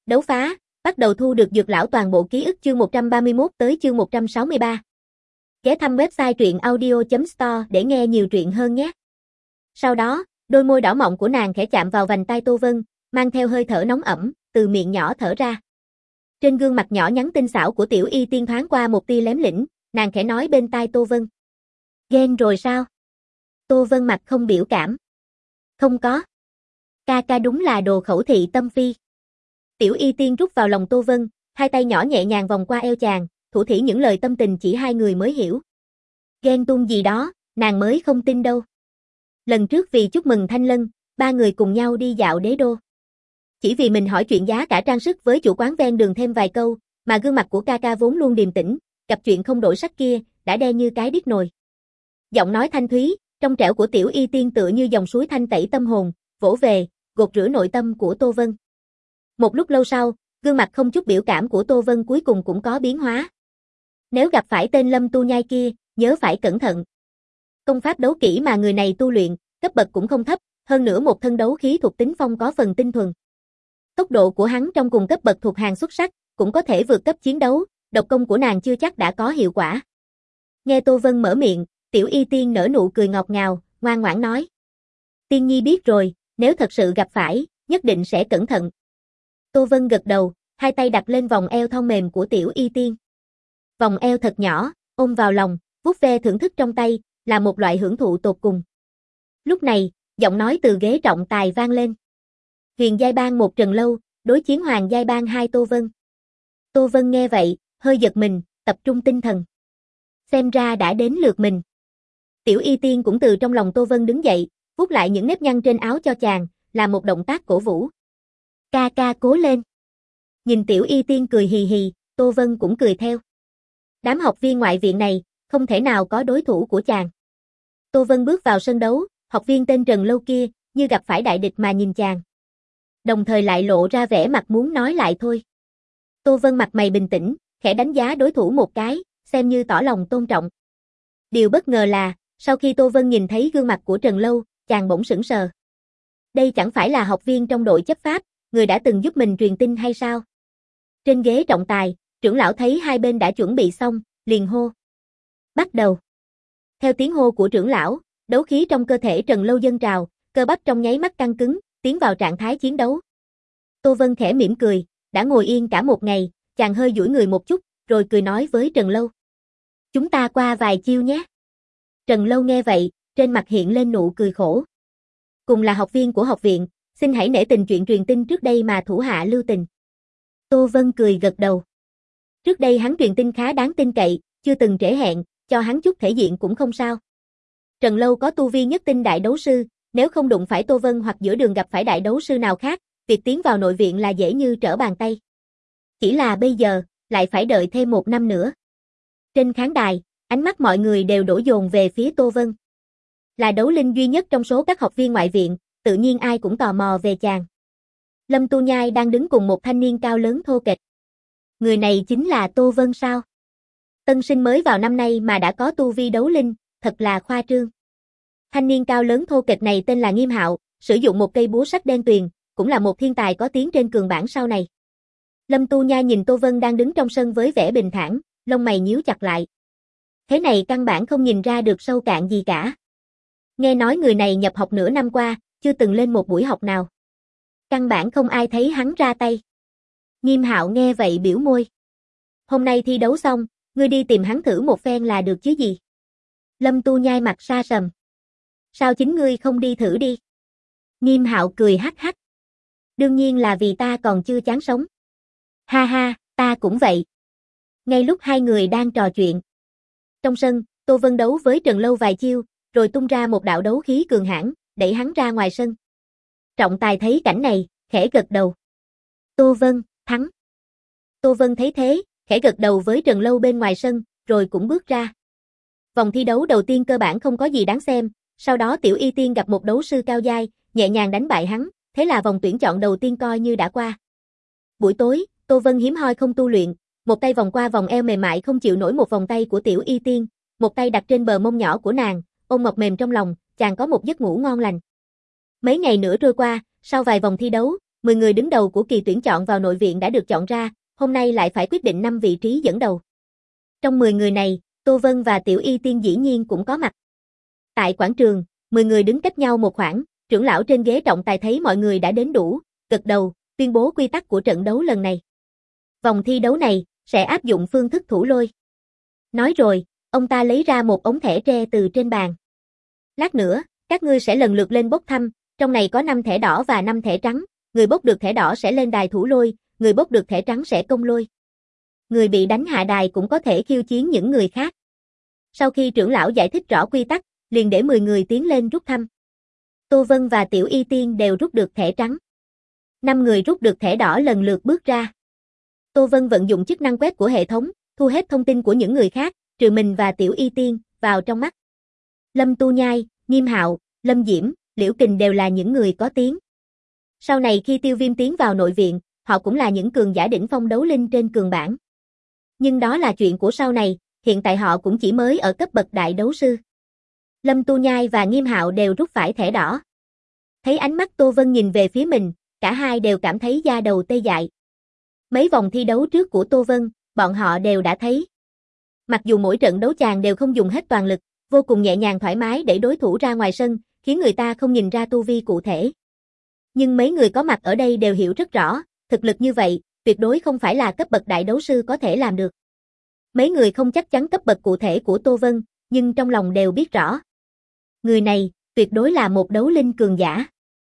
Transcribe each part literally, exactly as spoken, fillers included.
Đấu phá, bắt đầu thu được Dược Lão toàn bộ ký ức chương một trăm ba mươi mốt tới chương một trăm sáu mươi ba. Ghé thăm website truyện audio chấm store để nghe nhiều truyện hơn nhé. Sau đó, đôi môi đỏ mọng của nàng khẽ chạm vào vành tai Tô Vân, mang theo hơi thở nóng ẩm, từ miệng nhỏ thở ra. Trên gương mặt nhỏ nhắn tinh xảo của Tiểu Y Tiên thoáng qua một tia lém lĩnh, nàng khẽ nói bên tai Tô Vân. Ghen rồi sao? Tô Vân mặt không biểu cảm. Không có. Ca ca đúng là đồ khẩu thị tâm phi. Tiểu Y Tiên rút vào lòng Tô Vân, hai tay nhỏ nhẹ nhàng vòng qua eo chàng, thủ thỉ những lời tâm tình chỉ hai người mới hiểu. Ghen tuông gì đó, nàng mới không tin đâu. Lần trước vì chúc mừng Thanh Lân, ba người cùng nhau đi dạo đế đô. Chỉ vì mình hỏi chuyện giá cả trang sức với chủ quán ven đường thêm vài câu, mà gương mặt của ca ca vốn luôn điềm tĩnh, gặp chuyện không đổi sắc kia, đã đen như cái đít nồi. Giọng nói thanh thúy, trong trẻo của Tiểu Y Tiên tựa như dòng suối thanh tẩy tâm hồn, vỗ về, gột rửa nội tâm của Tô Vân. Một lúc lâu sau, gương mặt không chút biểu cảm của Tô Vân cuối cùng cũng có biến hóa. Nếu gặp phải tên Lâm Tu Nhai kia, nhớ phải cẩn thận. Công pháp đấu kỹ mà người này tu luyện, cấp bậc cũng không thấp, hơn nữa một thân đấu khí thuộc tính phong có phần tinh thuần. Tốc độ của hắn trong cùng cấp bậc thuộc hàng xuất sắc, cũng có thể vượt cấp chiến đấu, độc công của nàng chưa chắc đã có hiệu quả. Nghe Tô Vân mở miệng, Tiểu Y Tiên nở nụ cười ngọt ngào, ngoan ngoãn nói. Tiên nhi biết rồi, nếu thật sự gặp phải, nhất định sẽ cẩn thận. Tô Vân gật đầu, hai tay đặt lên vòng eo thon mềm của Tiểu Y Tiên. Vòng eo thật nhỏ, ôm vào lòng, vuốt ve thưởng thức trong tay, là một loại hưởng thụ tột cùng. Lúc này, giọng nói từ ghế trọng tài vang lên. Huyền giai bang một Trần Lâu, đối chiến Hoàng giai bang hai Tô Vân. Tô Vân nghe vậy, hơi giật mình, tập trung tinh thần. Xem ra đã đến lượt mình. Tiểu Y Tiên cũng từ trong lòng Tô Vân đứng dậy, vuốt lại những nếp nhăn trên áo cho chàng, làm một động tác cổ vũ. Ca ca cố lên. Nhìn Tiểu Y Tiên cười hì hì, Tô Vân cũng cười theo. Đám học viên ngoại viện này, không thể nào có đối thủ của chàng. Tô Vân bước vào sân đấu, học viên tên Trần Lâu kia, như gặp phải đại địch mà nhìn chàng. Đồng thời lại lộ ra vẻ mặt muốn nói lại thôi. Tô Vân mặt mày bình tĩnh, khẽ đánh giá đối thủ một cái, xem như tỏ lòng tôn trọng. Điều bất ngờ là, sau khi Tô Vân nhìn thấy gương mặt của Trần Lâu, chàng bỗng sững sờ. Đây chẳng phải là học viên trong đội chấp pháp, người đã từng giúp mình truyền tin hay sao? Trên ghế trọng tài, trưởng lão thấy hai bên đã chuẩn bị xong, liền hô. Bắt đầu. Theo tiếng hô của trưởng lão, đấu khí trong cơ thể Trần Lâu dâng trào, cơ bắp trong nháy mắt căng cứng, tiến vào trạng thái chiến đấu. Tô Vân khẽ mỉm cười, đã ngồi yên cả một ngày, chàng hơi duỗi người một chút, rồi cười nói với Trần Lâu. Chúng ta qua vài chiêu nhé. Trần Lâu nghe vậy, trên mặt hiện lên nụ cười khổ. Cùng là học viên của học viện, xin hãy nể tình chuyện truyền tin trước đây mà thủ hạ lưu tình. Tô Vân cười gật đầu. Trước đây hắn truyền tin khá đáng tin cậy, chưa từng trễ hẹn, cho hắn chút thể diện cũng không sao. Trần Lâu có tu vi nhất tinh đại đấu sư, nếu không đụng phải Tô Vân hoặc giữa đường gặp phải đại đấu sư nào khác, việc tiến vào nội viện là dễ như trở bàn tay. Chỉ là bây giờ, lại phải đợi thêm một năm nữa. Trên khán đài, ánh mắt mọi người đều đổ dồn về phía Tô Vân. Là đấu linh duy nhất trong số các học viên ngoại viện, tự nhiên ai cũng tò mò về chàng. Lâm Tu Nhai đang đứng cùng một thanh niên cao lớn thô kệch. Người này chính là Tô Vân sao? Tân sinh mới vào năm nay mà đã có tu vi đấu linh, thật là khoa trương. Thanh niên cao lớn thô kệch này tên là Nghiêm Hạo, sử dụng một cây búa sắc đen tuyền, cũng là một thiên tài có tiếng trên cường bảng sau này. Lâm Tu Nhai nhìn Tô Vân đang đứng trong sân với vẻ bình thản, lông mày nhíu chặt lại. Thế này căn bản không nhìn ra được sâu cạn gì cả. Nghe nói người này nhập học nửa năm qua, chưa từng lên một buổi học nào. Căn bản không ai thấy hắn ra tay. Nghiêm Hạo nghe vậy biểu môi. Hôm nay thi đấu xong, ngươi đi tìm hắn thử một phen là được chứ gì. Lâm Tu Nhai mặt sa sầm. Sao chính ngươi không đi thử đi? Nghiêm Hạo cười hắc hắc. Đương nhiên là vì ta còn chưa chán sống. Ha ha, ta cũng vậy. Ngay lúc hai người đang trò chuyện. Trong sân, Tô Vân đấu với Trần Lâu vài chiêu, rồi tung ra một đạo đấu khí cường hãn, đẩy hắn ra ngoài sân. Trọng tài thấy cảnh này, khẽ gật đầu. Tô Vân, thắng. Tô Vân thấy thế, khẽ gật đầu với Trần Lâu bên ngoài sân, rồi cũng bước ra. Vòng thi đấu đầu tiên cơ bản không có gì đáng xem, sau đó Tiểu Y Tiên gặp một đấu sư cao giai, nhẹ nhàng đánh bại hắn, thế là vòng tuyển chọn đầu tiên coi như đã qua. Buổi tối, Tô Vân hiếm hoi không tu luyện, một tay vòng qua vòng eo mềm mại không chịu nổi một vòng tay của Tiểu Y Tiên, một tay đặt trên bờ mông nhỏ của nàng, ôm ngọc mềm trong lòng, chàng có một giấc ngủ ngon lành. Mấy ngày nữa trôi qua, sau vài vòng thi đấu, mười người đứng đầu của kỳ tuyển chọn vào nội viện đã được chọn ra, hôm nay lại phải quyết định năm vị trí dẫn đầu. Trong mười người này, Tô Vân và Tiểu Y Tiên dĩ nhiên cũng có mặt. Tại quảng trường, mười người đứng cách nhau một khoảng, trưởng lão trên ghế trọng tài thấy mọi người đã đến đủ, gật đầu, tuyên bố quy tắc của trận đấu lần này. Vòng thi đấu này sẽ áp dụng phương thức thủ lôi. Nói rồi, ông ta lấy ra một ống thẻ tre từ trên bàn. Lát nữa, các ngươi sẽ lần lượt lên bốc thăm, trong này có năm thẻ đỏ và năm thẻ trắng, người bốc được thẻ đỏ sẽ lên đài thủ lôi, người bốc được thẻ trắng sẽ công lôi. Người bị đánh hạ đài cũng có thể khiêu chiến những người khác. Sau khi trưởng lão giải thích rõ quy tắc, liền để mười người tiến lên rút thăm. Tô Vân và Tiểu Y Tiên đều rút được thẻ trắng. năm người rút được thẻ đỏ lần lượt bước ra. Tô Vân vận dụng chức năng quét của hệ thống, thu hết thông tin của những người khác, trừ mình và Tiểu Y Tiên, vào trong mắt. Lâm Tu Nhai, Nghiêm Hạo, Lâm Diễm, Liễu Kình đều là những người có tiếng. Sau này khi Tiêu Viêm tiến vào nội viện, họ cũng là những cường giả đỉnh phong đấu linh trên cường bảng. Nhưng đó là chuyện của sau này, hiện tại họ cũng chỉ mới ở cấp bậc đại đấu sư. Lâm Tu Nhai và Nghiêm Hạo đều rút phải thẻ đỏ. Thấy ánh mắt Tô Vân nhìn về phía mình, cả hai đều cảm thấy da đầu tê dại. Mấy vòng thi đấu trước của Tô Vân, bọn họ đều đã thấy. Mặc dù mỗi trận đấu chàng đều không dùng hết toàn lực, vô cùng nhẹ nhàng thoải mái để đối thủ ra ngoài sân, khiến người ta không nhìn ra tu vi cụ thể. Nhưng mấy người có mặt ở đây đều hiểu rất rõ, thực lực như vậy, tuyệt đối không phải là cấp bậc đại đấu sư có thể làm được. Mấy người không chắc chắn cấp bậc cụ thể của Tô Vân, nhưng trong lòng đều biết rõ. Người này, tuyệt đối là một đấu linh cường giả.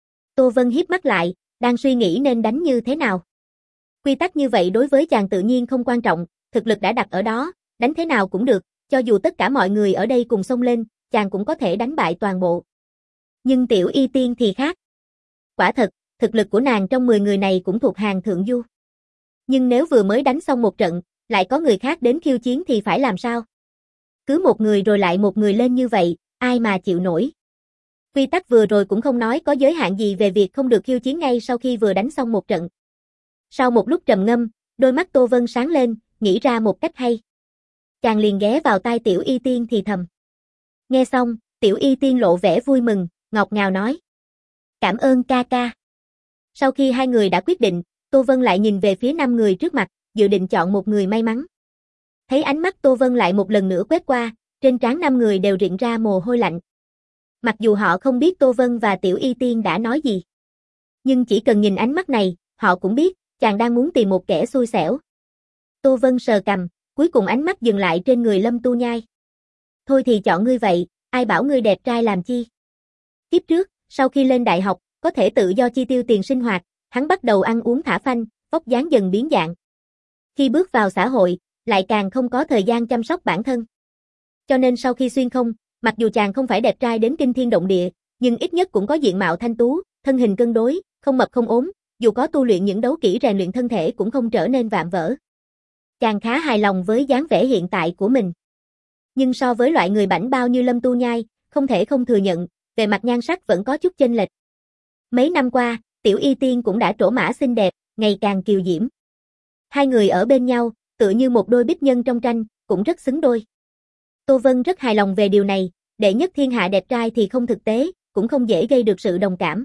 Tô Vân híp mắt lại, đang suy nghĩ nên đánh như thế nào. Quy tắc như vậy đối với chàng tự nhiên không quan trọng, thực lực đã đặt ở đó, đánh thế nào cũng được, cho dù tất cả mọi người ở đây cùng xông lên, chàng cũng có thể đánh bại toàn bộ. Nhưng Tiểu Y Tiên thì khác. Quả thật, thực lực của nàng trong mười người này cũng thuộc hàng thượng du. Nhưng nếu vừa mới đánh xong một trận, lại có người khác đến khiêu chiến thì phải làm sao? Cứ một người rồi lại một người lên như vậy, ai mà chịu nổi. Quy tắc vừa rồi cũng không nói có giới hạn gì về việc không được khiêu chiến ngay sau khi vừa đánh xong một trận. Sau một lúc trầm ngâm, đôi mắt Tô Vân sáng lên, nghĩ ra một cách hay. Chàng liền ghé vào tai Tiểu Y Tiên thì thầm. Nghe xong, Tiểu Y Tiên lộ vẻ vui mừng, ngọt ngào nói. Cảm ơn ca ca. Sau khi hai người đã quyết định, Tô Vân lại nhìn về phía năm người trước mặt, dự định chọn một người may mắn. Thấy ánh mắt Tô Vân lại một lần nữa quét qua, trên trán năm người đều rịn ra mồ hôi lạnh. Mặc dù họ không biết Tô Vân và Tiểu Y Tiên đã nói gì. Nhưng chỉ cần nhìn ánh mắt này, họ cũng biết, chàng đang muốn tìm một kẻ xui xẻo. Tô Vân sờ cằm, cuối cùng ánh mắt dừng lại trên người Lâm Tu Nhai. Thôi thì chọn ngươi vậy, ai bảo ngươi đẹp trai làm chi. Kiếp trước, sau khi lên đại học, có thể tự do chi tiêu tiền sinh hoạt, hắn bắt đầu ăn uống thả phanh, vóc dáng dần biến dạng. Khi bước vào xã hội, lại càng không có thời gian chăm sóc bản thân. Cho nên sau khi xuyên không, mặc dù chàng không phải đẹp trai đến kinh thiên động địa, nhưng ít nhất cũng có diện mạo thanh tú, thân hình cân đối, không mập không ốm, dù có tu luyện những đấu kỹ rèn luyện thân thể cũng không trở nên vạm vỡ. Chàng khá hài lòng với dáng vẻ hiện tại của mình. Nhưng so với loại người bảnh bao như Lâm Tu Nhai, không thể không thừa nhận, về mặt nhan sắc vẫn có chút chênh lệch. Mấy năm qua, Tiểu Y Tiên cũng đã trổ mã xinh đẹp, ngày càng kiều diễm. Hai người ở bên nhau, tựa như một đôi bích nhân trong tranh, cũng rất xứng đôi. Tô Vân rất hài lòng về điều này, đệ nhất thiên hạ đẹp trai thì không thực tế, cũng không dễ gây được sự đồng cảm.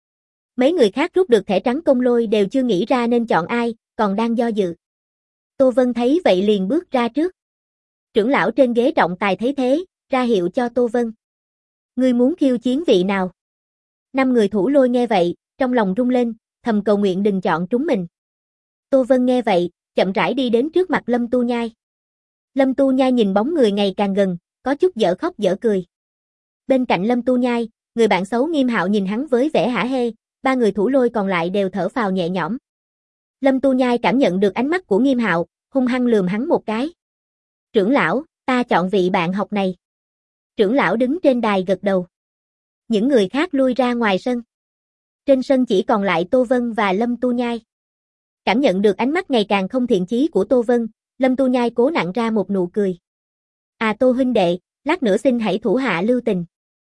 Mấy người khác rút được thẻ trắng công lôi đều chưa nghĩ ra nên chọn ai, còn đang do dự. Tô Vân thấy vậy liền bước ra trước. Trưởng lão trên ghế trọng tài thấy thế, ra hiệu cho Tô Vân. Ngươi muốn khiêu chiến vị nào? Năm người thủ lôi nghe vậy, trong lòng rung lên, thầm cầu nguyện đừng chọn trúng mình. Tô Vân nghe vậy, chậm rãi đi đến trước mặt Lâm Tu Nhai. Lâm Tu Nhai nhìn bóng người ngày càng gần, có chút dở khóc dở cười. Bên cạnh Lâm Tu Nhai, người bạn xấu Nghiêm Hạo nhìn hắn với vẻ hả hê, ba người thủ lôi còn lại đều thở phào nhẹ nhõm. Lâm Tu Nhai cảm nhận được ánh mắt của Nghiêm Hạo, hung hăng lườm hắn một cái. Trưởng lão, ta chọn vị bạn học này. Trưởng lão đứng trên đài gật đầu. Những người khác lui ra ngoài sân. Trên sân chỉ còn lại Tô Vân và Lâm Tu Nhai. Cảm nhận được ánh mắt ngày càng không thiện chí của Tô Vân, Lâm Tu Nhai cố nặn ra một nụ cười. À Tô huynh đệ, lát nữa xin hãy thủ hạ lưu tình.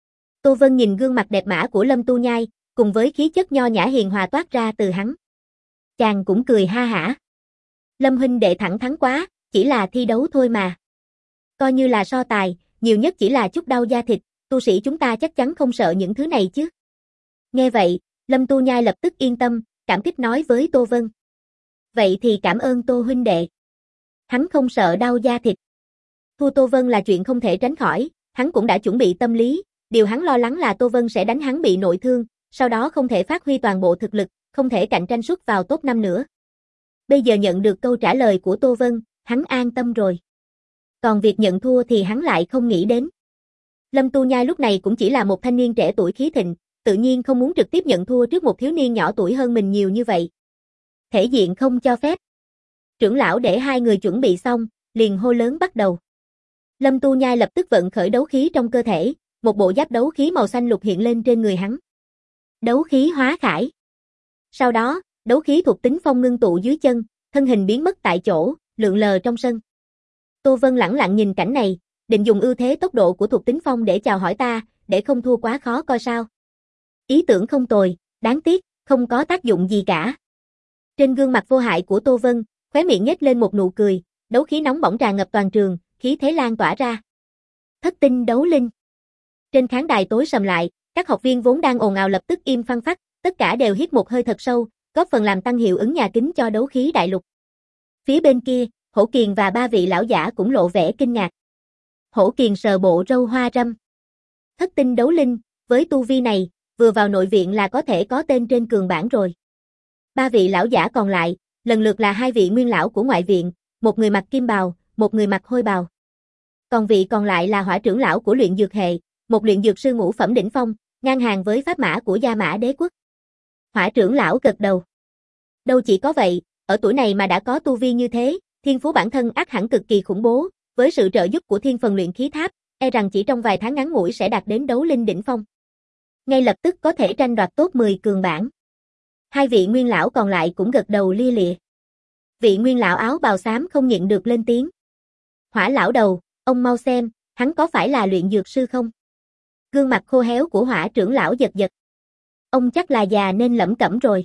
Tô Vân nhìn gương mặt đẹp mã của Lâm Tu Nhai, cùng với khí chất nho nhã hiền hòa toát ra từ hắn. Chàng cũng cười ha hả. Lâm huynh đệ thẳng thắn quá, chỉ là thi đấu thôi mà. Coi như là so tài, nhiều nhất chỉ là chút đau da thịt, tu sĩ chúng ta chắc chắn không sợ những thứ này chứ. Nghe vậy, Lâm Tu Nhai lập tức yên tâm, cảm kích nói với Tô Vân. Vậy thì cảm ơn Tô huynh đệ. Hắn không sợ đau da thịt. Thua Tô Vân là chuyện không thể tránh khỏi, hắn cũng đã chuẩn bị tâm lý, điều hắn lo lắng là Tô Vân sẽ đánh hắn bị nội thương, sau đó không thể phát huy toàn bộ thực lực, không thể cạnh tranh suất vào top năm nữa. Bây giờ nhận được câu trả lời của Tô Vân, hắn an tâm rồi. Còn việc nhận thua thì hắn lại không nghĩ đến. Lâm Tu Nhai lúc này cũng chỉ là một thanh niên trẻ tuổi khí thịnh, tự nhiên không muốn trực tiếp nhận thua trước một thiếu niên nhỏ tuổi hơn mình nhiều như vậy. Thể diện không cho phép. Trưởng lão để hai người chuẩn bị xong, liền hô lớn bắt đầu. Lâm Tu Nhai lập tức vận khởi đấu khí trong cơ thể, một bộ giáp đấu khí màu xanh lục hiện lên trên người hắn. Đấu khí hóa khải. Sau đó, đấu khí thuộc tính phong ngưng tụ dưới chân, thân hình biến mất tại chỗ, lượn lờ trong sân. Tô Vân lẳng lặng nhìn cảnh này, định dùng ưu thế tốc độ của thuộc tính phong để chào hỏi ta, để không thua quá khó coi sao. Ý tưởng không tồi, đáng tiếc, không có tác dụng gì cả. Trên gương mặt vô hại của Tô Vân, khóe miệng nhếch lên một nụ cười, đấu khí nóng bỏng tràn ngập toàn trường, khí thế lan tỏa ra. Thất tinh đấu linh. Trên khán đài tối sầm lại, các học viên vốn đang ồn ào lập tức im phăng phắc, tất cả đều hít một hơi thật sâu, góp phần làm tăng hiệu ứng nhà kính cho đấu khí đại lục. Phía bên kia, Hổ Kiền và ba vị lão giả cũng lộ vẻ kinh ngạc. Hổ Kiền sờ bộ râu hoa râm. Thất tinh đấu linh, với tu vi này, vừa vào nội viện là có thể có tên trên cường bảng rồi. Ba vị lão giả còn lại, lần lượt là hai vị nguyên lão của ngoại viện, một người mặc kim bào, một người mặc hôi bào. Còn vị còn lại là hỏa trưởng lão của luyện dược hệ, một luyện dược sư ngũ phẩm đỉnh phong, ngang hàng với pháp mã của Gia Mã Đế quốc. Hỏa trưởng lão gật đầu. Đâu chỉ có vậy, ở tuổi này mà đã có tu vi như thế, thiên phú bản thân ắt hẳn cực kỳ khủng bố, với sự trợ giúp của thiên phần luyện khí tháp, e rằng chỉ trong vài tháng ngắn ngủi sẽ đạt đến đấu linh đỉnh phong. Ngay lập tức có thể tranh đoạt top mười cường bảng. Hai vị nguyên lão còn lại cũng gật đầu lia lịa. Vị nguyên lão áo bào xám không nhịn được lên tiếng. Hỏa lão đầu, ông mau xem, hắn có phải là luyện dược sư không? Gương mặt khô héo của hỏa trưởng lão giật giật. Ông chắc là già nên lẩm cẩm rồi.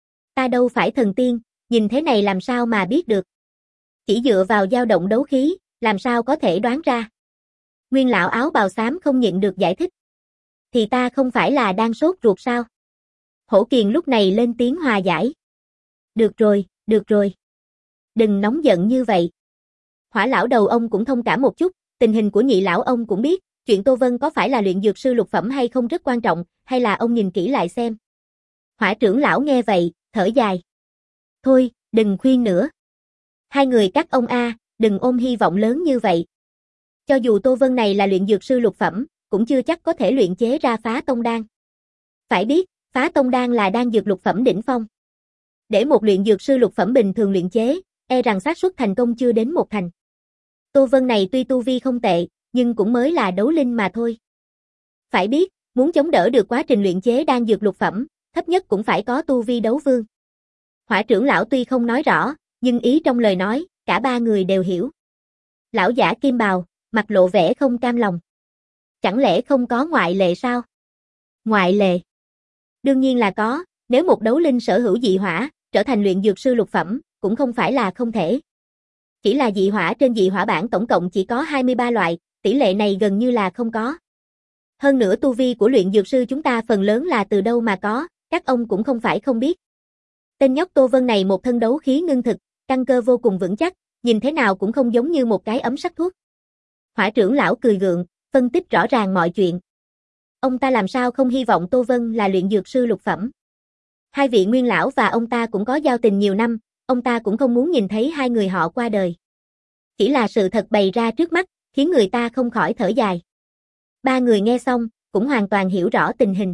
Ta đâu phải thần tiên, nhìn thế này làm sao mà biết được. Chỉ dựa vào dao động đấu khí, làm sao có thể đoán ra. Nguyên lão áo bào xám không nhịn được giải thích. Thì ta không phải là đang sốt ruột sao? Hổ Kiền lúc này lên tiếng hòa giải. Được rồi, được rồi. Đừng nóng giận như vậy. Hỏa lão đầu ông cũng thông cảm một chút, tình hình của nhị lão ông cũng biết, chuyện Tô Vân có phải là luyện dược sư lục phẩm hay không rất quan trọng, hay là ông nhìn kỹ lại xem. Hỏa trưởng lão nghe vậy, thở dài. Thôi, đừng khuyên nữa. Hai người các ông a, đừng ôm hy vọng lớn như vậy. Cho dù Tô Vân này là luyện dược sư lục phẩm, cũng chưa chắc có thể luyện chế ra phá tông đan. Phải biết, phá tông đan là đan dược lục phẩm đỉnh phong. Để một luyện dược sư lục phẩm bình thường luyện chế, e rằng xác suất thành công chưa đến một thành. Tô Vân này tuy tu vi không tệ, nhưng cũng mới là đấu linh mà thôi. Phải biết, muốn chống đỡ được quá trình luyện chế đan dược lục phẩm, thấp nhất cũng phải có tu vi đấu vương. Hỏa trưởng lão tuy không nói rõ, nhưng ý trong lời nói, cả ba người đều hiểu. Lão giả kim bào, mặt lộ vẻ không cam lòng. Chẳng lẽ không có ngoại lệ sao? Ngoại lệ? Đương nhiên là có, nếu một đấu linh sở hữu dị hỏa, trở thành luyện dược sư lục phẩm, cũng không phải là không thể. Chỉ là dị hỏa trên dị hỏa bảng tổng cộng chỉ có hai mươi ba loại, tỷ lệ này gần như là không có. Hơn nữa tu vi của luyện dược sư chúng ta phần lớn là từ đâu mà có, các ông cũng không phải không biết. Tên nhóc Tô Vân này một thân đấu khí ngưng thực, căn cơ vô cùng vững chắc, nhìn thế nào cũng không giống như một cái ấm sắc thuốc. Hỏa trưởng lão cười gượng, phân tích rõ ràng mọi chuyện. Ông ta làm sao không hy vọng Tô Vân là luyện dược sư lục phẩm. Hai vị nguyên lão và ông ta cũng có giao tình nhiều năm, ông ta cũng không muốn nhìn thấy hai người họ qua đời. Chỉ là sự thật bày ra trước mắt, khiến người ta không khỏi thở dài. Ba người nghe xong, cũng hoàn toàn hiểu rõ tình hình.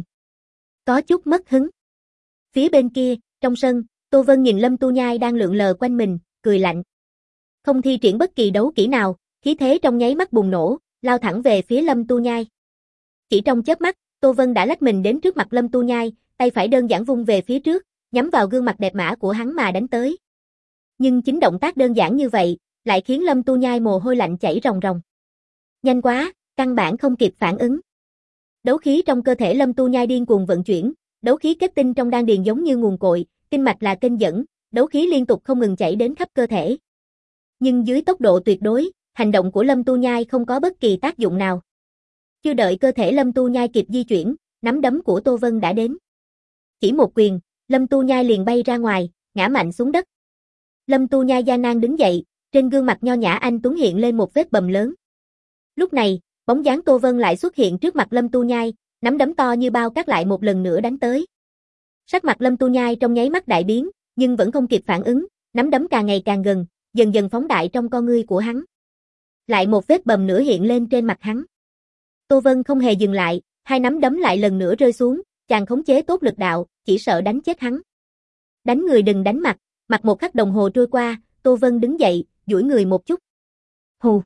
Có chút mất hứng. Phía bên kia, trong sân, Tô Vân nhìn Lâm Tu Nhai đang lượn lờ quanh mình, cười lạnh. Không thi triển bất kỳ đấu kỹ nào, khí thế trong nháy mắt bùng nổ, lao thẳng về phía Lâm Tu Nhai. Chỉ trong chớp mắt, Tô Vân đã lách mình đến trước mặt Lâm Tu Nhai, tay phải đơn giản vung về phía trước, nhắm vào gương mặt đẹp mã của hắn mà đánh tới. Nhưng chính động tác đơn giản như vậy, lại khiến Lâm Tu Nhai mồ hôi lạnh chảy ròng ròng. Nhanh quá, căn bản không kịp phản ứng. Đấu khí trong cơ thể Lâm Tu Nhai điên cuồng vận chuyển, đấu khí kết tinh trong đan điền giống như nguồn cội, kinh mạch là kênh dẫn, đấu khí liên tục không ngừng chảy đến khắp cơ thể. Nhưng dưới tốc độ tuyệt đối, hành động của Lâm Tu Nhai không có bất kỳ tác dụng nào. Chưa đợi cơ thể Lâm Tu Nhai kịp di chuyển, nắm đấm của Tô Vân đã đến. Chỉ một quyền, Lâm Tu Nhai liền bay ra ngoài, ngã mạnh xuống đất. Lâm Tu Nhai gian nan đứng dậy, trên gương mặt nho nhã anh tuấn hiện lên một vết bầm lớn. Lúc này, bóng dáng Tô Vân lại xuất hiện trước mặt Lâm Tu Nhai, nắm đấm to như bao cát lại một lần nữa đánh tới. Sắc mặt Lâm Tu Nhai trong nháy mắt đại biến, nhưng vẫn không kịp phản ứng, nắm đấm càng ngày càng gần, dần dần phóng đại trong con ngươi của hắn. Lại một vết bầm nữa hiện lên trên mặt hắn. Tô Vân không hề dừng lại, hai nắm đấm lại lần nữa rơi xuống, chàng khống chế tốt lực đạo, chỉ sợ đánh chết hắn. Đánh người đừng đánh mặt, mặt một khắc đồng hồ trôi qua, Tô Vân đứng dậy, duỗi người một chút. Hù!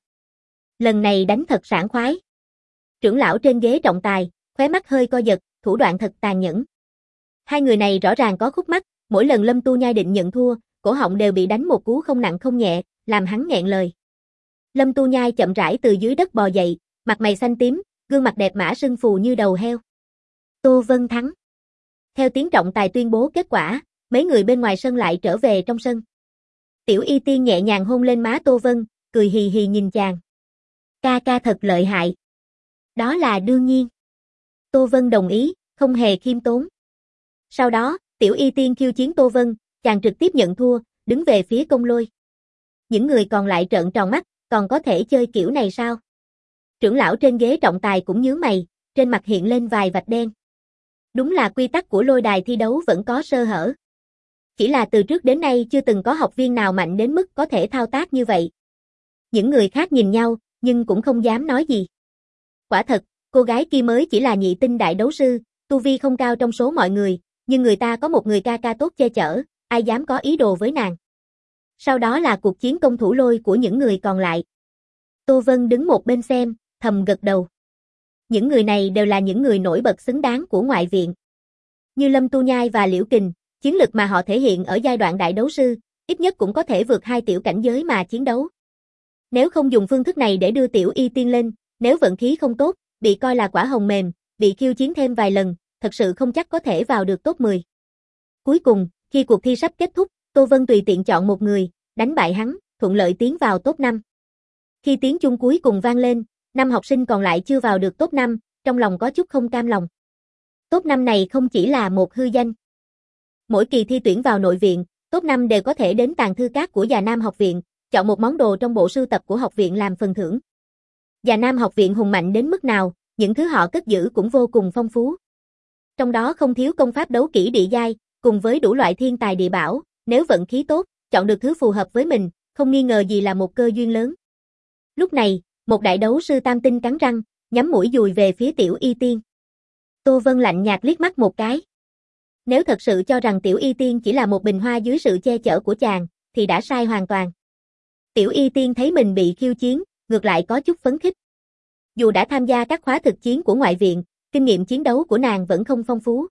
Lần này đánh thật sảng khoái. Trưởng lão trên ghế trọng tài, khóe mắt hơi co giật, thủ đoạn thật tàn nhẫn. Hai người này rõ ràng có khúc mắc, mỗi lần Lâm Tu Nhai định nhận thua, cổ họng đều bị đánh một cú không nặng không nhẹ, làm hắn nghẹn lời. Lâm Tu Nhai chậm rãi từ dưới đất bò dậy, mặt mày xanh tím, gương mặt đẹp mã sưng phù như đầu heo. Tô Vân thắng. Theo tiếng trọng tài tuyên bố kết quả, mấy người bên ngoài sân lại trở về trong sân. Tiểu Y Tiên nhẹ nhàng hôn lên má Tô Vân, cười hì hì nhìn chàng. Ca ca thật lợi hại. Đó là đương nhiên. Tô Vân đồng ý, không hề khiêm tốn. Sau đó, Tiểu Y Tiên khiêu chiến Tô Vân, chàng trực tiếp nhận thua, đứng về phía Công Lôi. Những người còn lại trợn tròn mắt, còn có thể chơi kiểu này sao? Trưởng lão trên ghế trọng tài cũng nhướng mày, trên mặt hiện lên vài vạch đen. Đúng là quy tắc của lôi đài thi đấu vẫn có sơ hở. Chỉ là từ trước đến nay chưa từng có học viên nào mạnh đến mức có thể thao tác như vậy. Những người khác nhìn nhau, nhưng cũng không dám nói gì. Quả thật, cô gái kia mới chỉ là nhị tinh đại đấu sư, tu vi không cao trong số mọi người, nhưng người ta có một người ca ca tốt che chở, ai dám có ý đồ với nàng. Sau đó là cuộc chiến công thủ lôi của những người còn lại. Tô Vân đứng một bên xem, thầm gật đầu. Những người này đều là những người nổi bật xứng đáng của ngoại viện. Như Lâm Tu Nhai và Liễu Kình, chiến lực mà họ thể hiện ở giai đoạn đại đấu sư, ít nhất cũng có thể vượt hai tiểu cảnh giới mà chiến đấu. Nếu không dùng phương thức này để đưa Tiểu Y Tiên lên, nếu vận khí không tốt, bị coi là quả hồng mềm, bị khiêu chiến thêm vài lần, thật sự không chắc có thể vào được top mười. Cuối cùng, khi cuộc thi sắp kết thúc, Tô Vân tùy tiện chọn một người, đánh bại hắn, thuận lợi tiến vào top năm. Khi tiếng chuông cuối cùng vang lên, năm học sinh còn lại chưa vào được top năm, trong lòng có chút không cam lòng. Top năm này không chỉ là một hư danh. Mỗi kỳ thi tuyển vào nội viện, top năm đều có thể đến tàng thư các của Già Nam học viện, chọn một món đồ trong bộ sưu tập của học viện làm phần thưởng. Già Nam học viện hùng mạnh đến mức nào, những thứ họ cất giữ cũng vô cùng phong phú. Trong đó không thiếu công pháp đấu kỹ địa giai, cùng với đủ loại thiên tài địa bảo, nếu vận khí tốt, chọn được thứ phù hợp với mình, không nghi ngờ gì là một cơ duyên lớn. Lúc này, một đại đấu sư tam tinh cắn răng, nhắm mũi dùi về phía Tiểu Y Tiên. Tô Vân lạnh nhạt liếc mắt một cái. Nếu thật sự cho rằng Tiểu Y Tiên chỉ là một bình hoa dưới sự che chở của chàng, thì đã sai hoàn toàn. Tiểu Y Tiên thấy mình bị khiêu chiến, ngược lại có chút phấn khích. Dù đã tham gia các khóa thực chiến của ngoại viện, kinh nghiệm chiến đấu của nàng vẫn không phong phú.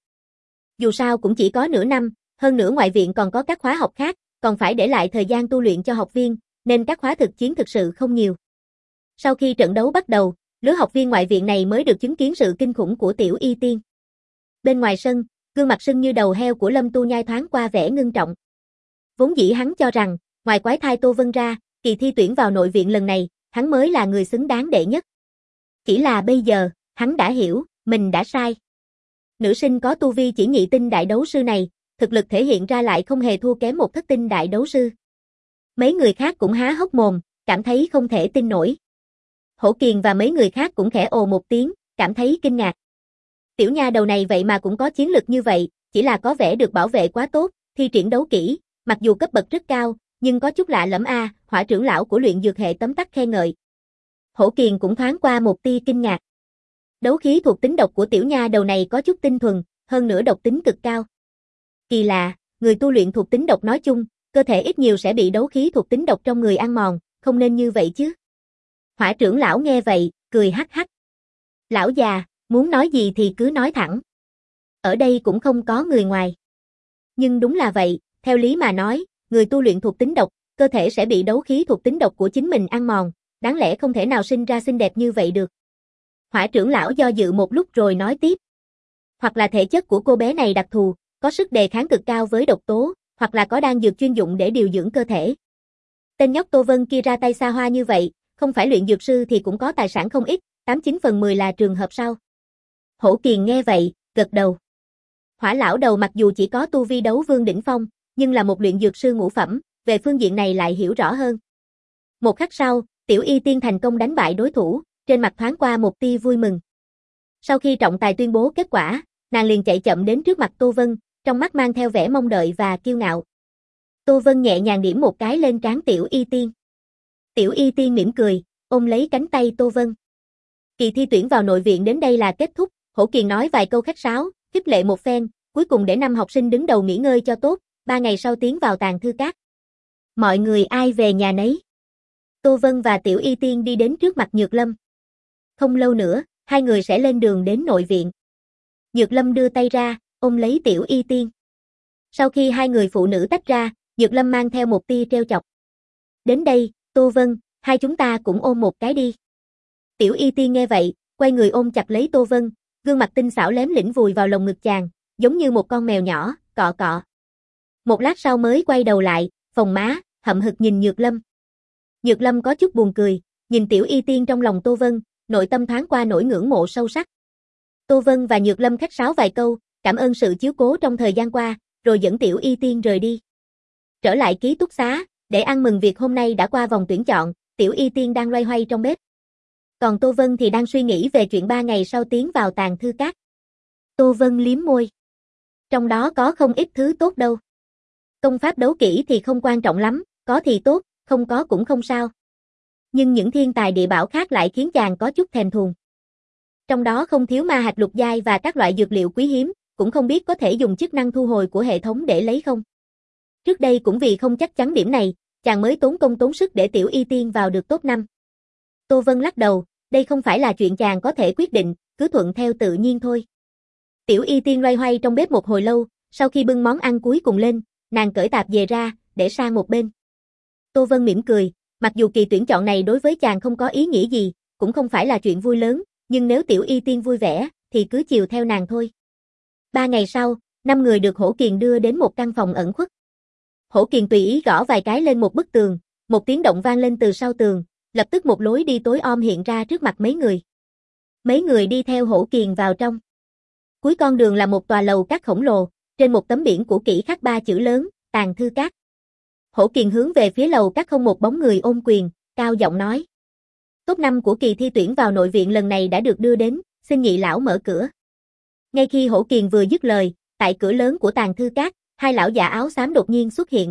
Dù sao cũng chỉ có nửa năm, hơn nữa ngoại viện còn có các khóa học khác, còn phải để lại thời gian tu luyện cho học viên, nên các khóa thực chiến thực sự không nhiều. Sau khi trận đấu bắt đầu, lứa học viên ngoại viện này mới được chứng kiến sự kinh khủng của Tiểu Y Tiên. Bên ngoài sân, gương mặt sưng như đầu heo của Lâm Tu Nhai thoáng qua vẻ ngưng trọng. Vốn dĩ hắn cho rằng, ngoài quái thai Tô Vân ra, kỳ thi tuyển vào nội viện lần này, hắn mới là người xứng đáng đệ nhất. Chỉ là bây giờ, hắn đã hiểu, mình đã sai. Nữ sinh có tu vi chỉ nhị tinh đại đấu sư này, thực lực thể hiện ra lại không hề thua kém một thất tinh đại đấu sư. Mấy người khác cũng há hốc mồm, cảm thấy không thể tin nổi. Hổ Kiền và mấy người khác cũng khẽ ồ một tiếng, cảm thấy kinh ngạc. Tiểu nha đầu này vậy mà cũng có chiến lực như vậy, chỉ là có vẻ được bảo vệ quá tốt, thi triển đấu kỹ, mặc dù cấp bậc rất cao, nhưng có chút lạ lẫm a, à, Hỏa trưởng lão của luyện dược hệ tấm tắc khen ngợi. Hổ Kiền cũng thoáng qua một tia kinh ngạc. Đấu khí thuộc tính độc của tiểu nha đầu này có chút tinh thuần, hơn nữa độc tính cực cao. Kỳ lạ, người tu luyện thuộc tính độc nói chung, cơ thể ít nhiều sẽ bị đấu khí thuộc tính độc trong người ăn mòn, không nên như vậy chứ. Hỏa trưởng lão nghe vậy, cười hắc hắc. Lão già, muốn nói gì thì cứ nói thẳng. Ở đây cũng không có người ngoài. Nhưng đúng là vậy, theo lý mà nói, người tu luyện thuộc tính độc, cơ thể sẽ bị đấu khí thuộc tính độc của chính mình ăn mòn, đáng lẽ không thể nào sinh ra xinh đẹp như vậy được. Hỏa trưởng lão do dự một lúc rồi nói tiếp. Hoặc là thể chất của cô bé này đặc thù, có sức đề kháng cực cao với độc tố, hoặc là có đan dược chuyên dụng để điều dưỡng cơ thể. Tên nhóc Tô Vân kia ra tay xa hoa như vậy, không phải luyện dược sư thì cũng có tài sản không ít, tám chín phần mười là trường hợp sau. Hổ Kiền nghe vậy, gật đầu. Hỏa lão đầu mặc dù chỉ có tu vi đấu vương đỉnh phong, nhưng là một luyện dược sư ngũ phẩm, về phương diện này lại hiểu rõ hơn. Một khắc sau, Tiểu Y Tiên thành công đánh bại đối thủ, trên mặt thoáng qua một tia vui mừng. Sau khi trọng tài tuyên bố kết quả, nàng liền chạy chậm đến trước mặt Tô Vân, trong mắt mang theo vẻ mong đợi và kiêu ngạo. Tô Vân nhẹ nhàng điểm một cái lên trán Tiểu Y Tiên. Tiểu Y Tiên mỉm cười, ôm lấy cánh tay Tô Vân. Kỳ thi tuyển vào nội viện đến đây là kết thúc, Hổ Kiền nói vài câu khách sáo, khích lệ một phen, cuối cùng để năm học sinh đứng đầu nghỉ ngơi cho tốt, ba ngày sau tiến vào tàng thư các. Mọi người ai về nhà nấy. Tô Vân và Tiểu Y Tiên đi đến trước mặt Nhược Lâm. Không lâu nữa, hai người sẽ lên đường đến nội viện. Nhược Lâm đưa tay ra, ôm lấy Tiểu Y Tiên. Sau khi hai người phụ nữ tách ra, Nhược Lâm mang theo một tia trêu chọc. Đến đây, Tô Vân, hai chúng ta cũng ôm một cái đi. Tiểu Y Tiên nghe vậy, quay người ôm chặt lấy Tô Vân, gương mặt tinh xảo lém lĩnh vùi vào lồng ngực chàng, giống như một con mèo nhỏ, cọ cọ. Một lát sau mới quay đầu lại, phồng má, hậm hực nhìn Nhược Lâm. Nhược Lâm có chút buồn cười, nhìn Tiểu Y Tiên trong lòng Tô Vân, nội tâm thoáng qua nỗi ngưỡng mộ sâu sắc. Tô Vân và Nhược Lâm khách sáo vài câu, cảm ơn sự chiếu cố trong thời gian qua, rồi dẫn Tiểu Y Tiên rời đi. Trở lại ký túc xá, để ăn mừng việc hôm nay đã qua vòng tuyển chọn, Tiểu Y Tiên đang loay hoay trong bếp. Còn Tô Vân thì đang suy nghĩ về chuyện ba ngày sau tiến vào tàng thư các. Tô Vân liếm môi. Trong đó có không ít thứ tốt đâu. Công pháp đấu kỹ thì không quan trọng lắm, có thì tốt, không có cũng không sao. Nhưng những thiên tài địa bảo khác lại khiến chàng có chút thèm thuồng. Trong đó không thiếu ma hạch lục giai và các loại dược liệu quý hiếm, cũng không biết có thể dùng chức năng thu hồi của hệ thống để lấy không. Trước đây cũng vì không chắc chắn điểm này, chàng mới tốn công tốn sức để Tiểu Y Tiên vào được top năm. Tô Vân lắc đầu, đây không phải là chuyện chàng có thể quyết định, cứ thuận theo tự nhiên thôi. Tiểu Y Tiên loay hoay trong bếp một hồi lâu, sau khi bưng món ăn cuối cùng lên, nàng cởi tạp dề ra, để sang một bên. Tô Vân mỉm cười, mặc dù kỳ tuyển chọn này đối với chàng không có ý nghĩa gì, cũng không phải là chuyện vui lớn, nhưng nếu Tiểu Y Tiên vui vẻ, thì cứ chiều theo nàng thôi. Ba ngày sau, năm người được Hổ Kiền đưa đến một căn phòng ẩn khuất. Hổ Kiền tùy ý gõ vài cái lên một bức tường, một tiếng động vang lên từ sau tường, lập tức một lối đi tối om hiện ra trước mặt mấy người. Mấy người đi theo Hổ Kiền vào trong. Cuối con đường là một tòa lầu các khổng lồ, trên một tấm biển cũ kỹ khắc ba chữ lớn, tàng thư các. Hổ Kiền hướng về phía lầu các không một bóng người ôm quyền, cao giọng nói. Top năm của kỳ thi tuyển vào nội viện lần này đã được đưa đến, xin Nhị lão mở cửa. Ngay khi Hổ Kiền vừa dứt lời, tại cửa lớn của tàng thư các, hai lão giả áo xám đột nhiên xuất hiện.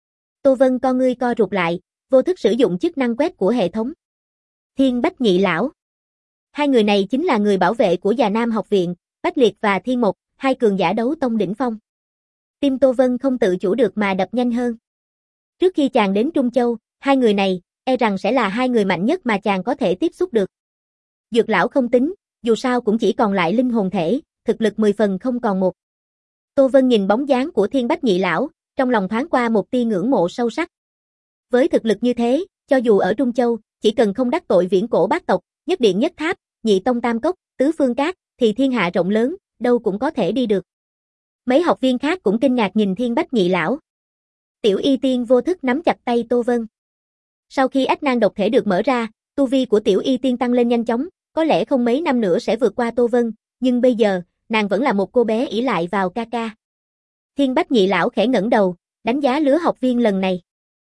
Tô Vân con ngươi co rụt lại, vô thức sử dụng chức năng quét của hệ thống. Thiên Bách Nhị lão. Hai người này chính là người bảo vệ của Già Nam học viện, Bách Liệt và Thiên Mộc, hai cường giả đấu tông đỉnh phong. Tim Tô Vân không tự chủ được mà đập nhanh hơn. Trước khi chàng đến Trung Châu, hai người này, e rằng sẽ là hai người mạnh nhất mà chàng có thể tiếp xúc được. Dược lão không tính, dù sao cũng chỉ còn lại linh hồn thể, thực lực mười phần không còn một. Tô Vân nhìn bóng dáng của Thiên Bách Nhị lão, trong lòng thoáng qua một tia ngưỡng mộ sâu sắc. Với thực lực như thế, cho dù ở Trung Châu, chỉ cần không đắc tội viễn cổ bát tộc, nhất điện nhất tháp, nhị tông tam cốc, tứ phương cát, thì thiên hạ rộng lớn, đâu cũng có thể đi được. Mấy học viên khác cũng kinh ngạc nhìn Thiên Bách Nhị lão. Tiểu Y Tiên vô thức nắm chặt tay Tô Vân. Sau khi ách nan độc thể được mở ra, tu vi của Tiểu Y Tiên tăng lên nhanh chóng, có lẽ không mấy năm nữa sẽ vượt qua Tô Vân, nhưng bây giờ, nàng vẫn là một cô bé ỷ lại vào ca ca. Thiên Bách Nhị lão khẽ ngẩng đầu, đánh giá lứa học viên lần này.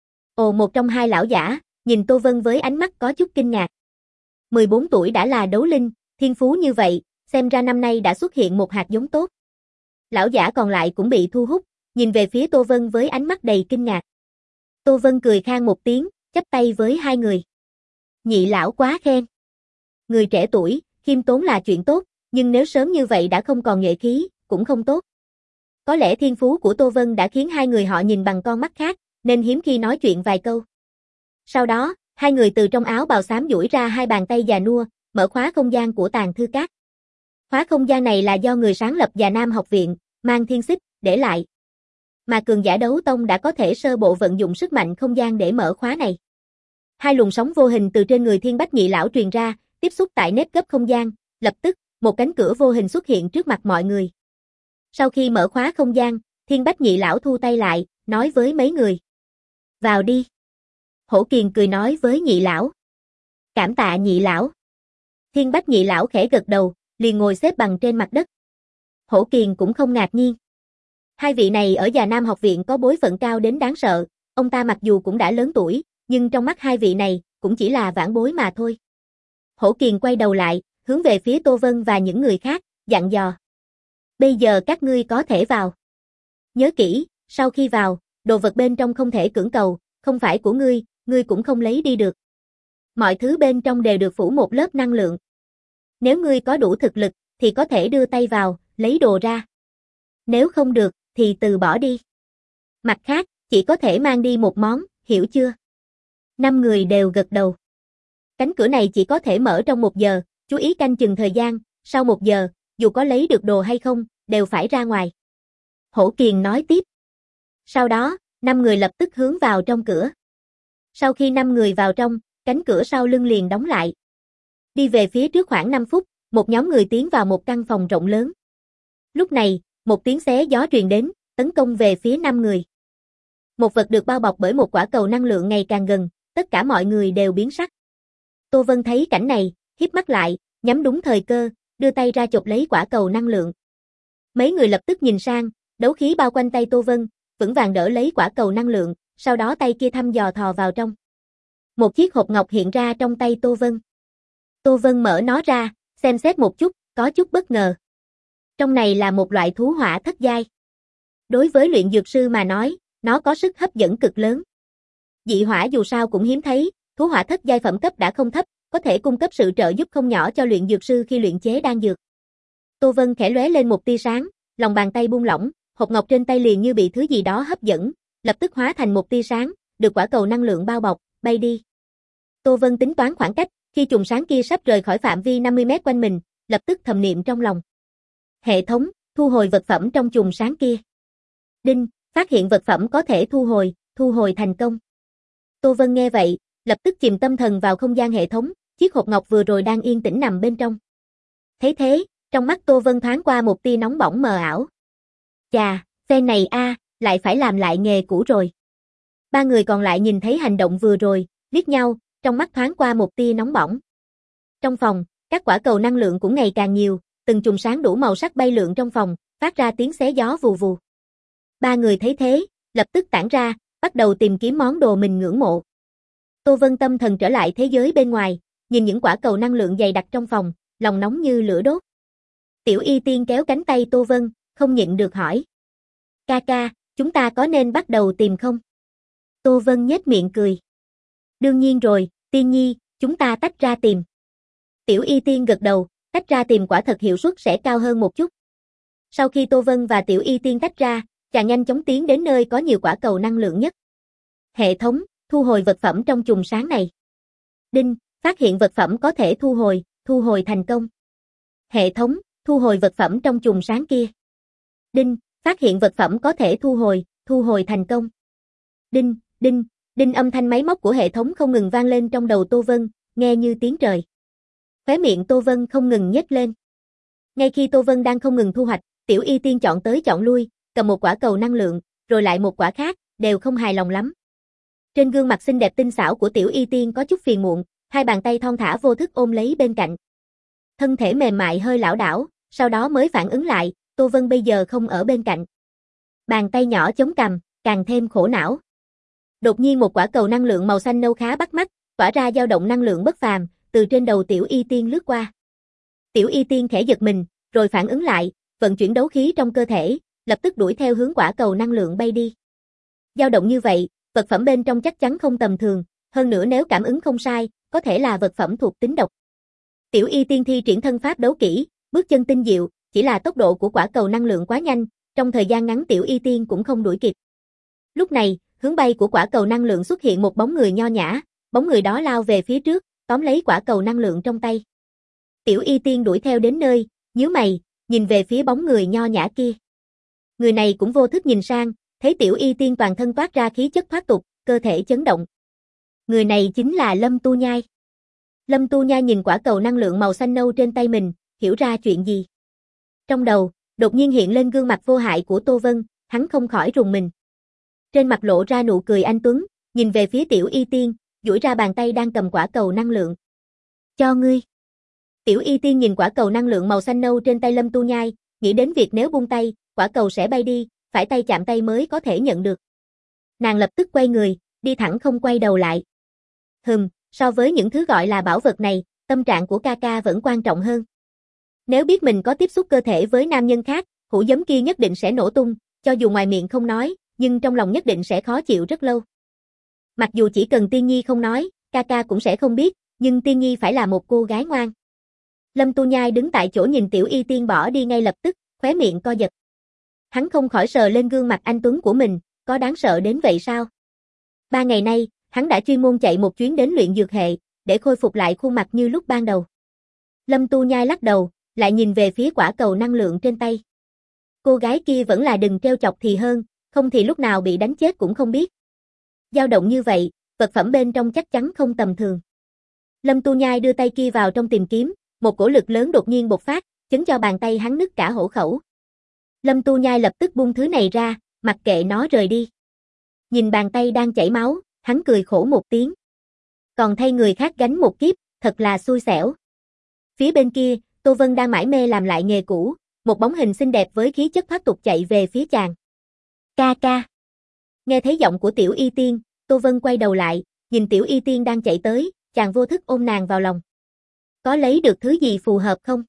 Ồ, một trong hai lão giả, nhìn Tô Vân với ánh mắt có chút kinh ngạc. mười bốn tuổi đã là đấu linh, thiên phú như vậy, xem ra năm nay đã xuất hiện một hạt giống tốt. Lão giả còn lại cũng bị thu hút, nhìn về phía Tô Vân với ánh mắt đầy kinh ngạc. Tô Vân cười khan một tiếng, chắp tay với hai người. Nhị lão quá khen. Người trẻ tuổi, khiêm tốn là chuyện tốt, nhưng nếu sớm như vậy đã không còn nhuệ khí, cũng không tốt. Có lẽ thiên phú của Tô Vân đã khiến hai người họ nhìn bằng con mắt khác, nên hiếm khi nói chuyện vài câu. Sau đó, hai người từ trong áo bào xám duỗi ra hai bàn tay già nua, mở khóa không gian của tàng thư các. Khóa không gian này là do người sáng lập Già Nam học viện, Mang Thiên Xích, để lại. Mà cường giả đấu tông đã có thể sơ bộ vận dụng sức mạnh không gian để mở khóa này. Hai luồng sóng vô hình từ trên người Thiên Bách Nhị lão truyền ra, tiếp xúc tại nếp gấp không gian, lập tức, một cánh cửa vô hình xuất hiện trước mặt mọi người. Sau khi mở khóa không gian, Thiên Bách Nhị lão thu tay lại, nói với mấy người. Vào đi. Hổ Kiền cười nói với Nhị lão. Cảm tạ Nhị lão. Thiên Bách Nhị lão khẽ gật đầu, liền ngồi xếp bằng trên mặt đất. Hổ Kiền cũng không ngạc nhiên. Hai vị này ở Già Nam học viện có bối phận cao đến đáng sợ, ông ta mặc dù cũng đã lớn tuổi, nhưng trong mắt hai vị này, cũng chỉ là vãn bối mà thôi. Hổ Kiền quay đầu lại, hướng về phía Tô Vân và những người khác, dặn dò. Bây giờ các ngươi có thể vào. Nhớ kỹ, sau khi vào, đồ vật bên trong không thể cưỡng cầu, không phải của ngươi, ngươi cũng không lấy đi được. Mọi thứ bên trong đều được phủ một lớp năng lượng. Nếu ngươi có đủ thực lực, thì có thể đưa tay vào, lấy đồ ra. Nếu không được, thì từ bỏ đi. Mặt khác, chỉ có thể mang đi một món, hiểu chưa? Năm người đều gật đầu. Cánh cửa này chỉ có thể mở trong một giờ, chú ý canh chừng thời gian, sau một giờ, dù có lấy được đồ hay không, đều phải ra ngoài. Hổ Kiền nói tiếp. Sau đó, năm người lập tức hướng vào trong cửa. Sau khi năm người vào trong, cánh cửa sau lưng liền đóng lại. Đi về phía trước khoảng năm phút, một nhóm người tiến vào một căn phòng rộng lớn. Lúc này, một tiếng xé gió truyền đến, tấn công về phía năm người. Một vật được bao bọc bởi một quả cầu năng lượng ngày càng gần, tất cả mọi người đều biến sắc. Tô Vân thấy cảnh này, híp mắt lại, nhắm đúng thời cơ, đưa tay ra chộp lấy quả cầu năng lượng. Mấy người lập tức nhìn sang, đấu khí bao quanh tay Tô Vân, vững vàng đỡ lấy quả cầu năng lượng, sau đó tay kia thăm dò thò vào trong. Một chiếc hộp ngọc hiện ra trong tay Tô Vân. Tô Vân mở nó ra, xem xét một chút, có chút bất ngờ. Trong này là một loại thú hỏa thất giai. Đối với luyện dược sư mà nói, nó có sức hấp dẫn cực lớn. Dị hỏa dù sao cũng hiếm thấy, thú hỏa thất giai phẩm cấp đã không thấp, có thể cung cấp sự trợ giúp không nhỏ cho luyện dược sư khi luyện chế đan dược. Tô Vân khẽ lóe lên một tia sáng, lòng bàn tay buông lỏng, hộp ngọc trên tay liền như bị thứ gì đó hấp dẫn, lập tức hóa thành một tia sáng, được quả cầu năng lượng bao bọc, bay đi. Tô Vân tính toán khoảng cách, khi chùm sáng kia sắp rời khỏi phạm vi năm mươi mét quanh mình, lập tức thầm niệm trong lòng. Hệ thống, thu hồi vật phẩm trong chùm sáng kia. Đinh, phát hiện vật phẩm có thể thu hồi, thu hồi thành công. Tô Vân nghe vậy, lập tức chìm tâm thần vào không gian hệ thống, chiếc hộp ngọc vừa rồi đang yên tĩnh nằm bên trong. Thấy thế, trong mắt Tô Vân thoáng qua một tia nóng bỏng mờ ảo. Chà, phe này a, lại phải làm lại nghề cũ rồi. Ba người còn lại nhìn thấy hành động vừa rồi, liếc nhau, trong mắt thoáng qua một tia nóng bỏng. Trong phòng, các quả cầu năng lượng cũng ngày càng nhiều, từng chùm sáng đủ màu sắc bay lượn trong phòng, phát ra tiếng xé gió vù vù. Ba người thấy thế, lập tức tản ra, bắt đầu tìm kiếm món đồ mình ngưỡng mộ. Tô Vân tâm thần trở lại thế giới bên ngoài, nhìn những quả cầu năng lượng dày đặc trong phòng, lòng nóng như lửa đốt. Tiểu Y Tiên kéo cánh tay Tô Vân, không nhịn được hỏi. Ca ca, chúng ta có nên bắt đầu tìm không? Tô Vân nhếch miệng cười. Đương nhiên rồi, Tiên Nhi, chúng ta tách ra tìm. Tiểu Y Tiên gật đầu, tách ra tìm quả thật hiệu suất sẽ cao hơn một chút. Sau khi Tô Vân và Tiểu Y Tiên tách ra, chàng nhanh chóng tiến đến nơi có nhiều quả cầu năng lượng nhất. Hệ thống, thu hồi vật phẩm trong chùm sáng này. Đinh, phát hiện vật phẩm có thể thu hồi, thu hồi thành công. Hệ thống, thu hồi vật phẩm trong chùm sáng kia. Đinh, phát hiện vật phẩm có thể thu hồi, thu hồi thành công. Đinh, đinh, đinh âm thanh máy móc của hệ thống không ngừng vang lên trong đầu Tô Vân, nghe như tiếng trời. Khóe miệng Tô Vân không ngừng nhếch lên. Ngay khi Tô Vân đang không ngừng thu hoạch, Tiểu Y Tiên chọn tới chọn lui, cầm một quả cầu năng lượng, rồi lại một quả khác, đều không hài lòng lắm. Trên gương mặt xinh đẹp tinh xảo của Tiểu Y Tiên có chút phiền muộn, hai bàn tay thon thả vô thức ôm lấy bên cạnh. Thân thể mềm mại hơi lảo đảo, sau đó mới phản ứng lại, Tô Vân bây giờ không ở bên cạnh. Bàn tay nhỏ chống cằm, càng thêm khổ não. Đột nhiên một quả cầu năng lượng màu xanh nâu khá bắt mắt, tỏa ra dao động năng lượng bất phàm, từ trên đầu Tiểu Y Tiên lướt qua. Tiểu Y Tiên khẽ giật mình, rồi phản ứng lại, vận chuyển đấu khí trong cơ thể, lập tức đuổi theo hướng quả cầu năng lượng bay đi. Dao động như vậy, vật phẩm bên trong chắc chắn không tầm thường, hơn nữa nếu cảm ứng không sai, có thể là vật phẩm thuộc tính độc. Tiểu Y Tiên thi triển thân pháp đấu kỹ, bước chân tinh diệu, chỉ là tốc độ của quả cầu năng lượng quá nhanh, trong thời gian ngắn Tiểu Y Tiên cũng không đuổi kịp. Lúc này, hướng bay của quả cầu năng lượng xuất hiện một bóng người nho nhã, bóng người đó lao về phía trước, tóm lấy quả cầu năng lượng trong tay. Tiểu Y Tiên đuổi theo đến nơi, nhíu mày, nhìn về phía bóng người nho nhã kia. Người này cũng vô thức nhìn sang, thấy Tiểu Y Tiên toàn thân toát ra khí chất thoát tục, cơ thể chấn động. Người này chính là Lâm Tu Nhai. Lâm Tu Nhai nhìn quả cầu năng lượng màu xanh nâu trên tay mình, hiểu ra chuyện gì. Trong đầu, đột nhiên hiện lên gương mặt vô hại của Tô Vân, hắn không khỏi rùng mình. Trên mặt lộ ra nụ cười anh tuấn, nhìn về phía Tiểu Y Tiên, duỗi ra bàn tay đang cầm quả cầu năng lượng. Cho ngươi. Tiểu Y Tiên nhìn quả cầu năng lượng màu xanh nâu trên tay Lâm Tu Nhai, nghĩ đến việc nếu buông tay, quả cầu sẽ bay đi, phải tay chạm tay mới có thể nhận được. Nàng lập tức quay người, đi thẳng không quay đầu lại. Hừm, so với những thứ gọi là bảo vật này, tâm trạng của ca ca vẫn quan trọng hơn. Nếu biết mình có tiếp xúc cơ thể với nam nhân khác, hũ giấm kia nhất định sẽ nổ tung, cho dù ngoài miệng không nói, nhưng trong lòng nhất định sẽ khó chịu rất lâu. Mặc dù chỉ cần Tiên Nhi không nói, ca ca cũng sẽ không biết, nhưng Tiên Nhi phải là một cô gái ngoan. Lâm Tu Nhai đứng tại chỗ nhìn Tiểu Y Tiên bỏ đi ngay lập tức, khóe miệng co giật. Hắn không khỏi sờ lên gương mặt anh tuấn của mình, có đáng sợ đến vậy sao? Ba ngày nay, hắn đã chuyên môn chạy một chuyến đến luyện dược hệ, để khôi phục lại khuôn mặt như lúc ban đầu. Lâm Tu Nhai lắc đầu, lại nhìn về phía quả cầu năng lượng trên tay. Cô gái kia vẫn là đừng trêu chọc thì hơn, không thì lúc nào bị đánh chết cũng không biết. Dao động như vậy, vật phẩm bên trong chắc chắn không tầm thường. Lâm Tu Nhai đưa tay kia vào trong tìm kiếm, một cổ lực lớn đột nhiên bộc phát, chấn cho bàn tay hắn nứt cả hổ khẩu. Lâm Tu Nhai lập tức buông thứ này ra, mặc kệ nó rời đi. Nhìn bàn tay đang chảy máu, hắn cười khổ một tiếng. Còn thay người khác gánh một kiếp, thật là xui xẻo. Phía bên kia, Tô Vân đang mải mê làm lại nghề cũ, một bóng hình xinh đẹp với khí chất thoát tục chạy về phía chàng. Ca ca. Nghe thấy giọng của Tiểu Y Tiên, Tô Vân quay đầu lại, nhìn Tiểu Y Tiên đang chạy tới, chàng vô thức ôm nàng vào lòng. Có lấy được thứ gì phù hợp không?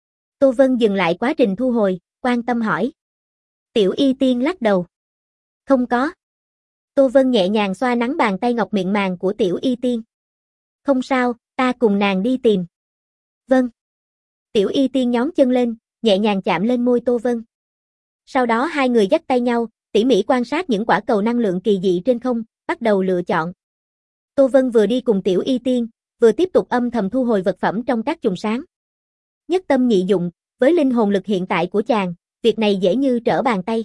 Tô Vân dừng lại quá trình thu hồi, quan tâm hỏi. Tiểu Y Tiên lắc đầu. Không có. Tô Vân nhẹ nhàng xoa nắn bàn tay ngọc mịn màng của Tiểu Y Tiên. Không sao, ta cùng nàng đi tìm. Vâng. Tiểu Y Tiên nhón chân lên, nhẹ nhàng chạm lên môi Tô Vân. Sau đó hai người dắt tay nhau, tỉ mỉ quan sát những quả cầu năng lượng kỳ dị trên không, bắt đầu lựa chọn. Tô Vân vừa đi cùng Tiểu Y Tiên, vừa tiếp tục âm thầm thu hồi vật phẩm trong các chùm sáng. Nhất tâm nhị dụng, với linh hồn lực hiện tại của chàng, việc này dễ như trở bàn tay.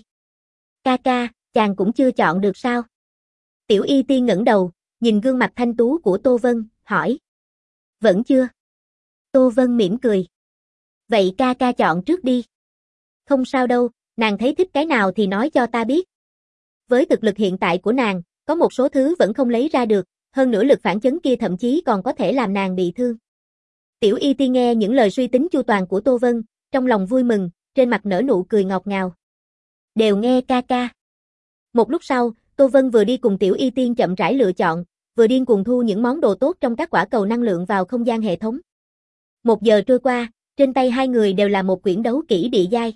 Ca ca, chàng cũng chưa chọn được sao? Tiểu Y Tiên ngẩng đầu, nhìn gương mặt thanh tú của Tô Vân, hỏi. Vẫn chưa. Tô Vân mỉm cười. Vậy ca ca chọn trước đi. Không sao đâu, nàng thấy thích cái nào thì nói cho ta biết. Với thực lực hiện tại của nàng, có một số thứ vẫn không lấy ra được, hơn nữa lực phản chấn kia thậm chí còn có thể làm nàng bị thương. Tiểu Y Tiên nghe những lời suy tính chu toàn của Tô Vân, trong lòng vui mừng, trên mặt nở nụ cười ngọt ngào. Đều nghe ca ca. Một lúc sau, Tô Vân vừa đi cùng Tiểu Y Tiên chậm rãi lựa chọn, vừa điên cuồng thu những món đồ tốt trong các quả cầu năng lượng vào không gian hệ thống. Một giờ trôi qua, trên tay hai người đều là một quyển đấu kỹ địa giai.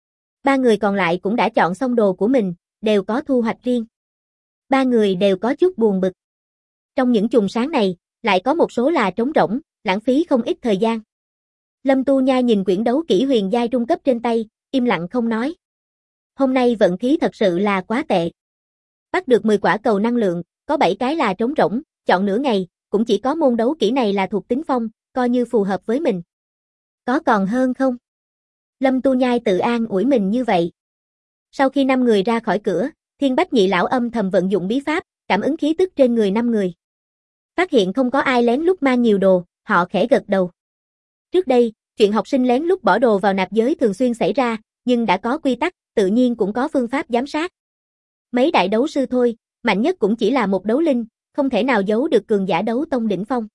Ba người còn lại cũng đã chọn xong đồ của mình, đều có thu hoạch riêng. Ba người đều có chút buồn bực. Trong những chùm sáng này, lại có một số là trống rỗng, lãng phí không ít thời gian. Lâm Tu Nhai nhìn quyển đấu kỹ huyền giai trung cấp trên tay, im lặng không nói. Hôm nay vận khí thật sự là quá tệ. Bắt được mười quả cầu năng lượng, có bảy cái là trống rỗng, chọn nửa ngày, cũng chỉ có môn đấu kỹ này là thuộc tính phong, coi như phù hợp với mình. Có còn hơn không? Lâm Tu Nhai tự an ủi mình như vậy. Sau khi năm người ra khỏi cửa, Thiên Bách Nhị lão âm thầm vận dụng bí pháp, cảm ứng khí tức trên người năm người. Phát hiện không có ai lén lút mang nhiều đồ, họ khẽ gật đầu. Trước đây, chuyện học sinh lén lút bỏ đồ vào nạp giới thường xuyên xảy ra, nhưng đã có quy tắc, tự nhiên cũng có phương pháp giám sát. Mấy đại đấu sư thôi, mạnh nhất cũng chỉ là một đấu linh, không thể nào giấu được cường giả đấu tông đỉnh phong.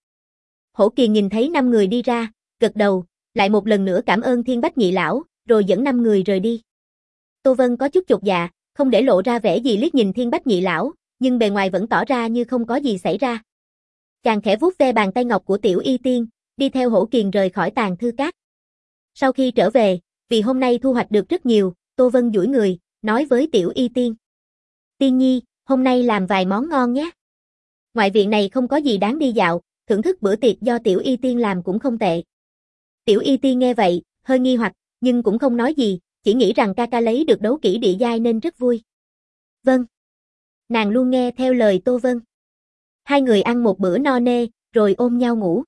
Hổ Kiền nhìn thấy năm người đi ra, gật đầu, lại một lần nữa cảm ơn Thiên Bách Nhị lão, rồi dẫn năm người rời đi. Tô Vân có chút chột dạ, không để lộ ra vẻ gì liếc nhìn Thiên Bách Nhị lão, nhưng bề ngoài vẫn tỏ ra như không có gì xảy ra. Chàng khẽ vuốt ve bàn tay ngọc của Tiểu Y Tiên, đi theo Hổ Kiền rời khỏi tàng thư các. Sau khi trở về, vì hôm nay thu hoạch được rất nhiều, Tô Vân duỗi người, nói với Tiểu Y Tiên. Tiên Nhi, hôm nay làm vài món ngon nhé. Ngoại viện này không có gì đáng đi dạo, thưởng thức bữa tiệc do Tiểu Y Tiên làm cũng không tệ. Tiểu Y Tiên nghe vậy, hơi nghi hoặc, nhưng cũng không nói gì, chỉ nghĩ rằng ca ca lấy được đấu kỹ địa giai nên rất vui. Vâng. Nàng luôn nghe theo lời Tô Vân. Hai người ăn một bữa no nê, rồi ôm nhau ngủ.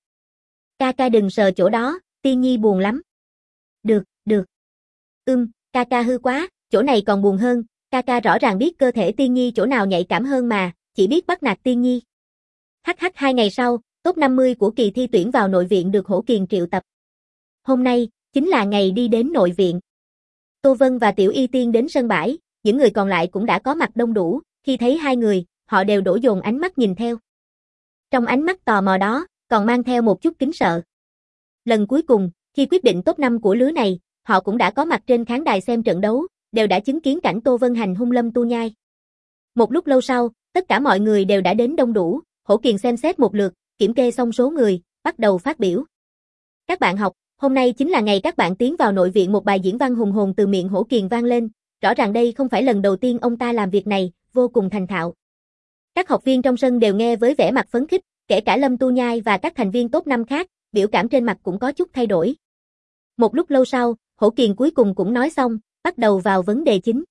Ca ca đừng sờ chỗ đó, Tiên Nhi buồn lắm. Được, được. Ưm, ca ca hư quá, chỗ này còn buồn hơn, ca ca rõ ràng biết cơ thể Tiên Nhi chỗ nào nhạy cảm hơn mà, chỉ biết bắt nạt Tiên Nhi. Hắc hắc hai ngày sau, top năm mươi của kỳ thi tuyển vào nội viện được Hổ Kiền triệu tập. Hôm nay, chính là ngày đi đến nội viện. Tô Vân và Tiểu Y Tiên đến sân bãi, những người còn lại cũng đã có mặt đông đủ, khi thấy hai người, họ đều đổ dồn ánh mắt nhìn theo. Trong ánh mắt tò mò đó, còn mang theo một chút kính sợ. Lần cuối cùng, khi quyết định top năm của lứa này, họ cũng đã có mặt trên khán đài xem trận đấu, đều đã chứng kiến cảnh Tô Vân hành hung Lâm Tu Nhai. Một lúc lâu sau, tất cả mọi người đều đã đến đông đủ, Hổ Kiền xem xét một lượt, kiểm kê xong số người, bắt đầu phát biểu. Các bạn học, hôm nay chính là ngày các bạn tiến vào nội viện. Một bài diễn văn hùng hồn từ miệng Hổ Kiền vang lên, rõ ràng đây không phải lần đầu tiên ông ta làm việc này, vô cùng thành thạo. Các học viên trong sân đều nghe với vẻ mặt phấn khích, kể cả Lâm Tu Nhai và các thành viên top năm khác, biểu cảm trên mặt cũng có chút thay đổi. Một lúc lâu sau, Hổ Kiền cuối cùng cũng nói xong, bắt đầu vào vấn đề chính.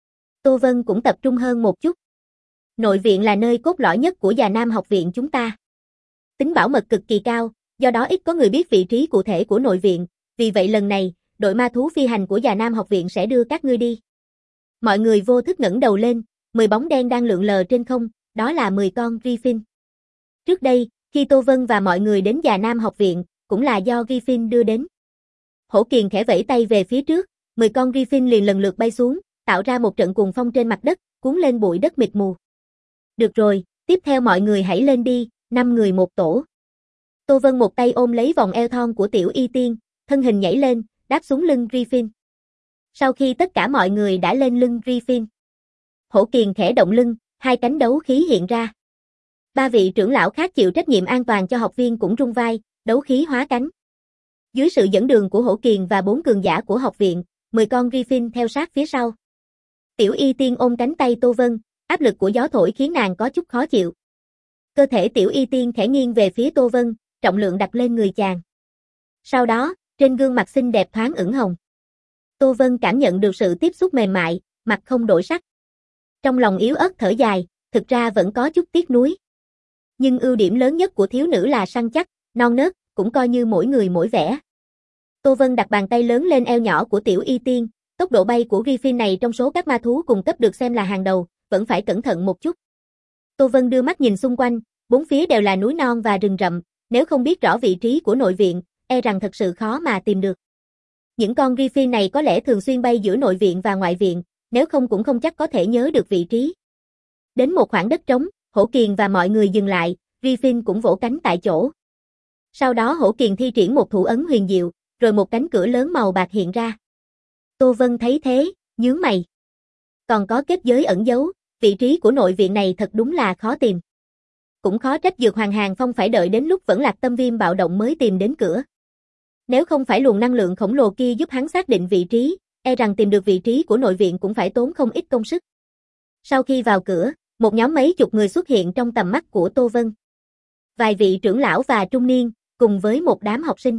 Tô Vân cũng tập trung hơn một chút. Nội viện là nơi cốt lõi nhất của Già Nam học viện chúng ta. Tính bảo mật cực kỳ cao, do đó ít có người biết vị trí cụ thể của nội viện, vì vậy lần này, đội ma thú phi hành của Già Nam học viện sẽ đưa các ngươi đi. Mọi người vô thức ngẩng đầu lên, mười bóng đen đang lượn lờ trên không, đó là mười con Griffin. Trước đây, khi Tô Vân và mọi người đến Già Nam học viện, cũng là do Griffin đưa đến. Hổ Kiền khẽ vẫy tay về phía trước, mười con Griffin liền lần lượt bay xuống, tạo ra một trận cuồng phong trên mặt đất, cuốn lên bụi đất mịt mù. Được rồi, tiếp theo mọi người hãy lên đi, năm người một tổ. Tô Vân một tay ôm lấy vòng eo thon của Tiểu Y Tiên, thân hình nhảy lên, đáp xuống lưng Griffin. Sau khi tất cả mọi người đã lên lưng Griffin, Hổ Kiền khẽ động lưng, hai cánh đấu khí hiện ra. Ba vị trưởng lão khác chịu trách nhiệm an toàn cho học viên cũng rung vai, đấu khí hóa cánh. Dưới sự dẫn đường của Hổ Kiền và bốn cường giả của học viện, mười con Griffin theo sát phía sau. Tiểu Y Tiên ôm cánh tay Tô Vân, áp lực của gió thổi khiến nàng có chút khó chịu. Cơ thể Tiểu Y Tiên khẽ nghiêng về phía Tô Vân, trọng lượng đặt lên người chàng. Sau đó, trên gương mặt xinh đẹp thoáng ửng hồng. Tô Vân cảm nhận được sự tiếp xúc mềm mại, mặt không đổi sắc. Trong lòng yếu ớt thở dài, thực ra vẫn có chút tiếc nuối. Nhưng ưu điểm lớn nhất của thiếu nữ là săn chắc, non nớt, cũng coi như mỗi người mỗi vẻ. Tô Vân đặt bàn tay lớn lên eo nhỏ của Tiểu Y Tiên, tốc độ bay của Griffin này trong số các ma thú cùng cấp được xem là hàng đầu, vẫn phải cẩn thận một chút. Tô Vân đưa mắt nhìn xung quanh, bốn phía đều là núi non và rừng rậm, nếu không biết rõ vị trí của nội viện, e rằng thật sự khó mà tìm được. Những con Griffin này có lẽ thường xuyên bay giữa nội viện và ngoại viện, nếu không cũng không chắc có thể nhớ được vị trí. Đến một khoảng đất trống, Hổ Kiền và mọi người dừng lại, Griffin cũng vỗ cánh tại chỗ. Sau đó Hổ Kiền thi triển một thủ ấn huyền diệu, rồi một cánh cửa lớn màu bạc hiện ra. Tô Vân thấy thế, nhướng mày. Còn có kết giới ẩn giấu, vị trí của nội viện này thật đúng là khó tìm. Cũng khó trách Dược Hoàng Hàng Phong phải đợi đến lúc Vẫn Lạc Tâm Viêm bạo động mới tìm đến cửa. Nếu không phải luồng năng lượng khổng lồ kia giúp hắn xác định vị trí, e rằng tìm được vị trí của nội viện cũng phải tốn không ít công sức. Sau khi vào cửa, một nhóm mấy chục người xuất hiện trong tầm mắt của Tô Vân. Vài vị trưởng lão và trung niên, cùng với một đám học sinh.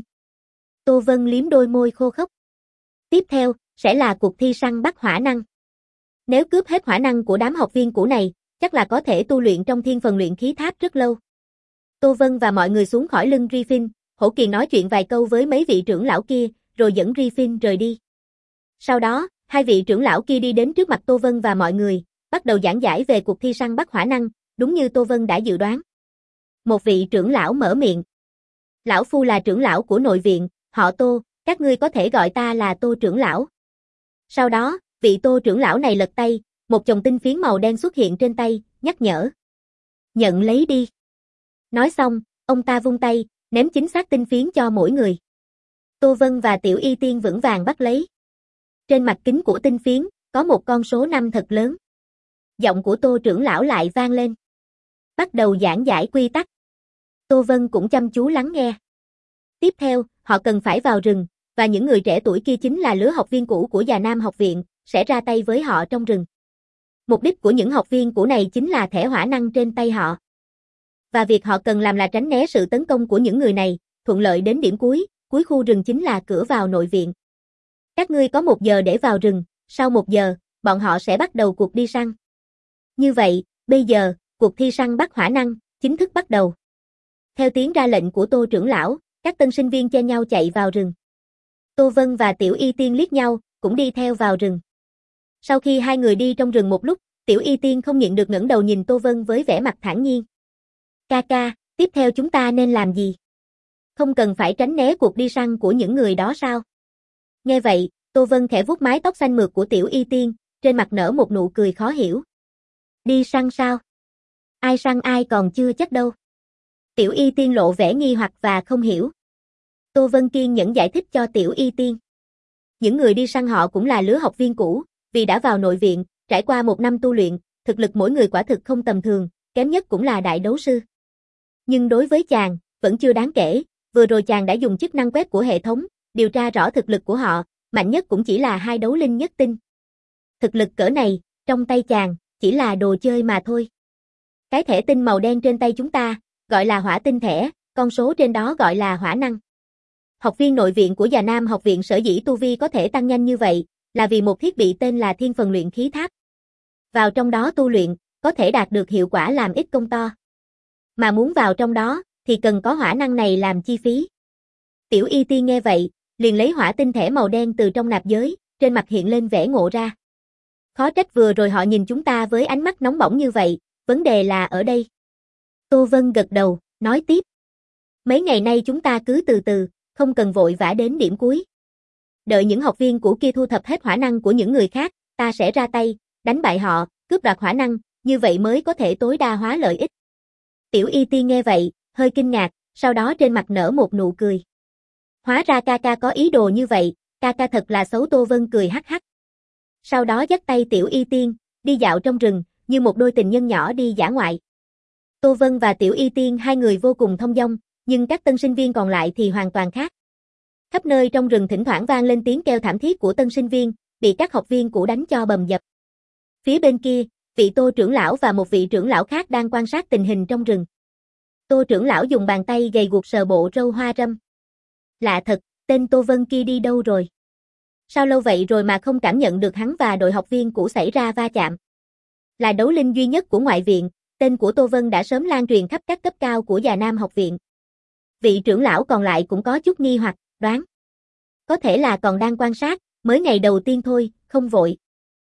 Tô Vân liếm đôi môi khô khốc. Tiếp theo, sẽ là cuộc thi săn bắt hỏa năng. Nếu cướp hết hỏa năng của đám học viên cũ này, chắc là có thể tu luyện trong thiên phần luyện khí tháp rất lâu. Tô Vân và mọi người xuống khỏi lưng Griffin, Hổ Kiền nói chuyện vài câu với mấy vị trưởng lão kia, rồi dẫn Griffin rời đi. Sau đó, hai vị trưởng lão kia đi đến trước mặt Tô Vân và mọi người, bắt đầu giảng giải về cuộc thi săn bắt hỏa năng, đúng như Tô Vân đã dự đoán. Một vị trưởng lão mở miệng. Lão Phu là trưởng lão của nội viện, họ Tô, các ngươi có thể gọi ta là Tô trưởng lão. Sau đó, vị Tô trưởng lão này lật tay, một chồng tinh phiến màu đen xuất hiện trên tay, nhắc nhở. Nhận lấy đi. Nói xong, ông ta vung tay, ném chính xác tinh phiến cho mỗi người. Tô Vân và Tiểu Y Tiên vững vàng bắt lấy. Trên mặt kính của tinh phiến, có một con số năm thật lớn. Giọng của Tô trưởng lão lại vang lên. Bắt đầu giảng giải quy tắc. Tô Vân cũng chăm chú lắng nghe. Tiếp theo, họ cần phải vào rừng, và những người trẻ tuổi kia chính là lứa học viên cũ của Già Nam học viện, sẽ ra tay với họ trong rừng. Mục đích của những học viên cũ này chính là thẻ hỏa năng trên tay họ. Và việc họ cần làm là tránh né sự tấn công của những người này, thuận lợi đến điểm cuối, cuối khu rừng chính là cửa vào nội viện. Các ngươi có một giờ để vào rừng, sau một giờ, bọn họ sẽ bắt đầu cuộc đi săn. Như vậy, bây giờ, cuộc thi săn bắt hỏa năng, chính thức bắt đầu. Theo tiếng ra lệnh của Tô trưởng lão, các tân sinh viên che nhau chạy vào rừng. Tô Vân và Tiểu Y Tiên liếc nhau, cũng đi theo vào rừng. Sau khi hai người đi trong rừng một lúc, Tiểu Y Tiên không nhịn được ngẩng đầu nhìn Tô Vân với vẻ mặt thản nhiên. Ca ca, tiếp theo chúng ta nên làm gì? Không cần phải tránh né cuộc đi săn của những người đó sao? Nghe vậy, Tô Vân khẽ vuốt mái tóc xanh mượt của Tiểu Y Tiên, trên mặt nở một nụ cười khó hiểu. Đi săn sao? Ai săn ai còn chưa chắc đâu. Tiểu Y Tiên lộ vẻ nghi hoặc và không hiểu. Tô Vân kiên nhẫn giải thích cho Tiểu Y Tiên. Những người đi săn họ cũng là lứa học viên cũ, vì đã vào nội viện, trải qua một năm tu luyện, thực lực mỗi người quả thực không tầm thường, kém nhất cũng là đại đấu sư. Nhưng đối với chàng, vẫn chưa đáng kể, vừa rồi chàng đã dùng chức năng quét của hệ thống, điều tra rõ thực lực của họ, mạnh nhất cũng chỉ là hai đấu linh nhất tinh. Thực lực cỡ này, trong tay chàng, chỉ là đồ chơi mà thôi. Cái thẻ tinh màu đen trên tay chúng ta, gọi là hỏa tinh thẻ, con số trên đó gọi là hỏa năng. Học viên nội viện của Già Nam học viện sở dĩ tu vi có thể tăng nhanh như vậy, là vì một thiết bị tên là Thiên Phần Luyện Khí Tháp. Vào trong đó tu luyện, có thể đạt được hiệu quả làm ít công to. Mà muốn vào trong đó, thì cần có hỏa năng này làm chi phí. Tiểu Y Tiên nghe vậy, liền lấy hỏa tinh thẻ màu đen từ trong nạp giới, trên mặt hiện lên vẻ ngộ ra. Khó trách vừa rồi họ nhìn chúng ta với ánh mắt nóng bỏng như vậy, vấn đề là ở đây. Tô Vân gật đầu, nói tiếp. Mấy ngày nay chúng ta cứ từ từ, không cần vội vã đến điểm cuối. Đợi những học viên cũ kia thu thập hết hỏa năng của những người khác, ta sẽ ra tay, đánh bại họ, cướp đoạt hỏa năng, như vậy mới có thể tối đa hóa lợi ích. Tiểu Y Tiên nghe vậy, hơi kinh ngạc, sau đó trên mặt nở một nụ cười. Hóa ra ca ca có ý đồ như vậy, ca ca thật là xấu. Tô Vân cười hắc hắc. Sau đó dắt tay Tiểu Y Tiên, đi dạo trong rừng, như một đôi tình nhân nhỏ đi dã ngoại. Tô Vân và Tiểu Y Tiên hai người vô cùng thông dong, nhưng các tân sinh viên còn lại thì hoàn toàn khác. Khắp nơi trong rừng thỉnh thoảng vang lên tiếng kêu thảm thiết của tân sinh viên, bị các học viên cũ đánh cho bầm dập. Phía bên kia, vị Tô trưởng lão và một vị trưởng lão khác đang quan sát tình hình trong rừng. Tô trưởng lão dùng bàn tay gầy guộc sờ bộ râu hoa râm. Lạ thật, tên Tô Vân kia đi đâu rồi? Sao lâu vậy rồi mà không cảm nhận được hắn và đội học viên cũ xảy ra va chạm? Là đấu linh duy nhất của ngoại viện, tên của Tô Vân đã sớm lan truyền khắp các cấp cao của Già Nam học viện. Vị trưởng lão còn lại cũng có chút nghi hoặc, đoán. Có thể là còn đang quan sát, mới ngày đầu tiên thôi, không vội.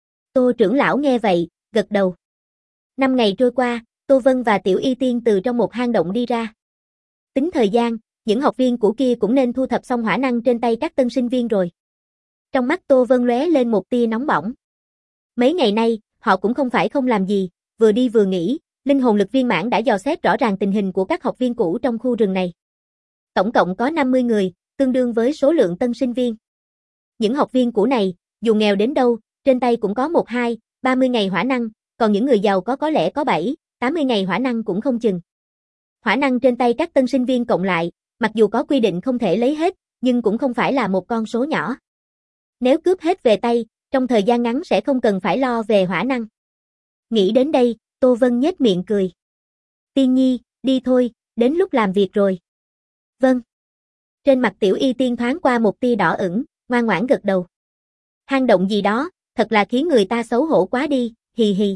Tô trưởng lão nghe vậy, gật đầu. Năm ngày trôi qua, Tô Vân và Tiểu Y Tiên từ trong một hang động đi ra. Tính thời gian, những học viên cũ kia cũng nên thu thập xong hỏa năng trên tay các tân sinh viên rồi. Trong mắt Tô Vân lóe lên một tia nóng bỏng. Mấy ngày nay, họ cũng không phải không làm gì, vừa đi vừa nghỉ, linh hồn lực viên mãn đã dò xét rõ ràng tình hình của các học viên cũ trong khu rừng này. Tổng cộng có năm mươi người, tương đương với số lượng tân sinh viên. Những học viên cũ này, dù nghèo đến đâu, trên tay cũng có một hai, ba mươi ngày hỏa năng, còn những người giàu có có lẽ có bảy, tám mươi ngày hỏa năng cũng không chừng. Hỏa năng trên tay các tân sinh viên cộng lại, mặc dù có quy định không thể lấy hết, nhưng cũng không phải là một con số nhỏ. Nếu cướp hết về tay, trong thời gian ngắn sẽ không cần phải lo về hỏa năng. Nghĩ đến đây, Tô Vân nhếch miệng cười. Tiên Nhi, đi thôi, đến lúc làm việc rồi. Vâng. Trên mặt Tiểu Y Tiên thoáng qua một tia đỏ ửng, ngoan ngoãn gật đầu. Hang động gì đó, thật là khiến người ta xấu hổ quá đi, hì hì.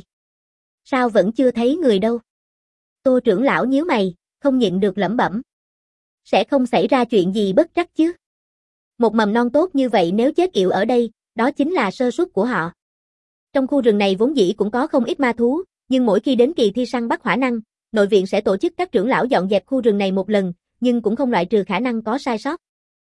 Sao vẫn chưa thấy người đâu? Tô trưởng lão nhíu mày, không nhịn được lẩm bẩm. Sẽ không xảy ra chuyện gì bất trắc chứ? Một mầm non tốt như vậy nếu chết yểu ở đây, đó chính là sơ suất của họ. Trong khu rừng này vốn dĩ cũng có không ít ma thú, nhưng mỗi khi đến kỳ thi săn bắt hỏa năng, nội viện sẽ tổ chức các trưởng lão dọn dẹp khu rừng này một lần, nhưng cũng không loại trừ khả năng có sai sót.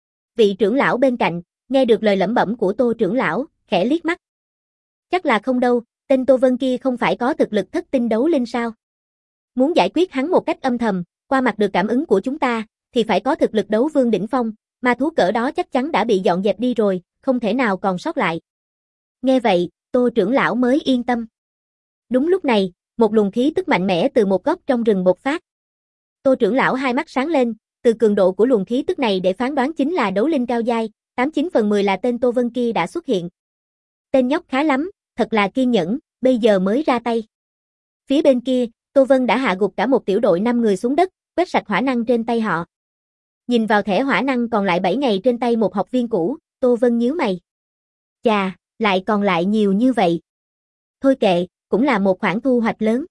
Vị trưởng lão bên cạnh, nghe được lời lẩm bẩm của Tô trưởng lão, khẽ liếc mắt. Chắc là không đâu, tên Tô Vân kia không phải có thực lực thất tinh đấu linh sao? Muốn giải quyết hắn một cách âm thầm, qua mặt được cảm ứng của chúng ta, thì phải có thực lực đấu vương đỉnh phong, ma thú cỡ đó chắc chắn đã bị dọn dẹp đi rồi, không thể nào còn sót lại. Nghe vậy, Tô trưởng lão mới yên tâm. Đúng lúc này, một luồng khí tức mạnh mẽ từ một góc trong rừng bộc phát. Tô trưởng lão hai mắt sáng lên, từ cường độ của luồng khí tức này để phán đoán chính là đấu linh cao giai, tám chín phần mười là tên Tô Vân kia đã xuất hiện. Tên nhóc khá lắm, thật là kiên nhẫn, bây giờ mới ra tay. Phía bên kia, Tô Vân đã hạ gục cả một tiểu đội năm người xuống đất, quét sạch hỏa năng trên tay họ. Nhìn vào thẻ hỏa năng còn lại bảy ngày trên tay một học viên cũ, Tô Vân nhíu mày. Chà, lại còn lại nhiều như vậy. Thôi kệ, cũng là một khoản thu hoạch lớn.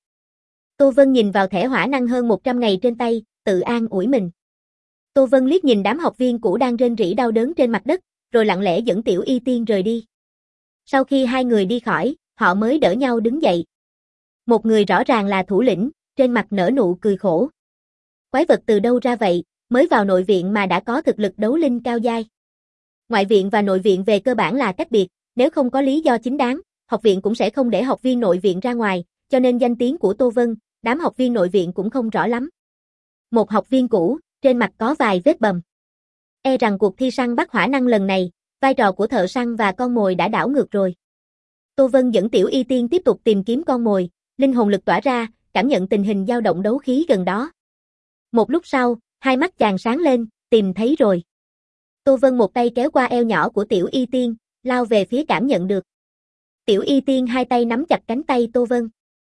Tô Vân nhìn vào thẻ hỏa năng hơn một trăm ngày trên tay, tự an ủi mình. Tô Vân liếc nhìn đám học viên cũ đang rên rỉ đau đớn trên mặt đất, rồi lặng lẽ dẫn Tiểu Y Tiên rời đi. Sau khi hai người đi khỏi, họ mới đỡ nhau đứng dậy. Một người rõ ràng là thủ lĩnh, trên mặt nở nụ cười khổ. Quái vật từ đâu ra vậy, mới vào nội viện mà đã có thực lực đấu linh cao giai. Ngoại viện và nội viện về cơ bản là cách biệt, nếu không có lý do chính đáng, học viện cũng sẽ không để học viên nội viện ra ngoài, cho nên danh tiếng của Tô Vân, đám học viên nội viện cũng không rõ lắm. Một học viên cũ, trên mặt có vài vết bầm. E rằng cuộc thi săn bắt hỏa năng lần này, Vai trò của thợ săn và con mồi đã đảo ngược rồi. Tô Vân dẫn Tiểu Y Tiên tiếp tục tìm kiếm con mồi, linh hồn lực tỏa ra, cảm nhận tình hình dao động đấu khí gần đó. Một lúc sau, hai mắt chàng sáng lên, tìm thấy rồi. Tô Vân một tay kéo qua eo nhỏ của Tiểu Y Tiên, lao về phía cảm nhận được. Tiểu Y Tiên hai tay nắm chặt cánh tay Tô Vân.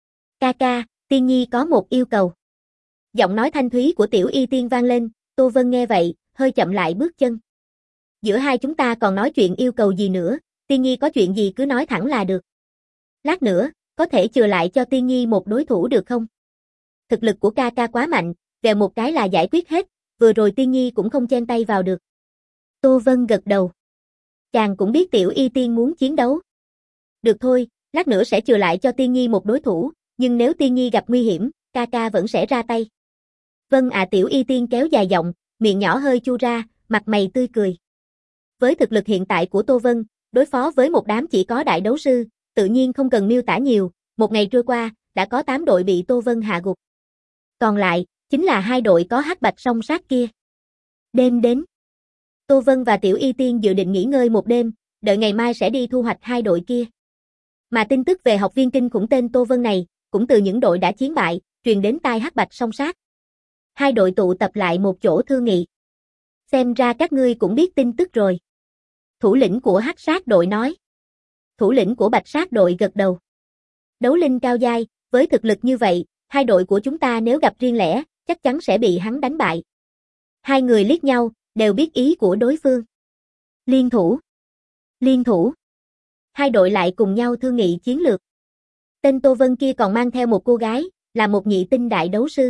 Ca ca, Tiên Nhi có một yêu cầu. Giọng nói thanh thúy của Tiểu Y Tiên vang lên, Tô Vân nghe vậy, hơi chậm lại bước chân. Giữa hai chúng ta còn nói chuyện yêu cầu gì nữa, Tiên Nhi có chuyện gì cứ nói thẳng là được. Lát nữa, có thể chừa lại cho Tiên Nhi một đối thủ được không? Thực lực của ca ca quá mạnh, vèo một cái là giải quyết hết, vừa rồi Tiên Nhi cũng không chen tay vào được. Tô Vân gật đầu. Chàng cũng biết Tiểu Y Tiên muốn chiến đấu. Được thôi, lát nữa sẽ chừa lại cho Tiên Nhi một đối thủ, nhưng nếu Tiên Nhi gặp nguy hiểm, ca ca vẫn sẽ ra tay. Vâng ạ. Tiểu Y Tiên kéo dài giọng, miệng nhỏ hơi chu ra, mặt mày tươi cười. Với thực lực hiện tại của Tô Vân, đối phó với một đám chỉ có đại đấu sư, tự nhiên không cần miêu tả nhiều, một ngày trôi qua, đã có tám đội bị Tô Vân hạ gục. Còn lại, chính là hai đội có hắc bạch song sát kia. Đêm đến. Tô Vân và Tiểu Y Tiên dự định nghỉ ngơi một đêm, đợi ngày mai sẽ đi thu hoạch hai đội kia. Mà tin tức về học viên kinh khủng tên Tô Vân này, cũng từ những đội đã chiến bại, truyền đến tai hắc bạch song sát. Hai đội tụ tập lại một chỗ thương nghị. Xem ra các ngươi cũng biết tin tức rồi. Thủ lĩnh của hắc sát đội nói. Thủ lĩnh của bạch sát đội gật đầu. Đấu linh cao giai, với thực lực như vậy, hai đội của chúng ta nếu gặp riêng lẻ, chắc chắn sẽ bị hắn đánh bại. Hai người liếc nhau, đều biết ý của đối phương. Liên thủ. Liên thủ. Hai đội lại cùng nhau thương nghị chiến lược. Tên Tô Vân kia còn mang theo một cô gái, là một nhị tinh đại đấu sư.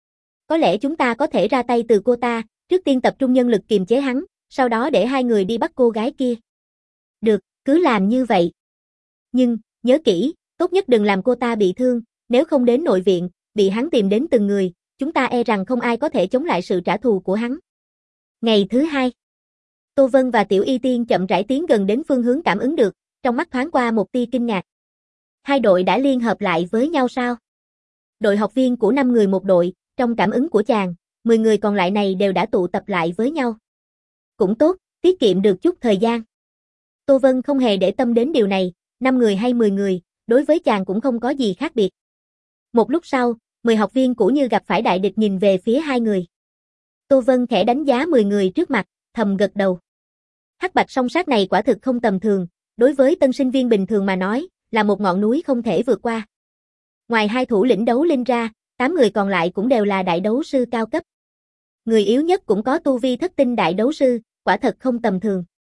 Có lẽ chúng ta có thể ra tay từ cô ta, trước tiên tập trung nhân lực kiềm chế hắn, sau đó để hai người đi bắt cô gái kia. Được, cứ làm như vậy. Nhưng, nhớ kỹ, tốt nhất đừng làm cô ta bị thương, nếu không đến nội viện, bị hắn tìm đến từng người, chúng ta e rằng không ai có thể chống lại sự trả thù của hắn. Ngày thứ hai, Tô Vân và Tiểu Y Tiên chậm rãi tiến gần đến phương hướng cảm ứng được, trong mắt thoáng qua một tia kinh ngạc. Hai đội đã liên hợp lại với nhau sao? Đội học viên của năm người một đội, trong cảm ứng của chàng, mười người còn lại này đều đã tụ tập lại với nhau. Cũng tốt, tiết kiệm được chút thời gian. Tô Vân không hề để tâm đến điều này, năm người hay mười người, đối với chàng cũng không có gì khác biệt. Một lúc sau, mười học viên cũ như gặp phải đại địch nhìn về phía hai người. Tô Vân khẽ đánh giá mười người trước mặt, thầm gật đầu. Hắc bạch song sát này quả thực không tầm thường, đối với tân sinh viên bình thường mà nói, là một ngọn núi không thể vượt qua. Ngoài hai thủ lĩnh đấu linh ra, tám người còn lại cũng đều là đại đấu sư cao cấp. Người yếu nhất cũng có tu vi thất tinh đại đấu sư, quả thật không tầm thường.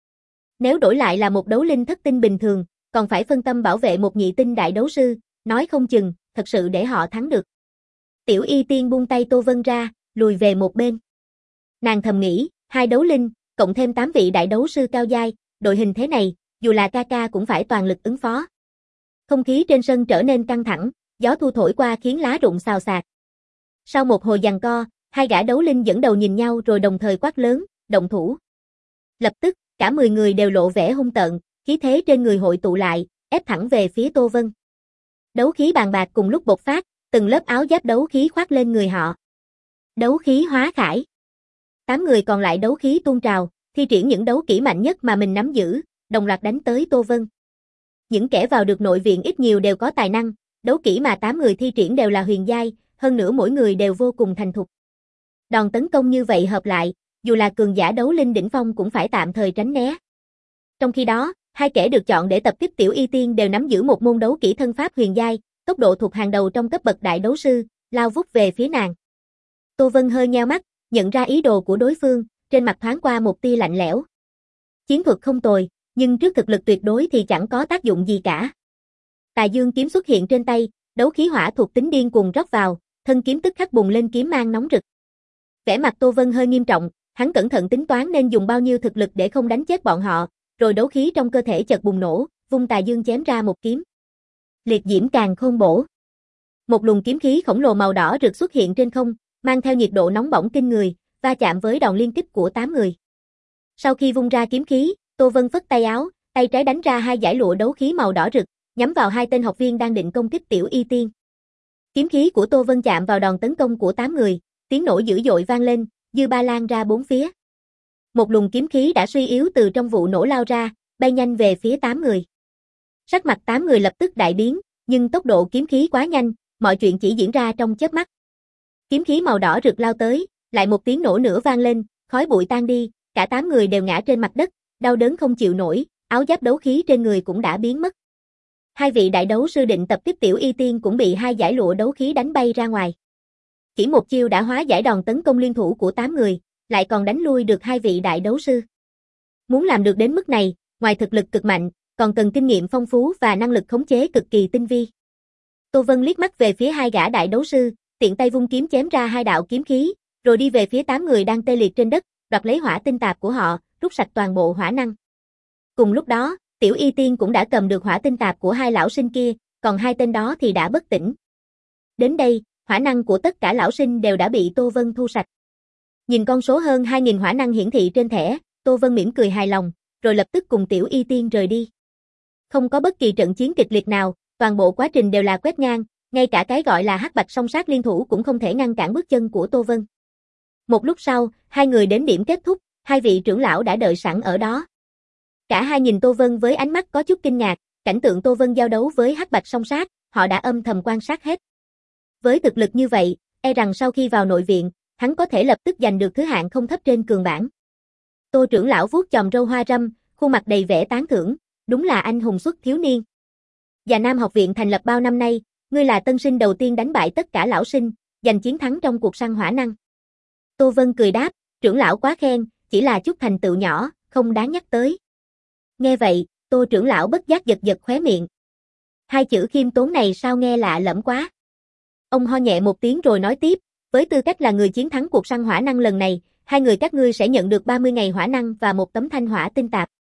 Nếu đổi lại là một đấu linh thất tinh bình thường, còn phải phân tâm bảo vệ một nhị tinh đại đấu sư, nói không chừng, thật sự để họ thắng được. Tiểu Y Tiên buông tay Tô Vân ra, lùi về một bên. Nàng thầm nghĩ, hai đấu linh, cộng thêm tám vị đại đấu sư cao giai, đội hình thế này, dù là ca ca cũng phải toàn lực ứng phó. Không khí trên sân trở nên căng thẳng, gió thu thổi qua khiến lá rụng xào xạc. Sau một hồi giằng co, hai gã đấu linh dẫn đầu nhìn nhau rồi đồng thời quát lớn, động thủ. Lập tức, cả mười người đều lộ vẻ hung tợn, khí thế trên người hội tụ lại, ép thẳng về phía Tô Vân. Đấu khí bàn bạc cùng lúc bộc phát, từng lớp áo giáp đấu khí khoác lên người họ. Đấu khí hóa khải. Tám người còn lại đấu khí tuôn trào, thi triển những đấu kỹ mạnh nhất mà mình nắm giữ, đồng loạt đánh tới Tô Vân. Những kẻ vào được nội viện ít nhiều đều có tài năng, đấu kỹ mà tám người thi triển đều là huyền giai, hơn nữa mỗi người đều vô cùng thành thục. Đòn tấn công như vậy hợp lại, dù là cường giả đấu linh đỉnh phong cũng phải tạm thời tránh né. Trong khi đó, hai kẻ được chọn để tập kích Tiểu Y Tiên đều nắm giữ một môn đấu kỹ thân pháp huyền giai, tốc độ thuộc hàng đầu trong cấp bậc đại đấu sư, lao vút về phía nàng. Tô Vân hơi nheo mắt, nhận ra ý đồ của đối phương, trên mặt thoáng qua một tia lạnh lẽo. Chiến thuật không tồi, nhưng trước thực lực tuyệt đối thì chẳng có tác dụng gì cả. Tà Dương kiếm xuất hiện trên tay, đấu khí hỏa thuộc tính điên cuồng rót vào, thân kiếm tức khắc bùng lên kiếm mang nóng rực. Vẻ mặt Tô Vân hơi nghiêm trọng, hắn cẩn thận tính toán nên dùng bao nhiêu thực lực để không đánh chết bọn họ, rồi đấu khí trong cơ thể chợt bùng nổ, vung Tà Dương chém ra một kiếm. Liệt diễm càn khôn bổ. Một luồng kiếm khí khổng lồ màu đỏ rực xuất hiện trên không, mang theo nhiệt độ nóng bỏng kinh người, va chạm với đòn liên kích của tám người. Sau khi vung ra kiếm khí, Tô Vân phất tay áo, tay trái đánh ra hai dải lụa đấu khí màu đỏ rực, nhắm vào hai tên học viên đang định công kích Tiểu Y Tiên. Kiếm khí của Tô Vân chạm vào đòn tấn công của tám người, tiếng nổ dữ dội vang lên, dư ba lan ra bốn phía. Một luồng kiếm khí đã suy yếu từ trong vụ nổ lao ra, bay nhanh về phía tám người. Sắc mặt tám người lập tức đại biến, nhưng tốc độ kiếm khí quá nhanh, mọi chuyện chỉ diễn ra trong chớp mắt. Kiếm khí màu đỏ rực lao tới, lại một tiếng nổ nữa vang lên, khói bụi tan đi, cả tám người đều ngã trên mặt đất, đau đớn không chịu nổi, áo giáp đấu khí trên người cũng đã biến mất. Hai vị đại đấu sư định tập tiếp Tiểu Y Tiên cũng bị hai dải lụa đấu khí đánh bay ra ngoài. Chỉ một chiêu đã hóa giải đòn tấn công liên thủ của tám người, lại còn đánh lui được hai vị đại đấu sư. Muốn làm được đến mức này, ngoài thực lực cực mạnh, còn cần kinh nghiệm phong phú và năng lực khống chế cực kỳ tinh vi. Tô Vân liếc mắt về phía hai gã đại đấu sư, tiện tay vung kiếm chém ra hai đạo kiếm khí, rồi đi về phía tám người đang tê liệt trên đất, đoạt lấy hỏa tinh tạp của họ, rút sạch toàn bộ hỏa năng. Cùng lúc đó, Tiểu Y Tiên cũng đã cầm được hỏa tinh tạp của hai lão sinh kia, còn hai tên đó thì đã bất tỉnh. Đến đây, hỏa năng của tất cả lão sinh đều đã bị Tô Vân thu sạch. Nhìn con số hơn hai nghìn hỏa năng hiển thị trên thẻ, Tô Vân mỉm cười hài lòng, rồi lập tức cùng Tiểu Y Tiên rời đi. Không có bất kỳ trận chiến kịch liệt nào, toàn bộ quá trình đều là quét ngang, ngay cả cái gọi là hắc bạch song sát liên thủ cũng không thể ngăn cản bước chân của Tô Vân. Một lúc sau, hai người đến điểm kết thúc, hai vị trưởng lão đã đợi sẵn ở đó. Cả hai nhìn Tô Vân với ánh mắt có chút kinh ngạc, cảnh tượng Tô Vân giao đấu với hắc bạch song sát, họ đã âm thầm quan sát hết. Với thực lực như vậy, e rằng sau khi vào nội viện, hắn có thể lập tức giành được thứ hạng không thấp trên cường bảng. Tô trưởng lão vuốt chòm râu hoa râm, khuôn mặt đầy vẻ tán thưởng, đúng là anh hùng xuất thiếu niên. Già Nam học viện thành lập bao năm nay, ngươi là tân sinh đầu tiên đánh bại tất cả lão sinh, giành chiến thắng trong cuộc săn hỏa năng. Tô Vân cười đáp, trưởng lão quá khen, chỉ là chút thành tựu nhỏ, không đáng nhắc tới. Nghe vậy, Tô trưởng lão bất giác giật giật khóe miệng. Hai chữ khiêm tốn này sao nghe lạ lẫm quá. Ông ho nhẹ một tiếng rồi nói tiếp, với tư cách là người chiến thắng cuộc săn hỏa năng lần này, hai người các ngươi sẽ nhận được ba mươi ngày hỏa năng và một tấm thanh hỏa tinh tạp.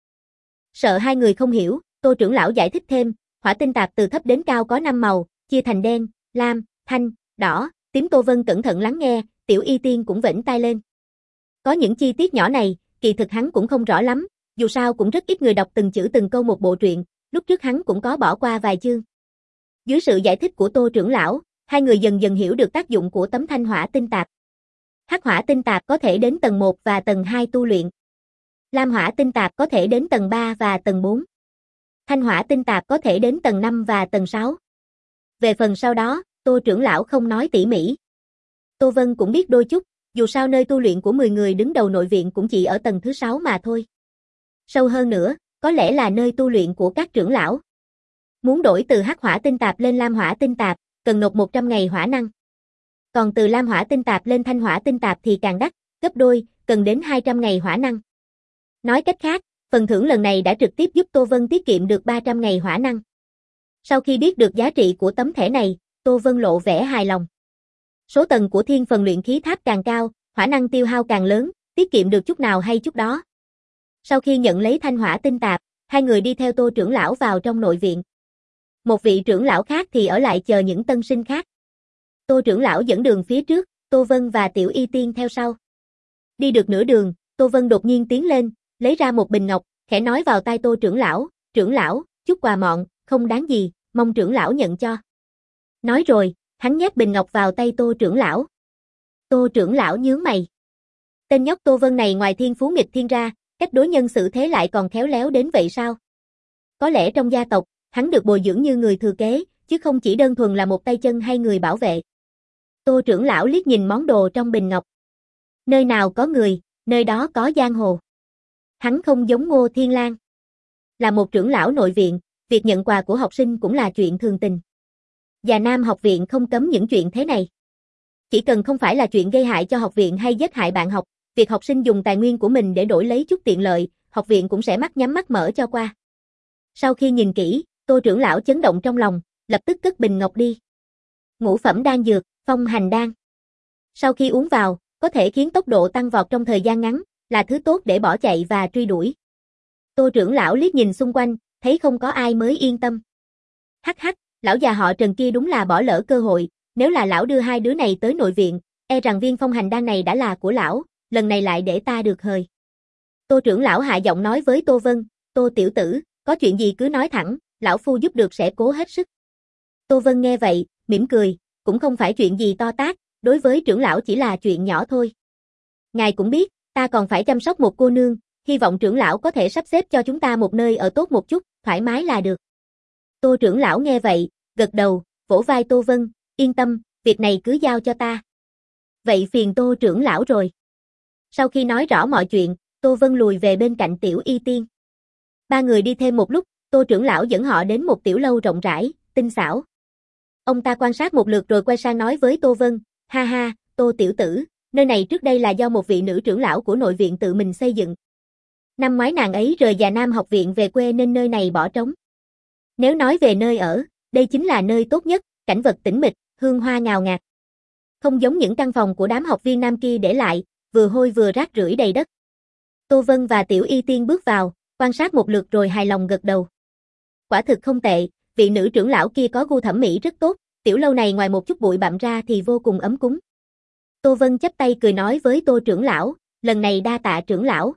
Sợ hai người không hiểu, Tô trưởng lão giải thích thêm, hỏa tinh tạp từ thấp đến cao có năm màu, chia thành đen, lam, thanh, đỏ, tím. Tô Vân cẩn thận lắng nghe, Tiểu Y Tiên cũng vểnh tai lên. Có những chi tiết nhỏ này, kỳ thực hắn cũng không rõ lắm, dù sao cũng rất ít người đọc từng chữ từng câu một bộ truyện, lúc trước hắn cũng có bỏ qua vài chương. Dưới sự giải thích của Tô trưởng lão, hai người dần dần hiểu được tác dụng của tấm thanh hỏa tinh tạp. Hắc hỏa tinh tạp có thể đến tầng một và tầng hai tu luyện. Lam hỏa tinh tạp có thể đến tầng ba và tầng bốn. Thanh hỏa tinh tạp có thể đến tầng năm và tầng sáu. Về phần sau đó, Tô trưởng lão không nói tỉ mỉ. Tô Vân cũng biết đôi chút, dù sao nơi tu luyện của mười người đứng đầu nội viện cũng chỉ ở tầng thứ sáu mà thôi. Sâu hơn nữa, có lẽ là nơi tu luyện của các trưởng lão. Muốn đổi từ hắc hỏa tinh tạp lên lam hỏa tinh tạp, cần nộp một trăm ngày hỏa năng. Còn từ lam hỏa tinh tạp lên thanh hỏa tinh tạp thì càng đắt, gấp đôi, cần đến hai trăm ngày hỏa năng. Nói cách khác, phần thưởng lần này đã trực tiếp giúp Tô Vân tiết kiệm được ba trăm ngày hỏa năng. Sau khi biết được giá trị của tấm thẻ này, Tô Vân lộ vẻ hài lòng. Số tầng của thiên phần luyện khí tháp càng cao, hỏa năng tiêu hao càng lớn, tiết kiệm được chút nào hay chút đó. Sau khi nhận lấy thanh hỏa tinh tạp, hai người đi theo Tô trưởng lão vào trong nội viện. Một vị trưởng lão khác thì ở lại chờ những tân sinh khác. Tô trưởng lão dẫn đường phía trước, Tô Vân và Tiểu Y Tiên theo sau. Đi được nửa đường, Tô Vân đột nhiên tiến lên, lấy ra một bình ngọc, khẽ nói vào tai Tô trưởng lão, trưởng lão, chút quà mọn, không đáng gì, mong trưởng lão nhận cho. Nói rồi, hắn nhét bình ngọc vào tay Tô trưởng lão. Tô trưởng lão nhướng mày. Tên nhóc Tô Vân này ngoài thiên phú nghịch thiên ra, cách đối nhân xử thế lại còn khéo léo đến vậy sao? Có lẽ trong gia tộc, hắn được bồi dưỡng như người thừa kế, chứ không chỉ đơn thuần là một tay chân hay người bảo vệ. Tô trưởng lão liếc nhìn món đồ trong bình ngọc. Nơi nào có người, nơi đó có giang hồ. Hắn không giống Ngô Thiên Lang. Là một trưởng lão nội viện, việc nhận quà của học sinh cũng là chuyện thường tình. Già Nam học viện không cấm những chuyện thế này. Chỉ cần không phải là chuyện gây hại cho học viện hay giết hại bạn học, việc học sinh dùng tài nguyên của mình để đổi lấy chút tiện lợi, học viện cũng sẽ mắt nhắm mắt mở cho qua. Sau khi nhìn kỹ, Tô trưởng lão chấn động trong lòng, lập tức cất bình ngọc đi. Ngũ phẩm đan dược, phong hành đan. Sau khi uống vào, có thể khiến tốc độ tăng vọt trong thời gian ngắn, là thứ tốt để bỏ chạy và truy đuổi. Tô trưởng lão liếc nhìn xung quanh, thấy không có ai mới yên tâm. Hắc hắc, lão già họ Trần kia đúng là bỏ lỡ cơ hội, nếu là lão đưa hai đứa này tới nội viện, e rằng viên phong hành đan này đã là của lão, lần này lại để ta được hời. Tô trưởng lão hạ giọng nói với Tô Vân, Tô tiểu tử, có chuyện gì cứ nói thẳng, lão phu giúp được sẽ cố hết sức. Tô Vân nghe vậy, mỉm cười, cũng không phải chuyện gì to tát, đối với trưởng lão chỉ là chuyện nhỏ thôi. Ngài cũng biết, Ta còn phải chăm sóc một cô nương, hy vọng trưởng lão có thể sắp xếp cho chúng ta một nơi ở tốt một chút, thoải mái là được. Tô trưởng lão nghe vậy, gật đầu, vỗ vai Tô Vân, yên tâm, việc này cứ giao cho ta. Vậy phiền Tô trưởng lão rồi. Sau khi nói rõ mọi chuyện, Tô Vân lùi về bên cạnh Tiểu Y Tiên. Ba người đi thêm một lúc, Tô trưởng lão dẫn họ đến một tiểu lâu rộng rãi, tinh xảo. Ông ta quan sát một lượt rồi quay sang nói với Tô Vân, ha ha, Tô tiểu tử, nơi này trước đây là do một vị nữ trưởng lão của nội viện tự mình xây dựng. Năm ngoái nàng ấy rời Già Nam học viện về quê nên nơi này bỏ trống. Nếu nói về nơi ở, đây chính là nơi tốt nhất, cảnh vật tĩnh mịch, hương hoa ngào ngạt. Không giống những căn phòng của đám học viên nam kia để lại, vừa hôi vừa rác rưởi đầy đất. Tô Vân và Tiểu Y Tiên bước vào, quan sát một lượt rồi hài lòng gật đầu. Quả thực không tệ, vị nữ trưởng lão kia có gu thẩm mỹ rất tốt, tiểu lâu này ngoài một chút bụi bặm ra thì vô cùng ấm cúng. Tô Vân chắp tay cười nói với Tô trưởng lão, lần này đa tạ trưởng lão.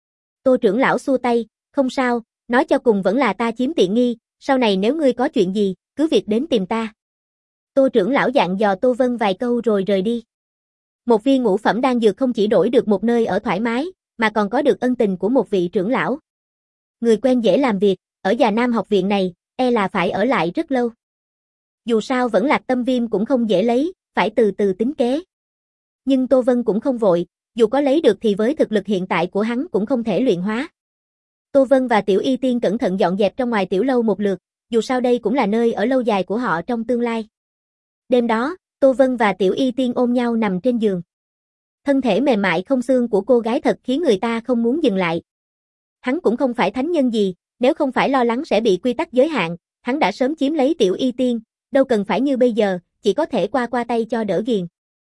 Tô trưởng lão xua tay, không sao, nói cho cùng vẫn là ta chiếm tiện nghi, sau này nếu ngươi có chuyện gì, cứ việc đến tìm ta. Tô trưởng lão dặn dò Tô Vân vài câu rồi rời đi. Một viên ngũ phẩm đan dược không chỉ đổi được một nơi ở thoải mái, mà còn có được ân tình của một vị trưởng lão. Người quen dễ làm việc, ở Già Nam học viện này, e là phải ở lại rất lâu. Dù sao vẫn Lạc Tâm Viêm cũng không dễ lấy, phải từ từ tính kế. Nhưng Tô Vân cũng không vội, dù có lấy được thì với thực lực hiện tại của hắn cũng không thể luyện hóa. Tô Vân và Tiểu Y Tiên cẩn thận dọn dẹp trong ngoài tiểu lâu một lượt, dù sao đây cũng là nơi ở lâu dài của họ trong tương lai. Đêm đó, Tô Vân và Tiểu Y Tiên ôm nhau nằm trên giường. Thân thể mềm mại không xương của cô gái thật khiến người ta không muốn dừng lại. Hắn cũng không phải thánh nhân gì, nếu không phải lo lắng sẽ bị quy tắc giới hạn, hắn đã sớm chiếm lấy Tiểu Y Tiên, đâu cần phải như bây giờ, chỉ có thể qua qua tay cho đỡ ghiền.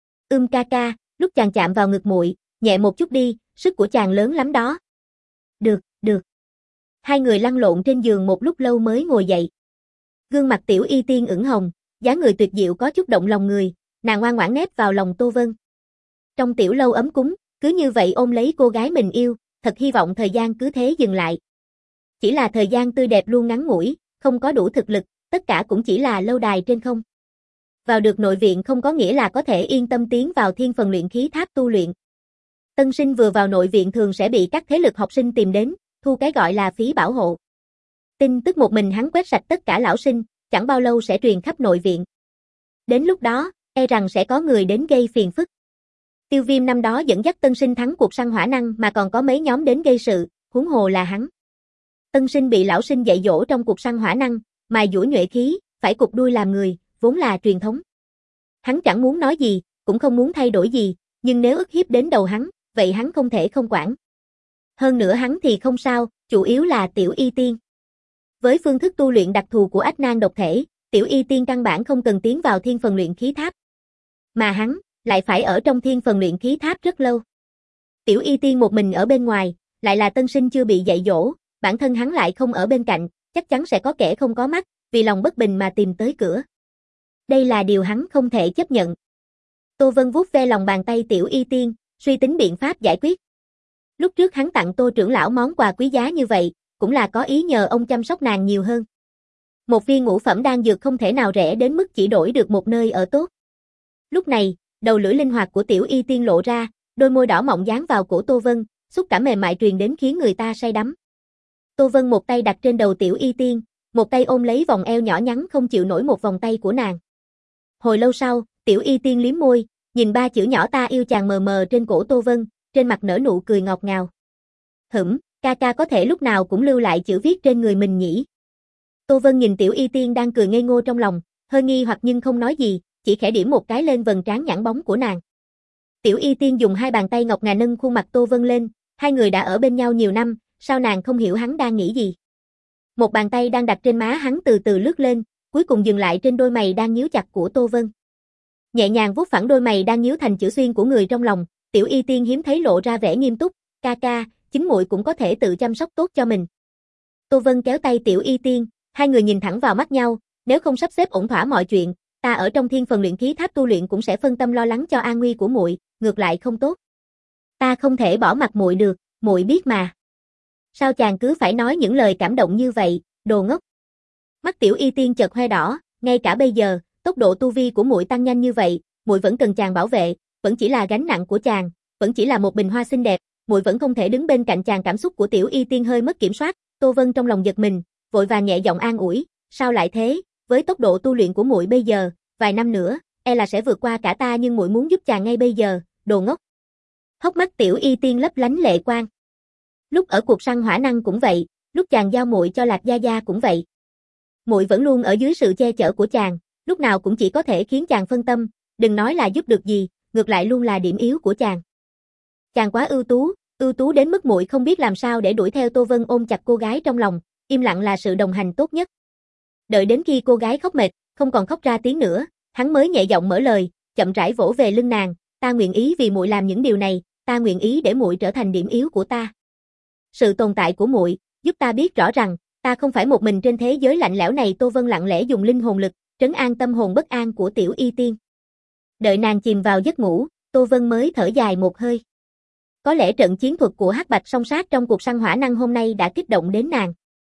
Ưm ca ca, lúc chàng chạm vào ngực muội, nhẹ một chút đi, sức của chàng lớn lắm đó. Được, được. Hai người lăn lộn trên giường một lúc lâu mới ngồi dậy. Gương mặt Tiểu Y Tiên ửng hồng, dáng người tuyệt diệu có chút động lòng người, nàng ngoan ngoãn nép vào lòng Tô Vân. Trong tiểu lâu ấm cúng, cứ như vậy ôm lấy cô gái mình yêu, thật hy vọng thời gian cứ thế dừng lại. Chỉ là thời gian tươi đẹp luôn ngắn ngủi, không có đủ thực lực, tất cả cũng chỉ là lâu đài trên không. Vào được nội viện không có nghĩa là có thể yên tâm tiến vào thiên phần luyện khí tháp tu luyện. Tân sinh vừa vào nội viện thường sẽ bị các thế lực học sinh tìm đến, thu cái gọi là phí bảo hộ. Tin tức một mình hắn quét sạch tất cả lão sinh, chẳng bao lâu sẽ truyền khắp nội viện. Đến lúc đó, e rằng sẽ có người đến gây phiền phức. Tiêu Viêm năm đó dẫn dắt tân sinh thắng cuộc săn hỏa năng mà còn có mấy nhóm đến gây sự, huống hồ là hắn. Tân sinh bị lão sinh dạy dỗ trong cuộc săn hỏa năng, mài dũa nhuệ khí, phải cụp đuôi làm người, vốn là truyền thống. Hắn chẳng muốn nói gì, cũng không muốn thay đổi gì, nhưng nếu ức hiếp đến đầu hắn, vậy hắn không thể không quản. Hơn nữa hắn thì không sao, chủ yếu là Tiểu Y Tiên. Với phương thức tu luyện đặc thù của Ách Nan độc thể, Tiểu Y Tiên căn bản không cần tiến vào thiên phần luyện khí tháp. Mà hắn, lại phải ở trong thiên phần luyện khí tháp rất lâu. Tiểu Y Tiên một mình ở bên ngoài, lại là tân sinh chưa bị dạy dỗ, bản thân hắn lại không ở bên cạnh, chắc chắn sẽ có kẻ không có mắt, vì lòng bất bình mà tìm tới cửa. Đây là điều hắn không thể chấp nhận. Tô Vân vuốt ve lòng bàn tay Tiểu Y Tiên, suy tính biện pháp giải quyết. Lúc trước hắn tặng Tô trưởng lão món quà quý giá như vậy, cũng là có ý nhờ ông chăm sóc nàng nhiều hơn. Một viên ngũ phẩm đan dược không thể nào rẻ đến mức chỉ đổi được một nơi ở tốt. Lúc này, đầu lưỡi linh hoạt của Tiểu Y Tiên lộ ra, đôi môi đỏ mọng dán vào cổ Tô Vân, xúc cảm mềm mại truyền đến khiến người ta say đắm. Tô Vân một tay đặt trên đầu Tiểu Y Tiên, một tay ôm lấy vòng eo nhỏ nhắn không chịu nổi một vòng tay của nàng. Hồi lâu sau, Tiểu Y Tiên liếm môi, nhìn ba chữ nhỏ ta yêu chàng mờ mờ trên cổ Tô Vân, trên mặt nở nụ cười ngọt ngào. Hửm, ca ca có thể lúc nào cũng lưu lại chữ viết trên người mình nhỉ? Tô Vân nhìn Tiểu Y Tiên đang cười ngây ngô trong lòng, hơi nghi hoặc nhưng không nói gì, chỉ khẽ điểm một cái lên vầng trán nhẵn bóng của nàng. Tiểu Y Tiên dùng hai bàn tay ngọc ngà nâng khuôn mặt Tô Vân lên, hai người đã ở bên nhau nhiều năm, sao nàng không hiểu hắn đang nghĩ gì? Một bàn tay đang đặt trên má hắn từ từ lướt lên, cuối cùng dừng lại trên đôi mày đang nhíu chặt của Tô Vân. Nhẹ nhàng vuốt phẳng đôi mày đang nhíu thành chữ xuyên của người trong lòng, Tiểu Y Tiên hiếm thấy lộ ra vẻ nghiêm túc, ca ca, chính muội cũng có thể tự chăm sóc tốt cho mình. Tô Vân kéo tay Tiểu Y Tiên, hai người nhìn thẳng vào mắt nhau, nếu không sắp xếp ổn thỏa mọi chuyện, ta ở trong thiên phần luyện khí tháp tu luyện cũng sẽ phân tâm lo lắng cho an nguy của muội, ngược lại không tốt. Ta không thể bỏ mặc muội được, muội biết mà. Sao chàng cứ phải nói những lời cảm động như vậy, đồ ngốc. Mắt Tiểu Y Tiên chợt hoe đỏ, ngay cả bây giờ, tốc độ tu vi của muội tăng nhanh như vậy, muội vẫn cần chàng bảo vệ, vẫn chỉ là gánh nặng của chàng, vẫn chỉ là một bình hoa xinh đẹp, muội vẫn không thể đứng bên cạnh chàng. Cảm xúc của Tiểu Y Tiên hơi mất kiểm soát, Tô Vân trong lòng giật mình, vội vàng nhẹ giọng an ủi, sao lại thế, với tốc độ tu luyện của muội bây giờ, vài năm nữa, e là sẽ vượt qua cả ta, nhưng muội muốn giúp chàng ngay bây giờ, đồ ngốc. Hốc mắt Tiểu Y Tiên lấp lánh lệ quang. Lúc ở cuộc săn hỏa năng cũng vậy, lúc chàng giao muội cho Lạc Gia Gia cũng vậy. Muội vẫn luôn ở dưới sự che chở của chàng, lúc nào cũng chỉ có thể khiến chàng phân tâm, đừng nói là giúp được gì, ngược lại luôn là điểm yếu của chàng. Chàng quá ưu tú, ưu tú đến mức muội không biết làm sao để đuổi theo. Tô Vân ôm chặt cô gái trong lòng, im lặng là sự đồng hành tốt nhất. Đợi đến khi cô gái khóc mệt, không còn khóc ra tiếng nữa, hắn mới nhẹ giọng mở lời, chậm rãi vỗ về lưng nàng, ta nguyện ý vì muội làm những điều này, ta nguyện ý để muội trở thành điểm yếu của ta. Sự tồn tại của muội giúp ta biết rõ rằng ta không phải một mình trên thế giới lạnh lẽo này. Tô Vân lặng lẽ dùng linh hồn lực trấn an tâm hồn bất an của Tiểu Y Tiên. Đợi nàng chìm vào giấc ngủ, Tô Vân mới thở dài một hơi. Có lẽ trận chiến thuật của Hắc Bạch song sát trong cuộc săn hỏa năng hôm nay đã kích động đến nàng.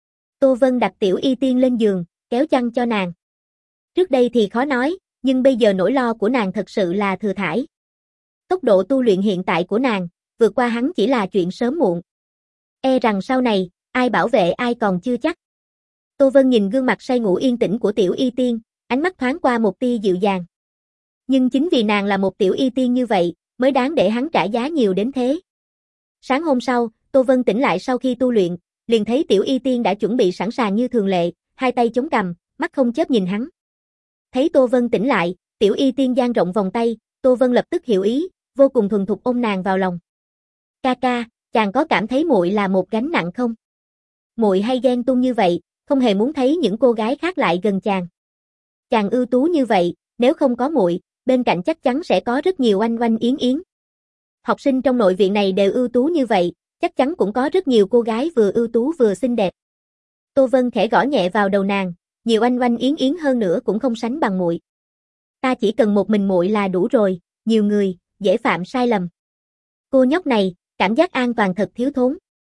Tô Vân đặt Tiểu Y Tiên lên giường, kéo chăn cho nàng. Trước đây thì khó nói, nhưng bây giờ nỗi lo của nàng thật sự là thừa thãi. Tốc độ tu luyện hiện tại của nàng, vượt qua hắn chỉ là chuyện sớm muộn. E rằng sau này, ai bảo vệ ai còn chưa chắc. Tô Vân nhìn gương mặt say ngủ yên tĩnh của Tiểu Y Tiên, ánh mắt thoáng qua một tia dịu dàng. Nhưng chính vì nàng là một Tiểu Y Tiên như vậy, mới đáng để hắn trả giá nhiều đến thế. Sáng hôm sau, Tô Vân tỉnh lại sau khi tu luyện, liền thấy Tiểu Y Tiên đã chuẩn bị sẵn sàng như thường lệ, hai tay chống cằm, mắt không chớp nhìn hắn. Thấy Tô Vân tỉnh lại, Tiểu Y Tiên dang rộng vòng tay, Tô Vân lập tức hiểu ý, vô cùng thuần thục ôm nàng vào lòng. Ca ca, chàng có cảm thấy muội là một gánh nặng không? Muội hay ghen tuông như vậy, không hề muốn thấy những cô gái khác lại gần chàng. Chàng ưu tú như vậy, nếu không có muội, bên cạnh chắc chắn sẽ có rất nhiều oanh oanh yến yến. Học sinh trong nội viện này đều ưu tú như vậy, chắc chắn cũng có rất nhiều cô gái vừa ưu tú vừa xinh đẹp. Tô Vân khẽ gõ nhẹ vào đầu nàng, nhiều oanh oanh yến yến hơn nữa cũng không sánh bằng muội. Ta chỉ cần một mình muội là đủ rồi, nhiều người, dễ phạm sai lầm. Cô nhóc này, cảm giác an toàn thật thiếu thốn.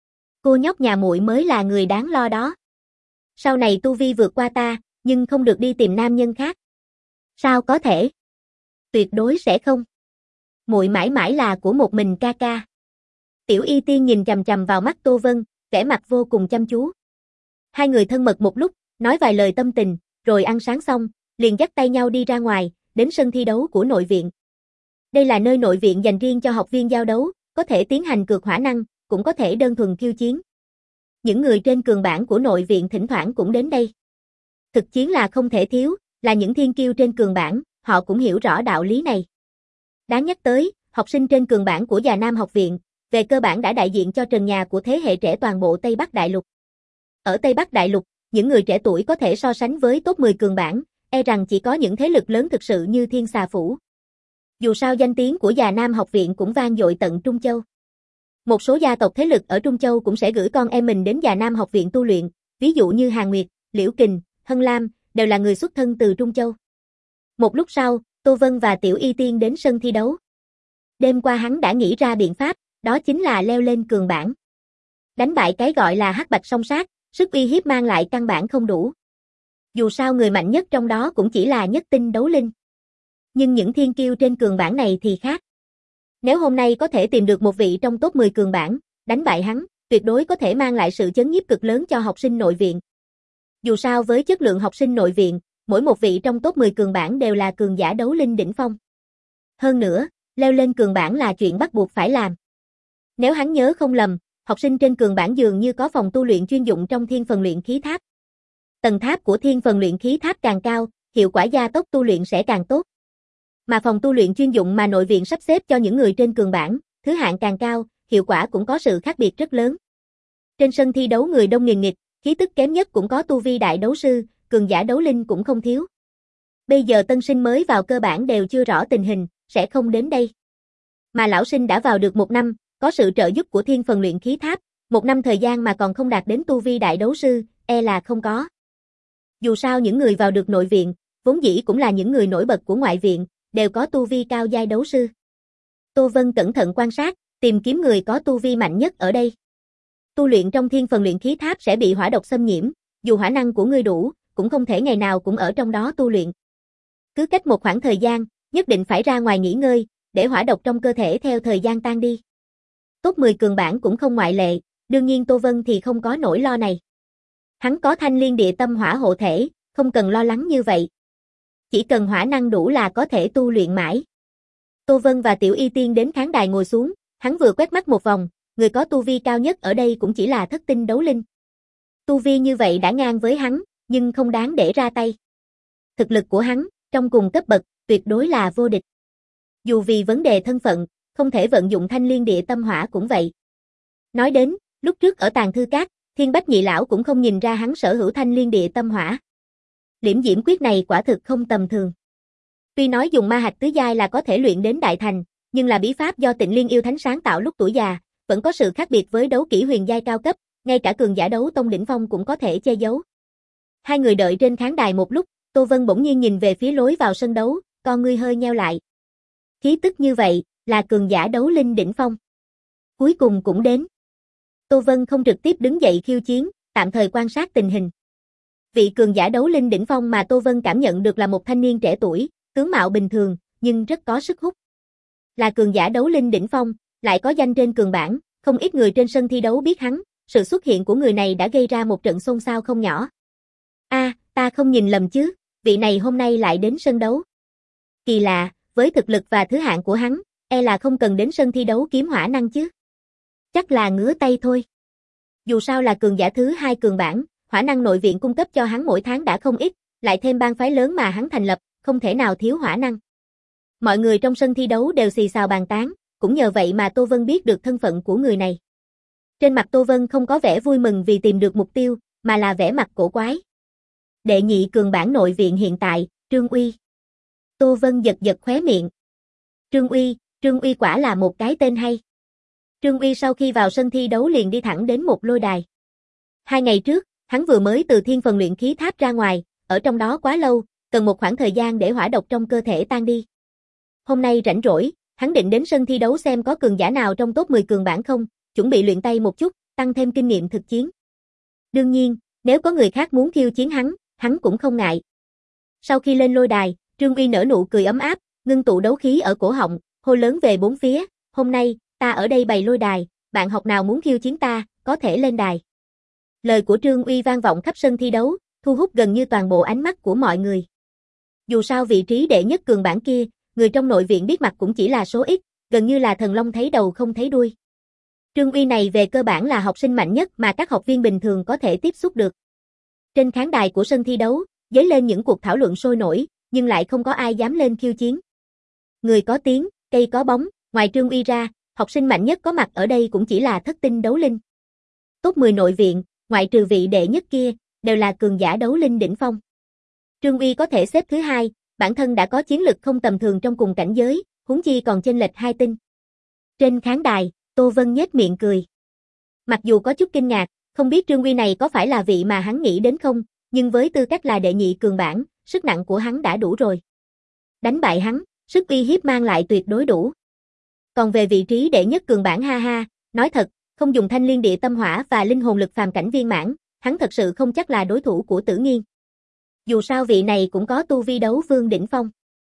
Cô nhóc nhà muội mới là người đáng lo đó. Sau này tu vi vượt qua ta, nhưng không được đi tìm nam nhân khác. Sao có thể? Tuyệt đối sẽ không. Muội mãi mãi là của một mình ca ca. Tiểu Y Tiên nhìn chằm chằm vào mắt Tô Vân, vẻ mặt vô cùng chăm chú. Hai người thân mật một lúc, nói vài lời tâm tình, rồi ăn sáng xong, liền dắt tay nhau đi ra ngoài, đến sân thi đấu của nội viện. Đây là nơi nội viện dành riêng cho học viên giao đấu, có thể tiến hành cược hỏa năng, cũng có thể đơn thuần khiêu chiến. Những người trên cường bảng của nội viện thỉnh thoảng cũng đến đây. Thực chiến là không thể thiếu, là những thiên kiêu trên cường bảng, họ cũng hiểu rõ đạo lý này. Đáng nhắc tới, học sinh trên cường bảng của Già Nam học viện, về cơ bản đã đại diện cho trần nhà của thế hệ trẻ toàn bộ Tây Bắc Đại Lục. Ở Tây Bắc Đại Lục, những người trẻ tuổi có thể so sánh với top mười cường bảng, e rằng chỉ có những thế lực lớn thực sự như Thiên Xà Phủ. Dù sao danh tiếng của Già Nam học viện cũng vang dội tận Trung Châu. Một số gia tộc thế lực ở Trung Châu cũng sẽ gửi con em mình đến Già Nam học viện tu luyện, ví dụ như Hàn Nguyệt, Liễu Kình, Hân Lam, đều là người xuất thân từ Trung Châu. Một lúc sau, Tô Vân và Tiểu Y Tiên đến sân thi đấu. Đêm qua hắn đã nghĩ ra biện pháp, đó chính là leo lên cường bảng. Đánh bại cái gọi là Hắc Bạch song sát, sức uy hiếp mang lại căn bản không đủ. Dù sao người mạnh nhất trong đó cũng chỉ là nhất tinh đấu linh. Nhưng những thiên kiêu trên cường bảng này thì khác. Nếu hôm nay có thể tìm được một vị trong top mười cường bảng, đánh bại hắn, tuyệt đối có thể mang lại sự chấn nhiếp cực lớn cho học sinh nội viện. Dù sao với chất lượng học sinh nội viện, mỗi một vị trong top mười cường bảng đều là cường giả đấu linh đỉnh phong. Hơn nữa, leo lên cường bảng là chuyện bắt buộc phải làm. Nếu hắn nhớ không lầm, học sinh trên cường bảng dường như có phòng tu luyện chuyên dụng trong Thiên Phần Luyện Khí Tháp. Tầng tháp của Thiên Phần Luyện Khí Tháp càng cao, hiệu quả gia tốc tu luyện sẽ càng tốt. Mà phòng tu luyện chuyên dụng mà nội viện sắp xếp cho những người trên cường bảng, thứ hạng càng cao, hiệu quả cũng có sự khác biệt rất lớn. Trên sân thi đấu người đông nghìn nghịt, khí tức kém nhất cũng có tu vi đại đấu sư, cường giả đấu linh cũng không thiếu. Bây giờ tân sinh mới vào cơ bản đều chưa rõ tình hình, sẽ không đến đây. Mà lão sinh đã vào được một năm, có sự trợ giúp của Thiên Phần Luyện Khí Tháp, một năm thời gian mà còn không đạt đến tu vi đại đấu sư, e là không có. Dù sao những người vào được nội viện, vốn dĩ cũng là những người nổi bật của ngoại viện, đều có tu vi cao giai đấu sư. Tô Vân cẩn thận quan sát, tìm kiếm người có tu vi mạnh nhất ở đây. Tu luyện trong Thiên Phần Luyện Khí Tháp sẽ bị hỏa độc xâm nhiễm, dù hỏa năng của ngươi đủ, cũng không thể ngày nào cũng ở trong đó tu luyện. Cứ cách một khoảng thời gian, nhất định phải ra ngoài nghỉ ngơi, để hỏa độc trong cơ thể theo thời gian tan đi. Top mười cường bản cũng không ngoại lệ, đương nhiên Tô Vân thì không có nỗi lo này. Hắn có thanh liên địa tâm hỏa hộ thể, không cần lo lắng như vậy. Chỉ cần hỏa năng đủ là có thể tu luyện mãi. Tô Vân và Tiểu Y Tiên đến khán đài ngồi xuống, hắn vừa quét mắt một vòng, người có tu vi cao nhất ở đây cũng chỉ là thất tinh đấu linh. Tu vi như vậy đã ngang với hắn, nhưng không đáng để ra tay. Thực lực của hắn, trong cùng cấp bậc, tuyệt đối là vô địch. Dù vì vấn đề thân phận, không thể vận dụng thanh liên địa tâm hỏa cũng vậy. Nói đến, lúc trước ở Tàng Thư Các, Thiên Bách Nhị Lão cũng không nhìn ra hắn sở hữu thanh liên địa tâm hỏa. Liễm diễm quyết này quả thực không tầm thường. Tuy nói dùng ma hạch tứ giai là có thể luyện đến đại thành, nhưng là bí pháp do Tịnh Liên yêu thánh sáng tạo lúc tuổi già, vẫn có sự khác biệt với đấu kỹ huyền giai cao cấp, ngay cả cường giả đấu tông đỉnh phong cũng có thể che giấu. Hai người đợi trên khán đài một lúc, Tô Vân bỗng nhiên nhìn về phía lối vào sân đấu, con ngươi hơi nheo lại. Khí tức như vậy, là cường giả đấu linh đỉnh phong. Cuối cùng cũng đến. Tô Vân không trực tiếp đứng dậy khiêu chiến, tạm thời quan sát tình hình. Vị cường giả đấu linh đỉnh phong mà Tô Vân cảm nhận được là một thanh niên trẻ tuổi, tướng mạo bình thường, nhưng rất có sức hút. Là cường giả đấu linh đỉnh phong, lại có danh trên cường bảng, không ít người trên sân thi đấu biết hắn, sự xuất hiện của người này đã gây ra một trận xôn xao không nhỏ. A, à, ta không nhìn lầm chứ, vị này hôm nay lại đến sân đấu. Kỳ lạ, với thực lực và thứ hạng của hắn, e là không cần đến sân thi đấu kiếm hỏa năng chứ. Chắc là ngứa tay thôi. Dù sao là cường giả thứ hai cường bảng, hỏa năng nội viện cung cấp cho hắn mỗi tháng đã không ít, lại thêm bang phái lớn mà hắn thành lập, không thể nào thiếu hỏa năng. Mọi người trong sân thi đấu đều xì xào bàn tán, cũng nhờ vậy mà Tô Vân biết được thân phận của người này. Trên mặt Tô Vân không có vẻ vui mừng vì tìm được mục tiêu, mà là vẻ mặt cổ quái. Đệ nhị cường bảng nội viện hiện tại, Trương Uy. Tô Vân giật giật khóe miệng. Trương Uy, Trương Uy quả là một cái tên hay. Trương Uy sau khi vào sân thi đấu liền đi thẳng đến một lôi đài. Hai ngày trước, hắn vừa mới từ thiên phần luyện khí tháp ra ngoài, ở trong đó quá lâu, cần một khoảng thời gian để hỏa độc trong cơ thể tan đi. Hôm nay rảnh rỗi, hắn định đến sân thi đấu xem có cường giả nào trong top mười cường bảng không, chuẩn bị luyện tay một chút, tăng thêm kinh nghiệm thực chiến. Đương nhiên, nếu có người khác muốn khiêu chiến hắn, hắn cũng không ngại. Sau khi lên lôi đài, Trương Uy nở nụ cười ấm áp, ngưng tụ đấu khí ở cổ họng, hô lớn về bốn phía, hôm nay, ta ở đây bày lôi đài, bạn học nào muốn khiêu chiến ta, có thể lên đài. Lời của Trương Uy vang vọng khắp sân thi đấu, thu hút gần như toàn bộ ánh mắt của mọi người. Dù sao vị trí đệ nhất cường bảng kia, người trong nội viện biết mặt cũng chỉ là số ít, gần như là thần long thấy đầu không thấy đuôi. Trương Uy này về cơ bản là học sinh mạnh nhất mà các học viên bình thường có thể tiếp xúc được. Trên khán đài của sân thi đấu, dấy lên những cuộc thảo luận sôi nổi, nhưng lại không có ai dám lên khiêu chiến. Người có tiếng, cây có bóng, ngoài Trương Uy ra, học sinh mạnh nhất có mặt ở đây cũng chỉ là thất tinh đấu linh. Top mười nội viện, ngoại trừ vị đệ nhất kia, đều là cường giả đấu linh đỉnh phong. Trương Uy có thể xếp thứ hai, bản thân đã có chiến lực không tầm thường trong cùng cảnh giới, huống chi còn chênh lệch hai tinh. Trên khán đài, Tô Vân nhếch miệng cười. Mặc dù có chút kinh ngạc, không biết Trương Uy này có phải là vị mà hắn nghĩ đến không, nhưng với tư cách là đệ nhị cường bảng, sức nặng của hắn đã đủ rồi. Đánh bại hắn, sức uy hiếp mang lại tuyệt đối đủ. Còn về vị trí đệ nhất cường bảng ha ha, nói thật, không dùng thanh liên địa tâm hỏa và linh hồn lực phàm cảnh viên mãn, hắn thật sự không chắc là đối thủ của Tử Nghiên. Dù sao vị này cũng có tu vi đấu vương đỉnh phong.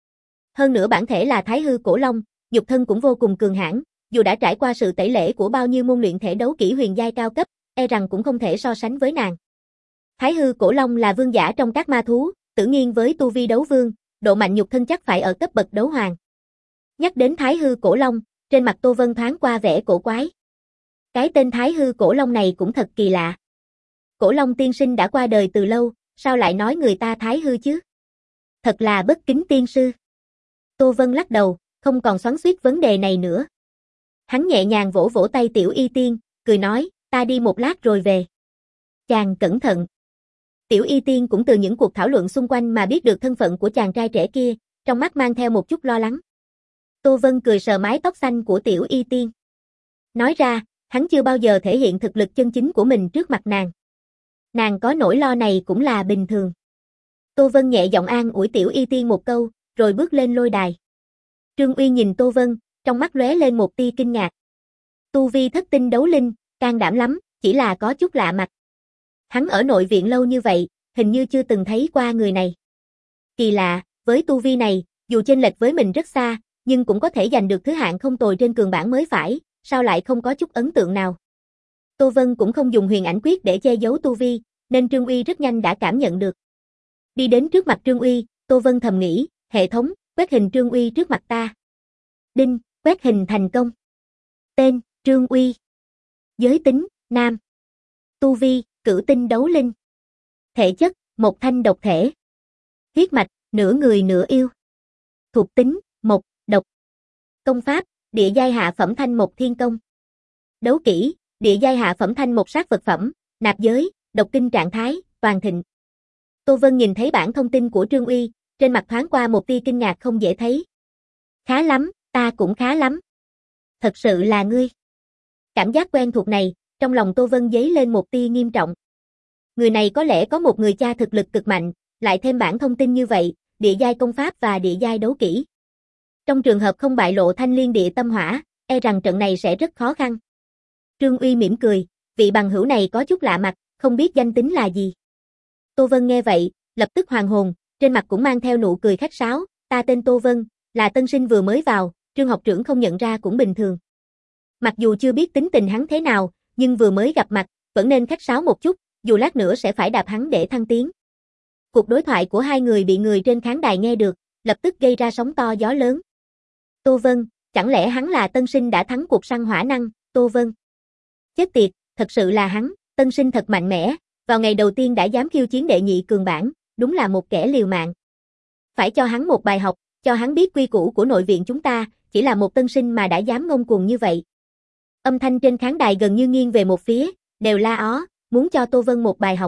Hơn nữa bản thể là Thái Hư Cổ Long, nhục thân cũng vô cùng cường hãn, dù đã trải qua sự tẩy lễ của bao nhiêu môn luyện thể đấu kỹ huyền giai cao cấp, e rằng cũng không thể so sánh với nàng. Thái Hư Cổ Long là vương giả trong các ma thú, Tử Nghiên với tu vi đấu vương, độ mạnh nhục thân chắc phải ở cấp bậc đấu hoàng. Nhắc đến Thái Hư Cổ Long, trên mặt Tô Vân thoáng qua vẻ cổ quái. Cái tên Thái Hư Cổ Long này cũng thật kỳ lạ. Cổ Long tiên sinh đã qua đời từ lâu, sao lại nói người ta Thái Hư chứ? Thật là bất kính tiên sư. Tô Vân lắc đầu, không còn xoắn xuýt vấn đề này nữa. Hắn nhẹ nhàng vỗ vỗ tay Tiểu Y Tiên, cười nói, ta đi một lát rồi về. Chàng cẩn thận. Tiểu Y Tiên cũng từ những cuộc thảo luận xung quanh mà biết được thân phận của chàng trai trẻ kia, trong mắt mang theo một chút lo lắng. Tô Vân cười sờ mái tóc xanh của Tiểu Y Tiên. Nói ra, hắn chưa bao giờ thể hiện thực lực chân chính của mình trước mặt nàng. Nàng có nỗi lo này cũng là bình thường. Tô Vân nhẹ giọng an ủi Tiểu Y Tiên một câu, rồi bước lên lôi đài. Trương Uy nhìn Tô Vân, trong mắt lóe lên một tia kinh ngạc. Tu vi thất tinh đấu linh, can đảm lắm, chỉ là có chút lạ mặt. Hắn ở nội viện lâu như vậy, hình như chưa từng thấy qua người này. Kỳ lạ, với tu vi này, dù chênh lệch với mình rất xa, nhưng cũng có thể giành được thứ hạng không tồi trên cường bảng mới phải, sao lại không có chút ấn tượng nào. Tô Vân cũng không dùng huyền ảnh quyết để che giấu tu vi, nên Trương Uy rất nhanh đã cảm nhận được. Đi đến trước mặt Trương Uy, Tô Vân thầm nghĩ, hệ thống, quét hình Trương Uy trước mặt ta. Đinh, quét hình thành công. Tên, Trương Uy. Giới tính, nam. Tu vi, cửu tinh đấu linh. Thể chất, một thanh độc thể. Huyết mạch, nửa người nửa yêu. Thuộc tính, mộc, độc. Công pháp, địa giai hạ phẩm thanh mộc thiên công. Đấu kỹ, địa giai hạ phẩm thanh mộc sát vật phẩm, nạp giới, độc kinh trạng thái, toàn thịnh. Tô Vân nhìn thấy bản thông tin của Trương Uy, trên mặt thoáng qua một tia kinh ngạc không dễ thấy. Khá lắm, ta cũng khá lắm. Thật sự là ngươi. Cảm giác quen thuộc này, trong lòng Tô Vân dấy lên một tia nghiêm trọng. Người này có lẽ có một người cha thực lực cực mạnh, lại thêm bản thông tin như vậy, địa giai công pháp và địa giai đấu kỹ. Trong trường hợp không bại lộ thanh liên địa tâm hỏa, e rằng trận này sẽ rất khó khăn. Trương Uy mỉm cười, vị bằng hữu này có chút lạ mặt, không biết danh tính là gì. Tô Vân nghe vậy, lập tức hoàn hồn, trên mặt cũng mang theo nụ cười khách sáo, ta tên Tô Vân, là tân sinh vừa mới vào, Trương học trưởng không nhận ra cũng bình thường. Mặc dù chưa biết tính tình hắn thế nào, nhưng vừa mới gặp mặt, vẫn nên khách sáo một chút, dù lát nữa sẽ phải đạp hắn để thăng tiến. Cuộc đối thoại của hai người bị người trên khán đài nghe được, lập tức gây ra sóng to gió lớn. Tô Vân, chẳng lẽ hắn là tân sinh đã thắng cuộc săn hỏa năng, Tô Vân. Chết tiệt, thật sự là hắn, tân sinh thật mạnh mẽ, vào ngày đầu tiên đã dám khiêu chiến đệ nhị cường bảng, đúng là một kẻ liều mạng. Phải cho hắn một bài học, cho hắn biết quy củ của nội viện chúng ta, chỉ là một tân sinh mà đã dám ngông cuồng như vậy. Âm thanh trên khán đài gần như nghiêng về một phía, đều la ó, muốn cho Tô Vân một bài học.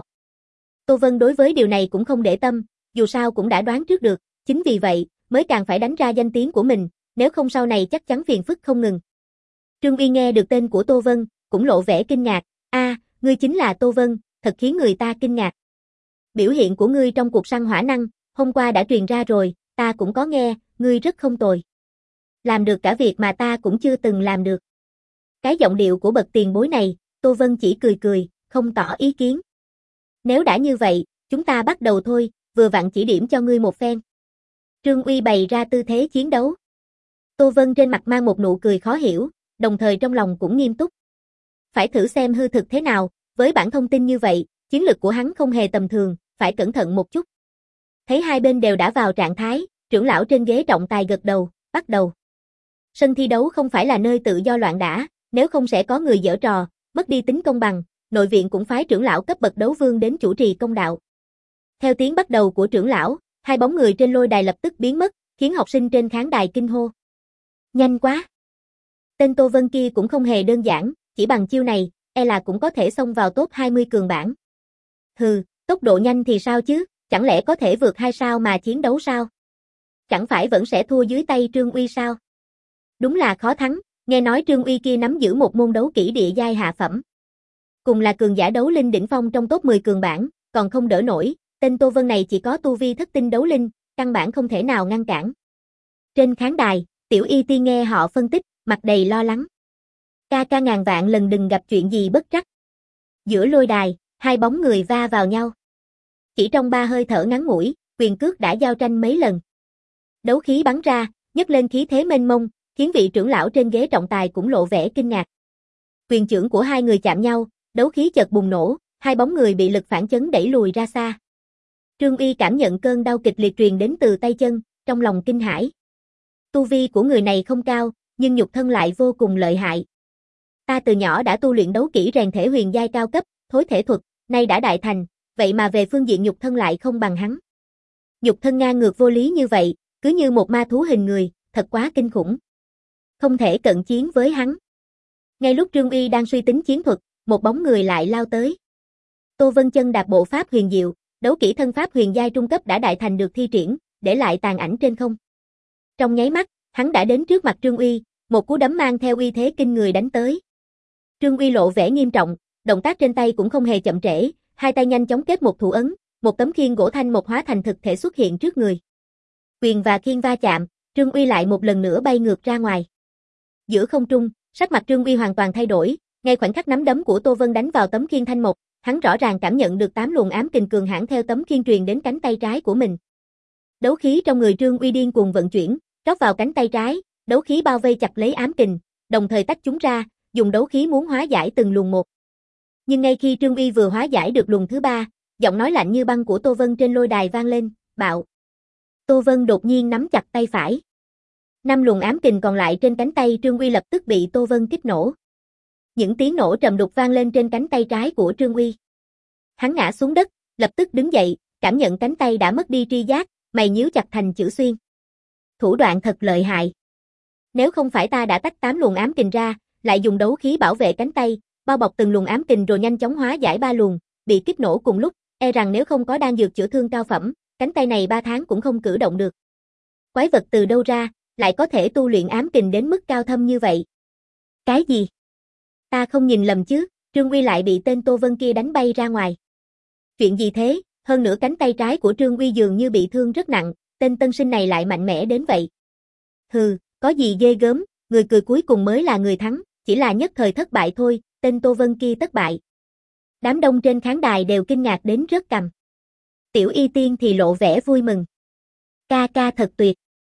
Tô Vân đối với điều này cũng không để tâm, dù sao cũng đã đoán trước được, chính vì vậy, mới càng phải đánh ra danh tiếng của mình, nếu không sau này chắc chắn phiền phức không ngừng. Trương Uy nghe được tên của Tô Vân, cũng lộ vẻ kinh ngạc, a, ngươi chính là Tô Vân, thật khiến người ta kinh ngạc. Biểu hiện của ngươi trong cuộc săn hỏa năng, hôm qua đã truyền ra rồi, ta cũng có nghe, ngươi rất không tồi. Làm được cả việc mà ta cũng chưa từng làm được. Cái giọng điệu của bậc tiền bối này, Tô Vân chỉ cười cười, không tỏ ý kiến. Nếu đã như vậy, chúng ta bắt đầu thôi, vừa vặn chỉ điểm cho ngươi một phen. Trương Uy bày ra tư thế chiến đấu. Tô Vân trên mặt mang một nụ cười khó hiểu, đồng thời trong lòng cũng nghiêm túc. Phải thử xem hư thực thế nào, với bản thông tin như vậy, chiến lực của hắn không hề tầm thường, phải cẩn thận một chút. Thấy hai bên đều đã vào trạng thái, trưởng lão trên ghế trọng tài gật đầu, bắt đầu. Sân thi đấu không phải là nơi tự do loạn đả, nếu không sẽ có người giở trò, mất đi tính công bằng, nội viện cũng phái trưởng lão cấp bậc đấu vương đến chủ trì công đạo. Theo tiếng bắt đầu của trưởng lão, hai bóng người trên lôi đài lập tức biến mất, khiến học sinh trên khán đài kinh hô. Nhanh quá! Tên Tô Vân kia cũng không hề đơn giản, chỉ bằng chiêu này, e là cũng có thể xông vào top hai mươi cường bảng. Hừ, tốc độ nhanh thì sao chứ, chẳng lẽ có thể vượt hai sao mà chiến đấu sao? Chẳng phải vẫn sẽ thua dưới tay Trương Uy sao? Đúng là khó thắng, nghe nói Trương Uy kia nắm giữ một môn đấu kỹ địa giai hạ phẩm. Cùng là cường giả đấu linh đỉnh phong trong top mười cường bảng, còn không đỡ nổi, tên Tô Vân này chỉ có tu vi thất tinh đấu linh, căn bản không thể nào ngăn cản. Trên khán đài, Tiểu Y Ti nghe họ phân tích, mặt đầy lo lắng. Ca ca ngàn vạn lần đừng gặp chuyện gì bất trắc. Giữa lôi đài, hai bóng người va vào nhau. Chỉ trong ba hơi thở ngắn ngủi, quyền cước đã giao tranh mấy lần. Đấu khí bắn ra, nhấc lên khí thế mênh mông, khiến vị trưởng lão trên ghế trọng tài cũng lộ vẻ kinh ngạc. Quyền chưởng của hai người chạm nhau, đấu khí chợt bùng nổ, hai bóng người bị lực phản chấn đẩy lùi ra xa. Trương Uy cảm nhận cơn đau kịch liệt truyền đến từ tay chân, trong lòng kinh hãi. Tu vi của người này không cao, nhưng nhục thân lại vô cùng lợi hại. Ta từ nhỏ đã tu luyện đấu kỹ rèn thể huyền giai cao cấp, thối thể thuật, nay đã đại thành, vậy mà về phương diện nhục thân lại không bằng hắn. Nhục thân ngang ngược vô lý như vậy, cứ như một ma thú hình người, thật quá kinh khủng. Không thể cận chiến với hắn. Ngay lúc Trương Uy đang suy tính chiến thuật, một bóng người lại lao tới. Tô Vân chân đạp bộ pháp huyền diệu, đấu kỹ thân pháp huyền giai trung cấp đã đại thành được thi triển, để lại tàn ảnh trên không. Trong nháy mắt, hắn đã đến trước mặt Trương Uy, một cú đấm mang theo uy thế kinh người đánh tới. Trương Uy lộ vẻ nghiêm trọng, động tác trên tay cũng không hề chậm trễ, hai tay nhanh chóng kết một thủ ấn, một tấm khiên gỗ thanh một hóa thành thực thể xuất hiện trước người. Quyền và khiên va chạm, Trương Uy lại một lần nữa bay ngược ra ngoài. Giữa không trung, sắc mặt Trương Uy hoàn toàn thay đổi, ngay khoảnh khắc nắm đấm của Tô Vân đánh vào tấm khiên thanh một, hắn rõ ràng cảm nhận được tám luồng ám kình cường hãn theo tấm khiên truyền đến cánh tay trái của mình. Đấu khí trong người Trương Uy điên cuồng vận chuyển, rót vào cánh tay trái, Đấu khí bao vây chặt lấy ám kình, đồng thời tách chúng ra, dùng đấu khí muốn hóa giải từng luồng một. Nhưng ngay khi Trương Uy vừa hóa giải được luồng thứ ba, giọng nói lạnh như băng của Tô Vân trên lôi đài vang lên, bạo. Tô Vân đột nhiên nắm chặt tay phải. Năm luồng ám kình còn lại trên cánh tay Trương Uy lập tức bị Tô Vân kích nổ. Những tiếng nổ trầm đục vang lên trên cánh tay trái của Trương Uy. Hắn ngã xuống đất, lập tức đứng dậy, cảm nhận cánh tay đã mất đi tri giác, mày nhíu chặt thành chữ xuyên. Thủ đoạn thật lợi hại. Nếu không phải ta đã tách tám luồng ám kình ra, lại dùng đấu khí bảo vệ cánh tay, bao bọc từng luồng ám kình rồi nhanh chóng hóa giải ba luồng, bị kích nổ cùng lúc, e rằng nếu không có đan dược chữa thương cao phẩm, cánh tay này ba tháng cũng không cử động được. Quái vật từ đâu ra, lại có thể tu luyện ám kình đến mức cao thâm như vậy? Cái gì? Ta không nhìn lầm chứ? Trương Uy lại bị tên Tô Vân kia đánh bay ra ngoài. Chuyện gì thế? Hơn nữa cánh tay trái của Trương Uy dường như bị thương rất nặng, tên tân sinh này lại mạnh mẽ đến vậy. Hừ, có gì ghê gớm, người cười cuối cùng mới là người thắng, chỉ là nhất thời thất bại thôi, tên Tô Vân kia thất bại. Đám đông trên khán đài đều kinh ngạc đến rớt cằm. Tiểu Y Tiên thì lộ vẻ vui mừng. Ca ca thật tuyệt.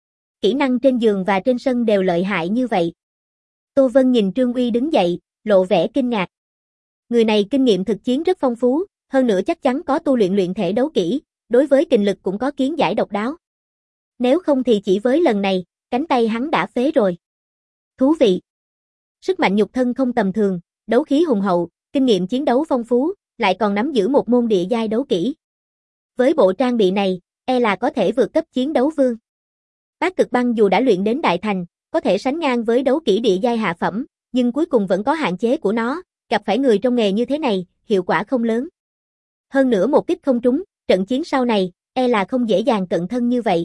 Kỹ năng trên giường và trên sân đều lợi hại như vậy. Tô Vân nhìn Trương Uy đứng dậy, lộ vẻ kinh ngạc. Người này kinh nghiệm thực chiến rất phong phú, hơn nữa chắc chắn có tu luyện luyện thể đấu kỹ, đối với kình lực cũng có kiến giải độc đáo. Nếu không thì chỉ với lần này, cánh tay hắn đã phế rồi. Thú vị. Sức mạnh nhục thân không tầm thường, đấu khí hùng hậu, kinh nghiệm chiến đấu phong phú, lại còn nắm giữ một môn địa giai đấu kỹ. Với bộ trang bị này, e là có thể vượt cấp chiến đấu vương. Bát Cực Băng dù đã luyện đến đại thành, có thể sánh ngang với đấu kỹ địa giai hạ phẩm, nhưng cuối cùng vẫn có hạn chế của nó, gặp phải người trong nghề như thế này, hiệu quả không lớn. Hơn nữa một kích không trúng, trận chiến sau này, e là không dễ dàng cận thân như vậy.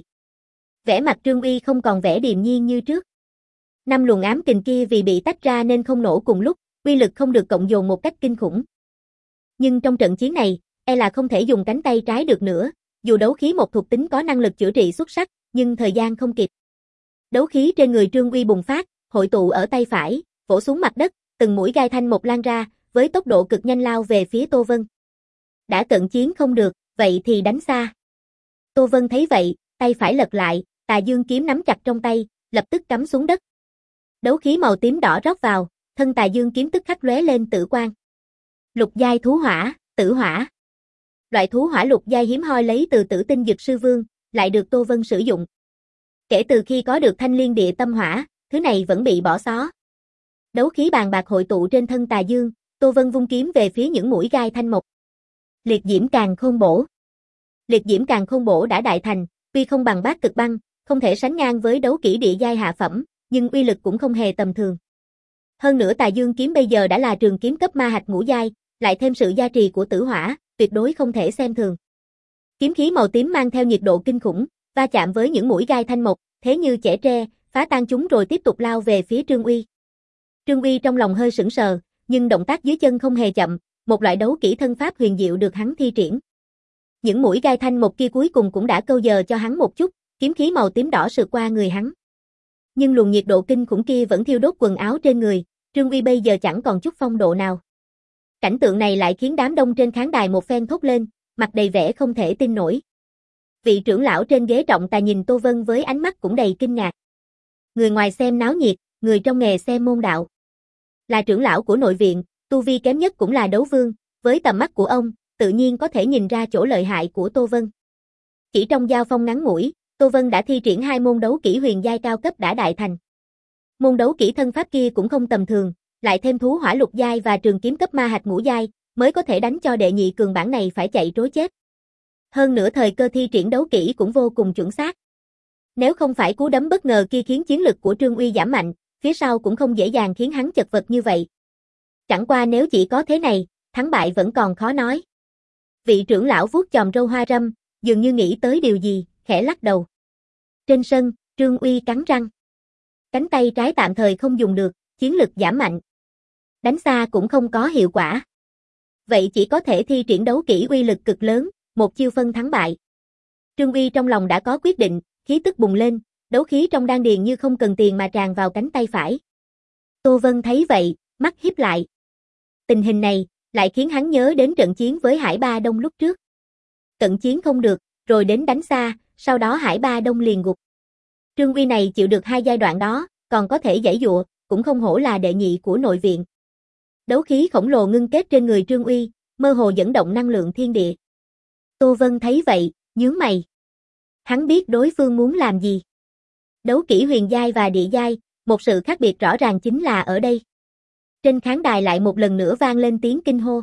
Vẻ mặt Trương Uy không còn vẻ điềm nhiên như trước. Năm luồng ám kình kia vì bị tách ra nên không nổ cùng lúc, uy lực không được cộng dồn một cách kinh khủng. Nhưng trong trận chiến này, e là không thể dùng cánh tay trái được nữa, dù đấu khí một thuộc tính có năng lực chữa trị xuất sắc, nhưng thời gian không kịp. Đấu khí trên người Trương Uy bùng phát, hội tụ ở tay phải, vỗ xuống mặt đất, từng mũi gai thanh một lan ra, với tốc độ cực nhanh lao về phía Tô Vân. Đã cận chiến không được, vậy thì đánh xa. Tô Vân thấy vậy, tay phải lật lại, Tà Dương kiếm nắm chặt trong tay, lập tức cắm xuống đất. Đấu khí màu tím đỏ rót vào, thân Tà Dương kiếm tức khắc lóe lên tử quang. Lục giai thú hỏa, tử hỏa. Loại thú hỏa lục giai hiếm hoi lấy từ Tử Tinh Dực Sư Vương, lại được Tô Vân sử dụng. Kể từ khi có được Thanh Liên Địa Tâm Hỏa, thứ này vẫn bị bỏ xó. Đấu khí bàn bạc hội tụ trên thân Tà Dương, Tô Vân vung kiếm về phía những mũi gai thanh mộc. Liệt Diễm Càn Khôn Bổ. Liệt Diễm Càn Khôn Bổ đã đại thành, tuy không bằng Bát Cực Băng, không thể sánh ngang với đấu kỹ địa giai hạ phẩm, nhưng uy lực cũng không hề tầm thường. Hơn nữa Tà Dương kiếm bây giờ đã là trường kiếm cấp ma hạch ngũ giai, lại thêm sự gia trì của tử hỏa, tuyệt đối không thể xem thường. Kiếm khí màu tím mang theo nhiệt độ kinh khủng, va chạm với những mũi gai thanh mộc, thế như chẻ tre, phá tan chúng rồi tiếp tục lao về phía Trương Uy. Trương Uy trong lòng hơi sững sờ, nhưng động tác dưới chân không hề chậm, một loại đấu kỹ thân pháp huyền diệu được hắn thi triển. Những mũi gai thanh mộc kia cuối cùng cũng đã câu giờ cho hắn một chút, kiếm khí màu tím đỏ sượt qua người hắn. Nhưng luồng nhiệt độ kinh khủng kia vẫn thiêu đốt quần áo trên người, Trương Uy bây giờ chẳng còn chút phong độ nào. Cảnh tượng này lại khiến đám đông trên khán đài một phen thốt lên, mặt đầy vẻ không thể tin nổi. Vị trưởng lão trên ghế trọng tài nhìn Tô Vân với ánh mắt cũng đầy kinh ngạc. Người ngoài xem náo nhiệt, người trong nghề xem môn đạo. Là trưởng lão của nội viện, tu vi kém nhất cũng là đấu vương, với tầm mắt của ông, tự nhiên có thể nhìn ra chỗ lợi hại của Tô Vân. Chỉ trong giao phong ngắn ngủi, Tô Vân đã thi triển hai môn đấu kỹ huyền giai cao cấp đã đại thành. Môn đấu kỹ thân pháp kia cũng không tầm thường, lại thêm thú hỏa lục giai và trường kiếm cấp ma hạch ngũ giai, mới có thể đánh cho đệ nhị cường bản này phải chạy trối chết. Hơn nữa thời cơ thi triển đấu kỹ cũng vô cùng chuẩn xác. Nếu không phải cú đấm bất ngờ kia khiến chiến lực của Trương Uy giảm mạnh, phía sau cũng không dễ dàng khiến hắn chật vật như vậy. Chẳng qua nếu chỉ có thế này, thắng bại vẫn còn khó nói. Vị trưởng lão vuốt chòm râu hoa râm, dường như nghĩ tới điều gì, khẽ lắc đầu. Trên sân, Trương Uy cắn răng. Cánh tay trái tạm thời không dùng được, chiến lực giảm mạnh. Đánh xa cũng không có hiệu quả. Vậy chỉ có thể thi triển đấu kỹ uy lực cực lớn, một chiêu phân thắng bại. Trương Uy trong lòng đã có quyết định, khí tức bùng lên, đấu khí trong đan điền như không cần tiền mà tràn vào cánh tay phải. Tô Vân thấy vậy, mắt híp lại. Tình hình này, lại khiến hắn nhớ đến trận chiến với Hải Ba Đông lúc trước. Cận chiến không được, rồi đến đánh xa, sau đó Hải Ba Đông liền gục. Trương Uy này chịu được hai giai đoạn đó, còn có thể giãy giụa, cũng không hổ là đệ nhị của nội viện. Đấu khí khổng lồ ngưng kết trên người Trương Uy, mơ hồ dẫn động năng lượng thiên địa. Tô Vân thấy vậy, nhướng mày. Hắn biết đối phương muốn làm gì. Đấu kỹ huyền giai và địa giai, một sự khác biệt rõ ràng chính là ở đây. Trên khán đài lại một lần nữa vang lên tiếng kinh hô.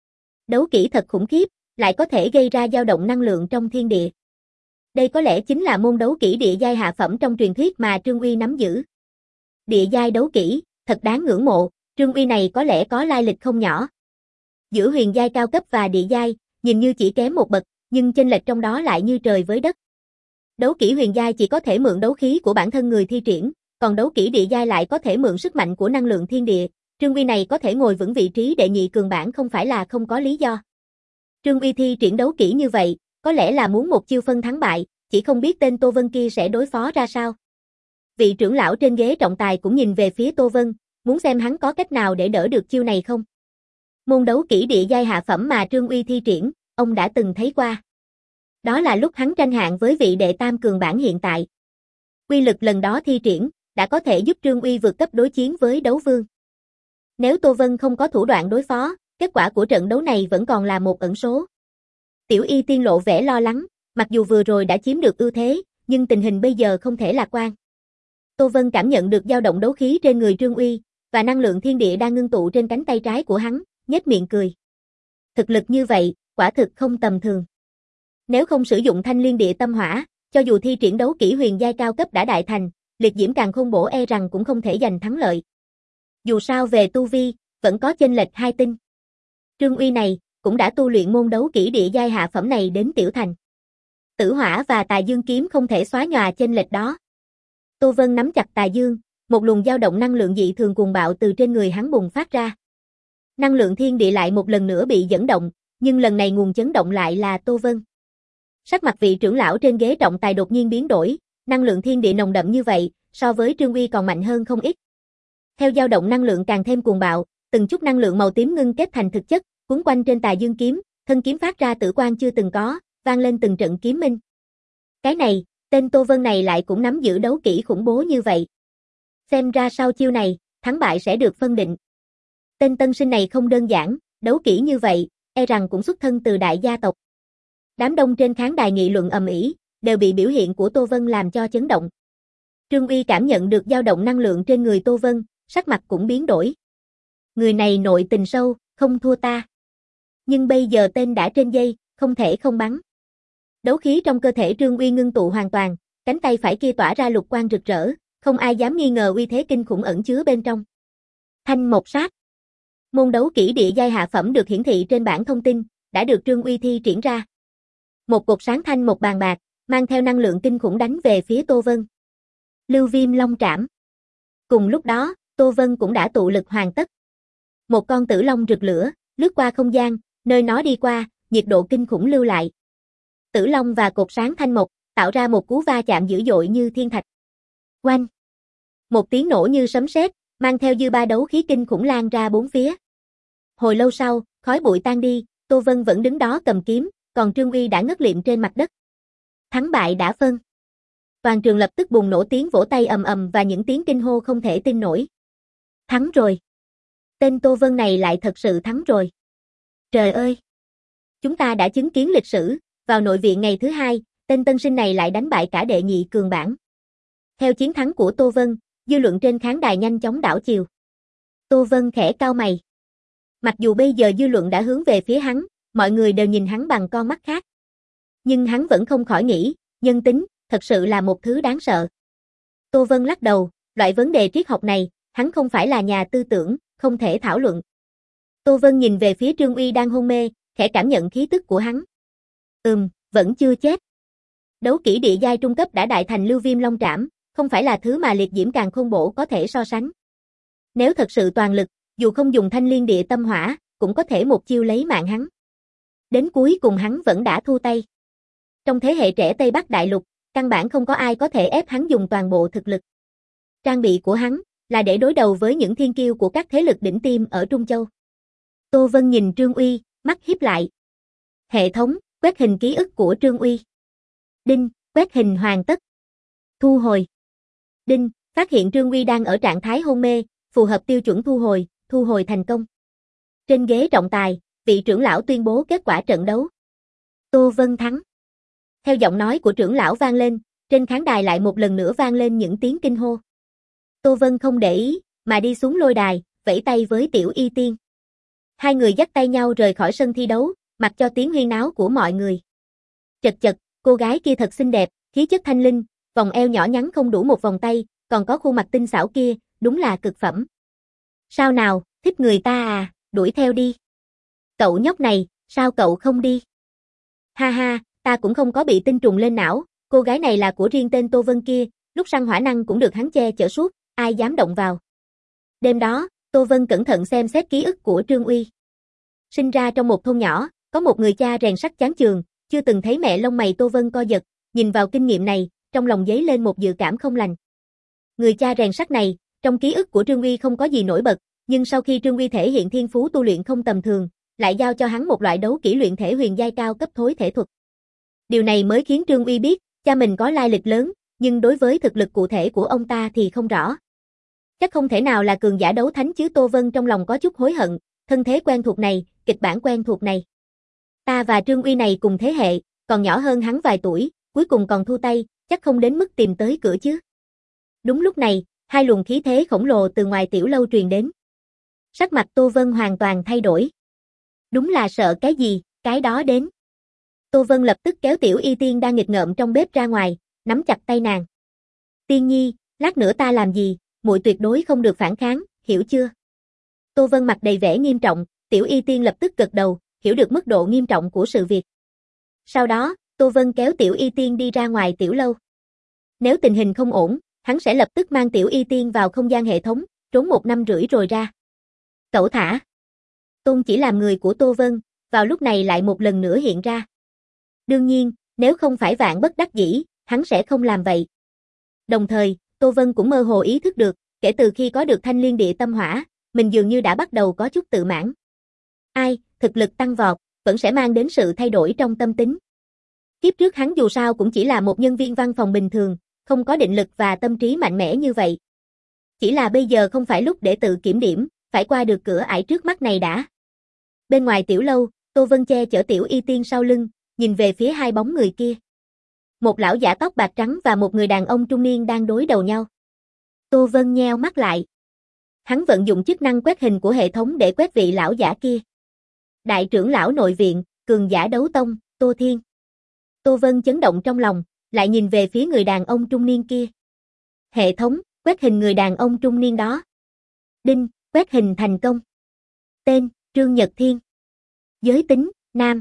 Đấu kỹ thật khủng khiếp, lại có thể gây ra dao động năng lượng trong thiên địa. Đây có lẽ chính là môn đấu kỹ địa giai hạ phẩm trong truyền thuyết mà Trương Uy nắm giữ. Địa giai đấu kỹ, thật đáng ngưỡng mộ, Trương Uy này có lẽ có lai lịch không nhỏ. Giữa huyền giai cao cấp và địa giai, nhìn như chỉ kém một bậc, nhưng chênh lệch trong đó lại như trời với đất. Đấu kỹ huyền giai chỉ có thể mượn đấu khí của bản thân người thi triển, còn đấu kỹ địa giai lại có thể mượn sức mạnh của năng lượng thiên địa. Trương Uy này có thể ngồi vững vị trí đệ nhị cường bảng không phải là không có lý do. Trương Uy thi triển đấu kỹ như vậy, có lẽ là muốn một chiêu phân thắng bại, chỉ không biết tên Tô Vân kia sẽ đối phó ra sao. Vị trưởng lão trên ghế trọng tài cũng nhìn về phía Tô Vân, muốn xem hắn có cách nào để đỡ được chiêu này không. Môn đấu kỹ địa giai hạ phẩm mà Trương Uy thi triển, ông đã từng thấy qua. Đó là lúc hắn tranh hạng với vị đệ tam cường bảng hiện tại. Quy lực lần đó thi triển, đã có thể giúp Trương Uy vượt cấp đối chiến với đấu vương. Nếu Tô Vân không có thủ đoạn đối phó, kết quả của trận đấu này vẫn còn là một ẩn số. Tiểu Y Tiên lộ vẻ lo lắng, mặc dù vừa rồi đã chiếm được ưu thế, nhưng tình hình bây giờ không thể lạc quan. Tô Vân cảm nhận được dao động đấu khí trên người Trương Uy, và năng lượng thiên địa đang ngưng tụ trên cánh tay trái của hắn, nhếch miệng cười. Thực lực như vậy, quả thực không tầm thường. Nếu không sử dụng Thanh Liên Địa Tâm Hỏa, cho dù thi triển đấu kỹ huyền giai cao cấp đã đại thành, liệt diễm càn khôn bổ e rằng cũng không thể giành thắng lợi. Dù sao về tu vi, vẫn có chênh lệch hai tinh. Trương Uy này, cũng đã tu luyện môn đấu kỹ địa giai hạ phẩm này đến tiểu thành. Tử hỏa và Tà Dương kiếm không thể xóa nhòa chênh lệch đó. Tô Vân nắm chặt Tà Dương, một luồng dao động năng lượng dị thường cuồng bạo từ trên người hắn bùng phát ra. Năng lượng thiên địa lại một lần nữa bị dẫn động, nhưng lần này nguồn chấn động lại là Tô Vân. Sắc mặt vị trưởng lão trên ghế trọng tài đột nhiên biến đổi, năng lượng thiên địa nồng đậm như vậy, so với Trương Uy còn mạnh hơn không ít. Theo dao động năng lượng càng thêm cuồng bạo, từng chút năng lượng màu tím ngưng kết thành thực chất, cuốn quanh trên Tà Dương kiếm, thân kiếm phát ra tử quang chưa từng có, vang lên từng trận kiếm minh. Cái này, tên Tô Vân này lại cũng nắm giữ đấu kỹ khủng bố như vậy. Xem ra sau chiêu này, thắng bại sẽ được phân định. Tên tân sinh này không đơn giản, đấu kỹ như vậy, e rằng cũng xuất thân từ đại gia tộc. Đám đông trên khán đài nghị luận ầm ĩ, đều bị biểu hiện của Tô Vân làm cho chấn động. Trương Uy cảm nhận được dao động năng lượng trên người Tô Vân, sắc mặt cũng biến đổi. Người này nội tình sâu, không thua ta. Nhưng bây giờ tên đã trên dây, không thể không bắn. Đấu khí trong cơ thể Trương Uy ngưng tụ hoàn toàn, cánh tay phải kia tỏa ra lục quang rực rỡ, không ai dám nghi ngờ uy thế kinh khủng ẩn chứa bên trong. Thanh Mộc Sát. Môn đấu kỹ địa giai hạ phẩm được hiển thị trên bảng thông tin, đã được Trương Uy thi triển ra. Một cột sáng thanh một bàn bạc, mang theo năng lượng kinh khủng đánh về phía Tô Vân. Lưu Viêm Long Trảm. Cùng lúc đó, Tô Vân cũng đã tụ lực hoàn tất. Một con tử long rực lửa, lướt qua không gian, nơi nó đi qua, nhiệt độ kinh khủng lưu lại. Tử long và cột sáng thanh mộc, tạo ra một cú va chạm dữ dội như thiên thạch. Oanh! Một tiếng nổ như sấm sét, mang theo dư ba đấu khí kinh khủng lan ra bốn phía. Hồi lâu sau, khói bụi tan đi, Tô Vân vẫn đứng đó cầm kiếm, còn Trương Uy đã ngất liệm trên mặt đất. Thắng bại đã phân. Toàn trường lập tức bùng nổ tiếng vỗ tay ầm ầm và những tiếng kinh hô không thể tin nổi. Thắng rồi. Tên Tô Vân này lại thật sự thắng rồi. Trời ơi! Chúng ta đã chứng kiến lịch sử, vào nội viện ngày thứ hai, tên tân sinh này lại đánh bại cả đệ nhị cường bảng. Theo chiến thắng của Tô Vân, dư luận trên khán đài nhanh chóng đảo chiều. Tô Vân khẽ cau mày. Mặc dù bây giờ dư luận đã hướng về phía hắn, mọi người đều nhìn hắn bằng con mắt khác. Nhưng hắn vẫn không khỏi nghĩ, nhân tính, thật sự là một thứ đáng sợ. Tô Vân lắc đầu, loại vấn đề triết học này, hắn không phải là nhà tư tưởng, không thể thảo luận. Tô Vân nhìn về phía Trương Uy đang hôn mê, khẽ cảm nhận khí tức của hắn. Ừm, vẫn chưa chết. Đấu kỹ địa giai trung cấp đã đại thành Lưu Viêm Long Trảm, không phải là thứ mà liệt diễm càn khôn bổ có thể so sánh. Nếu thật sự toàn lực, dù không dùng Thanh Liên Địa Tâm Hỏa, cũng có thể một chiêu lấy mạng hắn. Đến cuối cùng hắn vẫn đã thua tay. Trong thế hệ trẻ Tây Bắc Đại Lục, căn bản không có ai có thể ép hắn dùng toàn bộ thực lực. Trang bị của hắn là để đối đầu với những thiên kiêu của các thế lực đỉnh tiêm ở Trung Châu. Tô Vân nhìn Trương Uy, mắt híp lại. Hệ thống, quét hình ký ức của Trương Uy. Đinh, quét hình hoàn tất. Thu hồi. Đinh, Phát hiện Trương Uy đang ở trạng thái hôn mê, phù hợp tiêu chuẩn thu hồi, thu hồi thành công. Trên ghế trọng tài, vị trưởng lão tuyên bố kết quả trận đấu. Tô Vân thắng. Theo giọng nói của trưởng lão vang lên, trên khán đài lại một lần nữa vang lên những tiếng kinh hô. Tô Vân không để ý, mà đi xuống lôi đài, vẫy tay với Tiểu Y Tiên. Hai người dắt tay nhau rời khỏi sân thi đấu, mặc cho tiếng huyên náo của mọi người. Chật chật, cô gái kia thật xinh đẹp, khí chất thanh linh, vòng eo nhỏ nhắn không đủ một vòng tay, còn có khuôn mặt tinh xảo kia, đúng là cực phẩm. Sao nào, thích người ta à, đuổi theo đi. Cậu nhóc này, sao cậu không đi? Ha ha, ta cũng không có bị tinh trùng lên não, cô gái này là của riêng tên Tô Vân kia, lúc săn hỏa năng cũng được hắn che chở suốt, ai dám động vào. Đêm đó, Tô Vân cẩn thận xem xét ký ức của Trương Uy. Sinh ra trong một thôn nhỏ, có một người cha rèn sắt chán chường, chưa từng thấy mẹ lông mày Tô Vân co giật, nhìn vào kinh nghiệm này, trong lòng dấy lên một dự cảm không lành. Người cha rèn sắt này, trong ký ức của Trương Uy không có gì nổi bật, nhưng sau khi Trương Uy thể hiện thiên phú tu luyện không tầm thường, lại giao cho hắn một loại đấu kỹ luyện thể huyền giai cao cấp thối thể thuật. Điều này mới khiến Trương Uy biết, cha mình có lai lịch lớn, nhưng đối với thực lực cụ thể của ông ta thì không rõ. Chắc không thể nào là cường giả đấu thánh chứ. Tô Vân trong lòng có chút hối hận, thân thế quen thuộc này, kịch bản quen thuộc này. Ta và Trương Uy này cùng thế hệ, còn nhỏ hơn hắn vài tuổi, cuối cùng còn thu tay, chắc không đến mức tìm tới cửa chứ. Đúng lúc này, hai luồng khí thế khổng lồ từ ngoài tiểu lâu truyền đến. Sắc mặt Tô Vân hoàn toàn thay đổi. Đúng là sợ cái gì, cái đó đến. Tô Vân lập tức kéo Tiểu Y Tiên đang nghịch ngợm trong bếp ra ngoài, nắm chặt tay nàng. Tiên nhi, lát nữa ta làm gì, muội tuyệt đối không được phản kháng, hiểu chưa? Tô Vân mặt đầy vẻ nghiêm trọng, Tiểu Y Tiên lập tức gật đầu, hiểu được mức độ nghiêm trọng của sự việc. Sau đó, Tô Vân kéo Tiểu Y Tiên đi ra ngoài tiểu lâu. Nếu tình hình không ổn, hắn sẽ lập tức mang Tiểu Y Tiên vào không gian hệ thống, trốn một năm rưỡi rồi ra. Cẩu thả. Tôn chỉ làm người của Tô Vân, vào lúc này lại một lần nữa hiện ra. Đương nhiên, nếu không phải vạn bất đắc dĩ, hắn sẽ không làm vậy. Đồng thời, Tô Vân cũng mơ hồ ý thức được, kể từ khi có được thanh liên địa tâm hỏa, mình dường như đã bắt đầu có chút tự mãn. Ai, thực lực tăng vọt, vẫn sẽ mang đến sự thay đổi trong tâm tính. Kiếp trước hắn dù sao cũng chỉ là một nhân viên văn phòng bình thường, không có định lực và tâm trí mạnh mẽ như vậy. Chỉ là bây giờ không phải lúc để tự kiểm điểm, phải qua được cửa ải trước mắt này đã. Bên ngoài tiểu lâu, Tô Vân che chở Tiểu Y Tiên sau lưng, nhìn về phía hai bóng người kia. Một lão giả tóc bạc trắng và một người đàn ông trung niên đang đối đầu nhau. Tô Vân nheo mắt lại. Hắn vận dụng chức năng quét hình của hệ thống để quét vị lão giả kia. Đại trưởng lão nội viện, cường giả đấu tông, Tô Thiên. Tô Vân chấn động trong lòng, lại nhìn về phía người đàn ông trung niên kia. Hệ thống, quét hình người đàn ông trung niên đó. Đinh, quét hình thành công. Tên, Trương Nhật Thiên. Giới tính, nam.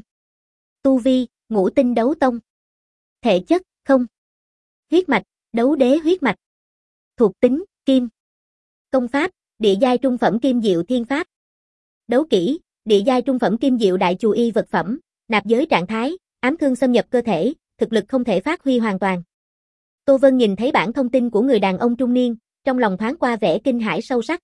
Tu vi, ngũ tinh đấu tông. Thể chất, không. Huyết mạch, đấu đế huyết mạch. Thuộc tính, kim. Công pháp, địa giai trung phẩm kim diệu thiên pháp. Đấu kỹ, địa giai trung phẩm kim diệu đại chù y vật phẩm, nạp giới trạng thái, ám thương xâm nhập cơ thể, thực lực không thể phát huy hoàn toàn. Tô Vân nhìn thấy bản thông tin của người đàn ông trung niên, trong lòng thoáng qua vẻ kinh hãi sâu sắc.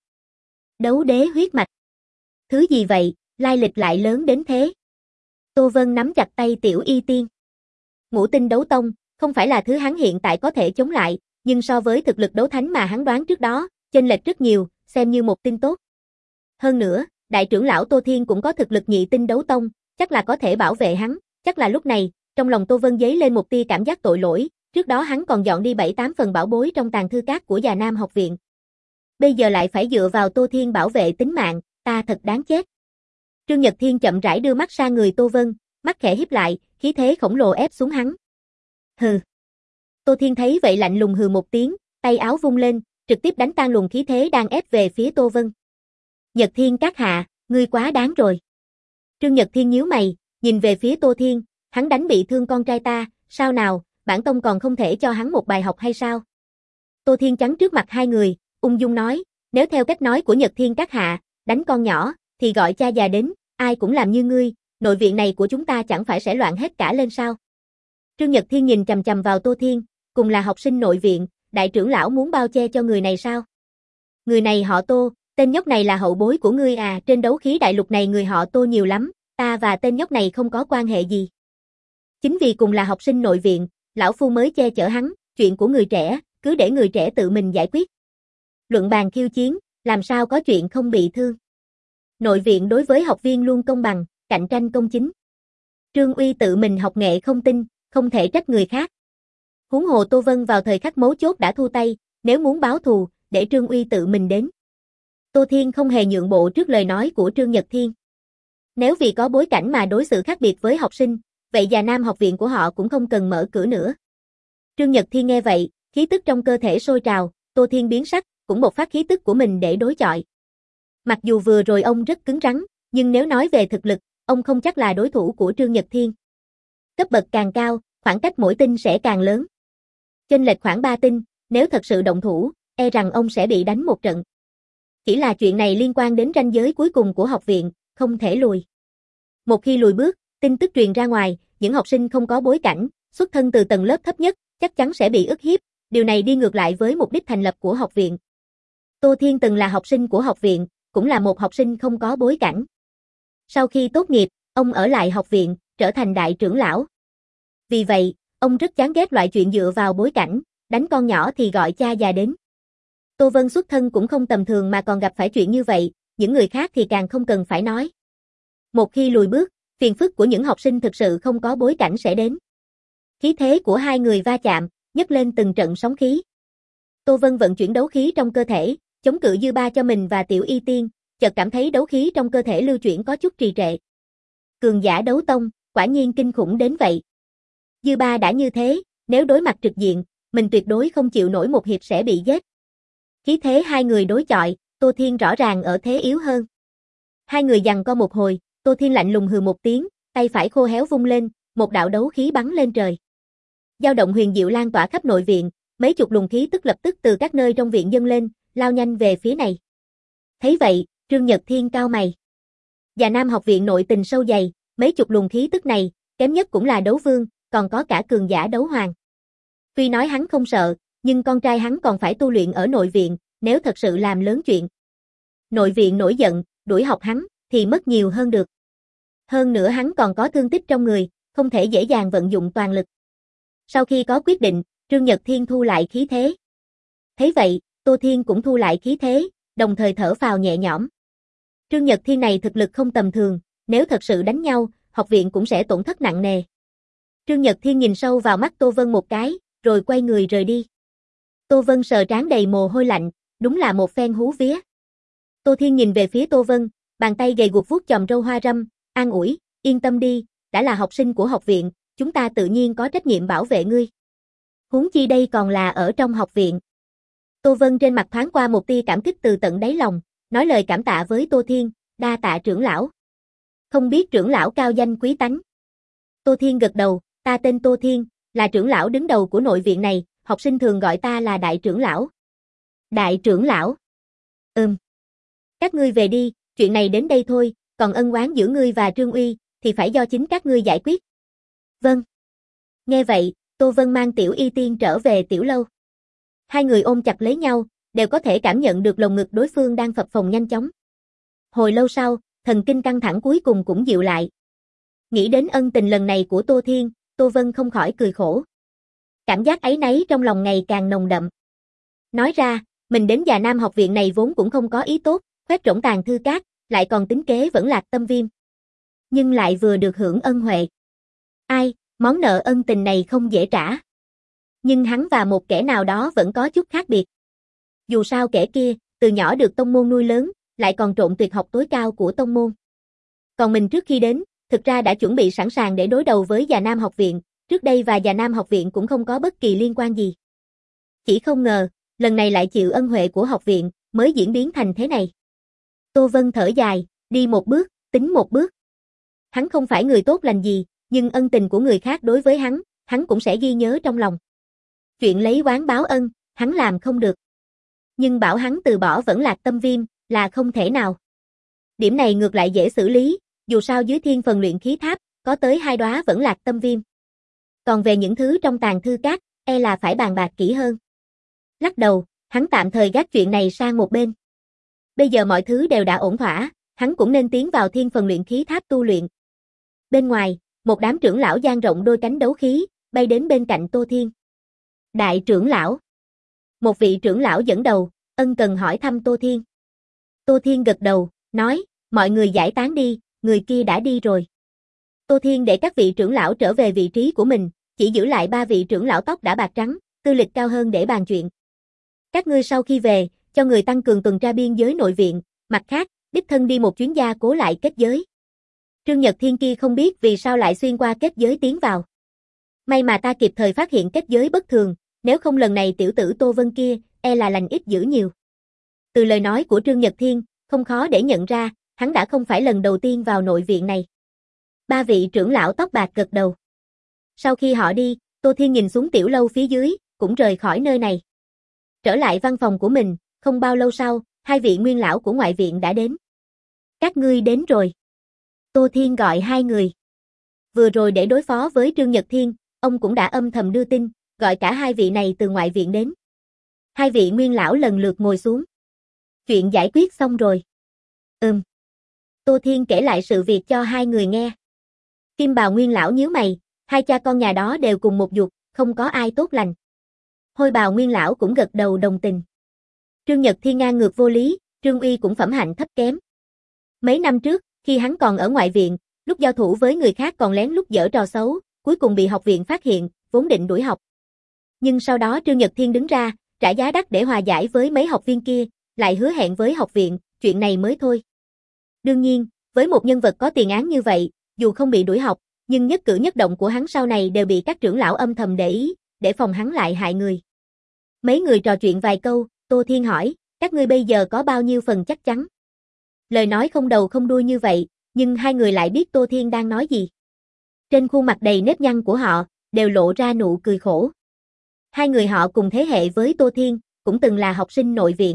Đấu đế huyết mạch. Thứ gì vậy, lai lịch lại lớn đến thế? Tô Vân nắm chặt tay Tiểu Y Tiên. Ngũ tinh đấu tông, không phải là thứ hắn hiện tại có thể chống lại, nhưng so với thực lực đấu thánh mà hắn đoán trước đó, chênh lệch rất nhiều, xem như một tin tốt. Hơn nữa, đại trưởng lão Tô Thiên cũng có thực lực nhị tinh đấu tông, chắc là có thể bảo vệ hắn, chắc là lúc này, trong lòng Tô Vân dấy lên một tia cảm giác tội lỗi, trước đó hắn còn dọn đi bảy tám phần bảo bối trong tàng thư cát của Già Nam học viện. Bây giờ lại phải dựa vào Tô Thiên bảo vệ tính mạng, ta thật đáng chết. Trương Nhật Thiên chậm rãi đưa mắt sang người Tô Vân, mắt khẽ híp lại, khí thế khổng lồ ép xuống hắn. Hừ. Tô Thiên thấy vậy lạnh lùng hừ một tiếng, tay áo vung lên, trực tiếp đánh tan luồng khí thế đang ép về phía Tô Vân. Nhật Thiên các hạ, ngươi quá đáng rồi. Trương Nhật Thiên nhíu mày, nhìn về phía Tô Thiên, hắn đánh bị thương con trai ta, sao nào, bản tông còn không thể cho hắn một bài học hay sao? Tô Thiên chắn trước mặt hai người, ung dung nói, nếu theo cách nói của Nhật Thiên các hạ, đánh con nhỏ, thì gọi cha già đến, ai cũng làm như ngươi, nội viện này của chúng ta chẳng phải sẽ loạn hết cả lên sao? Trương Nhật Thiên nhìn chằm chằm vào Tô Thiên, cùng là học sinh nội viện, đại trưởng lão muốn bao che cho người này sao? Người này họ Tô, tên nhóc này là hậu bối của ngươi à, trên đấu khí đại lục này người họ Tô nhiều lắm, ta và tên nhóc này không có quan hệ gì. Chính vì cùng là học sinh nội viện, lão phu mới che chở hắn, chuyện của người trẻ, cứ để người trẻ tự mình giải quyết. luận bàn khiêu chiến, làm sao có chuyện không bị thương. Nội viện đối với học viên luôn công bằng, cạnh tranh công chính. Trương Uy tự mình học nghệ không tinh, không thể trách người khác. Huống hồ Tô Vân vào thời khắc mấu chốt đã thu tay, nếu muốn báo thù, để Trương Uy tự mình đến. Tô Thiên không hề nhượng bộ trước lời nói của Trương Nhật Thiên. Nếu vì có bối cảnh mà đối xử khác biệt với học sinh, vậy Già Nam học viện của họ cũng không cần mở cửa nữa. Trương Nhật Thiên nghe vậy, khí tức trong cơ thể sôi trào, Tô Thiên biến sắc, cũng bộc phát khí tức của mình để đối chọi. Mặc dù vừa rồi ông rất cứng rắn, nhưng nếu nói về thực lực, ông không chắc là đối thủ của Trương Nhật Thiên. Cấp bậc càng cao, khoảng cách mỗi tinh sẽ càng lớn. Chênh lệch khoảng ba tinh, nếu thật sự động thủ, e rằng ông sẽ bị đánh một trận. Chỉ là chuyện này liên quan đến ranh giới cuối cùng của học viện, không thể lùi. Một khi lùi bước, tin tức truyền ra ngoài, những học sinh không có bối cảnh, xuất thân từ tầng lớp thấp nhất, chắc chắn sẽ bị ức hiếp, điều này đi ngược lại với mục đích thành lập của học viện. Tô Thiên từng là học sinh của học viện, cũng là một học sinh không có bối cảnh. Sau khi tốt nghiệp, ông ở lại học viện, trở thành đại trưởng lão. Vì vậy, ông rất chán ghét loại chuyện dựa vào bối cảnh, đánh con nhỏ thì gọi cha già đến. Tô Vân xuất thân cũng không tầm thường mà còn gặp phải chuyện như vậy, những người khác thì càng không cần phải nói. Một khi lùi bước, phiền phức của những học sinh thực sự không có bối cảnh sẽ đến. Khí thế của hai người va chạm, nhấc lên từng trận sóng khí. Tô Vân vận chuyển đấu khí trong cơ thể, chống cự dư ba cho mình và Tiểu Y Tiên, chợt cảm thấy đấu khí trong cơ thể lưu chuyển có chút trì trệ. Cường giả đấu tông, quả nhiên kinh khủng đến vậy. Dư ba đã như thế, nếu đối mặt trực diện, mình tuyệt đối không chịu nổi một hiệp sẽ bị giết. Khí thế hai người đối chọi, Tô Thiên rõ ràng ở thế yếu hơn. Hai người giằng co một hồi, Tô Thiên lạnh lùng hừ một tiếng, tay phải khô héo vung lên, một đạo đấu khí bắn lên trời. Dao động huyền diệu lan tỏa khắp nội viện, mấy chục luồng khí tức lập tức từ các nơi trong viện dâng lên, lao nhanh về phía này. Thấy vậy, Trương Nhật Thiên cau mày. Già Nam học viện nội tình sâu dày, mấy chục luồng khí tức này, kém nhất cũng là đấu vương, còn có cả cường giả đấu hoàng. Tuy nói hắn không sợ, nhưng con trai hắn còn phải tu luyện ở nội viện, nếu thật sự làm lớn chuyện. Nội viện nổi giận, đuổi học hắn, thì mất nhiều hơn được. Hơn nữa hắn còn có thương tích trong người, không thể dễ dàng vận dụng toàn lực. Sau khi có quyết định, Trương Nhật Thiên thu lại khí thế. Thấy vậy, Tô Thiên cũng thu lại khí thế, đồng thời thở phào nhẹ nhõm. Trương Nhật Thiên này thực lực không tầm thường, nếu thật sự đánh nhau, học viện cũng sẽ tổn thất nặng nề. Trương Nhật Thiên nhìn sâu vào mắt Tô Vân một cái, rồi quay người rời đi. Tô Vân sờ trán đầy mồ hôi lạnh, đúng là một phen hú vía. Tô Thiên nhìn về phía Tô Vân, bàn tay gầy guộc vuốt chòm râu hoa râm, an ủi, yên tâm đi, đã là học sinh của học viện, chúng ta tự nhiên có trách nhiệm bảo vệ ngươi. Huống chi đây còn là ở trong học viện. Tô Vân trên mặt thoáng qua một tia cảm kích từ tận đáy lòng, nói lời cảm tạ với Tô Thiên, đa tạ trưởng lão. Không biết trưởng lão cao danh quý tánh. Tô Thiên gật đầu, ta tên Tô Thiên, là trưởng lão đứng đầu của nội viện này, học sinh thường gọi ta là đại trưởng lão. Đại trưởng lão. Ừm. Các ngươi về đi, chuyện này đến đây thôi, còn ân oán giữa ngươi và Trương Uy, thì phải do chính các ngươi giải quyết. Vâng. Nghe vậy, Tô Vân mang Tiểu Y Tiên trở về tiểu lâu. Hai người ôm chặt lấy nhau, đều có thể cảm nhận được lồng ngực đối phương đang phập phồng nhanh chóng. Hồi lâu sau, thần kinh căng thẳng cuối cùng cũng dịu lại. Nghĩ đến ân tình lần này của Tô Thiên, Tô Vân không khỏi cười khổ. Cảm giác áy náy trong lòng ngày càng nồng đậm. Nói ra, mình đến Già Nam học viện này vốn cũng không có ý tốt, khoét rỗng tàn thư cát, lại còn tính kế vẫn lạc tâm viêm. Nhưng lại vừa được hưởng ân huệ. Ai, món nợ ân tình này không dễ trả. Nhưng hắn và một kẻ nào đó vẫn có chút khác biệt. Dù sao kẻ kia, từ nhỏ được tông môn nuôi lớn, lại còn trộn tuyệt học tối cao của tông môn. Còn mình trước khi đến, thực ra đã chuẩn bị sẵn sàng để đối đầu với Già Nam học viện, trước đây và Già Nam học viện cũng không có bất kỳ liên quan gì. Chỉ không ngờ, lần này lại chịu ân huệ của học viện, mới diễn biến thành thế này. Tô Vân thở dài, đi một bước, tính một bước. Hắn không phải người tốt lành gì, nhưng ân tình của người khác đối với hắn, hắn cũng sẽ ghi nhớ trong lòng. Chuyện lấy oán báo ân, hắn làm không được. Nhưng bảo hắn từ bỏ vẫn lạc tâm viêm, là không thể nào. Điểm này ngược lại dễ xử lý, dù sao dưới thiên phần luyện khí tháp, có tới hai đóa vẫn lạc tâm viêm. Còn về những thứ trong tàng thư cát, e là phải bàn bạc kỹ hơn. Lắc đầu, hắn tạm thời gác chuyện này sang một bên. Bây giờ mọi thứ đều đã ổn thỏa, hắn cũng nên tiến vào thiên phần luyện khí tháp tu luyện. Bên ngoài, một đám trưởng lão dang rộng đôi cánh đấu khí, bay đến bên cạnh Tô Thiên. Đại trưởng lão. Một vị trưởng lão dẫn đầu, ân cần hỏi thăm Tô Thiên. Tô Thiên gật đầu, nói, mọi người giải tán đi, người kia đã đi rồi. Tô Thiên để các vị trưởng lão trở về vị trí của mình, chỉ giữ lại ba vị trưởng lão tóc đã bạc trắng, tư lịch cao hơn để bàn chuyện. Các ngươi sau khi về, cho người tăng cường tuần tra biên giới nội viện, mặt khác, đích thân đi một chuyến gia cố lại kết giới. Trương Nhật Thiên kia không biết vì sao lại xuyên qua kết giới tiến vào. May mà ta kịp thời phát hiện kết giới bất thường, nếu không lần này tiểu tử Tô Vân kia, e là lành ít dữ nhiều. Từ lời nói của Trương Nhật Thiên, không khó để nhận ra, hắn đã không phải lần đầu tiên vào nội viện này. Ba vị trưởng lão tóc bạc gật đầu. Sau khi họ đi, Tô Thiên nhìn xuống tiểu lâu phía dưới, cũng rời khỏi nơi này. Trở lại văn phòng của mình, không bao lâu sau, hai vị nguyên lão của ngoại viện đã đến. Các ngươi đến rồi. Tô Thiên gọi hai người. Vừa rồi để đối phó với Trương Nhật Thiên, ông cũng đã âm thầm đưa tin, gọi cả hai vị này từ ngoại viện đến. Hai vị nguyên lão lần lượt ngồi xuống. Chuyện giải quyết xong rồi. Ừm. Tô Thiên kể lại sự việc cho hai người nghe. Kim bào nguyên lão nhíu mày, hai cha con nhà đó đều cùng một ruột, không có ai tốt lành. Hôi bào nguyên lão cũng gật đầu đồng tình. Trương Nhật Thiên ngang ngược vô lý, Trương Uy cũng phẩm hạnh thấp kém. Mấy năm trước, khi hắn còn ở ngoại viện, lúc giao thủ với người khác còn lén lút giở trò xấu, cuối cùng bị học viện phát hiện, vốn định đuổi học. Nhưng sau đó Trương Nhật Thiên đứng ra, trả giá đắt để hòa giải với mấy học viên kia, lại hứa hẹn với học viện, chuyện này mới thôi. Đương nhiên, với một nhân vật có tiền án như vậy, dù không bị đuổi học, nhưng nhất cử nhất động của hắn sau này đều bị các trưởng lão âm thầm để ý, để phòng hắn lại hại người. Mấy người trò chuyện vài câu, Tô Thiên hỏi, các ngươi bây giờ có bao nhiêu phần chắc chắn? Lời nói không đầu không đuôi như vậy, nhưng hai người lại biết Tô Thiên đang nói gì. Trên khuôn mặt đầy nếp nhăn của họ, đều lộ ra nụ cười khổ. Hai người họ cùng thế hệ với Tô Thiên, cũng từng là học sinh nội viện.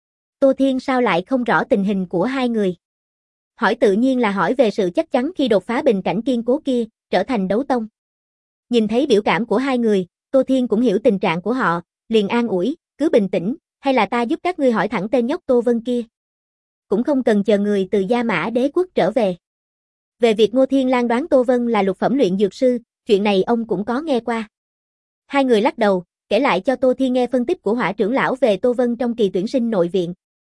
Tô Thiên sao lại không rõ tình hình của hai người? Hỏi tự nhiên là hỏi về sự chắc chắn khi đột phá bình cảnh kiên cố kia, trở thành đấu tông. Nhìn thấy biểu cảm của hai người, Tô Thiên cũng hiểu tình trạng của họ, liền an ủi, cứ bình tĩnh, hay là ta giúp các ngươi hỏi thẳng tên nhóc Tô Vân kia. Cũng không cần chờ người từ Gia Mã Đế quốc trở về. Về việc Ngô Thiên Lang đoán Tô Vân là lục phẩm luyện dược sư, chuyện này ông cũng có nghe qua. Hai người lắc đầu, kể lại cho Tô Thiên nghe phân tích của Hỏa trưởng lão về Tô Vân trong kỳ tuyển sinh nội viện.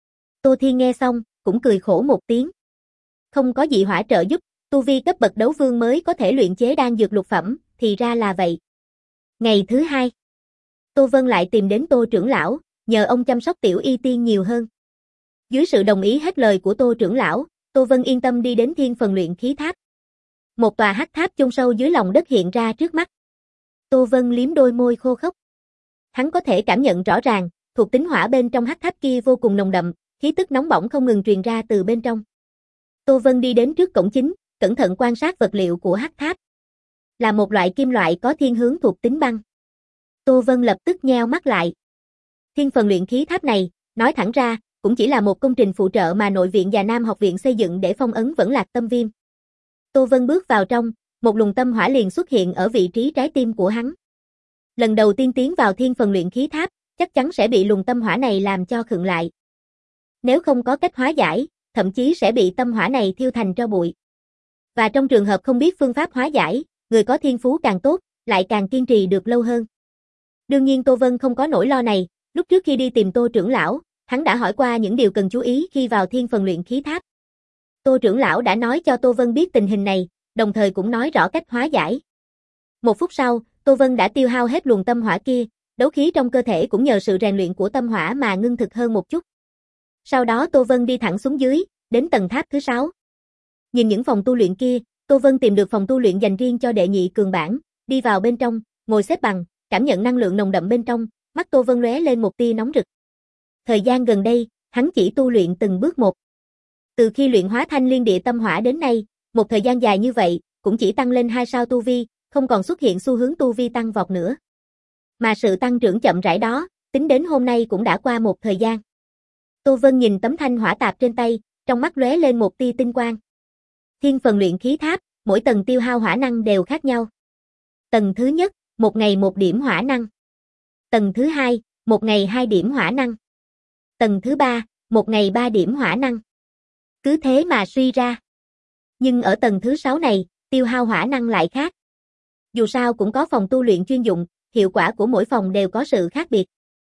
Tô Thiên nghe xong, cũng cười khổ một tiếng. Không có dị hỏa trợ giúp, tu vi cấp bậc đấu vương mới có thể luyện chế đan dược lục phẩm, thì ra là vậy. Ngày thứ hai, Tô Vân lại tìm đến Tô trưởng lão, nhờ ông chăm sóc tiểu y tiên nhiều hơn. Dưới sự đồng ý hết lời của Tô trưởng lão, Tô Vân yên tâm đi đến thiên phần luyện khí tháp. Một tòa hắc tháp chôn sâu dưới lòng đất hiện ra trước mắt. Tô Vân liếm đôi môi khô khốc. Hắn có thể cảm nhận rõ ràng, thuộc tính hỏa bên trong hắc tháp kia vô cùng nồng đậm, khí tức nóng bỏng không ngừng truyền ra từ bên trong. Tô Vân đi đến trước cổng chính, cẩn thận quan sát vật liệu của hắc tháp. Là một loại kim loại có thiên hướng thuộc tính băng. Tô Vân lập tức nheo mắt lại. Thiên phần luyện khí tháp này, nói thẳng ra, cũng chỉ là một công trình phụ trợ mà nội viện và Nam học viện xây dựng để phong ấn Vẫn Lạc Tâm Viêm. Tô Vân bước vào trong, một luồng tâm hỏa liền xuất hiện ở vị trí trái tim của hắn. Lần đầu tiên tiến vào thiên phần luyện khí tháp, chắc chắn sẽ bị luồng tâm hỏa này làm cho khựng lại. Nếu không có cách hóa giải, thậm chí sẽ bị tâm hỏa này thiêu thành tro bụi. Và trong trường hợp không biết phương pháp hóa giải, người có thiên phú càng tốt, lại càng kiên trì được lâu hơn. Đương nhiên Tô Vân không có nỗi lo này, lúc trước khi đi tìm Tô trưởng lão, hắn đã hỏi qua những điều cần chú ý khi vào thiên phần luyện khí tháp. Tô trưởng lão đã nói cho Tô Vân biết tình hình này, đồng thời cũng nói rõ cách hóa giải. Một phút sau, Tô Vân đã tiêu hao hết luồng tâm hỏa kia, đấu khí trong cơ thể cũng nhờ sự rèn luyện của tâm hỏa mà ngưng thực hơn một chút. Sau đó Tô Vân đi thẳng xuống dưới, đến tầng tháp thứ sáu. Nhìn những phòng tu luyện kia, Tô Vân tìm được phòng tu luyện dành riêng cho đệ nhị cường bản, đi vào bên trong, ngồi xếp bằng, cảm nhận năng lượng nồng đậm bên trong, mắt Tô Vân lóe lên một tia nóng rực. Thời gian gần đây, hắn chỉ tu luyện từng bước một. Từ khi luyện hóa thanh liên địa tâm hỏa đến nay, một thời gian dài như vậy, cũng chỉ tăng lên hai sao tu vi, không còn xuất hiện xu hướng tu vi tăng vọt nữa. Mà sự tăng trưởng chậm rãi đó, tính đến hôm nay cũng đã qua một thời gian. Tô Vân nhìn tấm thanh hỏa tạp trên tay, trong mắt lóe lên một tia tinh quang. Thiên phần luyện khí tháp, mỗi tầng tiêu hao hỏa năng đều khác nhau. Tầng thứ nhất, một ngày một điểm hỏa năng. Tầng thứ hai, một ngày hai điểm hỏa năng. Tầng thứ ba, một ngày ba điểm hỏa năng. Cứ thế mà suy ra. Nhưng ở tầng thứ sáu này, tiêu hao hỏa năng lại khác. Dù sao cũng có phòng tu luyện chuyên dụng, hiệu quả của mỗi phòng đều có sự khác biệt.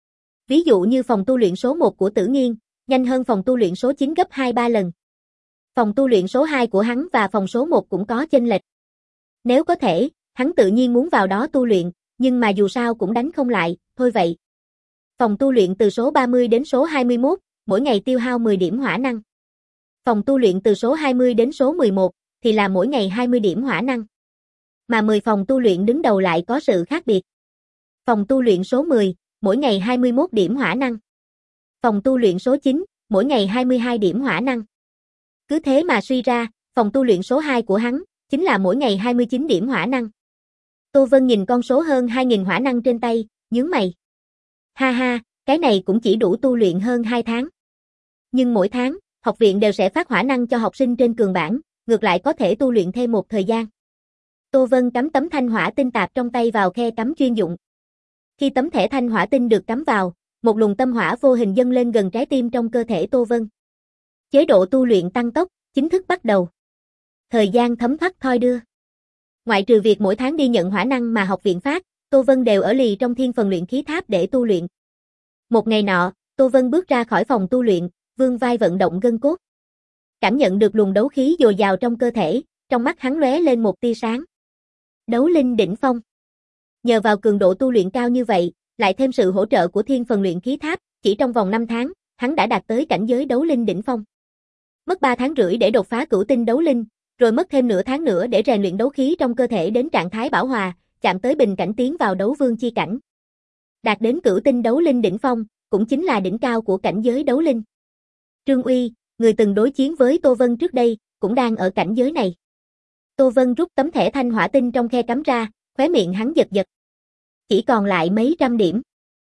Ví dụ như phòng tu luyện số một của Tử Nghiên, nhanh hơn phòng tu luyện số chín gấp hai ba lần. Phòng tu luyện số hai của hắn và phòng số một cũng có chênh lệch. Nếu có thể, hắn tự nhiên muốn vào đó tu luyện, nhưng mà dù sao cũng đánh không lại, thôi vậy. Phòng tu luyện từ số ba mươi đến số hai mươi mốt, mỗi ngày tiêu hao mười điểm hỏa năng. Phòng tu luyện từ số hai mươi đến số mười một, thì là mỗi ngày hai mươi điểm hỏa năng. Mà mười phòng tu luyện đứng đầu lại có sự khác biệt. Phòng tu luyện số mười, mỗi ngày hai mươi mốt điểm hỏa năng. Phòng tu luyện số chín, mỗi ngày hai mươi hai điểm hỏa năng. Cứ thế mà suy ra, phòng tu luyện số hai của hắn, chính là mỗi ngày hai mươi chín điểm hỏa năng. Tô Vân nhìn con số hơn hai nghìn hỏa năng trên tay, nhướng mày. Ha ha, cái này cũng chỉ đủ tu luyện hơn hai tháng. Nhưng mỗi tháng, học viện đều sẽ phát hỏa năng cho học sinh trên cường bảng, ngược lại có thể tu luyện thêm một thời gian. Tô Vân cắm tấm thanh hỏa tinh tạp trong tay vào khe cắm chuyên dụng. Khi tấm thẻ thanh hỏa tinh được cắm vào, một luồng tâm hỏa vô hình dâng lên gần trái tim trong cơ thể Tô Vân. Chế độ tu luyện tăng tốc, chính thức bắt đầu. Thời gian thấm thoát thoi đưa. Ngoại trừ việc mỗi tháng đi nhận hỏa năng mà học viện phát, Tô Vân đều ở lì trong thiên phần luyện khí tháp để tu luyện. Một ngày nọ, Tô Vân bước ra khỏi phòng tu luyện, vươn vai vận động gân cốt. Cảm nhận được luồng đấu khí dồi dào trong cơ thể, trong mắt hắn lóe lên một tia sáng. Đấu linh đỉnh phong. Nhờ vào cường độ tu luyện cao như vậy, lại thêm sự hỗ trợ của thiên phần luyện khí tháp, chỉ trong vòng năm tháng, hắn đã đạt tới cảnh giới đấu linh đỉnh phong. Mất ba tháng rưỡi để đột phá cửu tinh đấu linh, rồi mất thêm nửa tháng nữa để rèn luyện đấu khí trong cơ thể đến trạng thái bảo hòa, chạm tới bình cảnh tiến vào đấu vương chi cảnh. Đạt đến cửu tinh đấu linh đỉnh phong, cũng chính là đỉnh cao của cảnh giới đấu linh. Trương Uy, người từng đối chiến với Tô Vân trước đây, cũng đang ở cảnh giới này. Tô Vân rút tấm thẻ thanh hỏa tinh trong khe cắm ra, khóe miệng hắn giật giật. Chỉ còn lại mấy trăm điểm.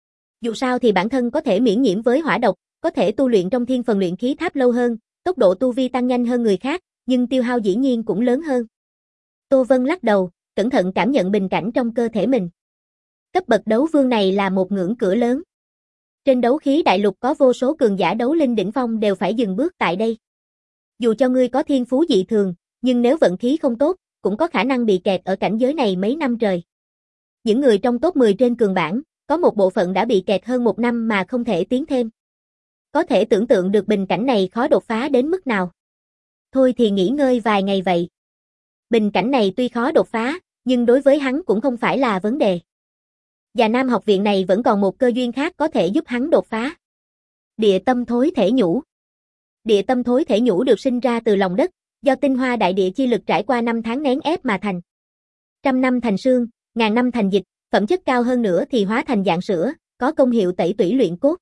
Dù sao thì bản thân có thể miễn nhiễm với hỏa độc, có thể tu luyện trong thiên phần luyện khí tháp lâu hơn, tốc độ tu vi tăng nhanh hơn người khác, nhưng tiêu hao dĩ nhiên cũng lớn hơn. Tô Vân lắc đầu, cẩn thận cảm nhận bình cảnh trong cơ thể mình. Cấp bậc đấu vương này là một ngưỡng cửa lớn. Trên đấu khí đại lục có vô số cường giả đấu linh đỉnh phong đều phải dừng bước tại đây. Dù cho ngươi có thiên phú dị thường, nhưng nếu vận khí không tốt, cũng có khả năng bị kẹt ở cảnh giới này mấy năm trời. Những người trong top mười trên cường bảng, có một bộ phận đã bị kẹt hơn một năm mà không thể tiến thêm. Có thể tưởng tượng được bình cảnh này khó đột phá đến mức nào. Thôi thì nghỉ ngơi vài ngày vậy. Bình cảnh này tuy khó đột phá, nhưng đối với hắn cũng không phải là vấn đề. Và Nam học viện này vẫn còn một cơ duyên khác có thể giúp hắn đột phá. Địa tâm thối thể nhũ. Địa tâm thối thể nhũ được sinh ra từ lòng đất, do tinh hoa đại địa chi lực trải qua năm tháng nén ép mà thành. Trăm năm thành xương, ngàn năm thành dịch, phẩm chất cao hơn nữa thì hóa thành dạng sữa, có công hiệu tẩy tủy luyện cốt.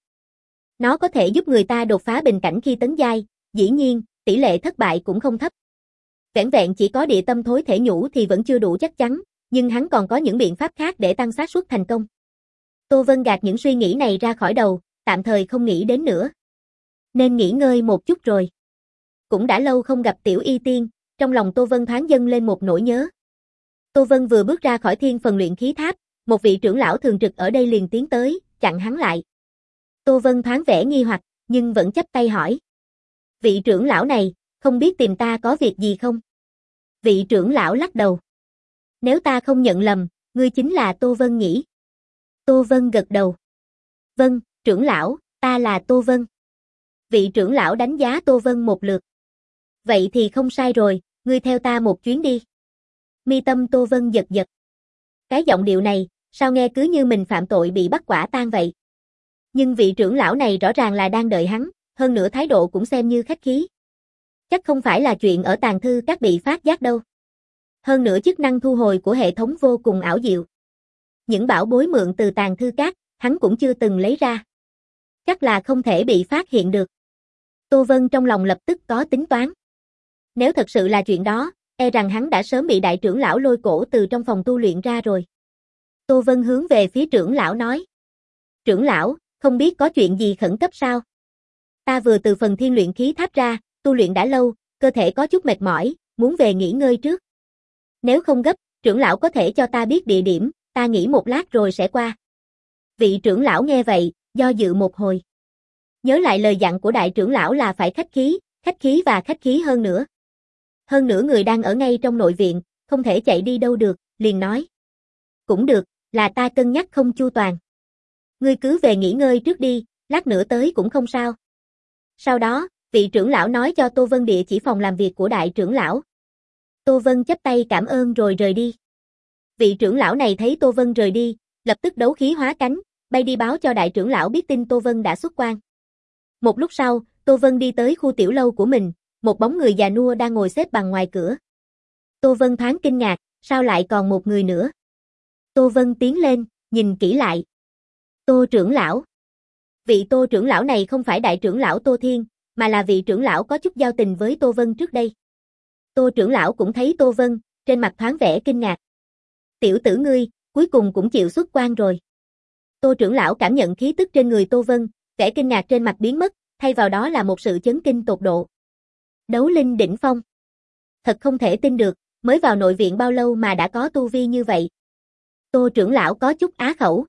Nó có thể giúp người ta đột phá bình cảnh khi tấn giai, dĩ nhiên, tỷ lệ thất bại cũng không thấp. Vẻn vẹn chỉ có địa tâm thối thể nhũ thì vẫn chưa đủ chắc chắn, nhưng hắn còn có những biện pháp khác để tăng xác suất thành công. Tô Vân gạt những suy nghĩ này ra khỏi đầu, tạm thời không nghĩ đến nữa. Nên nghỉ ngơi một chút rồi. Cũng đã lâu không gặp Tiểu Y Tiên, trong lòng Tô Vân thoáng dâng lên một nỗi nhớ. Tô Vân vừa bước ra khỏi thiên phần luyện khí tháp, một vị trưởng lão thường trực ở đây liền tiến tới, chặn hắn lại. Tô Vân thoáng vẻ nghi hoặc, nhưng vẫn chắp tay hỏi. Vị trưởng lão này, không biết tìm ta có việc gì không? Vị trưởng lão lắc đầu. Nếu ta không nhận lầm, ngươi chính là Tô Vân nhỉ? Tô Vân gật đầu. Vâng, trưởng lão, ta là Tô Vân. Vị trưởng lão đánh giá Tô Vân một lượt. Vậy thì không sai rồi, ngươi theo ta một chuyến đi. Mi tâm Tô Vân giật giật. Cái giọng điệu này, sao nghe cứ như mình phạm tội bị bắt quả tang vậy? Nhưng vị trưởng lão này rõ ràng là đang đợi hắn, hơn nữa thái độ cũng xem như khách khí. Chắc không phải là chuyện ở tàng thư các bị phát giác đâu. Hơn nữa chức năng thu hồi của hệ thống vô cùng ảo diệu. Những bảo bối mượn từ tàng thư các, hắn cũng chưa từng lấy ra. Chắc là không thể bị phát hiện được. Tô Vân trong lòng lập tức có tính toán. Nếu thật sự là chuyện đó, e rằng hắn đã sớm bị đại trưởng lão lôi cổ từ trong phòng tu luyện ra rồi. Tô Vân hướng về phía trưởng lão nói. Trưởng lão, không biết có chuyện gì khẩn cấp sao? Ta vừa từ phần thiên luyện khí tháp ra, tu luyện đã lâu, cơ thể có chút mệt mỏi, muốn về nghỉ ngơi trước. Nếu không gấp, trưởng lão có thể cho ta biết địa điểm, ta nghỉ một lát rồi sẽ qua. Vị trưởng lão nghe vậy, do dự một hồi. Nhớ lại lời dặn của đại trưởng lão là phải khách khí, khách khí và khách khí hơn nữa. Hơn nữa người đang ở ngay trong nội viện, không thể chạy đi đâu được, liền nói. Cũng được, là ta cân nhắc không chu toàn. Ngươi cứ về nghỉ ngơi trước đi, lát nữa tới cũng không sao. Sau đó, vị trưởng lão nói cho Tô Vân địa chỉ phòng làm việc của đại trưởng lão. Tô Vân chắp tay cảm ơn rồi rời đi. Vị trưởng lão này thấy Tô Vân rời đi, lập tức đấu khí hóa cánh, bay đi báo cho đại trưởng lão biết tin Tô Vân đã xuất quan. Một lúc sau, Tô Vân đi tới khu tiểu lâu của mình, một bóng người già nua đang ngồi xếp bằng ngoài cửa. Tô Vân thoáng kinh ngạc, sao lại còn một người nữa? Tô Vân tiến lên, nhìn kỹ lại. Tô trưởng lão. Vị Tô trưởng lão này không phải đại trưởng lão Tô Thiên, mà là vị trưởng lão có chút giao tình với Tô Vân trước đây. Tô trưởng lão cũng thấy Tô Vân, trên mặt thoáng vẻ kinh ngạc. Tiểu tử ngươi, cuối cùng cũng chịu xuất quan rồi. Tô trưởng lão cảm nhận khí tức trên người Tô Vân, vẻ kinh ngạc trên mặt biến mất, thay vào đó là một sự chấn kinh tột độ. Đấu linh đỉnh phong. Thật không thể tin được, mới vào nội viện bao lâu mà đã có tu vi như vậy. Tô trưởng lão có chút á khẩu.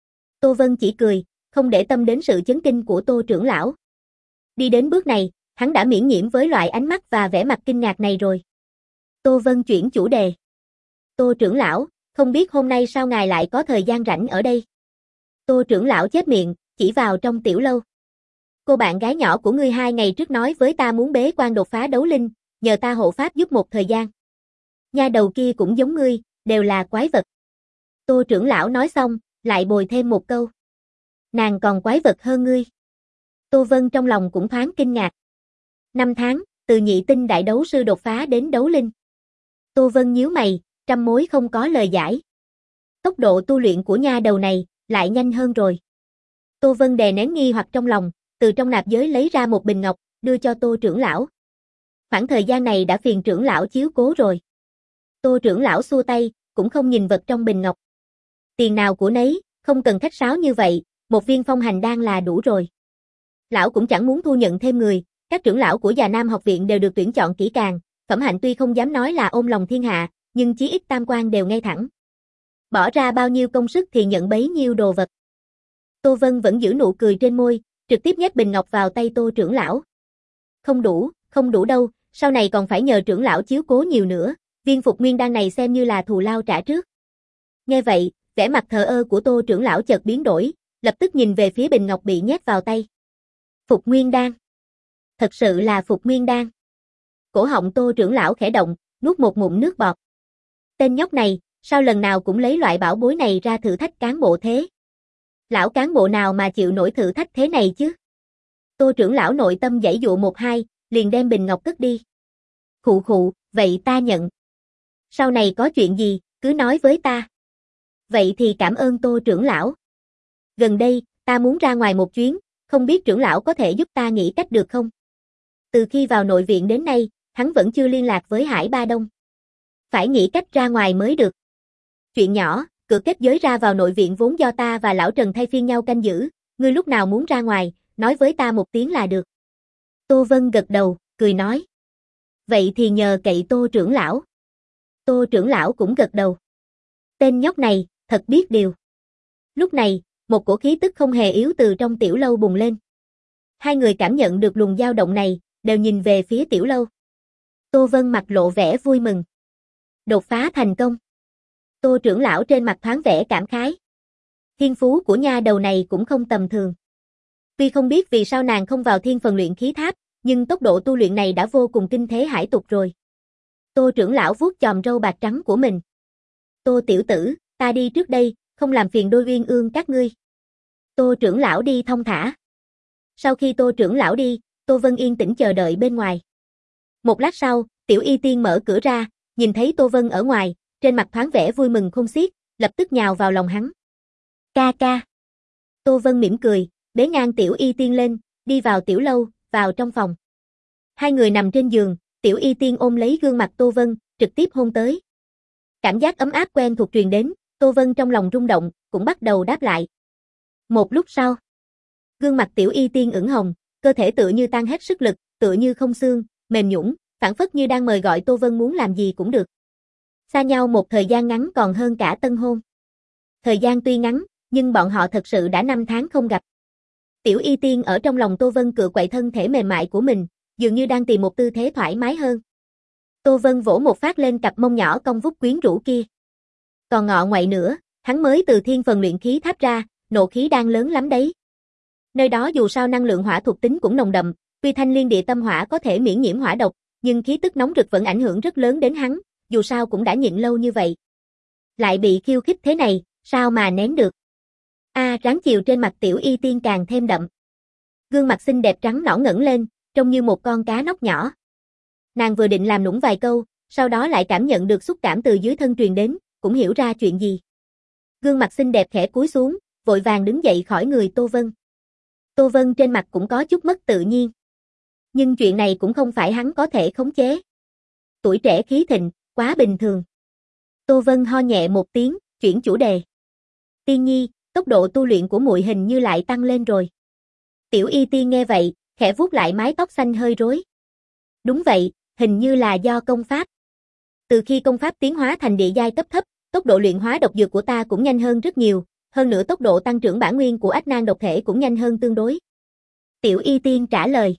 Tô Vân chỉ cười, không để tâm đến sự chấn kinh của Tô trưởng lão. Đi đến bước này, hắn đã miễn nhiễm với loại ánh mắt và vẻ mặt kinh ngạc này rồi. Tô Vân chuyển chủ đề. Tô trưởng lão, không biết hôm nay sao ngài lại có thời gian rảnh ở đây? Tô trưởng lão chép miệng, chỉ vào trong tiểu lâu. Cô bạn gái nhỏ của ngươi hai ngày trước nói với ta muốn bế quan đột phá đấu linh, nhờ ta hộ pháp giúp một thời gian. Nha đầu kia cũng giống ngươi, đều là quái vật. Tô trưởng lão nói xong, lại bồi thêm một câu. Nàng còn quái vật hơn ngươi. Tô Vân trong lòng cũng thoáng kinh ngạc. Năm tháng, từ nhị tinh đại đấu sư đột phá đến đấu linh. Tô Vân nhíu mày, trăm mối không có lời giải. Tốc độ tu luyện của nha đầu này, lại nhanh hơn rồi. Tô Vân đè nén nghi hoặc trong lòng, từ trong nạp giới lấy ra một bình ngọc, đưa cho Tô trưởng lão. Khoảng thời gian này đã phiền trưởng lão chiếu cố rồi. Tô trưởng lão xua tay, cũng không nhìn vật trong bình ngọc. Tiền nào của nấy, không cần khách sáo như vậy, một viên phong hành đan là đủ rồi. Lão cũng chẳng muốn thu nhận thêm người, các trưởng lão của Già Nam học viện đều được tuyển chọn kỹ càng, phẩm hạnh tuy không dám nói là ôm lòng thiên hạ, nhưng chí ít tam quan đều ngay thẳng. Bỏ ra bao nhiêu công sức thì nhận bấy nhiêu đồ vật. Tô Vân vẫn giữ nụ cười trên môi, trực tiếp nhét bình ngọc vào tay Tô trưởng lão. Không đủ, không đủ đâu, sau này còn phải nhờ trưởng lão chiếu cố nhiều nữa, viên phục nguyên đan này xem như là thù lao trả trước. Nghe vậy, vẻ mặt thờ ơ của Tô trưởng lão chợt biến đổi, lập tức nhìn về phía bình ngọc bị nhét vào tay. Phục nguyên đan. Thật sự là phục nguyên đan. Cổ họng Tô trưởng lão khẽ động, nuốt một ngụm nước bọt. Tên nhóc này, sao lần nào cũng lấy loại bảo bối này ra thử thách cán bộ thế? Lão cán bộ nào mà chịu nổi thử thách thế này chứ? Tô trưởng lão nội tâm giãy dụa một hai, liền đem bình ngọc cất đi. Khụ khụ, vậy ta nhận. Sau này có chuyện gì, cứ nói với ta. Vậy thì cảm ơn Tô trưởng lão. Gần đây, ta muốn ra ngoài một chuyến, không biết trưởng lão có thể giúp ta nghĩ cách được không? Từ khi vào nội viện đến nay, hắn vẫn chưa liên lạc với Hải Ba Đông. Phải nghĩ cách ra ngoài mới được. Chuyện nhỏ, cửa kết giới ra vào nội viện vốn do ta và lão Trần thay phiên nhau canh giữ, ngươi lúc nào muốn ra ngoài, nói với ta một tiếng là được. Tô Vân gật đầu, cười nói. Vậy thì nhờ cậy Tô trưởng lão. Tô trưởng lão cũng gật đầu. Tên nhóc này, thật biết điều. Lúc này, một cổ khí tức không hề yếu từ trong tiểu lâu bùng lên. Hai người cảm nhận được luồng dao động này, đều nhìn về phía tiểu lâu. Tô Vân mặt lộ vẻ vui mừng. Đột phá thành công. Tô trưởng lão trên mặt thoáng vẻ cảm khái. Thiên phú của nha đầu này cũng không tầm thường. Tuy không biết vì sao nàng không vào thiên phần luyện khí tháp, nhưng tốc độ tu luyện này đã vô cùng kinh thế hải tục rồi. Tô trưởng lão vuốt chòm râu bạc trắng của mình. Tô tiểu tử, ta đi trước đây, không làm phiền đôi uyên ương các ngươi. Tô trưởng lão đi thong thả. Sau khi Tô trưởng lão đi, Tô Vân yên tĩnh chờ đợi bên ngoài. Một lát sau, Tiểu Y Tiên mở cửa ra, nhìn thấy Tô Vân ở ngoài, trên mặt thoáng vẻ vui mừng không xiết, lập tức nhào vào lòng hắn. Ca ca. Tô Vân mỉm cười, bế ngang Tiểu Y Tiên lên, đi vào tiểu lâu, vào trong phòng. Hai người nằm trên giường, Tiểu Y Tiên ôm lấy gương mặt Tô Vân, trực tiếp hôn tới. Cảm giác ấm áp quen thuộc truyền đến, Tô Vân trong lòng rung động, cũng bắt đầu đáp lại. Một lúc sau, gương mặt Tiểu Y Tiên ửng hồng, cơ thể tựa như tan hết sức lực, tựa như không xương, mềm nhũn, phảng phất như đang mời gọi Tô Vân muốn làm gì cũng được. Xa nhau một thời gian ngắn còn hơn cả tân hôn. Thời gian tuy ngắn, nhưng bọn họ thật sự đã năm tháng không gặp. Tiểu Y Tiên ở trong lòng Tô Vân cựa quậy thân thể mềm mại của mình, dường như đang tìm một tư thế thoải mái hơn. Tô Vân vỗ một phát lên cặp mông nhỏ cong vút quyến rũ kia. Còn ngọ ngoại nữa, hắn mới từ thiên phần luyện khí tháp ra, nộ khí đang lớn lắm đấy. Nơi đó dù sao năng lượng hỏa thuộc tính cũng nồng đậm, tuy thanh liên địa tâm hỏa có thể miễn nhiễm hỏa độc, nhưng khí tức nóng rực vẫn ảnh hưởng rất lớn đến hắn, dù sao cũng đã nhịn lâu như vậy. Lại bị khiêu khích thế này, sao mà nén được. A à, ráng chiều trên mặt Tiểu Y Tiên càng thêm đậm. Gương mặt xinh đẹp trắng nõn ngẩng lên, trông như một con cá nóc nhỏ. Nàng vừa định làm nũng vài câu, sau đó lại cảm nhận được xúc cảm từ dưới thân truyền đến, cũng hiểu ra chuyện gì. Gương mặt xinh đẹp khẽ cúi xuống, vội vàng đứng dậy khỏi người Tô Vân. Tô Vân trên mặt cũng có chút mất tự nhiên. Nhưng chuyện này cũng không phải hắn có thể khống chế. Tuổi trẻ khí thịnh, quá bình thường. Tô Vân ho nhẹ một tiếng, chuyển chủ đề. Tiên nhi, tốc độ tu luyện của muội hình như lại tăng lên rồi. Tiểu Y Tiên nghe vậy, khẽ vuốt lại mái tóc xanh hơi rối. Đúng vậy, hình như là do công pháp. Từ khi công pháp tiến hóa thành địa giai cấp thấp, tốc độ luyện hóa độc dược của ta cũng nhanh hơn rất nhiều, hơn nữa tốc độ tăng trưởng bản nguyên của ách nan độc thể cũng nhanh hơn tương đối. Tiểu Y Tiên trả lời.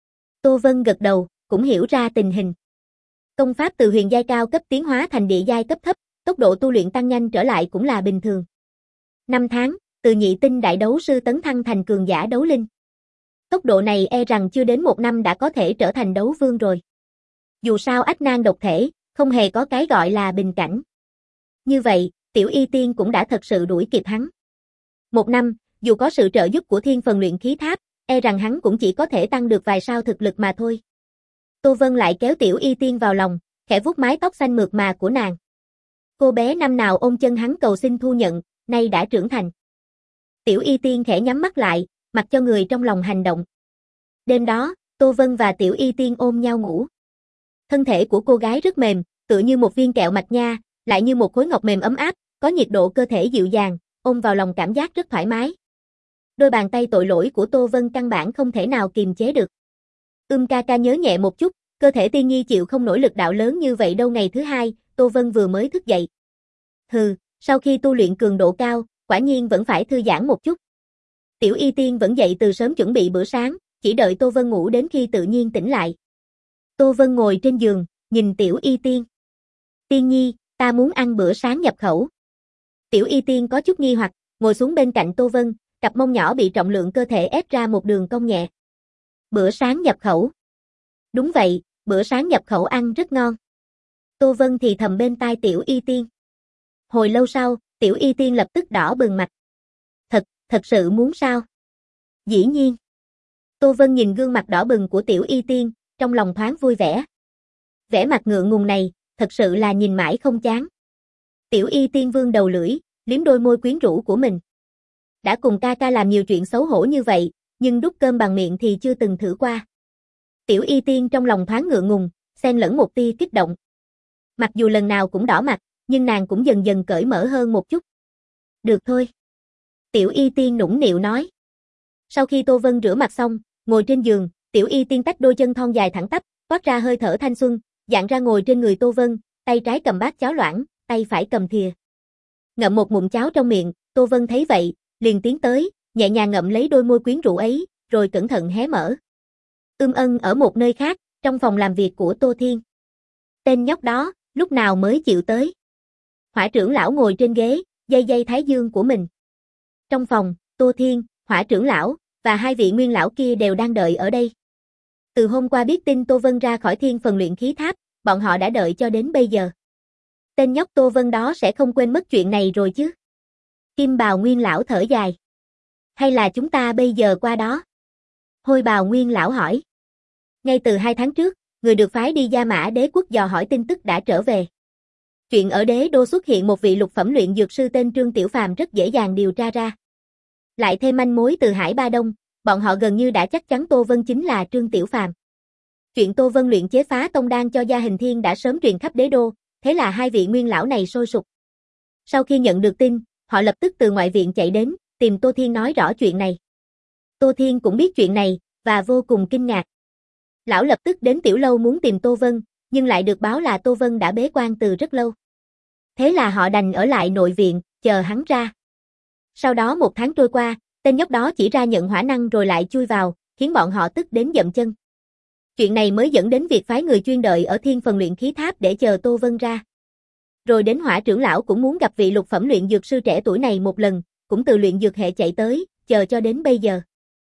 Tô Vân gật đầu, cũng hiểu ra tình hình. Công pháp từ huyền giai cao cấp tiến hóa thành địa giai cấp thấp, tốc độ tu luyện tăng nhanh trở lại cũng là bình thường. Năm tháng, từ nhị tinh đại đấu sư tấn thăng thành cường giả đấu linh. Tốc độ này e rằng chưa đến một năm đã có thể trở thành đấu vương rồi. Dù sao ách nan độc thể, không hề có cái gọi là bình cảnh. Như vậy, Tiểu Y Tiên cũng đã thật sự đuổi kịp hắn. Một năm, dù có sự trợ giúp của thiên phần luyện khí tháp, e rằng hắn cũng chỉ có thể tăng được vài sao thực lực mà thôi. Tô Vân lại kéo Tiểu Y Tiên vào lòng, khẽ vuốt mái tóc xanh mượt mà của nàng. Cô bé năm nào ôm chân hắn cầu xin thu nhận, nay đã trưởng thành. Tiểu Y Tiên khẽ nhắm mắt lại, mặc cho người trong lòng hành động. Đêm đó, Tô Vân và Tiểu Y Tiên ôm nhau ngủ. Thân thể của cô gái rất mềm, tựa như một viên kẹo mạch nha, lại như một khối ngọc mềm ấm áp, có nhiệt độ cơ thể dịu dàng, ôm vào lòng cảm giác rất thoải mái. Đôi bàn tay tội lỗi của Tô Vân căn bản không thể nào kiềm chế được. Ưm ca ca nhớ nhẹ một chút, cơ thể Tiên nhi chịu không nổi lực đạo lớn như vậy đâu. Ngày thứ hai, Tô Vân vừa mới thức dậy. Hừ, sau khi tu luyện cường độ cao, quả nhiên vẫn phải thư giãn một chút. Tiểu Y Tiên vẫn dậy từ sớm chuẩn bị bữa sáng, chỉ đợi Tô Vân ngủ đến khi tự nhiên tỉnh lại. Tô Vân ngồi trên giường, nhìn Tiểu Y Tiên. Tiên nhi, ta muốn ăn bữa sáng nhập khẩu. Tiểu Y Tiên có chút nghi hoặc, ngồi xuống bên cạnh Tô Vân, cặp mông nhỏ bị trọng lượng cơ thể ép ra một đường cong nhẹ. Bữa sáng nhập khẩu. Đúng vậy, bữa sáng nhập khẩu ăn rất ngon. Tô Vân thì thầm bên tai Tiểu Y Tiên. Hồi lâu sau, Tiểu Y Tiên lập tức đỏ bừng mặt. Thật, thật sự muốn sao? Dĩ nhiên. Tô Vân nhìn gương mặt đỏ bừng của Tiểu Y Tiên, trong lòng thoáng vui vẻ. Vẻ mặt ngượng ngùng này, thật sự là nhìn mãi không chán. Tiểu Y Tiên vương đầu lưỡi, liếm đôi môi quyến rũ của mình. Đã cùng ca ca làm nhiều chuyện xấu hổ như vậy, nhưng đút cơm bằng miệng thì chưa từng thử qua. Tiểu Y Tiên trong lòng thoáng ngượng ngùng, xen lẫn một tia kích động. Mặc dù lần nào cũng đỏ mặt, nhưng nàng cũng dần dần cởi mở hơn một chút. Được thôi. Tiểu Y Tiên nũng nịu nói. Sau khi Tô Vân rửa mặt xong, ngồi trên giường, Tiểu Y Tiên tách đôi chân thon dài thẳng tắp, toát ra hơi thở thanh xuân, dạn ra ngồi trên người Tô Vân, tay trái cầm bát cháo loãng, tay phải cầm thìa. Ngậm một ngụm cháo trong miệng, Tô Vân thấy vậy, liền tiến tới, nhẹ nhàng ngậm lấy đôi môi quyến rũ ấy, rồi cẩn thận hé mở. Ưm ân ở một nơi khác, trong phòng làm việc của Tô Thiên. Tên nhóc đó, lúc nào mới chịu tới. Hỏa trưởng lão ngồi trên ghế, dây dây thái dương của mình. Trong phòng, Tô Thiên, Hỏa trưởng lão, và hai vị nguyên lão kia đều đang đợi ở đây. Từ hôm qua biết tin Tô Vân ra khỏi thiên phần luyện khí tháp, bọn họ đã đợi cho đến bây giờ. Tên nhóc Tô Vân đó sẽ không quên mất chuyện này rồi chứ. Kim Bào nguyên lão thở dài. Hay là chúng ta bây giờ qua đó? Hôi Bào nguyên lão hỏi. Ngay từ hai tháng trước, người được phái đi Gia Mã Đế quốc dò hỏi tin tức đã trở về. Chuyện ở đế đô xuất hiện một vị lục phẩm luyện dược sư tên Trương Tiểu Phàm rất dễ dàng điều tra ra. Lại thêm manh mối từ Hải Ba Đông, bọn họ gần như đã chắc chắn Tô Vân chính là Trương Tiểu Phàm. Chuyện Tô Vân luyện chế phá tông đan cho Gia Hình Thiên đã sớm truyền khắp đế đô, thế là hai vị nguyên lão này sôi sục. Sau khi nhận được tin, họ lập tức từ ngoại viện chạy đến, tìm Tô Thiên nói rõ chuyện này. Tô Thiên cũng biết chuyện này, và vô cùng kinh ngạc. Lão lập tức đến tiểu lâu muốn tìm Tô Vân, nhưng lại được báo là Tô Vân đã bế quan từ rất lâu. Thế là họ đành ở lại nội viện, chờ hắn ra. Sau đó một tháng trôi qua, tên nhóc đó chỉ ra nhận hỏa năng rồi lại chui vào, khiến bọn họ tức đến dậm chân. Chuyện này mới dẫn đến việc phái người chuyên đợi ở thiên phần luyện khí tháp để chờ Tô Vân ra. Rồi đến Hỏa trưởng lão cũng muốn gặp vị lục phẩm luyện dược sư trẻ tuổi này một lần, cũng từ luyện dược hệ chạy tới, chờ cho đến bây giờ.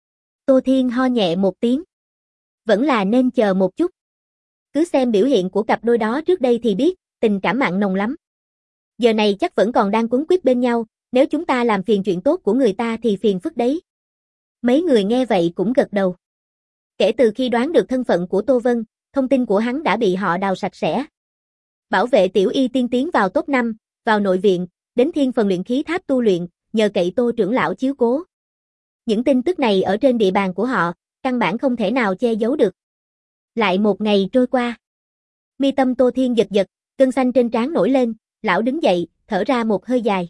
Tô Thiên ho nhẹ một tiếng. Vẫn là nên chờ một chút. Cứ xem biểu hiện của cặp đôi đó trước đây thì biết, tình cảm mặn nồng lắm. Giờ này chắc vẫn còn đang quấn quýt bên nhau, nếu chúng ta làm phiền chuyện tốt của người ta thì phiền phức đấy. Mấy người nghe vậy cũng gật đầu. Kể từ khi đoán được thân phận của Tô Vân, thông tin của hắn đã bị họ đào sạch sẽ. Bảo vệ tiểu y tiên tiến vào top năm, vào nội viện, đến thiên phần luyện khí tháp tu luyện, nhờ cậy Tô trưởng lão chiếu cố. Những tin tức này ở trên địa bàn của họ, căn bản không thể nào che giấu được. Lại một ngày trôi qua. Mi tâm Tô Thiên giật giật, gân xanh trên trán nổi lên, lão đứng dậy, thở ra một hơi dài.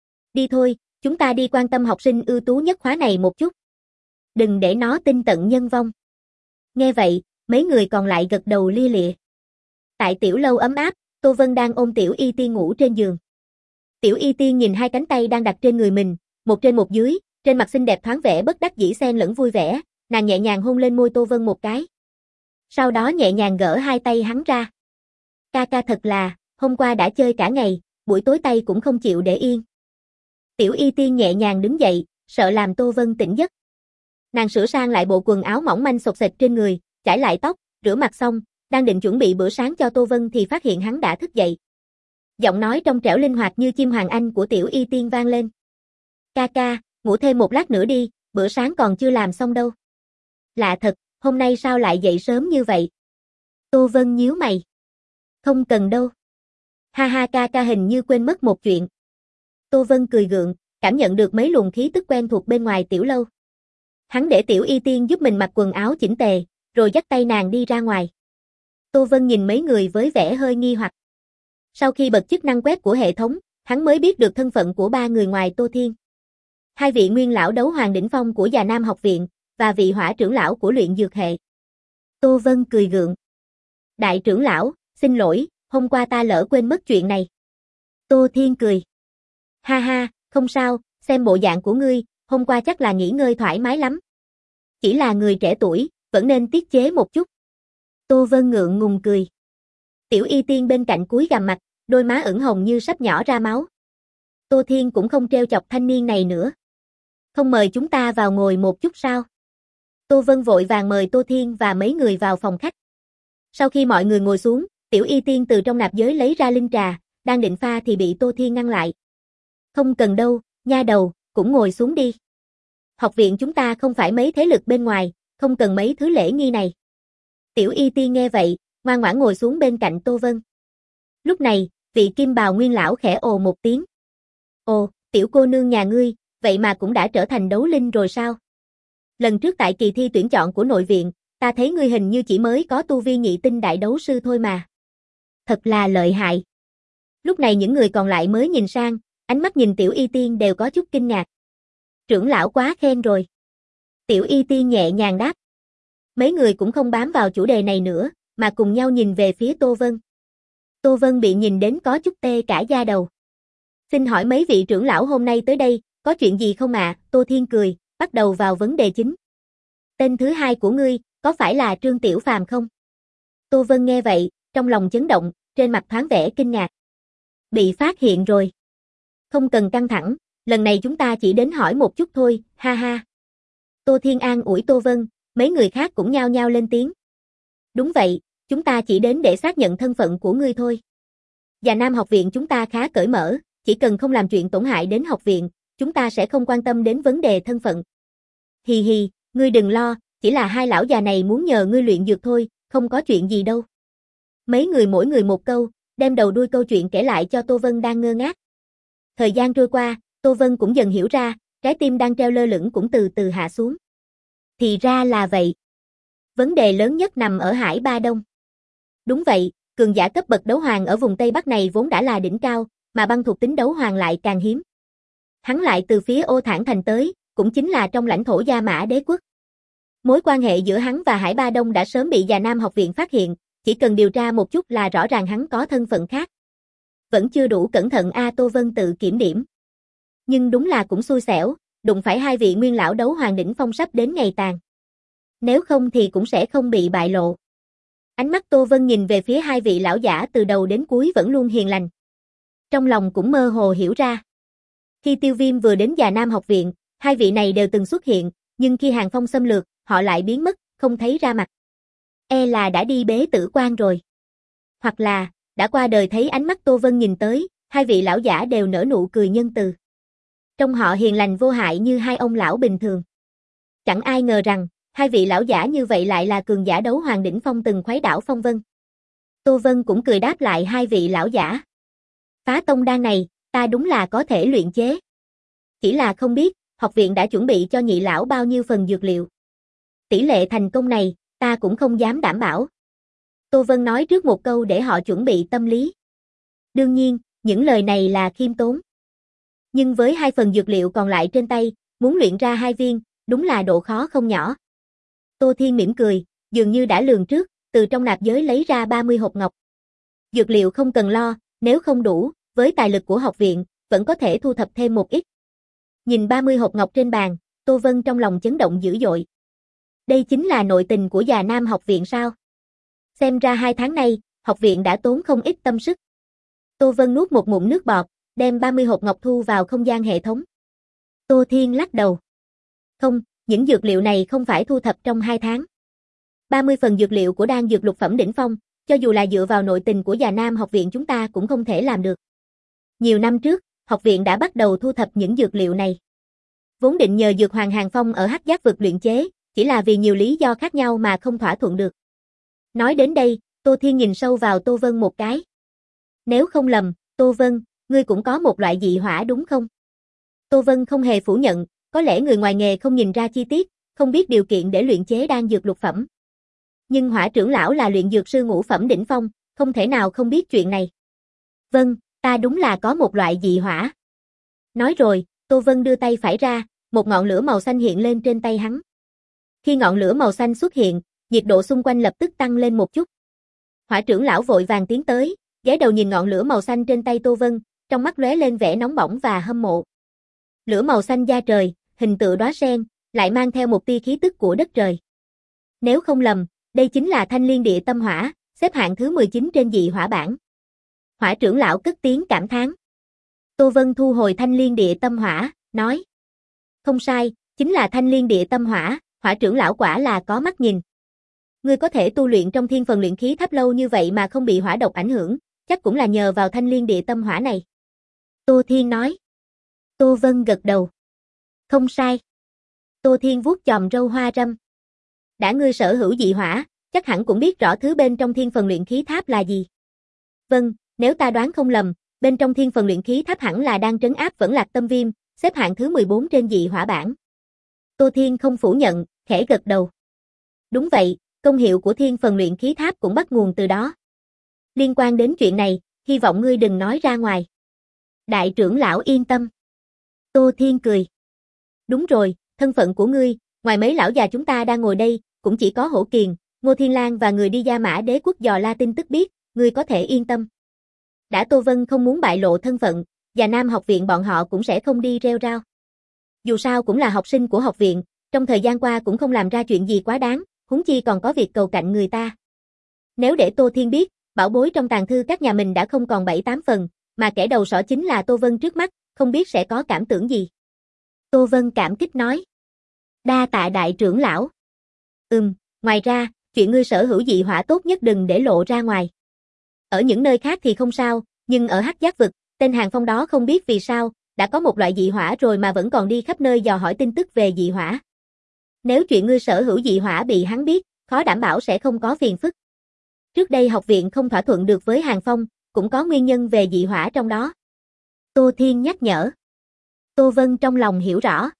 Đi thôi, chúng ta đi quan tâm học sinh ưu tú nhất khóa này một chút. Đừng để nó tinh tận nhân vong. Nghe vậy, mấy người còn lại gật đầu lia lịa. Tại tiểu lâu ấm áp, Tô Vân đang ôm tiểu y tiên ngủ trên giường. Tiểu y tiên nhìn hai cánh tay đang đặt trên người mình, một trên một dưới, trên mặt xinh đẹp thoáng vẻ bất đắc dĩ xen lẫn vui vẻ, nàng nhẹ nhàng hôn lên môi Tô Vân một cái. Sau đó nhẹ nhàng gỡ hai tay hắn ra. Ca ca thật là, hôm qua đã chơi cả ngày, buổi tối tay cũng không chịu để yên. Tiểu y tiên nhẹ nhàng đứng dậy, sợ làm Tô Vân tỉnh giấc. Nàng sửa sang lại bộ quần áo mỏng manh xộc xệch trên người, chải lại tóc, rửa mặt xong, đang định chuẩn bị bữa sáng cho Tô Vân thì phát hiện hắn đã thức dậy. Giọng nói trong trẻo linh hoạt như chim hoàng anh của tiểu y tiên vang lên. Ca ca, ngủ thêm một lát nữa đi, bữa sáng còn chưa làm xong đâu. Lạ thật, hôm nay sao lại dậy sớm như vậy? Tô Vân nhíu mày. Không cần đâu. Ha ha, ca ca hình như quên mất một chuyện. Tô Vân cười gượng, cảm nhận được mấy luồng khí tức quen thuộc bên ngoài tiểu lâu. Hắn để tiểu y tiên giúp mình mặc quần áo chỉnh tề, rồi dắt tay nàng đi ra ngoài. Tô Vân nhìn mấy người với vẻ hơi nghi hoặc. Sau khi bật chức năng quét của hệ thống, hắn mới biết được thân phận của ba người ngoài Tô Thiên. Hai vị nguyên lão đấu hoàng đỉnh phong của Già Nam học viện, và vị hỏa trưởng lão của luyện dược hệ. Tô Vân cười gượng. Đại trưởng lão, xin lỗi, hôm qua ta lỡ quên mất chuyện này. Tô Thiên cười. Ha ha, không sao, xem bộ dạng của ngươi, hôm qua chắc là nghỉ ngơi thoải mái lắm. Chỉ là người trẻ tuổi, vẫn nên tiết chế một chút. Tô Vân ngượng ngùng cười. Tiểu y tiên bên cạnh cúi gằm mặt, đôi má ửng hồng như sắp nhỏ ra máu. Tô Thiên cũng không trêu chọc thanh niên này nữa. Không mời chúng ta vào ngồi một chút sao? Tô Vân vội vàng mời Tô Thiên và mấy người vào phòng khách. Sau khi mọi người ngồi xuống, tiểu y tiên từ trong nạp giới lấy ra linh trà, đang định pha thì bị Tô Thiên ngăn lại. Không cần đâu, nha đầu, cũng ngồi xuống đi. Học viện chúng ta không phải mấy thế lực bên ngoài, không cần mấy thứ lễ nghi này. Tiểu y tiên nghe vậy, ngoan ngoãn ngồi xuống bên cạnh Tô Vân. Lúc này, vị kim bào nguyên lão khẽ ồ một tiếng. Ồ, tiểu cô nương nhà ngươi, vậy mà cũng đã trở thành đấu linh rồi sao? Lần trước tại kỳ thi tuyển chọn của nội viện, ta thấy ngươi hình như chỉ mới có tu vi nhị tinh đại đấu sư thôi mà. Thật là lợi hại. Lúc này những người còn lại mới nhìn sang, ánh mắt nhìn tiểu y tiên đều có chút kinh ngạc. Trưởng lão quá khen rồi. Tiểu y tiên nhẹ nhàng đáp. Mấy người cũng không bám vào chủ đề này nữa, mà cùng nhau nhìn về phía Tô Vân. Tô Vân bị nhìn đến có chút tê cả da đầu. Xin hỏi mấy vị trưởng lão hôm nay tới đây, có chuyện gì không ạ? À? Tô Thiên cười, bắt đầu vào vấn đề chính. Tên thứ hai của ngươi, có phải là Trương Tiểu Phàm không? Tô Vân nghe vậy, trong lòng chấn động, trên mặt thoáng vẻ kinh ngạc. Bị phát hiện rồi. Không cần căng thẳng, lần này chúng ta chỉ đến hỏi một chút thôi, ha ha. Tô Thiên an ủi Tô Vân, mấy người khác cũng nhao nhao lên tiếng. Đúng vậy, chúng ta chỉ đến để xác nhận thân phận của ngươi thôi. Già Nam học viện chúng ta khá cởi mở, chỉ cần không làm chuyện tổn hại đến học viện, chúng ta sẽ không quan tâm đến vấn đề thân phận. Hì hì, ngươi đừng lo, chỉ là hai lão già này muốn nhờ ngươi luyện dược thôi, không có chuyện gì đâu. Mấy người mỗi người một câu, đem đầu đuôi câu chuyện kể lại cho Tô Vân đang ngơ ngác. Thời gian trôi qua, Tô Vân cũng dần hiểu ra, trái tim đang treo lơ lửng cũng từ từ hạ xuống. Thì ra là vậy. Vấn đề lớn nhất nằm ở Hải Ba Đông. Đúng vậy, cường giả cấp bậc đấu hoàng ở vùng Tây Bắc này vốn đã là đỉnh cao, mà băng thuộc tính đấu hoàng lại càng hiếm. Hắn lại từ phía Ô Thản Thành tới, cũng chính là trong lãnh thổ Gia Mã Đế quốc. Mối quan hệ giữa hắn và Hải Ba Đông đã sớm bị Già Nam học viện phát hiện, chỉ cần điều tra một chút là rõ ràng hắn có thân phận khác. Vẫn chưa đủ cẩn thận a Tô Vân tự kiểm điểm. Nhưng đúng là cũng xui xẻo, đụng phải hai vị nguyên lão đấu hoàng đỉnh phong sắp đến ngày tàn. Nếu không thì cũng sẽ không bị bại lộ. Ánh mắt Tô Vân nhìn về phía hai vị lão giả từ đầu đến cuối vẫn luôn hiền lành. Trong lòng cũng mơ hồ hiểu ra. Khi Tiêu Viêm vừa đến Già Nam học viện, hai vị này đều từng xuất hiện, nhưng khi Hàng Phong xâm lược, họ lại biến mất, không thấy ra mặt. E là đã đi bế tử quan rồi. Hoặc là, đã qua đời. Thấy ánh mắt Tô Vân nhìn tới, hai vị lão giả đều nở nụ cười nhân từ. Trong họ hiền lành vô hại như hai ông lão bình thường. Chẳng ai ngờ rằng, hai vị lão giả như vậy lại là cường giả đấu hoàng đỉnh phong từng khuấy đảo phong vân. Tô Vân cũng cười đáp lại hai vị lão giả. Phá tông đan này, ta đúng là có thể luyện chế. Chỉ là không biết, học viện đã chuẩn bị cho nhị lão bao nhiêu phần dược liệu. Tỷ lệ thành công này, ta cũng không dám đảm bảo. Tô Vân nói trước một câu để họ chuẩn bị tâm lý. Đương nhiên, những lời này là khiêm tốn. Nhưng với hai phần dược liệu còn lại trên tay, muốn luyện ra hai viên, đúng là độ khó không nhỏ. Tô Thiên mỉm cười, dường như đã lường trước, từ trong nạp giới lấy ra ba mươi hộp ngọc. Dược liệu không cần lo, nếu không đủ, với tài lực của học viện, vẫn có thể thu thập thêm một ít. Nhìn ba mươi hộp ngọc trên bàn, Tô Vân trong lòng chấn động dữ dội. Đây chính là nội tình của Già Nam học viện sao? Xem ra hai tháng nay, học viện đã tốn không ít tâm sức. Tô Vân nuốt một ngụm nước bọt, đem ba mươi hộp ngọc thu vào không gian hệ thống. Tô Thiên lắc đầu. Không, những dược liệu này không phải thu thập trong hai tháng. ba mươi phần dược liệu của đan dược lục phẩm đỉnh phong, cho dù là dựa vào nội tình của Già Nam học viện chúng ta cũng không thể làm được. Nhiều năm trước, học viện đã bắt đầu thu thập những dược liệu này. Vốn định nhờ dược hoàng Hàng Phong ở Hắc Giác vực luyện chế, chỉ là vì nhiều lý do khác nhau mà không thỏa thuận được. Nói đến đây, Tô Thiên nhìn sâu vào Tô Vân một cái. Nếu không lầm, Tô Vân, ngươi cũng có một loại dị hỏa đúng không? Tô Vân không hề phủ nhận, có lẽ người ngoài nghề không nhìn ra chi tiết, không biết điều kiện để luyện chế đan dược lục phẩm. Nhưng Hỏa trưởng lão là luyện dược sư ngũ phẩm đỉnh phong, không thể nào không biết chuyện này. Vâng, ta đúng là có một loại dị hỏa. Nói rồi, Tô Vân đưa tay phải ra, một ngọn lửa màu xanh hiện lên trên tay hắn. Khi ngọn lửa màu xanh xuất hiện, nhiệt độ xung quanh lập tức tăng lên một chút. Hỏa trưởng lão vội vàng tiến tới, ghé đầu nhìn ngọn lửa màu xanh trên tay Tô Vân, trong mắt lóe lên vẻ nóng bỏng và hâm mộ. Lửa màu xanh da trời, hình tựa đóa sen, lại mang theo một tia khí tức của đất trời. Nếu không lầm, đây chính là Thanh Liên Địa Tâm Hỏa, xếp hạng thứ mười chín trên dị hỏa bảng. Hỏa trưởng lão cất tiếng cảm thán. Tô Vân thu hồi Thanh Liên Địa Tâm Hỏa, nói. Không sai, chính là Thanh Liên Địa Tâm Hỏa, Hỏa trưởng lão quả là có mắt nhìn. Ngươi có thể tu luyện trong thiên phần luyện khí tháp lâu như vậy mà không bị hỏa độc ảnh hưởng, chắc cũng là nhờ vào Thanh Liên Địa Tâm Hỏa này. Tô Thiên nói. Tô Vân gật đầu. Không sai. Tô Thiên vuốt chòm râu hoa râm. Đã ngươi sở hữu dị hỏa, chắc hẳn cũng biết rõ thứ bên trong thiên phần luyện khí tháp là gì. Vâng, nếu ta đoán không lầm, bên trong thiên phần luyện khí tháp hẳn là đang trấn áp Vẫn Lạc Tâm Viêm, xếp hạng thứ mười bốn trên dị hỏa bảng. Tô Thiên không phủ nhận, khẽ gật đầu. Đúng vậy, công hiệu của thiên phần luyện khí tháp cũng bắt nguồn từ đó. Liên quan đến chuyện này, hy vọng ngươi đừng nói ra ngoài. Đại trưởng lão yên tâm. Tô Thiên cười. Đúng rồi, thân phận của ngươi, ngoài mấy lão già chúng ta đang ngồi đây, cũng chỉ có Hổ Kiền, Ngô Thiên Lang và người đi Gia Mã Đế quốc dò la tin tức biết, ngươi có thể yên tâm. Đã Tô Vân không muốn bại lộ thân phận, Già Nam học viện bọn họ cũng sẽ không đi rêu rao. Dù sao cũng là học sinh của học viện, trong thời gian qua cũng không làm ra chuyện gì quá đáng, huống chi còn có việc cầu cạnh người ta. Nếu để Tô Thiên biết, bảo bối trong tàng thư các nhà mình đã không còn bảy tám phần, mà kẻ đầu sỏ chính là Tô Vân trước mắt, không biết sẽ có cảm tưởng gì. Tô Vân cảm kích nói. Đa tạ đại trưởng lão. Ừm, ngoài ra, chuyện ngươi sở hữu dị hỏa tốt nhất đừng để lộ ra ngoài. Ở những nơi khác thì không sao, nhưng ở Hắc Giác vực, tên Hàng Phong đó không biết vì sao, đã có một loại dị hỏa rồi mà vẫn còn đi khắp nơi dò hỏi tin tức về dị hỏa. Nếu chuyện ngươi sở hữu dị hỏa bị hắn biết, khó đảm bảo sẽ không có phiền phức. Trước đây học viện không thỏa thuận được với Hàng Phong, cũng có nguyên nhân về dị hỏa trong đó. Tô Thiên nhắc nhở. Tô Vân trong lòng hiểu rõ.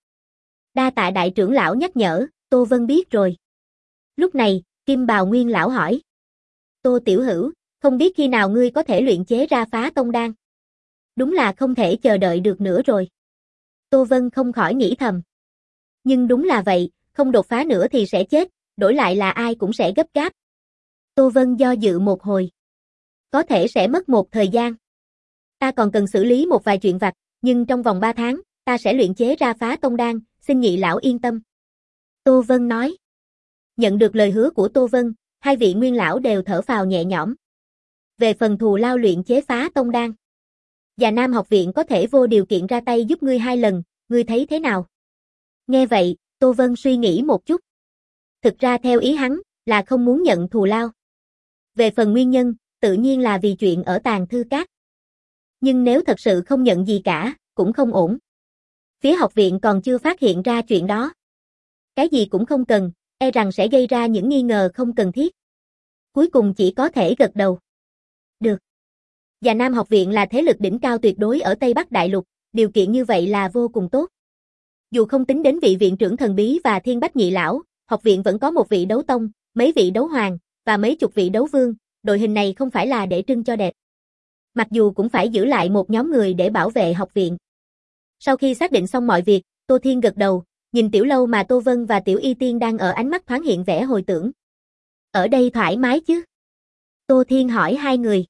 Đa tạ đại trưởng lão nhắc nhở, Tô Vân biết rồi. Lúc này, Kim Bào Nguyên lão hỏi. Tô tiểu hữu, không biết khi nào ngươi có thể luyện chế ra Phá Tông đan? Đúng là không thể chờ đợi được nữa rồi. Tô Vân không khỏi nghĩ thầm. Nhưng đúng là vậy, không đột phá nữa thì sẽ chết, đổi lại là ai cũng sẽ gấp gáp. Tô Vân do dự một hồi. Có thể sẽ mất một thời gian. Ta còn cần xử lý một vài chuyện vặt, nhưng trong vòng ba tháng, ta sẽ luyện chế ra Phá Tông đan, xin nhị lão yên tâm. Tô Vân nói. Nhận được lời hứa của Tô Vân, hai vị nguyên lão đều thở phào nhẹ nhõm. Về phần thù lao luyện chế Phá Tông đan, Và Nam học viện có thể vô điều kiện ra tay giúp ngươi hai lần, ngươi thấy thế nào? Nghe vậy, Tô Vân suy nghĩ một chút. Thực ra theo ý hắn, là không muốn nhận thù lao. Về phần nguyên nhân, tự nhiên là vì chuyện ở Tàng Thư Các. Nhưng nếu thật sự không nhận gì cả, cũng không ổn. Phía học viện còn chưa phát hiện ra chuyện đó. Cái gì cũng không cần, e rằng sẽ gây ra những nghi ngờ không cần thiết. Cuối cùng chỉ có thể gật đầu. Được. Và Nam học viện là thế lực đỉnh cao tuyệt đối ở Tây Bắc Đại Lục, điều kiện như vậy là vô cùng tốt. Dù không tính đến vị viện trưởng thần bí và Thiên Bách Nhị Lão, học viện vẫn có một vị đấu tông, mấy vị đấu hoàng, và mấy chục vị đấu vương, đội hình này không phải là để trưng cho đẹp. Mặc dù cũng phải giữ lại một nhóm người để bảo vệ học viện. Sau khi xác định xong mọi việc, Tô Thiên gật đầu, nhìn tiểu lâu mà Tô Vân và Tiểu Y Tiên đang ở, ánh mắt thoáng hiện vẻ hồi tưởng. Ở đây thoải mái chứ? Tô Thiên hỏi hai người.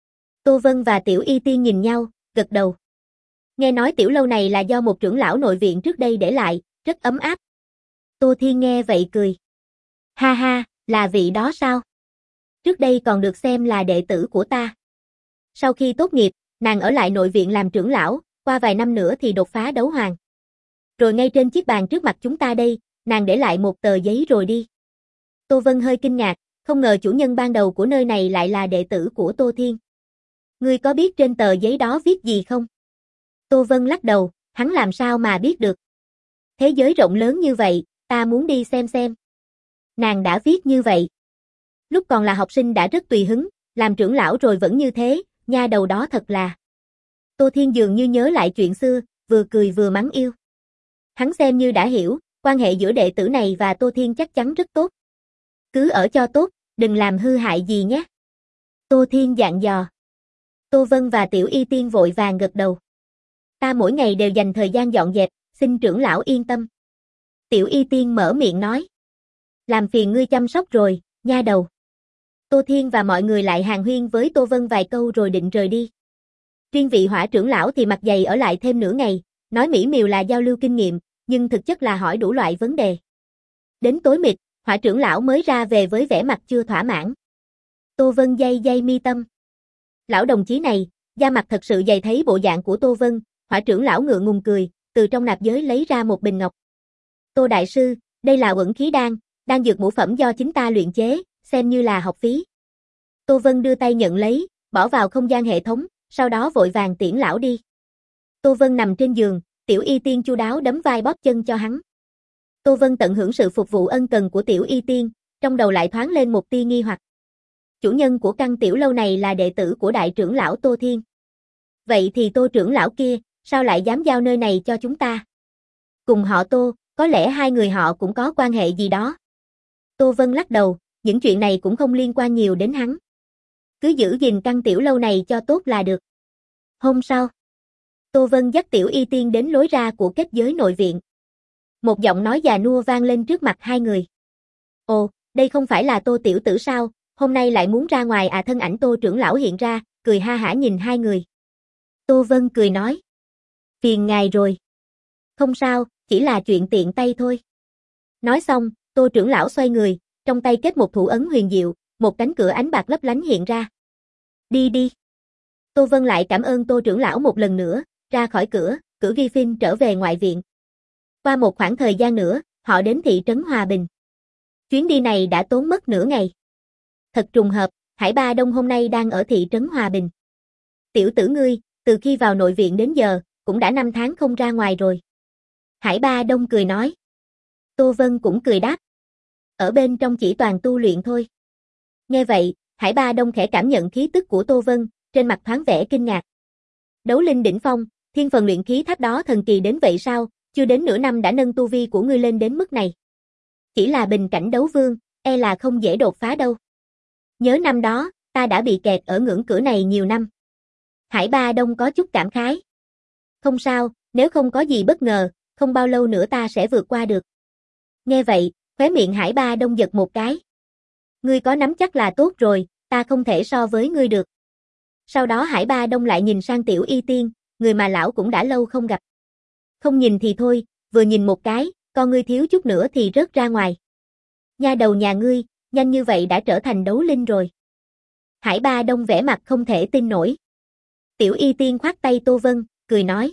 Tô Vân và Tiểu Y Tiên nhìn nhau, gật đầu. Nghe nói tiểu lâu này là do một trưởng lão nội viện trước đây để lại, rất ấm áp. Tô Thiên nghe vậy cười. Ha ha, là vị đó sao? Trước đây còn được xem là đệ tử của ta. Sau khi tốt nghiệp, nàng ở lại nội viện làm trưởng lão, qua vài năm nữa thì đột phá đấu hoàng. Rồi ngay trên chiếc bàn trước mặt chúng ta đây, nàng để lại một tờ giấy rồi đi. Tô Vân hơi kinh ngạc, không ngờ chủ nhân ban đầu của nơi này lại là đệ tử của Tô Thiên. Ngươi có biết trên tờ giấy đó viết gì không? Tô Vân lắc đầu, hắn làm sao mà biết được. Thế giới rộng lớn như vậy, ta muốn đi xem xem. Nàng đã viết như vậy. Lúc còn là học sinh đã rất tùy hứng, làm trưởng lão rồi vẫn như thế, nha đầu đó thật là. Tô Thiên dường như nhớ lại chuyện xưa, vừa cười vừa mắng yêu. Hắn xem như đã hiểu, quan hệ giữa đệ tử này và Tô Thiên chắc chắn rất tốt. Cứ ở cho tốt, đừng làm hư hại gì nhé. Tô Thiên dặn dò. Tô Vân và Tiểu Y Tiên vội vàng gật đầu. Ta mỗi ngày đều dành thời gian dọn dẹp, xin trưởng lão yên tâm. Tiểu Y Tiên mở miệng nói. Làm phiền ngươi chăm sóc rồi, nha đầu. Tô Thiên và mọi người lại hàn huyên với Tô Vân vài câu rồi định rời đi. Riêng vị Hỏa trưởng lão thì mặt dày ở lại thêm nửa ngày, nói mỹ miều là giao lưu kinh nghiệm, nhưng thực chất là hỏi đủ loại vấn đề. Đến tối mịt, Hỏa trưởng lão mới ra về với vẻ mặt chưa thỏa mãn. Tô Vân day day mi tâm. Lão đồng chí này, da mặt thật sự dày, thấy bộ dạng của Tô Vân, Hỏa trưởng lão ngượng ngùng cười, từ trong nạp giới lấy ra một bình ngọc. Tô đại sư, đây là uẩn khí đan, đan dược ngũ phẩm do chính ta luyện chế, xem như là học phí. Tô Vân đưa tay nhận lấy, bỏ vào không gian hệ thống, sau đó vội vàng tiễn lão đi. Tô Vân nằm trên giường, Tiểu Y Tiên chu đáo đấm vai bóp chân cho hắn. Tô Vân tận hưởng sự phục vụ ân cần của Tiểu Y Tiên, trong đầu lại thoáng lên một tia nghi hoặc. Chủ nhân của căn tiểu lâu này là đệ tử của đại trưởng lão Tô Thiên. Vậy thì Tô trưởng lão kia, sao lại dám giao nơi này cho chúng ta? Cùng họ Tô, có lẽ hai người họ cũng có quan hệ gì đó. Tô Vân lắc đầu, những chuyện này cũng không liên quan nhiều đến hắn. Cứ giữ gìn căn tiểu lâu này cho tốt là được. Hôm sau, Tô Vân dắt Tiểu Y Tiên đến lối ra của kết giới nội viện. Một giọng nói già nua vang lên trước mặt hai người. Ồ, đây không phải là Tô tiểu tử sao, hôm nay lại muốn ra ngoài à? Thân ảnh Tô trưởng lão hiện ra, cười ha hả nhìn hai người. Tô Vân cười nói. Phiền ngài rồi. Không sao, chỉ là chuyện tiện tay thôi. Nói xong, Tô trưởng lão xoay người, trong tay kết một thủ ấn huyền diệu, một cánh cửa ánh bạc lấp lánh hiện ra. Đi đi. Tô Vân lại cảm ơn Tô trưởng lão một lần nữa, ra khỏi cửa, cử ghi phim trở về ngoại viện. Qua một khoảng thời gian nữa, họ đến thị trấn Hòa Bình. Chuyến đi này đã tốn mất nửa ngày. Thật trùng hợp, Hải Ba Đông hôm nay đang ở thị trấn Hòa Bình. Tiểu tử ngươi, từ khi vào nội viện đến giờ, cũng đã năm tháng không ra ngoài rồi. Hải Ba Đông cười nói. Tô Vân cũng cười đáp. Ở bên trong chỉ toàn tu luyện thôi. Nghe vậy, Hải Ba Đông khẽ cảm nhận khí tức của Tô Vân, trên mặt thoáng vẻ kinh ngạc. Đấu linh đỉnh phong, thiên phần luyện khí tháp đó thần kỳ đến vậy sao, chưa đến nửa năm đã nâng tu vi của ngươi lên đến mức này. Chỉ là bình cảnh đấu vương, e là không dễ đột phá đâu. Nhớ năm đó, ta đã bị kẹt ở ngưỡng cửa này nhiều năm. Hải Ba Đông có chút cảm khái. Không sao, nếu không có gì bất ngờ, không bao lâu nữa ta sẽ vượt qua được. Nghe vậy, khóe miệng Hải Ba Đông giật một cái. Ngươi có nắm chắc là tốt rồi, ta không thể so với ngươi được. Sau đó Hải Ba Đông lại nhìn sang Tiểu Y Tiên, người mà lão cũng đã lâu không gặp. Không nhìn thì thôi, vừa nhìn một cái, con ngươi thiếu chút nữa thì rớt ra ngoài. Nha đầu nhà ngươi, nhanh như vậy đã trở thành đấu linh rồi. Hải Ba Đông vẻ mặt không thể tin nổi. Tiểu Y Tiên khoát tay Tô Vân, cười nói.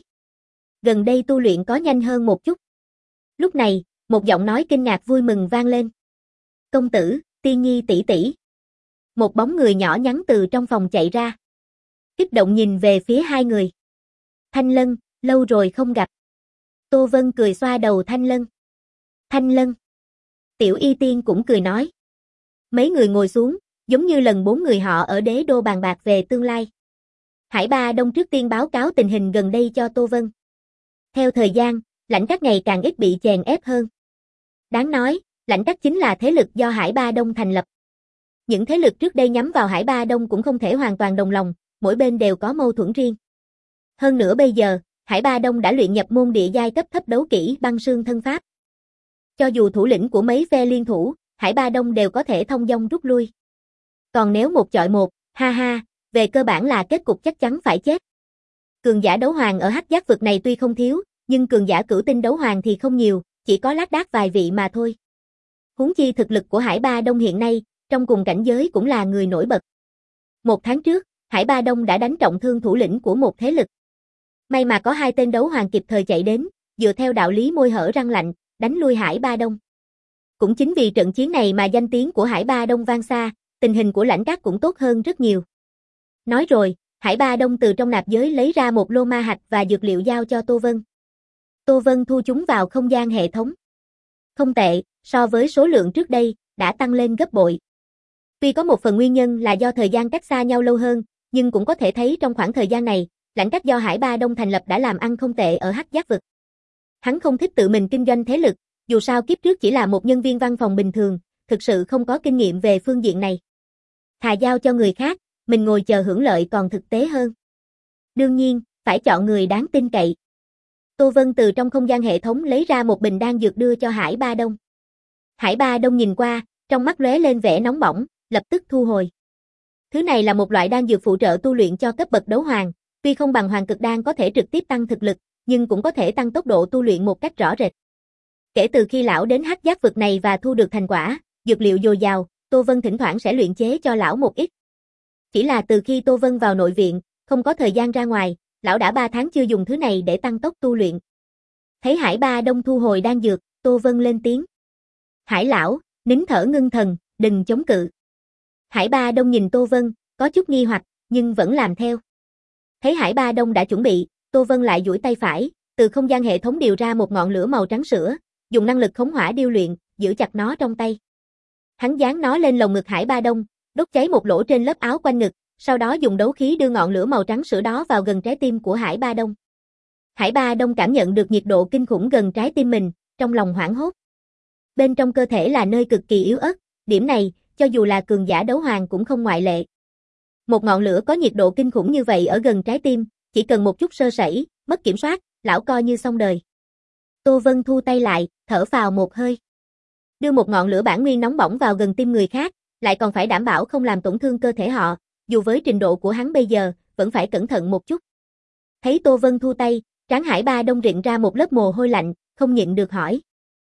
Gần đây tu luyện có nhanh hơn một chút. Lúc này, một giọng nói kinh ngạc vui mừng vang lên. Công tử, Tiên Nhi tỷ tỷ. Một bóng người nhỏ nhắn từ trong phòng chạy ra. Kích động nhìn về phía hai người. Thanh Lân, lâu rồi không gặp. Tô Vân cười xoa đầu Thanh Lân. Thanh Lân. Tiểu Y Tiên cũng cười nói. Mấy người ngồi xuống, giống như lần bốn người họ ở đế đô bàn bạc về tương lai. Hải Ba Đông trước tiên báo cáo tình hình gần đây cho Tô Vân. Theo thời gian, Lãnh Các ngày càng ít bị chèn ép hơn. Đáng nói, Lãnh Các chính là thế lực do Hải Ba Đông thành lập. Những thế lực trước đây nhắm vào Hải Ba Đông cũng không thể hoàn toàn đồng lòng, mỗi bên đều có mâu thuẫn riêng. Hơn nữa bây giờ, Hải Ba Đông đã luyện nhập môn địa giai cấp thấp đấu kỹ băng sương thân pháp. Cho dù thủ lĩnh của mấy phe liên thủ, Hải Ba Đông đều có thể thông dong rút lui. Còn nếu một chọi một, ha ha, về cơ bản là kết cục chắc chắn phải chết. Cường giả đấu hoàng ở Hắc Giác vực này tuy không thiếu, nhưng cường giả cửu tinh đấu hoàng thì không nhiều, chỉ có lác đác vài vị mà thôi. Huống chi thực lực của Hải Ba Đông hiện nay, trong cùng cảnh giới cũng là người nổi bật. Một tháng trước, Hải Ba Đông đã đánh trọng thương thủ lĩnh của một thế lực. May mà có hai tên đấu hoàng kịp thời chạy đến, dựa theo đạo lý môi hở răng lạnh, đánh lui Hải Ba Đông. Cũng chính vì trận chiến này mà danh tiếng của Hải Ba Đông vang xa, tình hình của Lãnh Các cũng tốt hơn rất nhiều. Nói rồi, Hải Ba Đông từ trong nạp giới lấy ra một lô ma hạch và dược liệu giao cho Tô Vân. Tô Vân thu chúng vào không gian hệ thống. Không tệ, so với số lượng trước đây, đã tăng lên gấp bội. Tuy có một phần nguyên nhân là do thời gian cách xa nhau lâu hơn, nhưng cũng có thể thấy trong khoảng thời gian này, Lãnh Các do Hải Ba Đông thành lập đã làm ăn không tệ ở Hắc Giác vực. Hắn không thích tự mình kinh doanh thế lực, dù sao kiếp trước chỉ là một nhân viên văn phòng bình thường, thực sự không có kinh nghiệm về phương diện này. Thà giao cho người khác, mình ngồi chờ hưởng lợi còn thực tế hơn. Đương nhiên, phải chọn người đáng tin cậy. Tô Vân từ trong không gian hệ thống lấy ra một bình đan dược đưa cho Hải Ba Đông. Hải Ba Đông nhìn qua, trong mắt lóe lên vẻ nóng bỏng, lập tức thu hồi. Thứ này là một loại đan dược phụ trợ tu luyện cho cấp bậc đấu hoàng, tuy không bằng Hoàng Cực Đan có thể trực tiếp tăng thực lực, nhưng cũng có thể tăng tốc độ tu luyện một cách rõ rệt. Kể từ khi lão đến Hắc Giác vực này và thu được thành quả, dược liệu dồi dào, Tô Vân thỉnh thoảng sẽ luyện chế cho lão một ít. Chỉ là từ khi Tô Vân vào nội viện, không có thời gian ra ngoài, lão đã ba tháng chưa dùng thứ này để tăng tốc tu luyện. Thấy Hải Ba Đông thu hồi đan dược, Tô Vân lên tiếng. Hải lão, nín thở ngưng thần, đừng chống cự. Hải Ba Đông nhìn Tô Vân, có chút nghi hoặc, nhưng vẫn làm theo. Thấy Hải Ba Đông đã chuẩn bị, Tô Vân lại duỗi tay phải, từ không gian hệ thống điều ra một ngọn lửa màu trắng sữa, dùng năng lực khống hỏa điêu luyện, giữ chặt nó trong tay. Hắn dán nó lên lồng ngực Hải Ba Đông, đốt cháy một lỗ trên lớp áo quanh ngực, sau đó dùng đấu khí đưa ngọn lửa màu trắng sữa đó vào gần trái tim của Hải Ba Đông. Hải Ba Đông cảm nhận được nhiệt độ kinh khủng gần trái tim mình, trong lòng hoảng hốt. Bên trong cơ thể là nơi cực kỳ yếu ớt, điểm này, cho dù là cường giả đấu hoàng cũng không ngoại lệ. Một ngọn lửa có nhiệt độ kinh khủng như vậy ở gần trái tim, chỉ cần một chút sơ sẩy, mất kiểm soát, lão coi như xong đời. Tô Vân thu tay lại, thở phào một hơi. Đưa một ngọn lửa bản nguyên nóng bỏng vào gần tim người khác, lại còn phải đảm bảo không làm tổn thương cơ thể họ, dù với trình độ của hắn bây giờ, vẫn phải cẩn thận một chút. Thấy Tô Vân thu tay, trán Hải Ba Đông rịn ra một lớp mồ hôi lạnh, không nhịn được hỏi.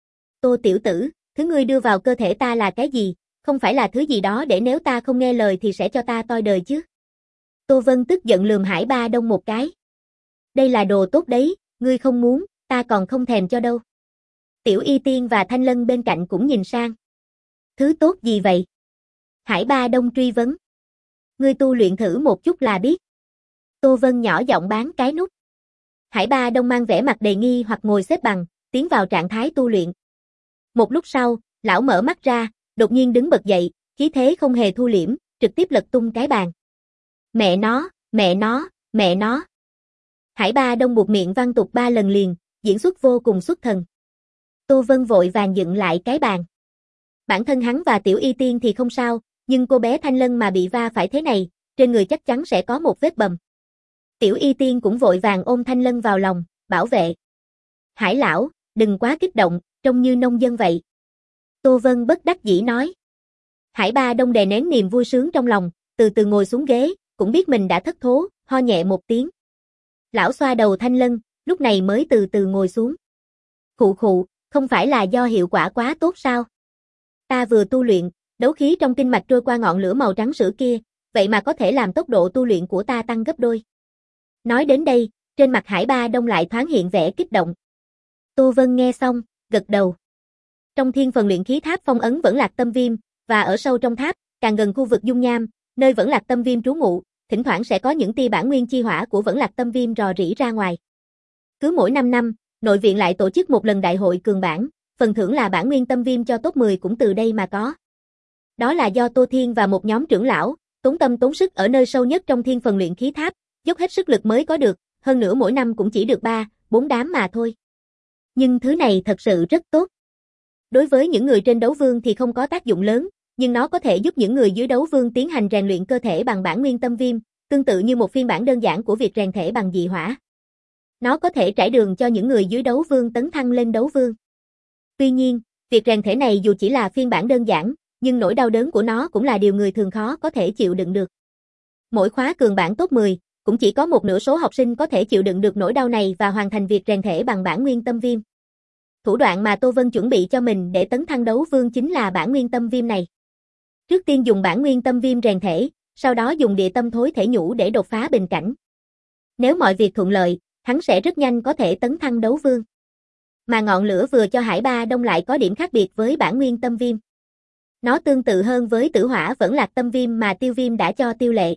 Tô tiểu tử, thứ ngươi đưa vào cơ thể ta là cái gì, không phải là thứ gì đó để nếu ta không nghe lời thì sẽ cho ta toi đời chứ? Tô Vân tức giận lườm Hải Ba Đông một cái. Đây là đồ tốt đấy, ngươi không muốn, ta còn không thèm cho đâu. Tiểu Y Tiên và Thanh Lân bên cạnh cũng nhìn sang. Thứ tốt gì vậy? Hải Ba Đông truy vấn. Ngươi tu luyện thử một chút là biết. Tô Vân nhỏ giọng bán cái nút. Hải Ba Đông mang vẻ mặt đầy nghi hoặc ngồi xếp bằng, tiến vào trạng thái tu luyện. Một lúc sau, lão mở mắt ra, đột nhiên đứng bật dậy, khí thế không hề thu liễm, trực tiếp lật tung cái bàn. Mẹ nó, mẹ nó, mẹ nó. Hải Ba Đông buột miệng vang tục ba lần liền, diễn xuất vô cùng xuất thần. Tô Vân vội vàng dựng lại cái bàn. Bản thân hắn và Tiểu Y Tiên thì không sao, nhưng cô bé Thanh Lân mà bị va phải thế này, trên người chắc chắn sẽ có một vết bầm. Tiểu Y Tiên cũng vội vàng ôm Thanh Lân vào lòng, bảo vệ. Hải lão, đừng quá kích động, trông như nông dân vậy. Tô Vân bất đắc dĩ nói. Hải Ba Đông đè nén niềm vui sướng trong lòng, từ từ ngồi xuống ghế, cũng biết mình đã thất thố, ho nhẹ một tiếng. Lão xoa đầu Thanh Lân, lúc này mới từ từ ngồi xuống. Khụ khụ, không phải là do hiệu quả quá tốt sao? Ta vừa tu luyện, đấu khí trong kinh mạch trôi qua ngọn lửa màu trắng sữa kia, vậy mà có thể làm tốc độ tu luyện của ta tăng gấp đôi. Nói đến đây, trên mặt Hải Ba Đông lại thoáng hiện vẻ kích động. Tô Vân nghe xong, gật đầu. Trong thiên phần luyện khí tháp phong ấn Vẫn Lạc Tâm Viêm, và ở sâu trong tháp, càng gần khu vực dung nham, nơi Vẫn Lạc Tâm Viêm trú ngụ, thỉnh thoảng sẽ có những tia bản nguyên chi hỏa của Vẫn Lạc Tâm Viêm rò rỉ ra ngoài. Cứ mỗi năm năm, nội viện lại tổ chức một lần đại hội cường bảng, phần thưởng là bản nguyên tâm viêm cho top mười cũng từ đây mà có. Đó là do Tô Thiên và một nhóm trưởng lão, tốn tâm tốn sức ở nơi sâu nhất trong thiên phần luyện khí tháp, dốc hết sức lực mới có được, hơn nữa mỗi năm cũng chỉ được ba, bốn đám mà thôi. Nhưng thứ này thật sự rất tốt. Đối với những người trên đấu vương thì không có tác dụng lớn, nhưng nó có thể giúp những người dưới đấu vương tiến hành rèn luyện cơ thể bằng bản nguyên tâm viêm, tương tự như một phiên bản đơn giản của việc rèn thể bằng dị hỏa. Nó có thể trải đường cho những người dưới đấu vương tấn thăng lên đấu vương. Tuy nhiên, việc rèn thể này dù chỉ là phiên bản đơn giản, nhưng nỗi đau đớn của nó cũng là điều người thường khó có thể chịu đựng được. Mỗi khóa cường bảng top mười, cũng chỉ có một nửa số học sinh có thể chịu đựng được nỗi đau này và hoàn thành việc rèn thể bằng bản nguyên tâm viêm. Thủ đoạn mà Tô Vân chuẩn bị cho mình để tấn thăng đấu vương chính là bản nguyên tâm viêm này. Trước tiên dùng bản nguyên tâm viêm rèn thể, sau đó dùng địa tâm thối thể nhũ để đột phá bình cảnh. Nếu mọi việc thuận lợi, hắn sẽ rất nhanh có thể tấn thăng đấu vương. Mà ngọn lửa vừa cho Hải Ba Đông lại có điểm khác biệt với bản nguyên tâm viêm. Nó tương tự hơn với tử hỏa Vẫn Lạc Tâm Viêm mà Tiêu Viêm đã cho Tiêu Lệ.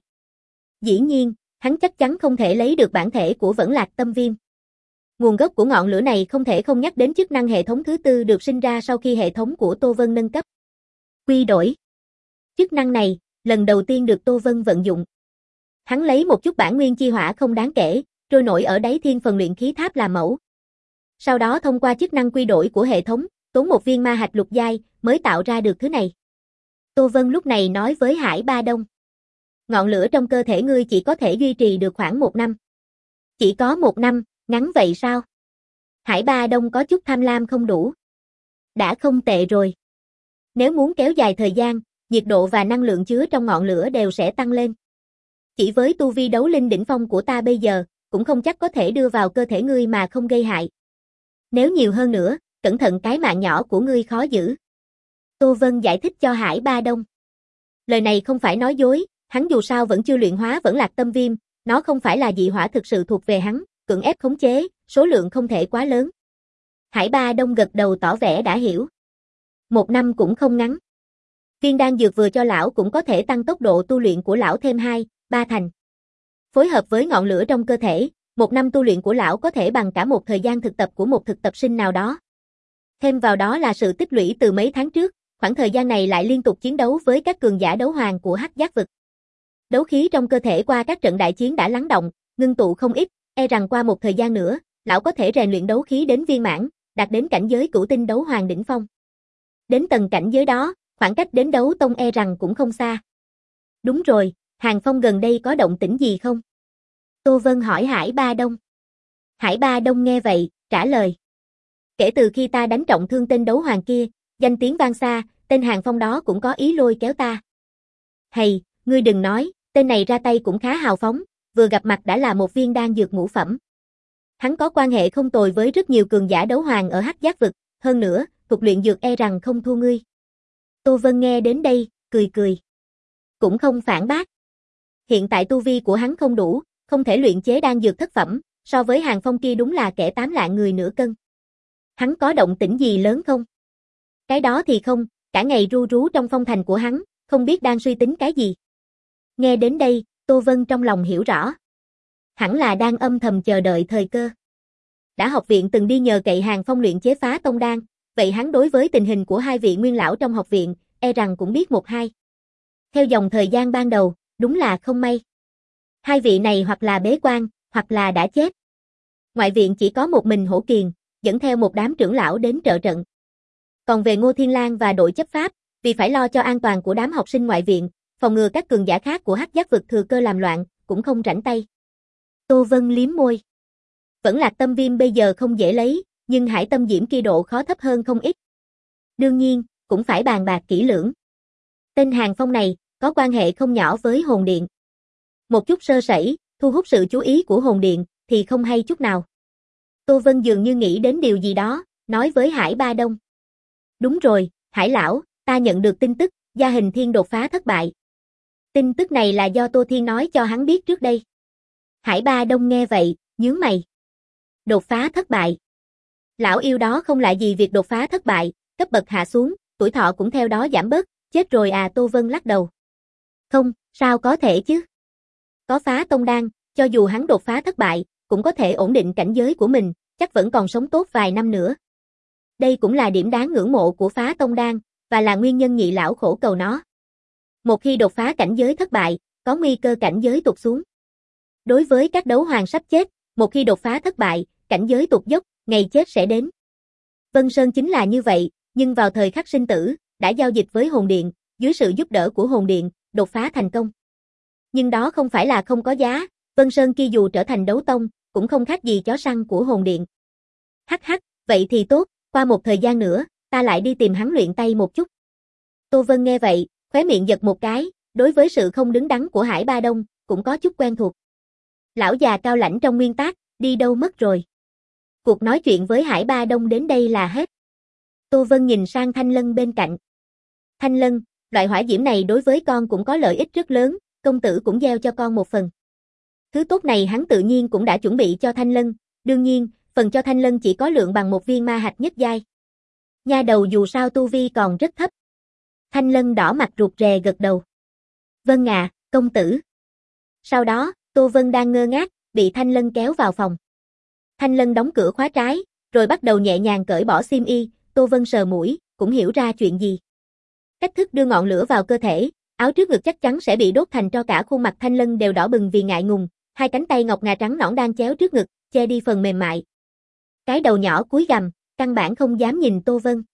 Dĩ nhiên, hắn chắc chắn không thể lấy được bản thể của Vẫn Lạc Tâm Viêm. Nguồn gốc của ngọn lửa này không thể không nhắc đến chức năng hệ thống thứ tư được sinh ra sau khi hệ thống của Tô Vân nâng cấp. Quy đổi. Chức năng này, lần đầu tiên được Tô Vân vận dụng. Hắn lấy một chút bản nguyên chi hỏa không đáng kể, trôi nổi ở đáy thiên phần luyện khí tháp làm mẫu. Sau đó thông qua chức năng quy đổi của hệ thống, tốn một viên ma hạch lục giai, mới tạo ra được thứ này. Tô Vân lúc này nói với Hải Ba Đông. Ngọn lửa trong cơ thể ngươi chỉ có thể duy trì được khoảng một năm. Chỉ có một năm, ngắn vậy sao? Hải Ba Đông có chút tham lam không đủ. Đã không tệ rồi. Nếu muốn kéo dài thời gian, nhiệt độ và năng lượng chứa trong ngọn lửa đều sẽ tăng lên. Chỉ với tu vi đấu linh đỉnh phong của ta bây giờ, cũng không chắc có thể đưa vào cơ thể ngươi mà không gây hại. Nếu nhiều hơn nữa, cẩn thận cái mạng nhỏ của ngươi khó giữ. Tô Vân giải thích cho Hải Ba Đông. Lời này không phải nói dối, hắn dù sao vẫn chưa luyện hóa Vẫn Lạc Tâm Viêm, nó không phải là dị hỏa thực sự thuộc về hắn, cưỡng ép khống chế, số lượng không thể quá lớn. Hải Ba Đông gật đầu tỏ vẻ đã hiểu. Một năm cũng không ngắn. Viên đan dược vừa cho lão cũng có thể tăng tốc độ tu luyện của lão thêm hai, ba thành. Phối hợp với ngọn lửa trong cơ thể, một năm tu luyện của lão có thể bằng cả một thời gian thực tập của một thực tập sinh nào đó. Thêm vào đó là sự tích lũy từ mấy tháng trước, khoảng thời gian này lại liên tục chiến đấu với các cường giả đấu hoàng của Hắc Giác vực. Đấu khí trong cơ thể qua các trận đại chiến đã lắng động, ngưng tụ không ít, e rằng qua một thời gian nữa, lão có thể rèn luyện đấu khí đến viên mãn, đạt đến cảnh giới cửu tinh đấu hoàng đỉnh phong. Đến tầng cảnh giới đó, khoảng cách đến đấu tông e rằng cũng không xa. Đúng rồi, Hàng Phong gần đây có động tĩnh gì không? Tô Vân hỏi Hải Ba Đông. Hải Ba Đông nghe vậy, trả lời. Kể từ khi ta đánh trọng thương tên đấu hoàng kia, danh tiếng vang xa, tên Hàng Phong đó cũng có ý lôi kéo ta. Hay, ngươi đừng nói, tên này ra tay cũng khá hào phóng, vừa gặp mặt đã là một viên đan dược ngũ phẩm. Hắn có quan hệ không tồi với rất nhiều cường giả đấu hoàng ở Hắc Giác vực, hơn nữa, thuật luyện dược e rằng không thua ngươi. Tô Vân nghe đến đây, cười cười. Cũng không phản bác. Hiện tại tu vi của hắn không đủ, không thể luyện chế đan dược thất phẩm, so với Hàng Phong kia đúng là kẻ tám lạng người nửa cân. Hắn có động tĩnh gì lớn không? Cái đó thì không, cả ngày ru rú trong phong thành của hắn, không biết đang suy tính cái gì. Nghe đến đây, Tô Vân trong lòng hiểu rõ. Hẳn là đang âm thầm chờ đợi thời cơ. Đã học viện từng đi nhờ cậy Hàng Phong luyện chế phá tông đan, vậy hắn đối với tình hình của hai vị nguyên lão trong học viện, e rằng cũng biết một hai. Theo dòng thời gian ban đầu, đúng là không may. Hai vị này hoặc là bế quan, hoặc là đã chết. Ngoại viện chỉ có một mình Hổ Kiền, dẫn theo một đám trưởng lão đến trợ trận. Còn về Ngô Thiên Lang và đội chấp pháp, vì phải lo cho an toàn của đám học sinh ngoại viện, phòng ngừa các cường giả khác của Hắc Giác vực thừa cơ làm loạn, cũng không rảnh tay. Tô Vân liếm môi. Vẫn Lạc Tâm Viêm bây giờ không dễ lấy, nhưng Hải Tâm Diễm kia độ khó thấp hơn không ít. Đương nhiên, cũng phải bàn bạc kỹ lưỡng. Tên Hàng Phong này, có quan hệ không nhỏ với hồn điện. Một chút sơ sẩy, thu hút sự chú ý của hồn điện, thì không hay chút nào. Tô Vân dường như nghĩ đến điều gì đó, nói với Hải Ba Đông. Đúng rồi, Hải lão, ta nhận được tin tức, Gia Hình Thiên đột phá thất bại. Tin tức này là do Tô Thiên nói cho hắn biết trước đây. Hải Ba Đông nghe vậy, nhướng mày. Đột phá thất bại. Lão yêu đó không lạ gì việc đột phá thất bại, cấp bậc hạ xuống, tuổi thọ cũng theo đó giảm bớt, chết rồi à. Tô Vân lắc đầu. Không, sao có thể chứ? Có phá tông đan, cho dù hắn đột phá thất bại, cũng có thể ổn định cảnh giới của mình, chắc vẫn còn sống tốt vài năm nữa. Đây cũng là điểm đáng ngưỡng mộ của phá tông đan, và là nguyên nhân nhị lão khổ cầu nó. Một khi đột phá cảnh giới thất bại, có nguy cơ cảnh giới tụt xuống. Đối với các đấu hoàng sắp chết, một khi đột phá thất bại, cảnh giới tụt dốc, ngày chết sẽ đến. Vân Sơn chính là như vậy, nhưng vào thời khắc sinh tử, đã giao dịch với hồn điện, dưới sự giúp đỡ của hồn điện, đột phá thành công. Nhưng đó không phải là không có giá, Vân Sơn kia dù trở thành đấu tông, cũng không khác gì chó săn của hồn điện. Hắc hắc, vậy thì tốt, qua một thời gian nữa, ta lại đi tìm hắn luyện tay một chút. Tô Vân nghe vậy, khóe miệng giật một cái, đối với sự không đứng đắn của Hải Ba Đông, cũng có chút quen thuộc. Lão già cao lãnh trong nguyên tác, đi đâu mất rồi. Cuộc nói chuyện với Hải Ba Đông đến đây là hết. Tô Vân nhìn sang Thanh Lân bên cạnh. Thanh Lân, loại hỏa diễm này đối với con cũng có lợi ích rất lớn, công tử cũng gieo cho con một phần. Thứ tốt này hắn tự nhiên cũng đã chuẩn bị cho Thanh Lân, đương nhiên, phần cho Thanh Lân chỉ có lượng bằng một viên ma hạch nhất giai. Nha đầu dù sao tu vi còn rất thấp. Thanh Lân đỏ mặt ruột rè gật đầu. Vâng ạ, công tử. Sau đó, Tô Vân đang ngơ ngác, bị Thanh Lân kéo vào phòng. Thanh Lân đóng cửa khóa trái, rồi bắt đầu nhẹ nhàng cởi bỏ xiêm y, Tô Vân sờ mũi, cũng hiểu ra chuyện gì. Cách thức đưa ngọn lửa vào cơ thể, áo trước ngực chắc chắn sẽ bị đốt thành tro, cả khuôn mặt Thanh Lân đều đỏ bừng vì ngại ngùng, hai cánh tay ngọc ngà trắng nõn đang chéo trước ngực, che đi phần mềm mại. Cái đầu nhỏ cúi gằm, căn bản không dám nhìn Tô Vân.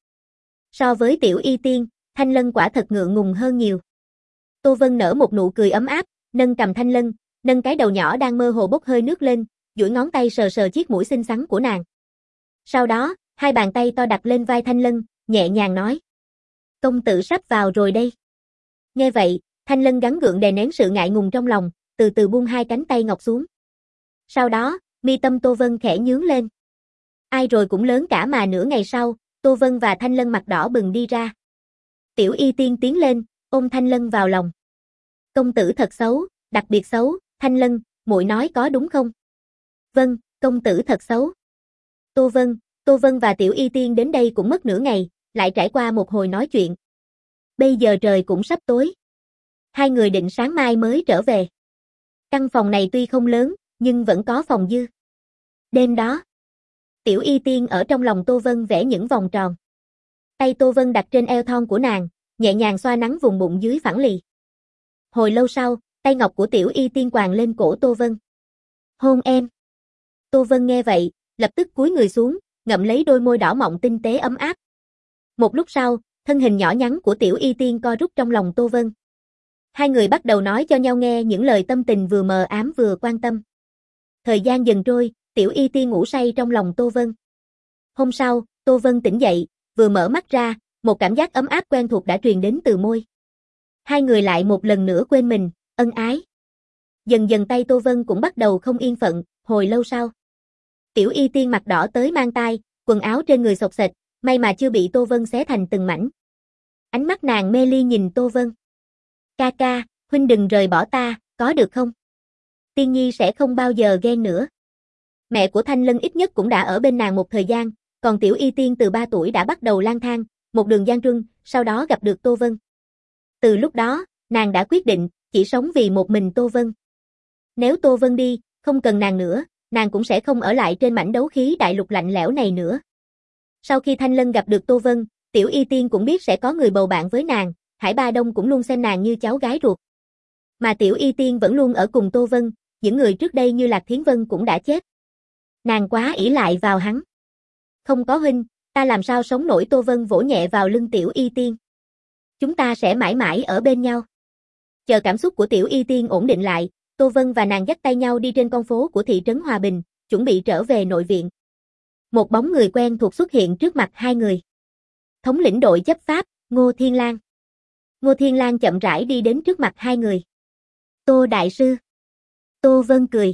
So với Tiểu Y Tiên, Thanh Lân quả thật ngượng ngùng hơn nhiều. Tô Vân nở một nụ cười ấm áp, nâng cầm Thanh Lân, nâng cái đầu nhỏ đang mơ hồ bốc hơi nước lên, duỗi ngón tay sờ sờ chiếc mũi xinh xắn của nàng. Sau đó, hai bàn tay to đặt lên vai Thanh Lân, nhẹ nhàng nói. Công tử sắp vào rồi đây. Nghe vậy, Thanh Lân gắng gượng đè nén sự ngại ngùng trong lòng, từ từ buông hai cánh tay ngọc xuống. Sau đó, mi tâm Tô Vân khẽ nhướng lên. Ai rồi cũng lớn cả mà. Nửa ngày sau, Tô Vân và Thanh Lân mặt đỏ bừng đi ra. Tiểu Y Tiên tiến lên, ôm Thanh Lân vào lòng. Công tử thật xấu, đặc biệt xấu. Thanh Lân, muội nói có đúng không? Vâng, công tử thật xấu. Tô Vân, Tô Vân và Tiểu Y Tiên đến đây cũng mất nửa ngày, lại trải qua một hồi nói chuyện. Bây giờ trời cũng sắp tối. Hai người định sáng mai mới trở về. Căn phòng này tuy không lớn, nhưng vẫn có phòng dư. Đêm đó, Tiểu Y Tiên ở trong lòng Tô Vân vẽ những vòng tròn. Tay Tô Vân đặt trên eo thon của nàng, nhẹ nhàng xoa nắn vùng bụng dưới phẳng lì. Hồi lâu sau, tay ngọc của Tiểu Y Tiên quàng lên cổ Tô Vân. Hôn em. Tô Vân nghe vậy, lập tức cúi người xuống, ngậm lấy đôi môi đỏ mọng tinh tế ấm áp. Một lúc sau, thân hình nhỏ nhắn của Tiểu Y Tiên co rút trong lòng Tô Vân. Hai người bắt đầu nói cho nhau nghe những lời tâm tình vừa mờ ám vừa quan tâm. Thời gian dần trôi, Tiểu Y Tiên ngủ say trong lòng Tô Vân. Hôm sau, Tô Vân tỉnh dậy, vừa mở mắt ra, một cảm giác ấm áp quen thuộc đã truyền đến từ môi. Hai người lại một lần nữa quên mình, ân ái. Dần dần tay Tô Vân cũng bắt đầu không yên phận, hồi lâu sau. Tiểu Y Tiên mặt đỏ tới mang tai, quần áo trên người xộc xệch, may mà chưa bị Tô Vân xé thành từng mảnh. Ánh mắt nàng mê ly nhìn Tô Vân. Ca ca, huynh đừng rời bỏ ta, có được không? Tiên Nhi sẽ không bao giờ ghen nữa. Mẹ của Thanh Lân ít nhất cũng đã ở bên nàng một thời gian, còn Tiểu Y Tiên từ ba tuổi đã bắt đầu lang thang, một đường gian truân, sau đó gặp được Tô Vân. Từ lúc đó, nàng đã quyết định, chỉ sống vì một mình Tô Vân. Nếu Tô Vân đi, không cần nàng nữa, nàng cũng sẽ không ở lại trên mảnh đấu khí đại lục lạnh lẽo này nữa. Sau khi Thanh Lân gặp được Tô Vân, Tiểu Y Tiên cũng biết sẽ có người bầu bạn với nàng, Hải Ba Đông cũng luôn xem nàng như cháu gái ruột. Mà Tiểu Y Tiên vẫn luôn ở cùng Tô Vân, những người trước đây như Lạc Thiến Vân cũng đã chết. Nàng quá ỷ lại vào hắn. Không có huynh, ta làm sao sống nổi. Tô Vân vỗ nhẹ vào lưng Tiểu Y Tiên. Chúng ta sẽ mãi mãi ở bên nhau. Chờ cảm xúc của Tiểu Y Tiên ổn định lại, Tô Vân và nàng dắt tay nhau đi trên con phố của thị trấn Hòa Bình, chuẩn bị trở về nội viện. Một bóng người quen thuộc xuất hiện trước mặt hai người. Thống lĩnh đội chấp pháp, Ngô Thiên Lang. Ngô Thiên Lang chậm rãi đi đến trước mặt hai người. Tô đại sư. Tô Vân cười.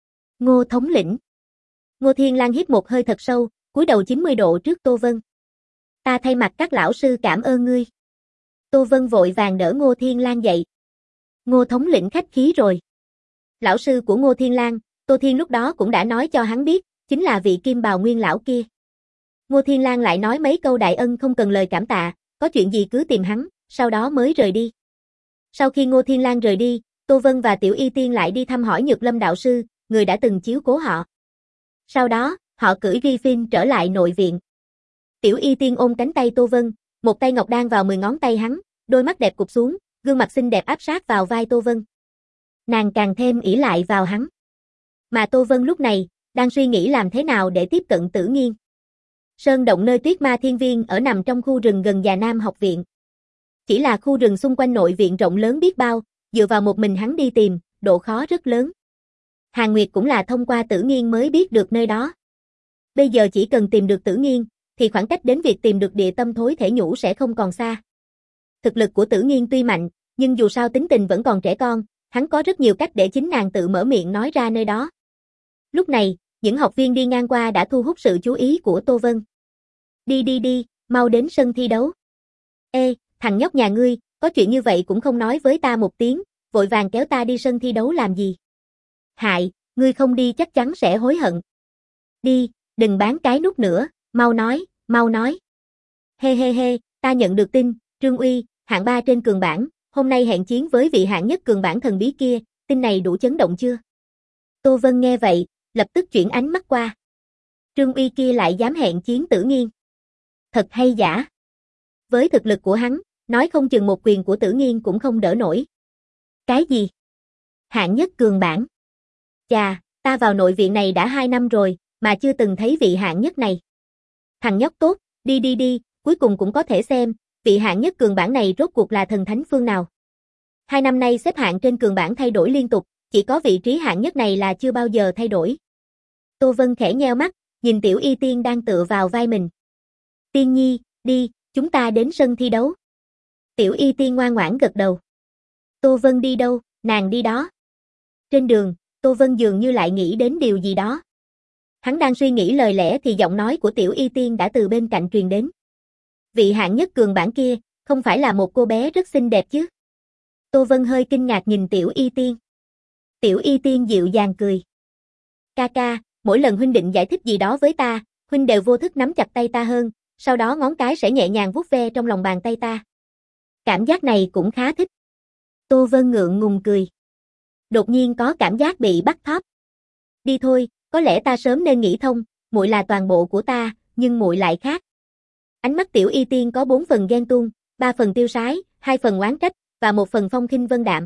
Ngô thống lĩnh. Ngô Thiên Lang hít một hơi thật sâu, cúi đầu chín mươi độ trước Tô Vân. Ta thay mặt các lão sư cảm ơn ngươi. Tô Vân vội vàng đỡ Ngô Thiên Lang dậy. Ngô thống lĩnh khách khí rồi. Lão sư của Ngô Thiên Lang, Tô Thiên lúc đó cũng đã nói cho hắn biết, chính là vị Kim Bào Nguyên lão kia. Ngô Thiên Lang lại nói mấy câu đại ân không cần lời cảm tạ, có chuyện gì cứ tìm hắn, sau đó mới rời đi. Sau khi Ngô Thiên Lang rời đi, Tô Vân và Tiểu Y Tiên lại đi thăm hỏi Nhược Lâm đạo sư, người đã từng chiếu cố họ. Sau đó, họ cưỡi Griffin trở lại nội viện. Tiểu Y Tiên ôm cánh tay Tô Vân, một tay ngọc đan vào mười ngón tay hắn, đôi mắt đẹp cụp xuống, gương mặt xinh đẹp áp sát vào vai Tô Vân. Nàng càng thêm ỷ lại vào hắn. Mà Tô Vân lúc này, đang suy nghĩ làm thế nào để tiếp cận Tử Nghiên. Sơn động nơi Tuyết Ma Thiên Viên ở nằm trong khu rừng gần Già Nam học viện. Chỉ là khu rừng xung quanh nội viện rộng lớn biết bao, dựa vào một mình hắn đi tìm, độ khó rất lớn. Hàn Nguyệt cũng là thông qua Tử Nghiên mới biết được nơi đó. Bây giờ chỉ cần tìm được Tử Nghiên, thì khoảng cách đến việc tìm được địa tâm thối thể nhũ sẽ không còn xa. Thực lực của Tử Nghiên tuy mạnh, nhưng dù sao tính tình vẫn còn trẻ con, hắn có rất nhiều cách để chính nàng tự mở miệng nói ra nơi đó. Lúc này, những học viên đi ngang qua đã thu hút sự chú ý của Tô Vân. Đi đi đi, mau đến sân thi đấu. Ê, thằng nhóc nhà ngươi, có chuyện như vậy cũng không nói với ta một tiếng, vội vàng kéo ta đi sân thi đấu làm gì? Hại, ngươi không đi chắc chắn sẽ hối hận. Đi, đừng bán cái nút nữa, mau nói, mau nói. Hê hê hê, ta nhận được tin, Trương Uy, hạng ba trên cường bảng, hôm nay hẹn chiến với vị hạng nhất cường bảng thần bí kia, tin này đủ chấn động chưa? Tô Vân nghe vậy, lập tức chuyển ánh mắt qua. Trương Uy kia lại dám hẹn chiến Tử Nghiên. Thật hay giả? Với thực lực của hắn, nói không chừng một quyền của Tử Nghiên cũng không đỡ nổi. Cái gì? Hạng nhất cường bảng. Chà, ta vào nội viện này đã hai năm rồi, mà chưa từng thấy vị hạng nhất này. Thằng nhóc tốt, đi đi đi, cuối cùng cũng có thể xem, vị hạng nhất cường bảng này rốt cuộc là thần thánh phương nào. Hai năm nay xếp hạng trên cường bảng thay đổi liên tục, chỉ có vị trí hạng nhất này là chưa bao giờ thay đổi. Tô Vân khẽ nheo mắt, nhìn Tiểu Y Tiên đang tựa vào vai mình. Tiên Nhi, đi, chúng ta đến sân thi đấu. Tiểu Y Tiên ngoan ngoãn gật đầu. Tô Vân đi đâu, nàng đi đó. Trên đường, Tô Vân dường như lại nghĩ đến điều gì đó. Hắn đang suy nghĩ lời lẽ thì giọng nói của Tiểu Y Tiên đã từ bên cạnh truyền đến. Vị hạng nhất cường bảng kia, không phải là một cô bé rất xinh đẹp chứ? Tô Vân hơi kinh ngạc nhìn Tiểu Y Tiên. Tiểu Y Tiên dịu dàng cười. Ca ca, mỗi lần huynh định giải thích gì đó với ta, huynh đều vô thức nắm chặt tay ta hơn, sau đó ngón cái sẽ nhẹ nhàng vuốt ve trong lòng bàn tay ta. Cảm giác này cũng khá thích. Tô Vân ngượng ngùng cười. Đột nhiên có cảm giác bị bắt thóp. Đi thôi, có lẽ ta sớm nên nghĩ thông, muội là toàn bộ của ta, nhưng muội lại khác. Ánh mắt Tiểu Y Tiên có bốn phần ghen tuông, ba phần tiêu sái, hai phần oán trách, và một phần phong khinh vân đạm.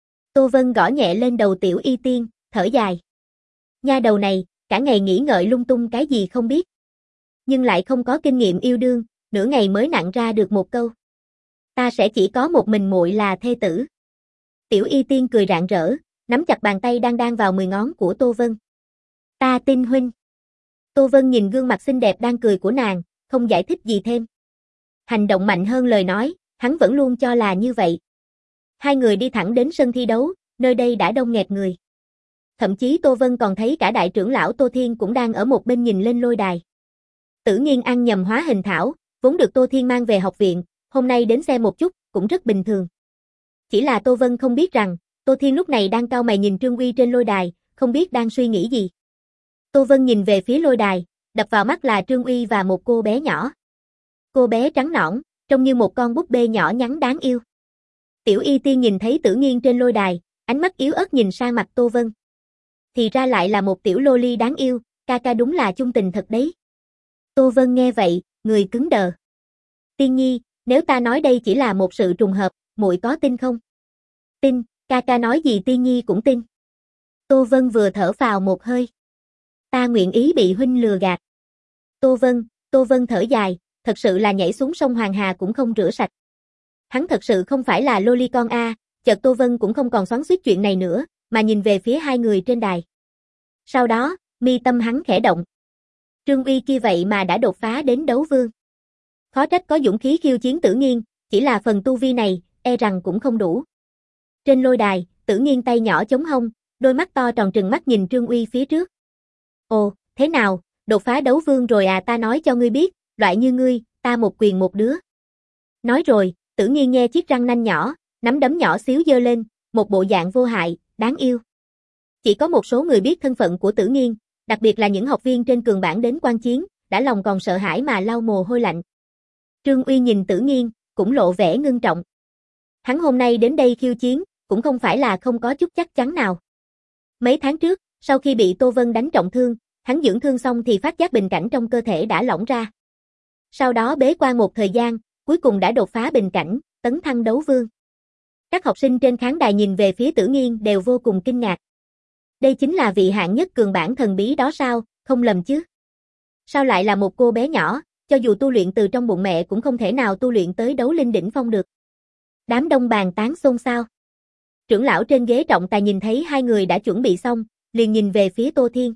Tô Vân gõ nhẹ lên đầu Tiểu Y Tiên, thở dài. Nha đầu này, cả ngày nghĩ ngợi lung tung cái gì không biết. Nhưng lại không có kinh nghiệm yêu đương, nửa ngày mới nặn ra được một câu. Ta sẽ chỉ có một mình muội là thê tử. Tiểu Y Tiên cười rạng rỡ, nắm chặt bàn tay đang đan vào mười ngón của Tô Vân. Ta tin huynh. Tô Vân nhìn gương mặt xinh đẹp đang cười của nàng, không giải thích gì thêm. Hành động mạnh hơn lời nói, hắn vẫn luôn cho là như vậy. Hai người đi thẳng đến sân thi đấu, nơi đây đã đông nghẹt người. Thậm chí Tô Vân còn thấy cả đại trưởng lão Tô Thiên cũng đang ở một bên nhìn lên lôi đài. Tử Nghiên ăn nhầm hóa hình thảo, vốn được Tô Thiên mang về học viện, hôm nay đến xem một chút, cũng rất bình thường. Chỉ là Tô Vân không biết rằng, Tô Thiên lúc này đang cau mày nhìn Trương Uy trên lôi đài, không biết đang suy nghĩ gì. Tô Vân nhìn về phía lôi đài, đập vào mắt là Trương Uy và một cô bé nhỏ. Cô bé trắng nõn, trông như một con búp bê nhỏ nhắn đáng yêu. Tiểu Y Tiên nhìn thấy Tử Nghiên trên lôi đài, ánh mắt yếu ớt nhìn sang mặt Tô Vân. Thì ra lại là một tiểu loli đáng yêu, ca ca đúng là chung tình thật đấy. Tô Vân nghe vậy, người cứng đờ. Tiên Nhi, nếu ta nói đây chỉ là một sự trùng hợp, muội có tin không? Tin, ca ca nói gì Tiên Nhi cũng tin. Tô Vân vừa thở phào một hơi. Ta nguyện ý bị huynh lừa gạt. Tô Vân, Tô Vân thở dài, thật sự là nhảy xuống sông Hoàng Hà cũng không rửa sạch. Hắn thật sự không phải là loli con a, chợt Tô Vân cũng không còn xoắn xuýt chuyện này nữa, mà nhìn về phía hai người trên đài. Sau đó, mi tâm hắn khẽ động. Trương Uy kia vậy mà đã đột phá đến đấu vương. Khó trách có dũng khí khiêu chiến Tử Nghiên, chỉ là phần tu vi này, e rằng cũng không đủ. Trên lôi đài, Tử Nghiên tay nhỏ chống hông, đôi mắt to tròn trừng mắt nhìn Trương Uy phía trước. Ồ, thế nào, đột phá đấu vương rồi à, ta nói cho ngươi biết, loại như ngươi, ta một quyền một đứa. Nói rồi, Tử Nghiên nghe chiếc răng nanh nhỏ, nắm đấm nhỏ xíu giơ lên, một bộ dạng vô hại, đáng yêu. Chỉ có một số người biết thân phận của Tử Nghiên, đặc biệt là những học viên trên cường bảng đến quan chiến, đã lòng còn sợ hãi mà lau mồ hôi lạnh. Trương Uy nhìn Tử Nghiên, cũng lộ vẻ ngưng trọng. Hắn hôm nay đến đây khiêu chiến, cũng không phải là không có chút chắc chắn nào. Mấy tháng trước, sau khi bị Tô Vân đánh trọng thương, hắn dưỡng thương xong thì phát giác bình cảnh trong cơ thể đã lỏng ra. Sau đó bế quan một thời gian, cuối cùng đã đột phá bình cảnh, tấn thăng đấu vương. Các học sinh trên khán đài nhìn về phía Tử Nghiên đều vô cùng kinh ngạc. Đây chính là vị hạng nhất cường bảng thần bí đó sao, không lầm chứ? Sao lại là một cô bé nhỏ, cho dù tu luyện từ trong bụng mẹ cũng không thể nào tu luyện tới đấu linh đỉnh phong được. Đám đông bàn tán xôn xao. Trưởng lão trên ghế trọng tài nhìn thấy hai người đã chuẩn bị xong, liền nhìn về phía Tô Thiên.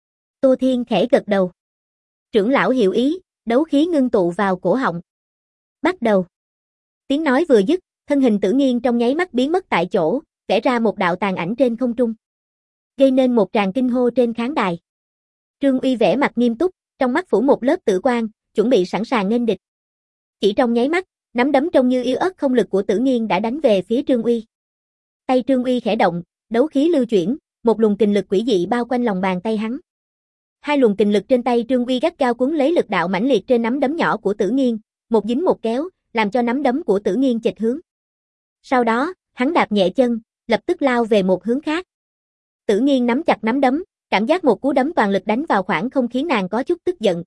Tô Thiên khẽ gật đầu. Trưởng lão hiểu ý, đấu khí ngưng tụ vào cổ họng. Bắt đầu. Tiếng nói vừa dứt, thân hình Tử Nghiên trong nháy mắt biến mất tại chỗ, vẽ ra một đạo tàn ảnh trên không trung. Gây nên một tràng kinh hô trên khán đài. Trương Uy vẻ mặt nghiêm túc, trong mắt phủ một lớp tử quang, chuẩn bị sẵn sàng nghênh địch. Chỉ trong nháy mắt, nắm đấm trông như yếu ớt không lực của Tử Nghiên đã đánh về phía Trương Uy. Tay Trương Uy khẽ động, đấu khí lưu chuyển, một luồng kình lực quỷ dị bao quanh lòng bàn tay hắn. Hai luồng kình lực trên tay Trương Uy gắt gao cuốn lấy lực đạo mãnh liệt trên nắm đấm nhỏ của Tử Nghiên, một dính một kéo, làm cho nắm đấm của Tử Nghiên chệch hướng. Sau đó, hắn đạp nhẹ chân, lập tức lao về một hướng khác. Tử Nghiên nắm chặt nắm đấm, cảm giác một cú đấm toàn lực đánh vào khoảng không khiến nàng có chút tức giận.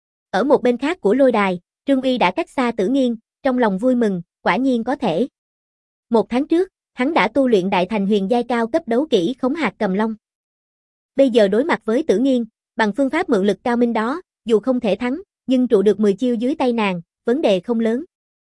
Ở một bên khác của lôi đài, Trương Uy đã cách xa Tử Nghiên, trong lòng vui mừng, quả nhiên có thể. Một tháng trước, hắn đã tu luyện đại thành huyền giai cao cấp đấu kỹ khống hạt cầm long. Bây giờ đối mặt với Tử Nghiên, bằng phương pháp mượn lực cao minh đó, dù không thể thắng, nhưng trụ được mười chiêu dưới tay nàng, vấn đề không lớn.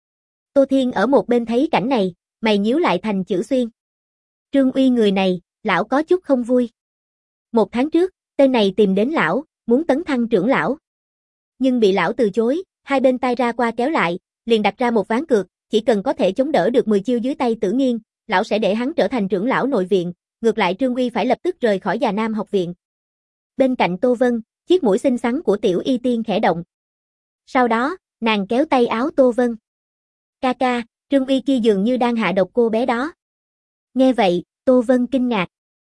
Tô Thiên ở một bên thấy cảnh này, mày nhíu lại thành chữ xuyên. Trương Uy người này, lão có chút không vui. Một tháng trước, tên này tìm đến lão, muốn tấn thăng trưởng lão. Nhưng bị lão từ chối, hai bên tay ra qua kéo lại, liền đặt ra một ván cược, chỉ cần có thể chống đỡ được mười chiêu dưới tay Tử Nghiên, lão sẽ để hắn trở thành trưởng lão nội viện, ngược lại Trương Uy phải lập tức rời khỏi Già Nam học viện. Bên cạnh Tô Vân, chiếc mũi xinh xắn của Tiểu Y Tiên khẽ động. Sau đó, nàng kéo tay áo Tô Vân. Ca ca, Trương Uy kia dường như đang hạ độc cô bé đó. Nghe vậy, Tô Vân kinh ngạc.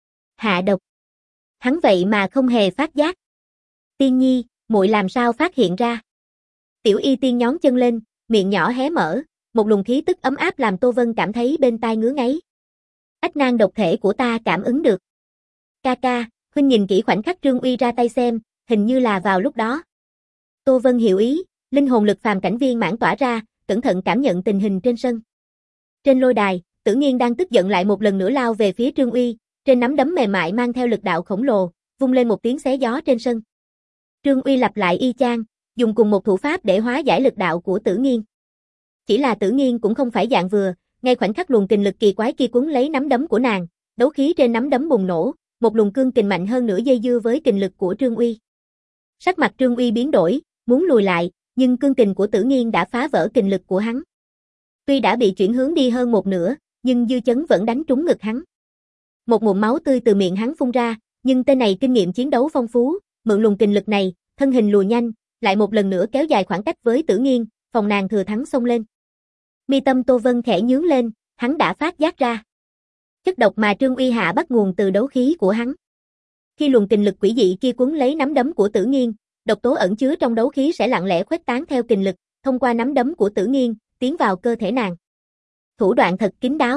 Hạ độc? Hắn vậy mà không hề phát giác. Tiên nhi, muội làm sao phát hiện ra? Tiểu Y Tiên nhón chân lên, miệng nhỏ hé mở, một luồng khí tức ấm áp làm Tô Vân cảm thấy bên tai ngứa ngáy. Ách nan độc thể của ta cảm ứng được. Ca ca, huynh nhìn kỹ khoảnh khắc Trương Uy ra tay xem, hình như là vào lúc đó. Tô Vân hiểu ý, linh hồn lực phàm cảnh viên mãn tỏa ra, cẩn thận cảm nhận tình hình trên sân. Trên lôi đài, Tử Nghiên đang tức giận lại một lần nữa lao về phía Trương Uy, trên nắm đấm mềm mại mang theo lực đạo khổng lồ, vung lên một tiếng xé gió trên sân. Trương Uy lặp lại y chang, dùng cùng một thủ pháp để hóa giải lực đạo của Tử Nghiên. Chỉ là Tử Nghiên cũng không phải dạng vừa, ngay khoảnh khắc luồng kình lực kỳ quái kia cuốn lấy nắm đấm của nàng, đấu khí trên nắm đấm bùng nổ, một luồng cương kình mạnh hơn nữa dây dưa với kình lực của Trương Uy. Sắc mặt Trương Uy biến đổi, muốn lùi lại, nhưng cương kình của Tử Nghiên đã phá vỡ kình lực của hắn. Tuy đã bị chuyển hướng đi hơn một nửa, nhưng dư chấn vẫn đánh trúng ngực hắn. Một ngụm máu tươi từ miệng hắn phun ra, nhưng tên này kinh nghiệm chiến đấu phong phú, mượn luồng kình lực này, thân hình lùi nhanh, lại một lần nữa kéo dài khoảng cách với Tử Nghiên, phòng nàng thừa thắng xông lên. Mi tâm Tô Vân khẽ nhướng lên, hắn đã phát giác ra. Chất độc mà Trương Uy hạ bắt nguồn từ đấu khí của hắn. Khi luồng kình lực quỷ dị kia cuốn lấy nắm đấm của Tử Nghiên, độc tố ẩn chứa trong đấu khí sẽ lặng lẽ khuếch tán theo kình lực, thông qua nắm đấm của Tử Nghiên, tiến vào cơ thể nàng. Thủ đoạn thật kín đáo.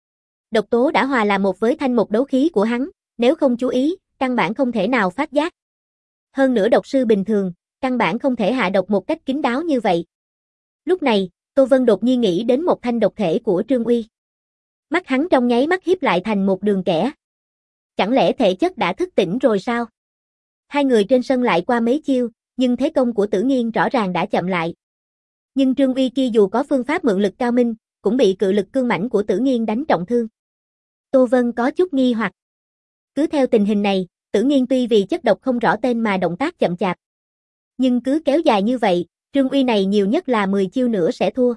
Độc tố đã hòa làm một với thanh mục đấu khí của hắn, nếu không chú ý, căn bản không thể nào phát giác. Hơn nữa độc sư bình thường, căn bản không thể hạ độc một cách kín đáo như vậy. Lúc này, Tô Vân đột nhiên nghĩ đến một thanh độc thể của Trương Uy. Mắt hắn trong nháy mắt híp lại thành một đường kẻ. Chẳng lẽ thể chất đã thức tỉnh rồi sao? Hai người trên sân lại qua mấy chiêu, nhưng thế công của Tử Nghiên rõ ràng đã chậm lại. Nhưng Trương Uy kia dù có phương pháp mượn lực cao minh, cũng bị cự lực cương mãnh của Tử Nghiên đánh trọng thương. Tô Vân có chút nghi hoặc. Cứ theo tình hình này, Tử Nghiên tuy vì chất độc không rõ tên mà động tác chậm chạp. Nhưng cứ kéo dài như vậy, Trương Uy này nhiều nhất là mười chiêu nữa sẽ thua.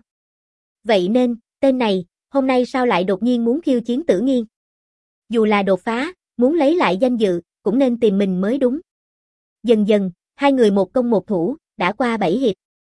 Vậy nên, tên này, hôm nay sao lại đột nhiên muốn khiêu chiến Tử Nghiên? Dù là đột phá, muốn lấy lại danh dự, cũng nên tìm mình mới đúng. Dần dần, hai người một công một thủ, đã qua bảy hiệp.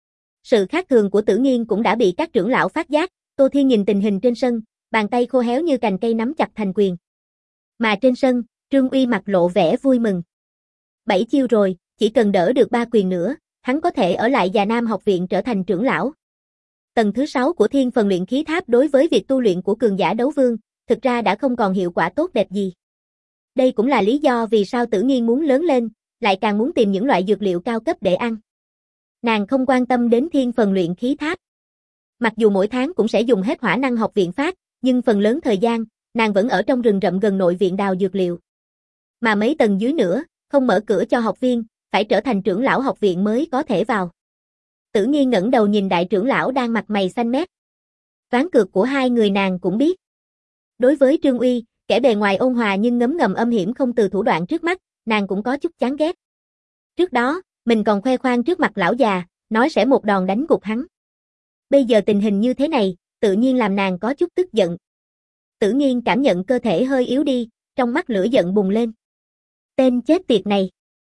Sự khác thường của Tử Nghiên cũng đã bị các trưởng lão phát giác, Tô Thiên nhìn tình hình trên sân, bàn tay khô héo như cành cây nắm chặt thành quyền. Mà trên sân, Trương Uy mặt lộ vẻ vui mừng. Bảy chiêu rồi, chỉ cần đỡ được ba quyền nữa, hắn có thể ở lại Già Nam học viện trở thành trưởng lão. Tầng thứ sáu của thiên phần luyện khí tháp đối với việc tu luyện của cường giả đấu vương, thực ra đã không còn hiệu quả tốt đẹp gì. Đây cũng là lý do vì sao Tử Nghiên muốn lớn lên, lại càng muốn tìm những loại dược liệu cao cấp để ăn. Nàng không quan tâm đến thiên phần luyện khí tháp. Mặc dù mỗi tháng cũng sẽ dùng hết hỏa năng học viện phát, nhưng phần lớn thời gian, nàng vẫn ở trong rừng rậm gần nội viện đào dược liệu. Mà mấy tầng dưới nữa, không mở cửa cho học viên, phải trở thành trưởng lão học viện mới có thể vào. Tử Nghiên ngẩng đầu nhìn đại trưởng lão đang mặt mày xanh mét. Ván cược của hai người nàng cũng biết. Đối với Trương Uy, kẻ bề ngoài ôn hòa nhưng ngấm ngầm âm hiểm không từ thủ đoạn trước mắt, nàng cũng có chút chán ghét. Trước đó, mình còn khoe khoang trước mặt lão già, nói sẽ một đòn đánh gục hắn. Bây giờ tình hình như thế này, tự nhiên làm nàng có chút tức giận. Tử Nghiên cảm nhận cơ thể hơi yếu đi, trong mắt lửa giận bùng lên. Tên chết tiệt này.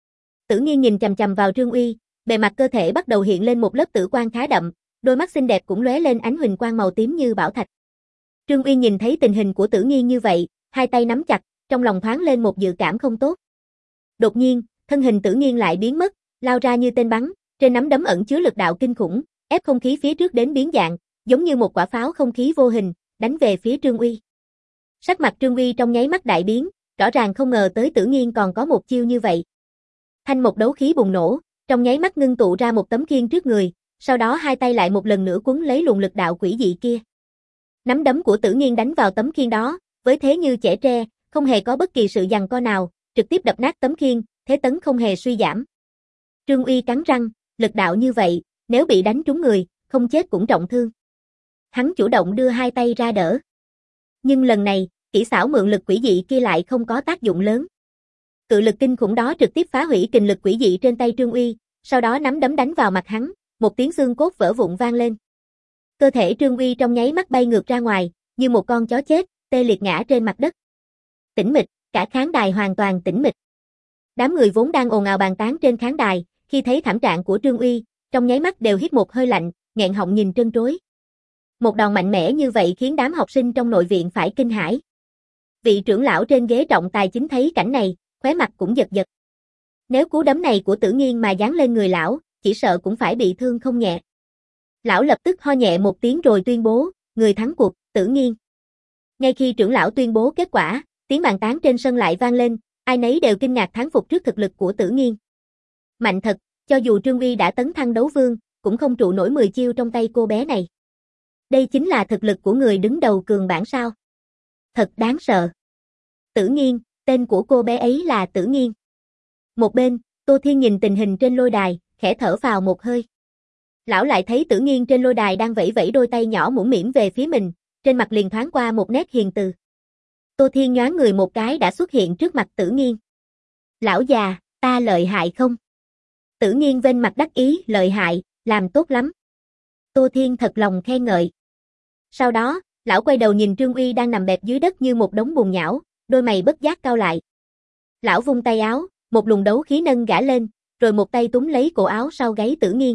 Tử Nghiên nhìn chằm chằm vào Trương Uy, bề mặt cơ thể bắt đầu hiện lên một lớp tử quang khá đậm, đôi mắt xinh đẹp cũng lóe lên ánh huỳnh quang màu tím như bảo thạch. Trương Uy nhìn thấy tình hình của Tử Nghiên như vậy, hai tay nắm chặt, trong lòng thoáng lên một dự cảm không tốt. Đột nhiên, thân hình Tử Nghiên lại biến mất, lao ra như tên bắn, trên nắm đấm ẩn chứa lực đạo kinh khủng, ép không khí phía trước đến biến dạng, giống như một quả pháo không khí vô hình, đánh về phía Trương Uy. Sắc mặt Trương Uy trong nháy mắt đại biến, rõ ràng không ngờ tới Tử Nghiên còn có một chiêu như vậy. Thanh một đấu khí bùng nổ, trong nháy mắt ngưng tụ ra một tấm khiên trước người, sau đó hai tay lại một lần nữa quấn lấy luồng lực đạo quỷ dị kia. Nắm đấm của Tử Nghiên đánh vào tấm khiên đó, với thế như chẻ tre, không hề có bất kỳ sự giằng co nào, trực tiếp đập nát tấm khiên, thế tấn không hề suy giảm. Trương Uy cắn răng, lực đạo như vậy, nếu bị đánh trúng người, không chết cũng trọng thương. Hắn chủ động đưa hai tay ra đỡ. Nhưng lần này, kỹ xảo mượn lực quỷ dị kia lại không có tác dụng lớn. Cự lực kinh khủng đó trực tiếp phá hủy kình lực quỷ dị trên tay Trương Uy, sau đó nắm đấm đánh vào mặt hắn, một tiếng xương cốt vỡ vụn vang lên. Cơ thể Trương Uy trong nháy mắt bay ngược ra ngoài, như một con chó chết, tê liệt ngã trên mặt đất. Tĩnh mịch, cả khán đài hoàn toàn tĩnh mịch. Đám người vốn đang ồn ào bàn tán trên khán đài, khi thấy thảm trạng của Trương Uy, trong nháy mắt đều hít một hơi lạnh, nghẹn họng nhìn trân trối. Một đòn mạnh mẽ như vậy khiến đám học sinh trong nội viện phải kinh hãi. Vị trưởng lão trên ghế trọng tài chính thấy cảnh này, khóe mặt cũng giật giật. Nếu cú đấm này của Tử Nghiên mà giáng lên người lão, chỉ sợ cũng phải bị thương không nhẹ. Lão lập tức ho nhẹ một tiếng rồi tuyên bố, người thắng cuộc, Tử Nghiên. Ngay khi trưởng lão tuyên bố kết quả, tiếng bàn tán trên sân lại vang lên, ai nấy đều kinh ngạc thán phục trước thực lực của Tử Nghiên. Mạnh thật, cho dù Trương Uy đã tấn thăng đấu vương, cũng không trụ nổi mười chiêu trong tay cô bé này. Đây chính là thực lực của người đứng đầu cường bảng sao? Thật đáng sợ. Tử Nghiên, tên của cô bé ấy là Tử Nghiên. Một bên, Tô Thiên nhìn tình hình trên lôi đài, khẽ thở phào một hơi. Lão lại thấy Tử Nghiên trên lôi đài đang vẫy vẫy đôi tay nhỏ mũm mĩm về phía mình, trên mặt liền thoáng qua một nét hiền từ. Tô Thiên nhoáng người một cái đã xuất hiện trước mặt Tử Nghiên. Lão già, ta lợi hại không? Tử Nghiên vênh mặt đắc ý, lợi hại, làm tốt lắm. Tô Thiên thật lòng khen ngợi. Sau đó, lão quay đầu nhìn Trương Uy đang nằm bẹp dưới đất như một đống bùn nhão, đôi mày bất giác cau lại. Lão vung tay áo, một luồng đấu khí nâng gã lên, rồi một tay túm lấy cổ áo sau gáy Tử Nghiên.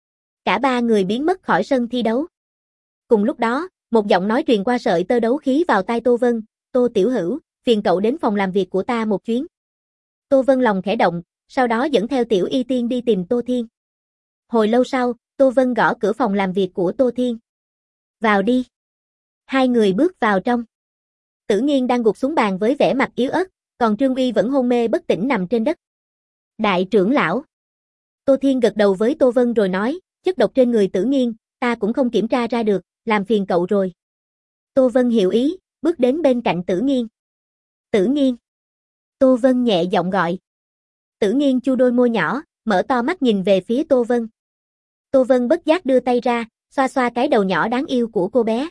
Cả ba người biến mất khỏi sân thi đấu. Cùng lúc đó, một giọng nói truyền qua sợi tơ đấu khí vào tai Tô Vân, Tô Tiểu Hữu, phiền cậu đến phòng làm việc của ta một chuyến. Tô Vân lòng khẽ động, sau đó dẫn theo Tiểu Y Tiên đi tìm Tô Thiên. Hồi lâu sau, Tô Vân gõ cửa phòng làm việc của Tô Thiên. Vào đi. Hai người bước vào trong. Tử Nghiên đang gục xuống bàn với vẻ mặt yếu ớt, còn Trương Uy vẫn hôn mê bất tỉnh nằm trên đất. Đại trưởng lão. Tô Thiên gật đầu với Tô Vân rồi nói, chất độc trên người Tử Nghiên, ta cũng không kiểm tra ra được, làm phiền cậu rồi. Tô Vân hiểu ý, bước đến bên cạnh Tử Nghiên. Tử Nghiên. Tô Vân nhẹ giọng gọi. Tử Nghiên chu đôi môi nhỏ, mở to mắt nhìn về phía Tô Vân. Tô Vân bất giác đưa tay ra, xoa xoa cái đầu nhỏ đáng yêu của cô bé.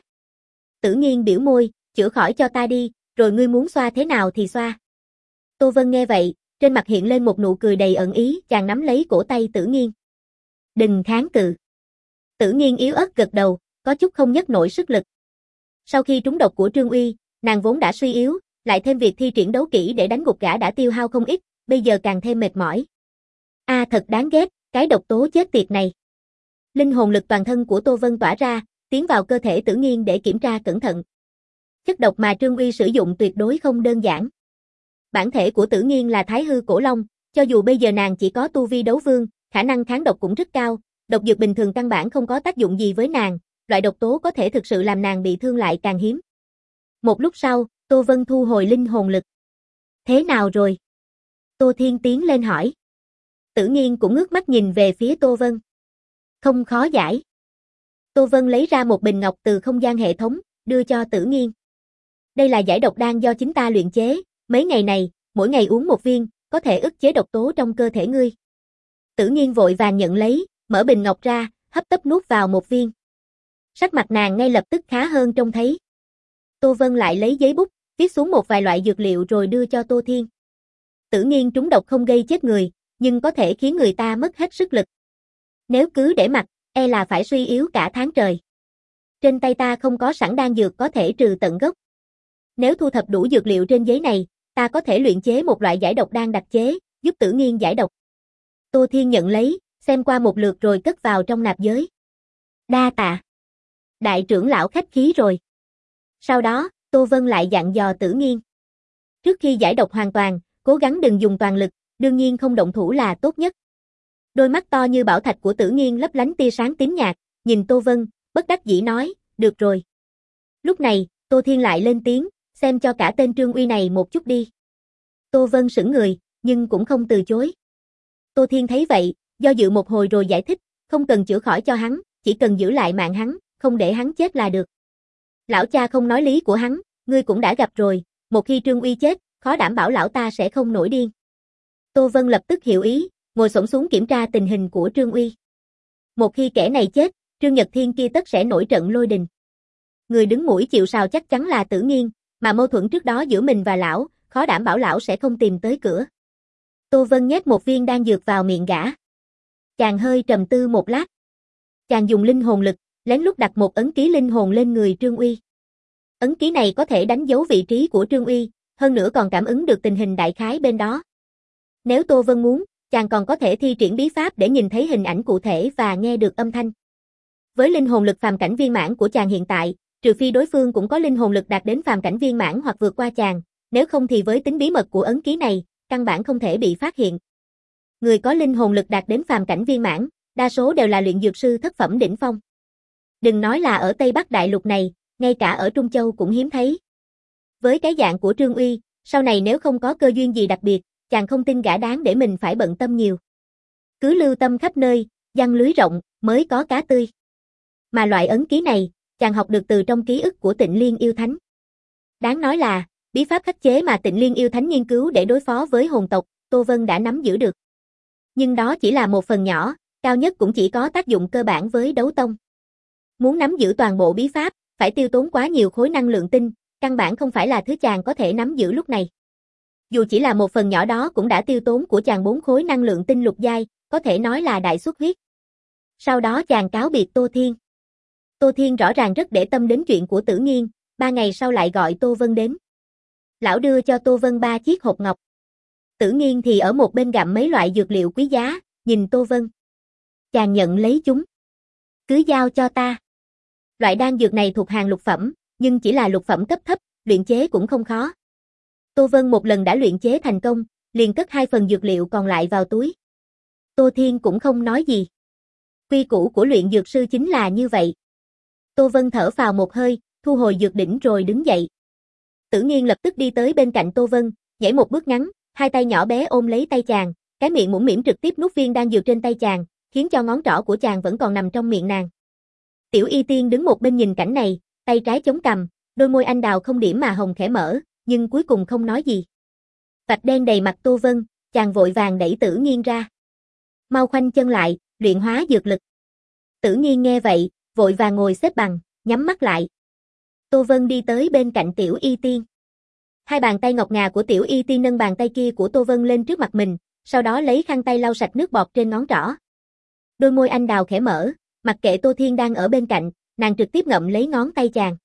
Tử Nghiên biểu môi, chữa khỏi cho ta đi, rồi ngươi muốn xoa thế nào thì xoa. Tô Vân nghe vậy, trên mặt hiện lên một nụ cười đầy ẩn ý, chàng nắm lấy cổ tay Tử Nghiên. Đừng kháng cự. Tử Nghiên yếu ớt gật đầu, có chút không nhấc nổi sức lực. Sau khi trúng độc của Trương Uy, nàng vốn đã suy yếu, lại thêm việc thi triển đấu kỹ để đánh gục gã đã tiêu hao không ít, bây giờ càng thêm mệt mỏi. A à, thật đáng ghét, cái độc tố chết tiệt này. Linh hồn lực toàn thân của Tô Vân tỏa ra, tiến vào cơ thể Tử Nghiên để kiểm tra cẩn thận. Chất độc mà Trương Uy sử dụng tuyệt đối không đơn giản. Bản thể của Tử Nghiên là Thái Hư Cổ Long, cho dù bây giờ nàng chỉ có tu vi đấu vương, khả năng kháng độc cũng rất cao, độc dược bình thường căn bản không có tác dụng gì với nàng, loại độc tố có thể thực sự làm nàng bị thương lại càng hiếm. Một lúc sau, Tô Vân thu hồi linh hồn lực. Thế nào rồi? Tô Thiên tiến lên hỏi. Tử Nghiên cũng ngước mắt nhìn về phía Tô Vân. Không khó giải. Tô Vân lấy ra một bình ngọc từ không gian hệ thống, đưa cho Tử Nghiên. Đây là giải độc đan do chính ta luyện chế, mấy ngày này, mỗi ngày uống một viên, có thể ức chế độc tố trong cơ thể ngươi. Tử Nghiên vội vàng nhận lấy, mở bình ngọc ra, hấp tấp nuốt vào một viên. Sắc mặt nàng ngay lập tức khá hơn trông thấy. Tô Vân lại lấy giấy bút, viết xuống một vài loại dược liệu rồi đưa cho Tô Thiên. Tử Nghiên trúng độc không gây chết người, nhưng có thể khiến người ta mất hết sức lực. Nếu cứ để mặc, e là phải suy yếu cả tháng trời. Trên tay ta không có sẵn đan dược có thể trừ tận gốc. Nếu thu thập đủ dược liệu trên giấy này, ta có thể luyện chế một loại giải độc đan đặc chế, giúp Tử Nghiên giải độc. Tô Thiên nhận lấy, xem qua một lượt rồi cất vào trong nạp giới. Đa tạ. Đại trưởng lão khách khí rồi. Sau đó, Tô Vân lại dặn dò Tử Nghiên. Trước khi giải độc hoàn toàn, cố gắng đừng dùng toàn lực, đương nhiên không động thủ là tốt nhất. Đôi mắt to như bảo thạch của Tử Nghiên lấp lánh tia sáng tím nhạt, nhìn Tô Vân, bất đắc dĩ nói, được rồi. Lúc này, Tô Thiên lại lên tiếng, xem cho cả tên Trương Uy này một chút đi. Tô Vân sững người, nhưng cũng không từ chối. Tô Thiên thấy vậy, do dự một hồi rồi giải thích, không cần chữa khỏi cho hắn, chỉ cần giữ lại mạng hắn, không để hắn chết là được. Lão cha không nói lý của hắn, ngươi cũng đã gặp rồi, một khi Trương Uy chết, khó đảm bảo lão ta sẽ không nổi điên. Tô Vân lập tức hiểu ý, ngồi xổm xuống kiểm tra tình hình của Trương Uy. Một khi kẻ này chết, Trương Nhật Thiên kia tất sẽ nổi trận lôi đình. Người đứng mũi chịu sào chắc chắn là Tử Nghiên, mà mâu thuẫn trước đó giữa mình và lão, khó đảm bảo lão sẽ không tìm tới cửa. Tô Vân nhét một viên đan dược vào miệng gã. Chàng hơi trầm tư một lát. Chàng dùng linh hồn lực, lén lút đặt một ấn ký linh hồn lên người Trương Uy. Ấn ký này có thể đánh dấu vị trí của Trương Uy, hơn nữa còn cảm ứng được tình hình đại khái bên đó. Nếu Tô Vân muốn, chàng còn có thể thi triển bí pháp để nhìn thấy hình ảnh cụ thể và nghe được âm thanh. Với linh hồn lực phàm cảnh viên mãn của chàng hiện tại, trừ phi đối phương cũng có linh hồn lực đạt đến phàm cảnh viên mãn hoặc vượt qua chàng, nếu không thì với tính bí mật của ấn ký này, căn bản không thể bị phát hiện. Người có linh hồn lực đạt đến phàm cảnh viên mãn, đa số đều là luyện dược sư thất phẩm đỉnh phong. Đừng nói là ở Tây Bắc Đại Lục này, ngay cả ở Trung Châu cũng hiếm thấy. Với cái dạng của Trương Uy, sau này nếu không có cơ duyên gì đặc biệt, chàng không tin gã đáng để mình phải bận tâm nhiều. Cứ lưu tâm khắp nơi, giăng lưới rộng, mới có cá tươi. Mà loại ấn ký này, chàng học được từ trong ký ức của Tịnh Liên Yêu Thánh. Đáng nói là, bí pháp khắc chế mà Tịnh Liên Yêu Thánh nghiên cứu để đối phó với hồn tộc, Tô Vân đã nắm giữ được. Nhưng đó chỉ là một phần nhỏ, cao nhất cũng chỉ có tác dụng cơ bản với đấu tông. Muốn nắm giữ toàn bộ bí pháp, phải tiêu tốn quá nhiều khối năng lượng tinh, căn bản không phải là thứ chàng có thể nắm giữ lúc này. Dù chỉ là một phần nhỏ đó cũng đã tiêu tốn của chàng bốn khối năng lượng tinh lục giai, có thể nói là đại xuất huyết. Sau đó chàng cáo biệt Tô Thiên. Tô Thiên rõ ràng rất để tâm đến chuyện của Tử Nghiên, ba ngày sau lại gọi Tô Vân đến. Lão đưa cho Tô Vân ba chiếc hộp ngọc. Tử Nghiên thì ở một bên gặm mấy loại dược liệu quý giá, nhìn Tô Vân. Chàng nhận lấy chúng. Cứ giao cho ta. Loại đan dược này thuộc hàng lục phẩm, nhưng chỉ là lục phẩm cấp thấp, luyện chế cũng không khó. Tô Vân một lần đã luyện chế thành công, liền cất hai phần dược liệu còn lại vào túi. Tô Thiên cũng không nói gì. Quy củ của luyện dược sư chính là như vậy. Tô Vân thở phào một hơi, thu hồi dược đỉnh rồi đứng dậy. Tử Nghiên lập tức đi tới bên cạnh Tô Vân, nhảy một bước ngắn, hai tay nhỏ bé ôm lấy tay chàng, cái miệng mũm mĩm trực tiếp nuốt viên đan dược trên tay chàng, khiến cho ngón trỏ của chàng vẫn còn nằm trong miệng nàng. Tiểu Y Tiên đứng một bên nhìn cảnh này, tay trái chống cằm, đôi môi anh đào không điểm mà hồng khẽ mở, nhưng cuối cùng không nói gì. Vạch đen đầy mặt Tô Vân, chàng vội vàng đẩy Tử Nghiên ra. Mau khoanh chân lại, luyện hóa dược lực. Tử Nghiên nghe vậy, vội vàng ngồi xếp bằng, nhắm mắt lại. Tô Vân đi tới bên cạnh Tiểu Y Tiên. Hai bàn tay ngọc ngà của Tiểu Y Tiên nâng bàn tay kia của Tô Vân lên trước mặt mình, sau đó lấy khăn tay lau sạch nước bọt trên ngón trỏ. Đôi môi anh đào khẽ mở, mặc kệ Tô Thiên đang ở bên cạnh, nàng trực tiếp ngậm lấy ngón tay chàng.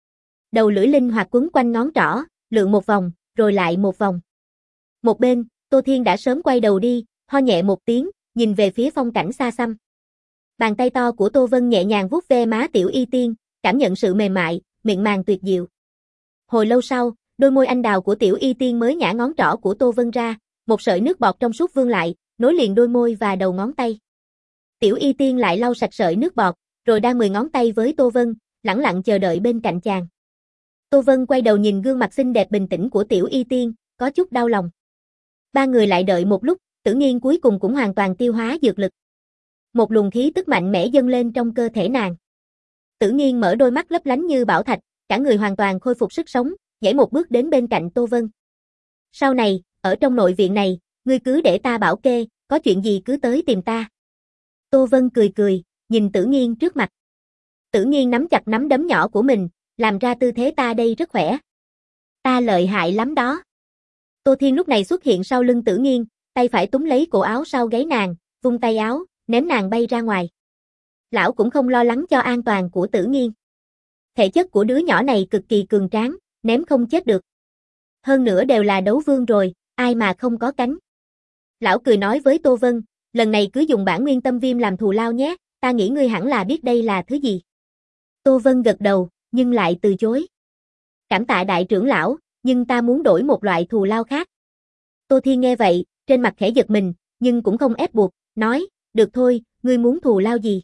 Đầu lưỡi linh hoạt quấn quanh ngón trỏ, lượn một vòng, rồi lại một vòng. Một bên, Tô Thiên đã sớm quay đầu đi, ho nhẹ một tiếng, nhìn về phía phong cảnh xa xăm. Bàn tay to của Tô Vân nhẹ nhàng vuốt ve má Tiểu Y Tiên, cảm nhận sự mềm mại, mịn màng tuyệt diệu. Hồi lâu sau, đôi môi anh đào của Tiểu Y Tiên mới nhả ngón trỏ của Tô Vân ra, một sợi nước bọt trong suốt vương lại, nối liền đôi môi và đầu ngón tay. Tiểu Y Tiên lại lau sạch sợi nước bọt, rồi đang mười ngón tay với Tô Vân, lẳng lặng chờ đợi bên cạnh chàng. Tô Vân quay đầu nhìn gương mặt xinh đẹp bình tĩnh của Tiểu Y Tiên, có chút đau lòng. Ba người lại đợi một lúc, Tử Nghiên cuối cùng cũng hoàn toàn tiêu hóa dược lực. Một luồng khí tức mạnh mẽ dâng lên trong cơ thể nàng. Tử Nghiên mở đôi mắt lấp lánh như bảo thạch, cả người hoàn toàn khôi phục sức sống, nhảy một bước đến bên cạnh Tô Vân. Sau này, ở trong nội viện này, ngươi cứ để ta bảo kê, có chuyện gì cứ tới tìm ta. Tô Vân cười cười, nhìn Tử Nghiên trước mặt. Tử Nghiên nắm chặt nắm đấm nhỏ của mình, làm ra tư thế ta đây rất khỏe. Ta lợi hại lắm đó. Tô Thiên lúc này xuất hiện sau lưng Tử Nghiên, tay phải túm lấy cổ áo sau gáy nàng, vung tay áo, ném nàng bay ra ngoài. Lão cũng không lo lắng cho an toàn của Tử Nghiên. Thể chất của đứa nhỏ này cực kỳ cường tráng, ném không chết được. Hơn nữa đều là đấu vương rồi, ai mà không có cánh. Lão cười nói với Tô Vân, lần này cứ dùng bản nguyên tâm viêm làm thù lao nhé, ta nghĩ ngươi hẳn là biết đây là thứ gì. Tô Vân gật đầu, nhưng lại từ chối. Cảm tạ đại trưởng lão, nhưng ta muốn đổi một loại thù lao khác. Tô Thiên nghe vậy, trên mặt khẽ giật mình, nhưng cũng không ép buộc, nói, được thôi, ngươi muốn thù lao gì?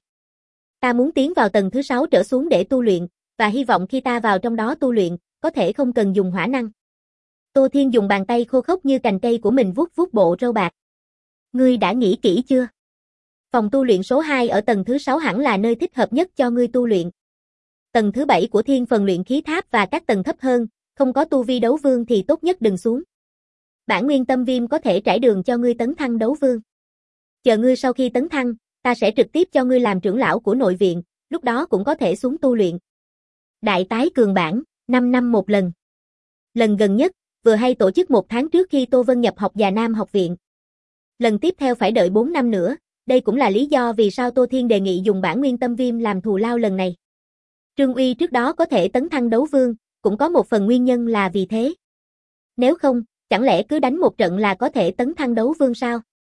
Ta muốn tiến vào tầng thứ sáu trở xuống để tu luyện, và hy vọng khi ta vào trong đó tu luyện, có thể không cần dùng hỏa năng. Tô Thiên dùng bàn tay khô khốc như cành cây của mình vuốt vuốt bộ râu bạc. Ngươi đã nghĩ kỹ chưa? Phòng tu luyện số hai ở tầng thứ sáu hẳn là nơi thích hợp nhất cho ngươi tu luyện. Tầng thứ bảy của thiên phần luyện khí tháp và các tầng thấp hơn, không có tu vi đấu vương thì tốt nhất đừng xuống. Bản nguyên tâm viêm có thể trải đường cho ngươi tấn thăng đấu vương. Chờ ngươi sau khi tấn thăng, ta sẽ trực tiếp cho ngươi làm trưởng lão của nội viện, lúc đó cũng có thể xuống tu luyện. Đại tái cường bản, năm năm một lần. Lần gần nhất, vừa hay tổ chức một tháng trước khi Tô Vân nhập học Già Nam học viện. Lần tiếp theo phải đợi bốn năm nữa, đây cũng là lý do vì sao Tô Thiên đề nghị dùng bản nguyên tâm viêm làm thù lao lần này. Trương Uy trước đó có thể tấn thăng đấu vương, cũng có một phần nguyên nhân là vì thế. Nếu không, chẳng lẽ cứ đánh một trận là có thể tấn thăng đấu vương sao?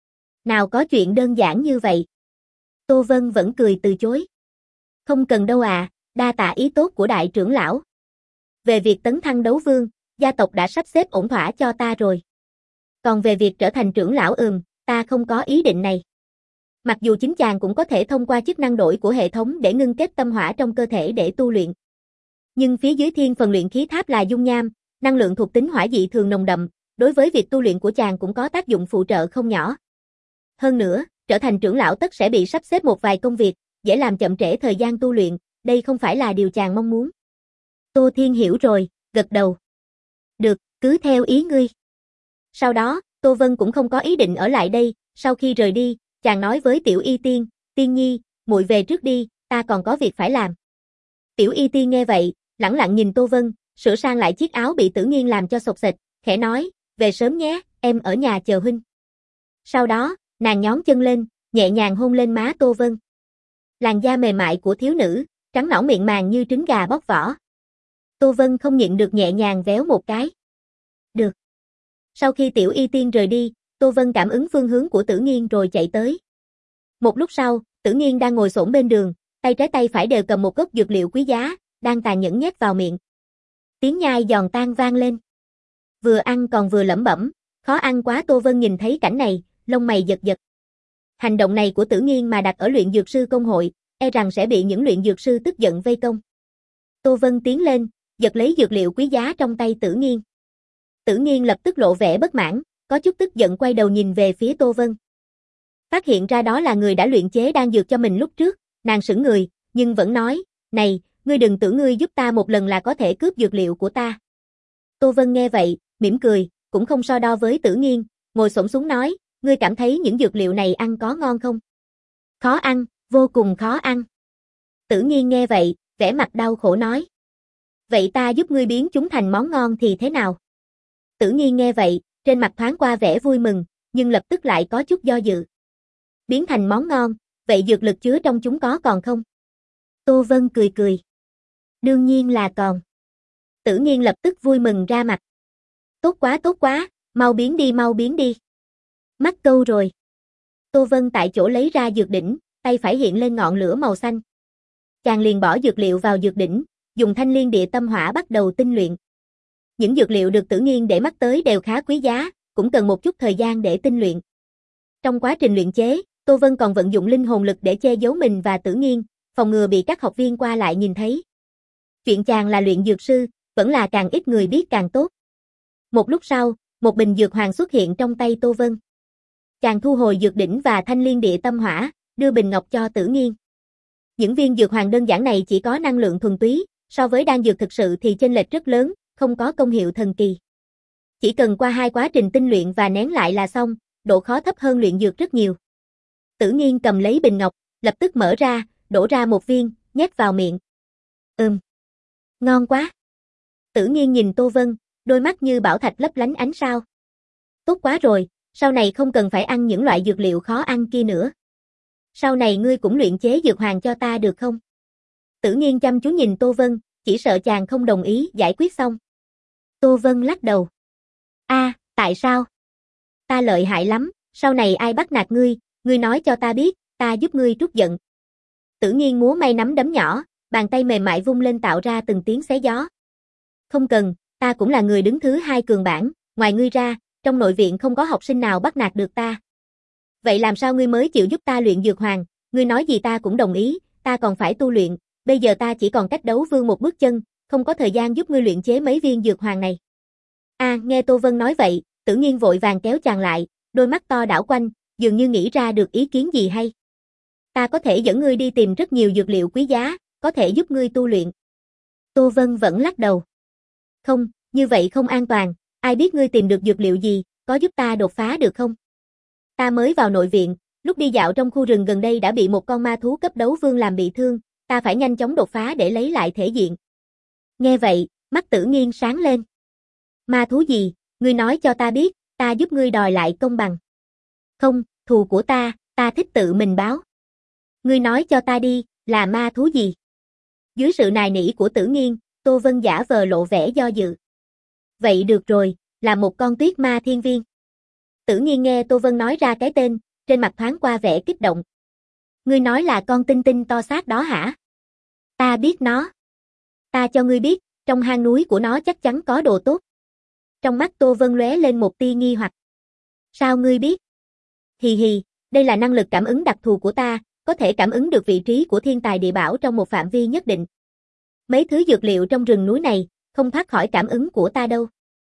Nào có chuyện đơn giản như vậy. Tô Vân vẫn cười từ chối. Không cần đâu à, đa tạ ý tốt của đại trưởng lão. Về việc tấn thăng đấu vương, gia tộc đã sắp xếp ổn thỏa cho ta rồi. Còn về việc trở thành trưởng lão ừm, ta không có ý định này. Mặc dù chính chàng cũng có thể thông qua chức năng đổi của hệ thống để ngưng kết tâm hỏa trong cơ thể để tu luyện. Nhưng phía dưới thiên phần luyện khí tháp là dung nham, năng lượng thuộc tính hỏa dị thường nồng đậm, đối với việc tu luyện của chàng cũng có tác dụng phụ trợ không nhỏ. Hơn nữa, trở thành trưởng lão tất sẽ bị sắp xếp một vài công việc, dễ làm chậm trễ thời gian tu luyện, đây không phải là điều chàng mong muốn. Tô Thiên hiểu rồi, gật đầu. Được, cứ theo ý ngươi. Sau đó, Tô Vân cũng không có ý định ở lại đây, sau khi rời đi, chàng nói với Tiểu Y Tiên, Tiên Nhi, muội về trước đi, ta còn có việc phải làm. Tiểu Y Tiên nghe vậy, lẳng lặng nhìn Tô Vân, sửa sang lại chiếc áo bị Tử Nghiên làm cho xộc xệch, khẽ nói, về sớm nhé, em ở nhà chờ huynh. Sau đó, nàng nhón chân lên, nhẹ nhàng hôn lên má Tô Vân. Làn da mềm mại của thiếu nữ, trắng nõn mịn màng như trứng gà bóc vỏ. Tô Vân không nhịn được nhẹ nhàng véo một cái. Được. Sau khi Tiểu Y Tiên rời đi, Tô Vân cảm ứng phương hướng của Tử Nghiên rồi chạy tới. Một lúc sau, Tử Nghiên đang ngồi xổm bên đường, tay trái tay phải đều cầm một gốc dược liệu quý giá, đang tàn nhẫn nhét vào miệng. Tiếng nhai giòn tan vang lên. Vừa ăn còn vừa lẩm bẩm, khó ăn quá. Tô Vân nhìn thấy cảnh này, lông mày giật giật. Hành động này của Tử Nghiên mà đặt ở luyện dược sư công hội, e rằng sẽ bị những luyện dược sư tức giận vây công. Tô Vân tiến lên, giật lấy dược liệu quý giá trong tay Tử Nghiên. Tử Nghiên lập tức lộ vẻ bất mãn, có chút tức giận quay đầu nhìn về phía Tô Vân. Phát hiện ra đó là người đã luyện chế đan dược cho mình lúc trước, nàng sững người, nhưng vẫn nói, này, ngươi đừng tưởng ngươi giúp ta một lần là có thể cướp dược liệu của ta. Tô Vân nghe vậy, mỉm cười, cũng không so đo với Tử Nghiên, ngồi xổm xuống nói, ngươi cảm thấy những dược liệu này ăn có ngon không? Khó ăn, vô cùng khó ăn. Tử Nghiên nghe vậy, vẻ mặt đau khổ nói. Vậy ta giúp ngươi biến chúng thành món ngon thì thế nào? Tử Nghiên nghe vậy, trên mặt thoáng qua vẻ vui mừng, nhưng lập tức lại có chút do dự. Biến thành món ngon, vậy dược lực chứa trong chúng có còn không? Tô Vân cười cười. Đương nhiên là còn. Tử Nghiên lập tức vui mừng ra mặt. Tốt quá tốt quá, mau biến đi mau biến đi. Mắc câu rồi. Tô Vân tại chỗ lấy ra dược đỉnh, tay phải hiện lên ngọn lửa màu xanh. Chàng liền bỏ dược liệu vào dược đỉnh, dùng thanh liên địa tâm hỏa bắt đầu tinh luyện. Những dược liệu được Tử Nghiên để mắt tới đều khá quý giá, cũng cần một chút thời gian để tinh luyện. Trong quá trình luyện chế, Tô Vân còn vận dụng linh hồn lực để che giấu mình và Tử Nghiên, phòng ngừa bị các học viên qua lại nhìn thấy. Chuyện chàng là luyện dược sư, vẫn là càng ít người biết càng tốt. Một lúc sau, một bình dược hoàng xuất hiện trong tay Tô Vân. Chàng thu hồi dược đỉnh và thanh liên địa tâm hỏa, đưa bình ngọc cho Tử Nghiên. Những viên dược hoàng đơn giản này chỉ có năng lượng thuần túy, so với đan dược thực sự thì chênh lệch rất lớn, không có công hiệu thần kỳ. Chỉ cần qua hai quá trình tinh luyện và nén lại là xong, độ khó thấp hơn luyện dược rất nhiều. Tử Nghiên cầm lấy bình ngọc, lập tức mở ra, đổ ra một viên, nhét vào miệng. Ừm, ngon quá. Tử Nghiên nhìn Tô Vân, đôi mắt như bảo thạch lấp lánh ánh sao. Tốt quá rồi, sau này không cần phải ăn những loại dược liệu khó ăn kia nữa. Sau này ngươi cũng luyện chế dược hoàng cho ta được không? Tử Nghiên chăm chú nhìn Tô Vân, chỉ sợ chàng không đồng ý giải quyết xong. Tô Vân lắc đầu. A, à, tại sao? Ta lợi hại lắm, sau này ai bắt nạt ngươi, ngươi nói cho ta biết, ta giúp ngươi trút giận. Tử Nghiên múa may nắm đấm nhỏ, bàn tay mềm mại vung lên tạo ra từng tiếng xé gió. Không cần, ta cũng là người đứng thứ hai cường bảng, ngoài ngươi ra, trong nội viện không có học sinh nào bắt nạt được ta. Vậy làm sao ngươi mới chịu giúp ta luyện dược hoàng, ngươi nói gì ta cũng đồng ý, ta còn phải tu luyện, bây giờ ta chỉ còn cách đấu vương một bước chân, không có thời gian giúp ngươi luyện chế mấy viên dược hoàng này. À, nghe Tô Vân nói vậy, Tử Nghiên vội vàng kéo chàng lại, đôi mắt to đảo quanh, dường như nghĩ ra được ý kiến gì hay. Ta có thể dẫn ngươi đi tìm rất nhiều dược liệu quý giá, có thể giúp ngươi tu luyện. Tô Vân vẫn lắc đầu. Không, như vậy không an toàn, ai biết ngươi tìm được dược liệu gì, có giúp ta đột phá được không? Ta mới vào nội viện, lúc đi dạo trong khu rừng gần đây đã bị một con ma thú cấp đấu vương làm bị thương, ta phải nhanh chóng đột phá để lấy lại thể diện. Nghe vậy, mắt Tử Nghiên sáng lên. Ma thú gì, ngươi nói cho ta biết, ta giúp ngươi đòi lại công bằng. Không, thù của ta, ta thích tự mình báo. Ngươi nói cho ta đi, là ma thú gì? Dưới sự nài nỉ của Tử Nghiên, Tô Vân giả vờ lộ vẻ do dự. Vậy được rồi, là một con tuyết ma thiên viên. Tử Nghiên nghe Tô Vân nói ra cái tên, trên mặt thoáng qua vẻ kích động. Ngươi nói là con tinh tinh to xác đó hả? Ta biết nó. Ta cho ngươi biết, trong hang núi của nó chắc chắn có đồ tốt. Trong mắt Tô Vân lóe lên một tia nghi hoặc. Sao ngươi biết? Hì hì, đây là năng lực cảm ứng đặc thù của ta, có thể cảm ứng được vị trí của thiên tài địa bảo trong một phạm vi nhất định. Mấy thứ dược liệu trong rừng núi này, không thoát khỏi cảm ứng của ta đâu.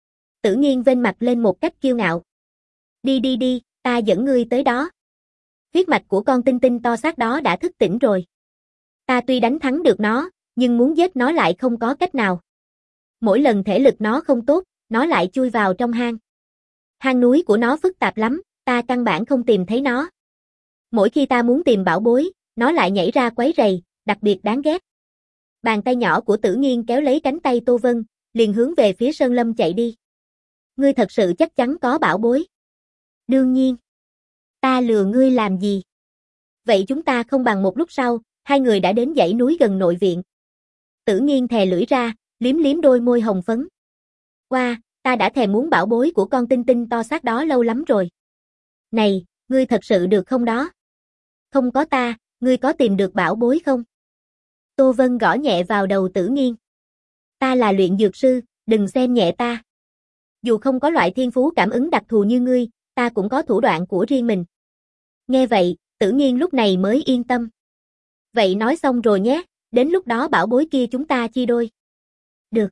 Tử Nghiên vênh mặt lên một cách kiêu ngạo. Đi đi đi, ta dẫn ngươi tới đó. Huyết mạch của con tinh tinh to xác đó đã thức tỉnh rồi. Ta tuy đánh thắng được nó, nhưng muốn giết nó lại không có cách nào. Mỗi lần thể lực nó không tốt, nó lại chui vào trong hang. Hang núi của nó phức tạp lắm, ta căn bản không tìm thấy nó. Mỗi khi ta muốn tìm bảo bối, nó lại nhảy ra quấy rầy, đặc biệt đáng ghét. Bàn tay nhỏ của Tử Nghiên kéo lấy cánh tay Tô Vân, liền hướng về phía Sơn Lâm chạy đi. Ngươi thật sự chắc chắn có bảo bối. Đương nhiên. Ta lừa ngươi làm gì? Vậy chúng ta không bằng một lúc sau, hai người đã đến dãy núi gần nội viện. Tử Nghiên thè lưỡi ra, liếm liếm đôi môi hồng phấn. Wow, ta đã thèm muốn bảo bối của con tinh tinh to xác đó lâu lắm rồi. Này, ngươi thật sự được không đó? Không có ta, ngươi có tìm được bảo bối không? Tô Vân gõ nhẹ vào đầu Tử Nghiên. Ta là luyện dược sư, đừng xem nhẹ ta. Dù không có loại thiên phú cảm ứng đặc thù như ngươi, ta cũng có thủ đoạn của riêng mình. Nghe vậy, Tử Nghiên lúc này mới yên tâm. Vậy nói xong rồi nhé, đến lúc đó bảo bối kia chúng ta chia đôi. Được.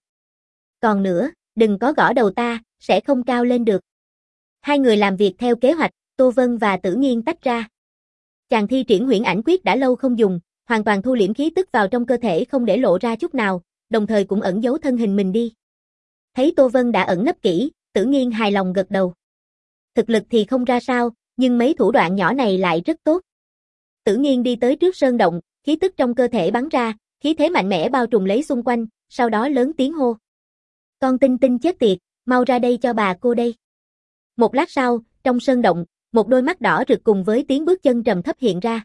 Còn nữa, đừng có gõ đầu ta, sẽ không cao lên được. Hai người làm việc theo kế hoạch, Tô Vân và Tử Nghiên tách ra. Chàng thi triển huyễn ảnh quyết đã lâu không dùng, hoàn toàn thu liễm khí tức vào trong cơ thể không để lộ ra chút nào, đồng thời cũng ẩn giấu thân hình mình đi. Thấy Tô Vân đã ẩn nấp kỹ, Tử Nghiên hài lòng gật đầu. Thực lực thì không ra sao, nhưng mấy thủ đoạn nhỏ này lại rất tốt. Tử Nghiên đi tới trước sơn động, khí tức trong cơ thể bắn ra, khí thế mạnh mẽ bao trùm lấy xung quanh, sau đó lớn tiếng hô. Con tinh tinh chết tiệt, mau ra đây cho bà cô đây. Một lát sau, trong sơn động, một đôi mắt đỏ rực cùng với tiếng bước chân trầm thấp hiện ra.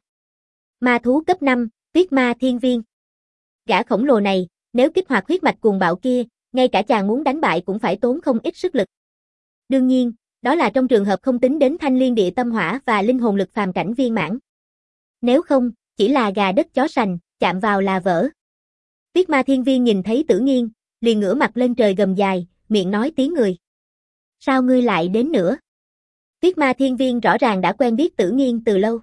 Ma thú cấp năm, tuyết ma thiên viên. Gã khổng lồ này, nếu kích hoạt huyết mạch cuồng bạo kia, ngay cả chàng muốn đánh bại cũng phải tốn không ít sức lực. Đương nhiên, đó là trong trường hợp không tính đến thanh liên địa tâm hỏa và linh hồn lực phàm cảnh viên mãn. Nếu không, chỉ là gà đất chó sành, chạm vào là vỡ. Tuyết ma thiên viên nhìn thấy Tử Nghiên, liền ngửa mặt lên trời gầm dài, miệng nói tiếng người. Sao ngươi lại đến nữa? Tuyết Ma Thiên Viên rõ ràng đã quen biết Tử Nghiên từ lâu.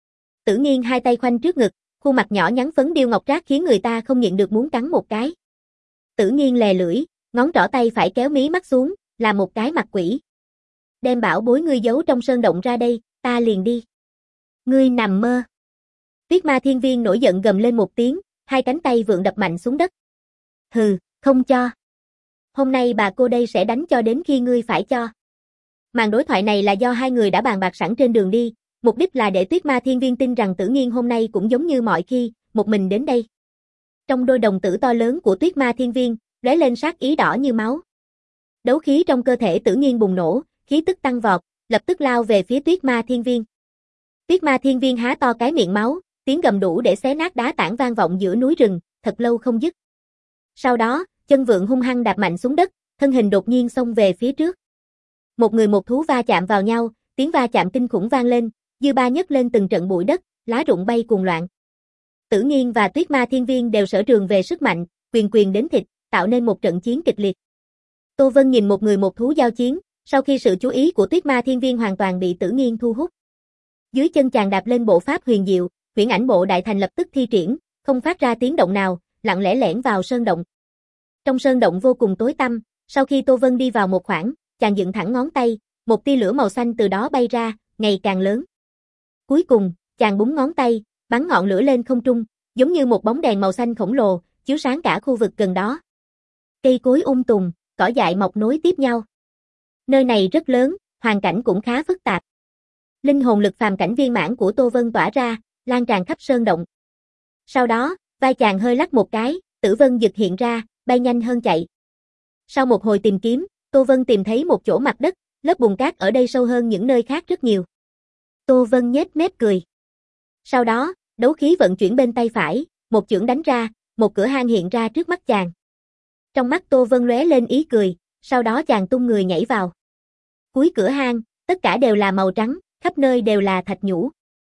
Tử Nghiên hai tay khoanh trước ngực, khuôn mặt nhỏ nhắn phấn điêu ngọc trác khiến người ta không nhịn được muốn cắn một cái. Tử Nghiên lè lưỡi, ngón trỏ tay phải kéo mí mắt xuống, là một cái mặt quỷ. Đem bảo bối ngươi giấu trong sơn động ra đây, ta liền đi. Ngươi nằm mơ. Tuyết Ma Thiên Viên nổi giận gầm lên một tiếng, hai cánh tay vượng đập mạnh xuống đất. Hừ, không cho. Hôm nay bà cô đây sẽ đánh cho đến khi ngươi phải cho. Màn đối thoại này là do hai người đã bàn bạc sẵn trên đường đi, mục đích là để Tuyết Ma Thiên Viên tin rằng Tử Nghiên hôm nay cũng giống như mọi khi, một mình đến đây. Trong đôi đồng tử to lớn của Tuyết Ma Thiên Viên, lóe lên sát ý đỏ như máu. Đấu khí trong cơ thể Tử Nghiên bùng nổ, khí tức tăng vọt, lập tức lao về phía Tuyết Ma Thiên Viên. Tuyết Ma Thiên Viên há to cái miệng máu, tiếng gầm đủ để xé nát đá tảng vang vọng giữa núi rừng, thật lâu không dứt. Sau đó, chân vượng hung hăng đạp mạnh xuống đất, thân hình đột nhiên xông về phía trước. Một người một thú va chạm vào nhau, tiếng va chạm kinh khủng vang lên, dư ba nhấc lên từng trận bụi đất, lá rụng bay cuồng loạn. Tử Nghiên và Tuyết Ma Thiên Viên đều sở trường về sức mạnh, quyền quyền đến thịt, tạo nên một trận chiến kịch liệt. Tô Vân nhìn một người một thú giao chiến, sau khi sự chú ý của Tuyết Ma Thiên Viên hoàn toàn bị Tử Nghiên thu hút. Dưới chân chàng đạp lên bộ pháp huyền diệu, Huyễn Ảnh Bộ Đại Thành lập tức thi triển, không phát ra tiếng động nào, lặng lẽ lẻn vào sơn động. Trong sơn động vô cùng tối tăm, sau khi Tô Vân đi vào một khoảng, chàng dựng thẳng ngón tay, một tia lửa màu xanh từ đó bay ra, ngày càng lớn. Cuối cùng, chàng búng ngón tay, bắn ngọn lửa lên không trung, giống như một bóng đèn màu xanh khổng lồ, chiếu sáng cả khu vực gần đó. Cây cối um tùm, cỏ dại mọc nối tiếp nhau. Nơi này rất lớn, hoàn cảnh cũng khá phức tạp. Linh hồn lực phàm cảnh viên mãn của Tô Vân tỏa ra, lan tràn khắp sơn động. Sau đó, vai chàng hơi lắc một cái, Tử Vân Dực hiện ra, bay nhanh hơn chạy. Sau một hồi tìm kiếm, Tô Vân tìm thấy một chỗ mặt đất, lớp bùn cát ở đây sâu hơn những nơi khác rất nhiều. Tô Vân nhếch mép cười. Sau đó, đấu khí vận chuyển bên tay phải, một chưởng đánh ra, một cửa hang hiện ra trước mắt chàng. Trong mắt Tô Vân lóe lên ý cười, sau đó chàng tung người nhảy vào. Cuối cửa hang, tất cả đều là màu trắng, khắp nơi đều là thạch nhũ.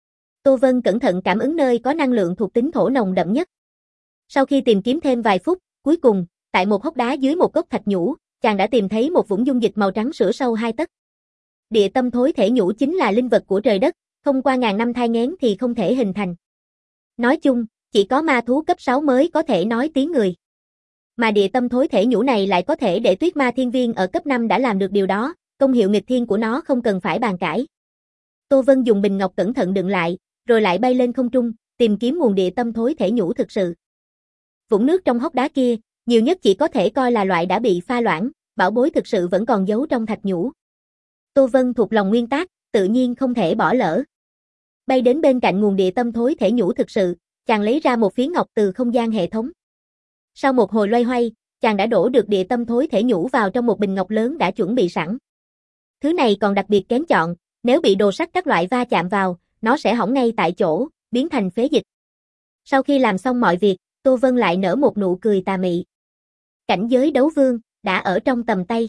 Tô Vân cẩn thận cảm ứng nơi có năng lượng thuộc tính thổ nồng đậm nhất. Sau khi tìm kiếm thêm vài phút, cuối cùng, tại một hốc đá dưới một gốc thạch nhũ, chàng đã tìm thấy một vũng dung dịch màu trắng sữa sâu hai tấc. Địa tâm thối thể nhũ chính là linh vật của trời đất, không qua ngàn năm thai nghén thì không thể hình thành. Nói chung, chỉ có ma thú cấp sáu mới có thể nói tiếng người. Mà địa tâm thối thể nhũ này lại có thể để Tuyết Ma Thiên Viên ở cấp năm đã làm được điều đó, công hiệu nghịch thiên của nó không cần phải bàn cãi. Tô Vân dùng bình ngọc cẩn thận đựng lại, rồi lại bay lên không trung, tìm kiếm nguồn địa tâm thối thể nhũ thực sự. Vũng nước trong hốc đá kia, nhiều nhất chỉ có thể coi là loại đã bị pha loãng, bảo bối thực sự vẫn còn giấu trong thạch nhũ. Tô Vân thuộc lòng nguyên tắc, tự nhiên không thể bỏ lỡ. Bay đến bên cạnh nguồn địa tâm thối thể nhũ thực sự, chàng lấy ra một phiến ngọc từ không gian hệ thống. Sau một hồi loay hoay, chàng đã đổ được địa tâm thối thể nhũ vào trong một bình ngọc lớn đã chuẩn bị sẵn. Thứ này còn đặc biệt kén chọn, nếu bị đồ sắt các loại va chạm vào, nó sẽ hỏng ngay tại chỗ, biến thành phế dịch. Sau khi làm xong mọi việc, Tô Vân lại nở một nụ cười tà mị. Cảnh giới đấu vương, đã ở trong tầm tay.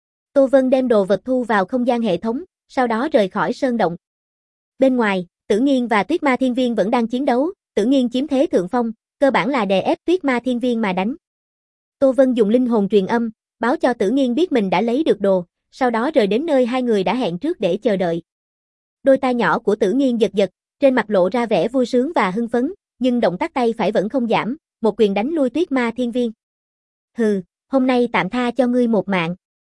Tô Vân đem đồ vật thu vào không gian hệ thống, sau đó rời khỏi sơn động. Bên ngoài, Tử Nghiên và Tuyết Ma Thiên Viên vẫn đang chiến đấu, Tử Nghiên chiếm thế thượng phong, cơ bản là đè ép Tuyết Ma Thiên Viên mà đánh. Tô Vân dùng linh hồn truyền âm, báo cho Tử Nghiên biết mình đã lấy được đồ, sau đó rời đến nơi hai người đã hẹn trước để chờ đợi. Đôi tai nhỏ của Tử Nghiên giật giật, trên mặt lộ ra vẻ vui sướng và hưng phấn, nhưng động tác tay phải vẫn không giảm, một quyền đánh lui Tuyết Ma Thiên Viên. Hừ, hôm nay tạm tha cho ngươi một mạng.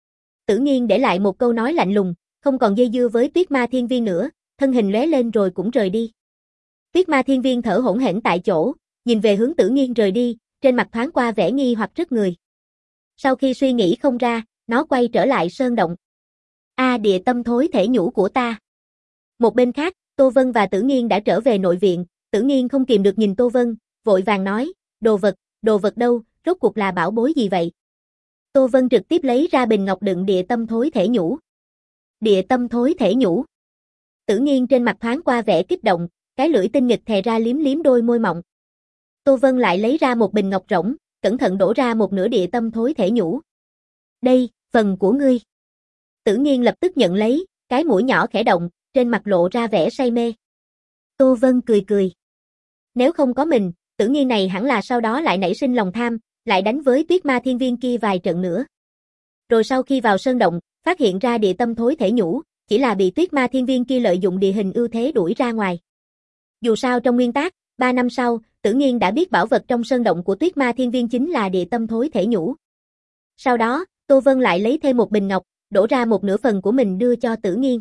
Tử Nghiên để lại một câu nói lạnh lùng, không còn dây dưa với Tuyết Ma Thiên Viên nữa, thân hình lóe lên rồi cũng rời đi. Tuyết Ma Thiên Viên thở hổn hển tại chỗ, nhìn về hướng Tử Nghiên rời đi, trên mặt thoáng qua vẻ nghi hoặc rất người. Sau khi suy nghĩ không ra, nó quay trở lại sơn động. A à, địa tâm thối thể nhũ của ta. Một bên khác, Tô Vân và Tử Nghiên đã trở về nội viện, Tử Nghiên không kìm được nhìn Tô Vân, vội vàng nói, đồ vật, đồ vật đâu, rốt cuộc là bảo bối gì vậy? Tô Vân trực tiếp lấy ra bình ngọc đựng địa tâm thối thể nhũ. Địa tâm thối thể nhũ. Tử Nghiên trên mặt thoáng qua vẻ kích động, cái lưỡi tinh nghịch thè ra liếm liếm đôi môi mọng. Tô Vân lại lấy ra một bình ngọc rỗng, cẩn thận đổ ra một nửa địa tâm thối thể nhũ. Đây, phần của ngươi. Tử Nghiên lập tức nhận lấy, cái mũi nhỏ khẽ động, trên mặt lộ ra vẻ say mê. Tô Vân cười cười. Nếu không có mình, Tử Nghiên này hẳn là sau đó lại nảy sinh lòng tham, lại đánh với Tuyết Ma Thiên Viên kia vài trận nữa. Rồi sau khi vào sơn động, phát hiện ra địa tâm thối thể nhũ, chỉ là bị Tuyết Ma Thiên Viên kia lợi dụng địa hình ưu thế đuổi ra ngoài. Dù sao trong nguyên tắc, ba năm sau, Tử Nghiên đã biết bảo vật trong sơn động của Tuyết Ma Thiên Viên chính là địa tâm thối thể nhũ. Sau đó, Tô Vân lại lấy thêm một bình ngọc, đổ ra một nửa phần của mình đưa cho Tử Nghiên.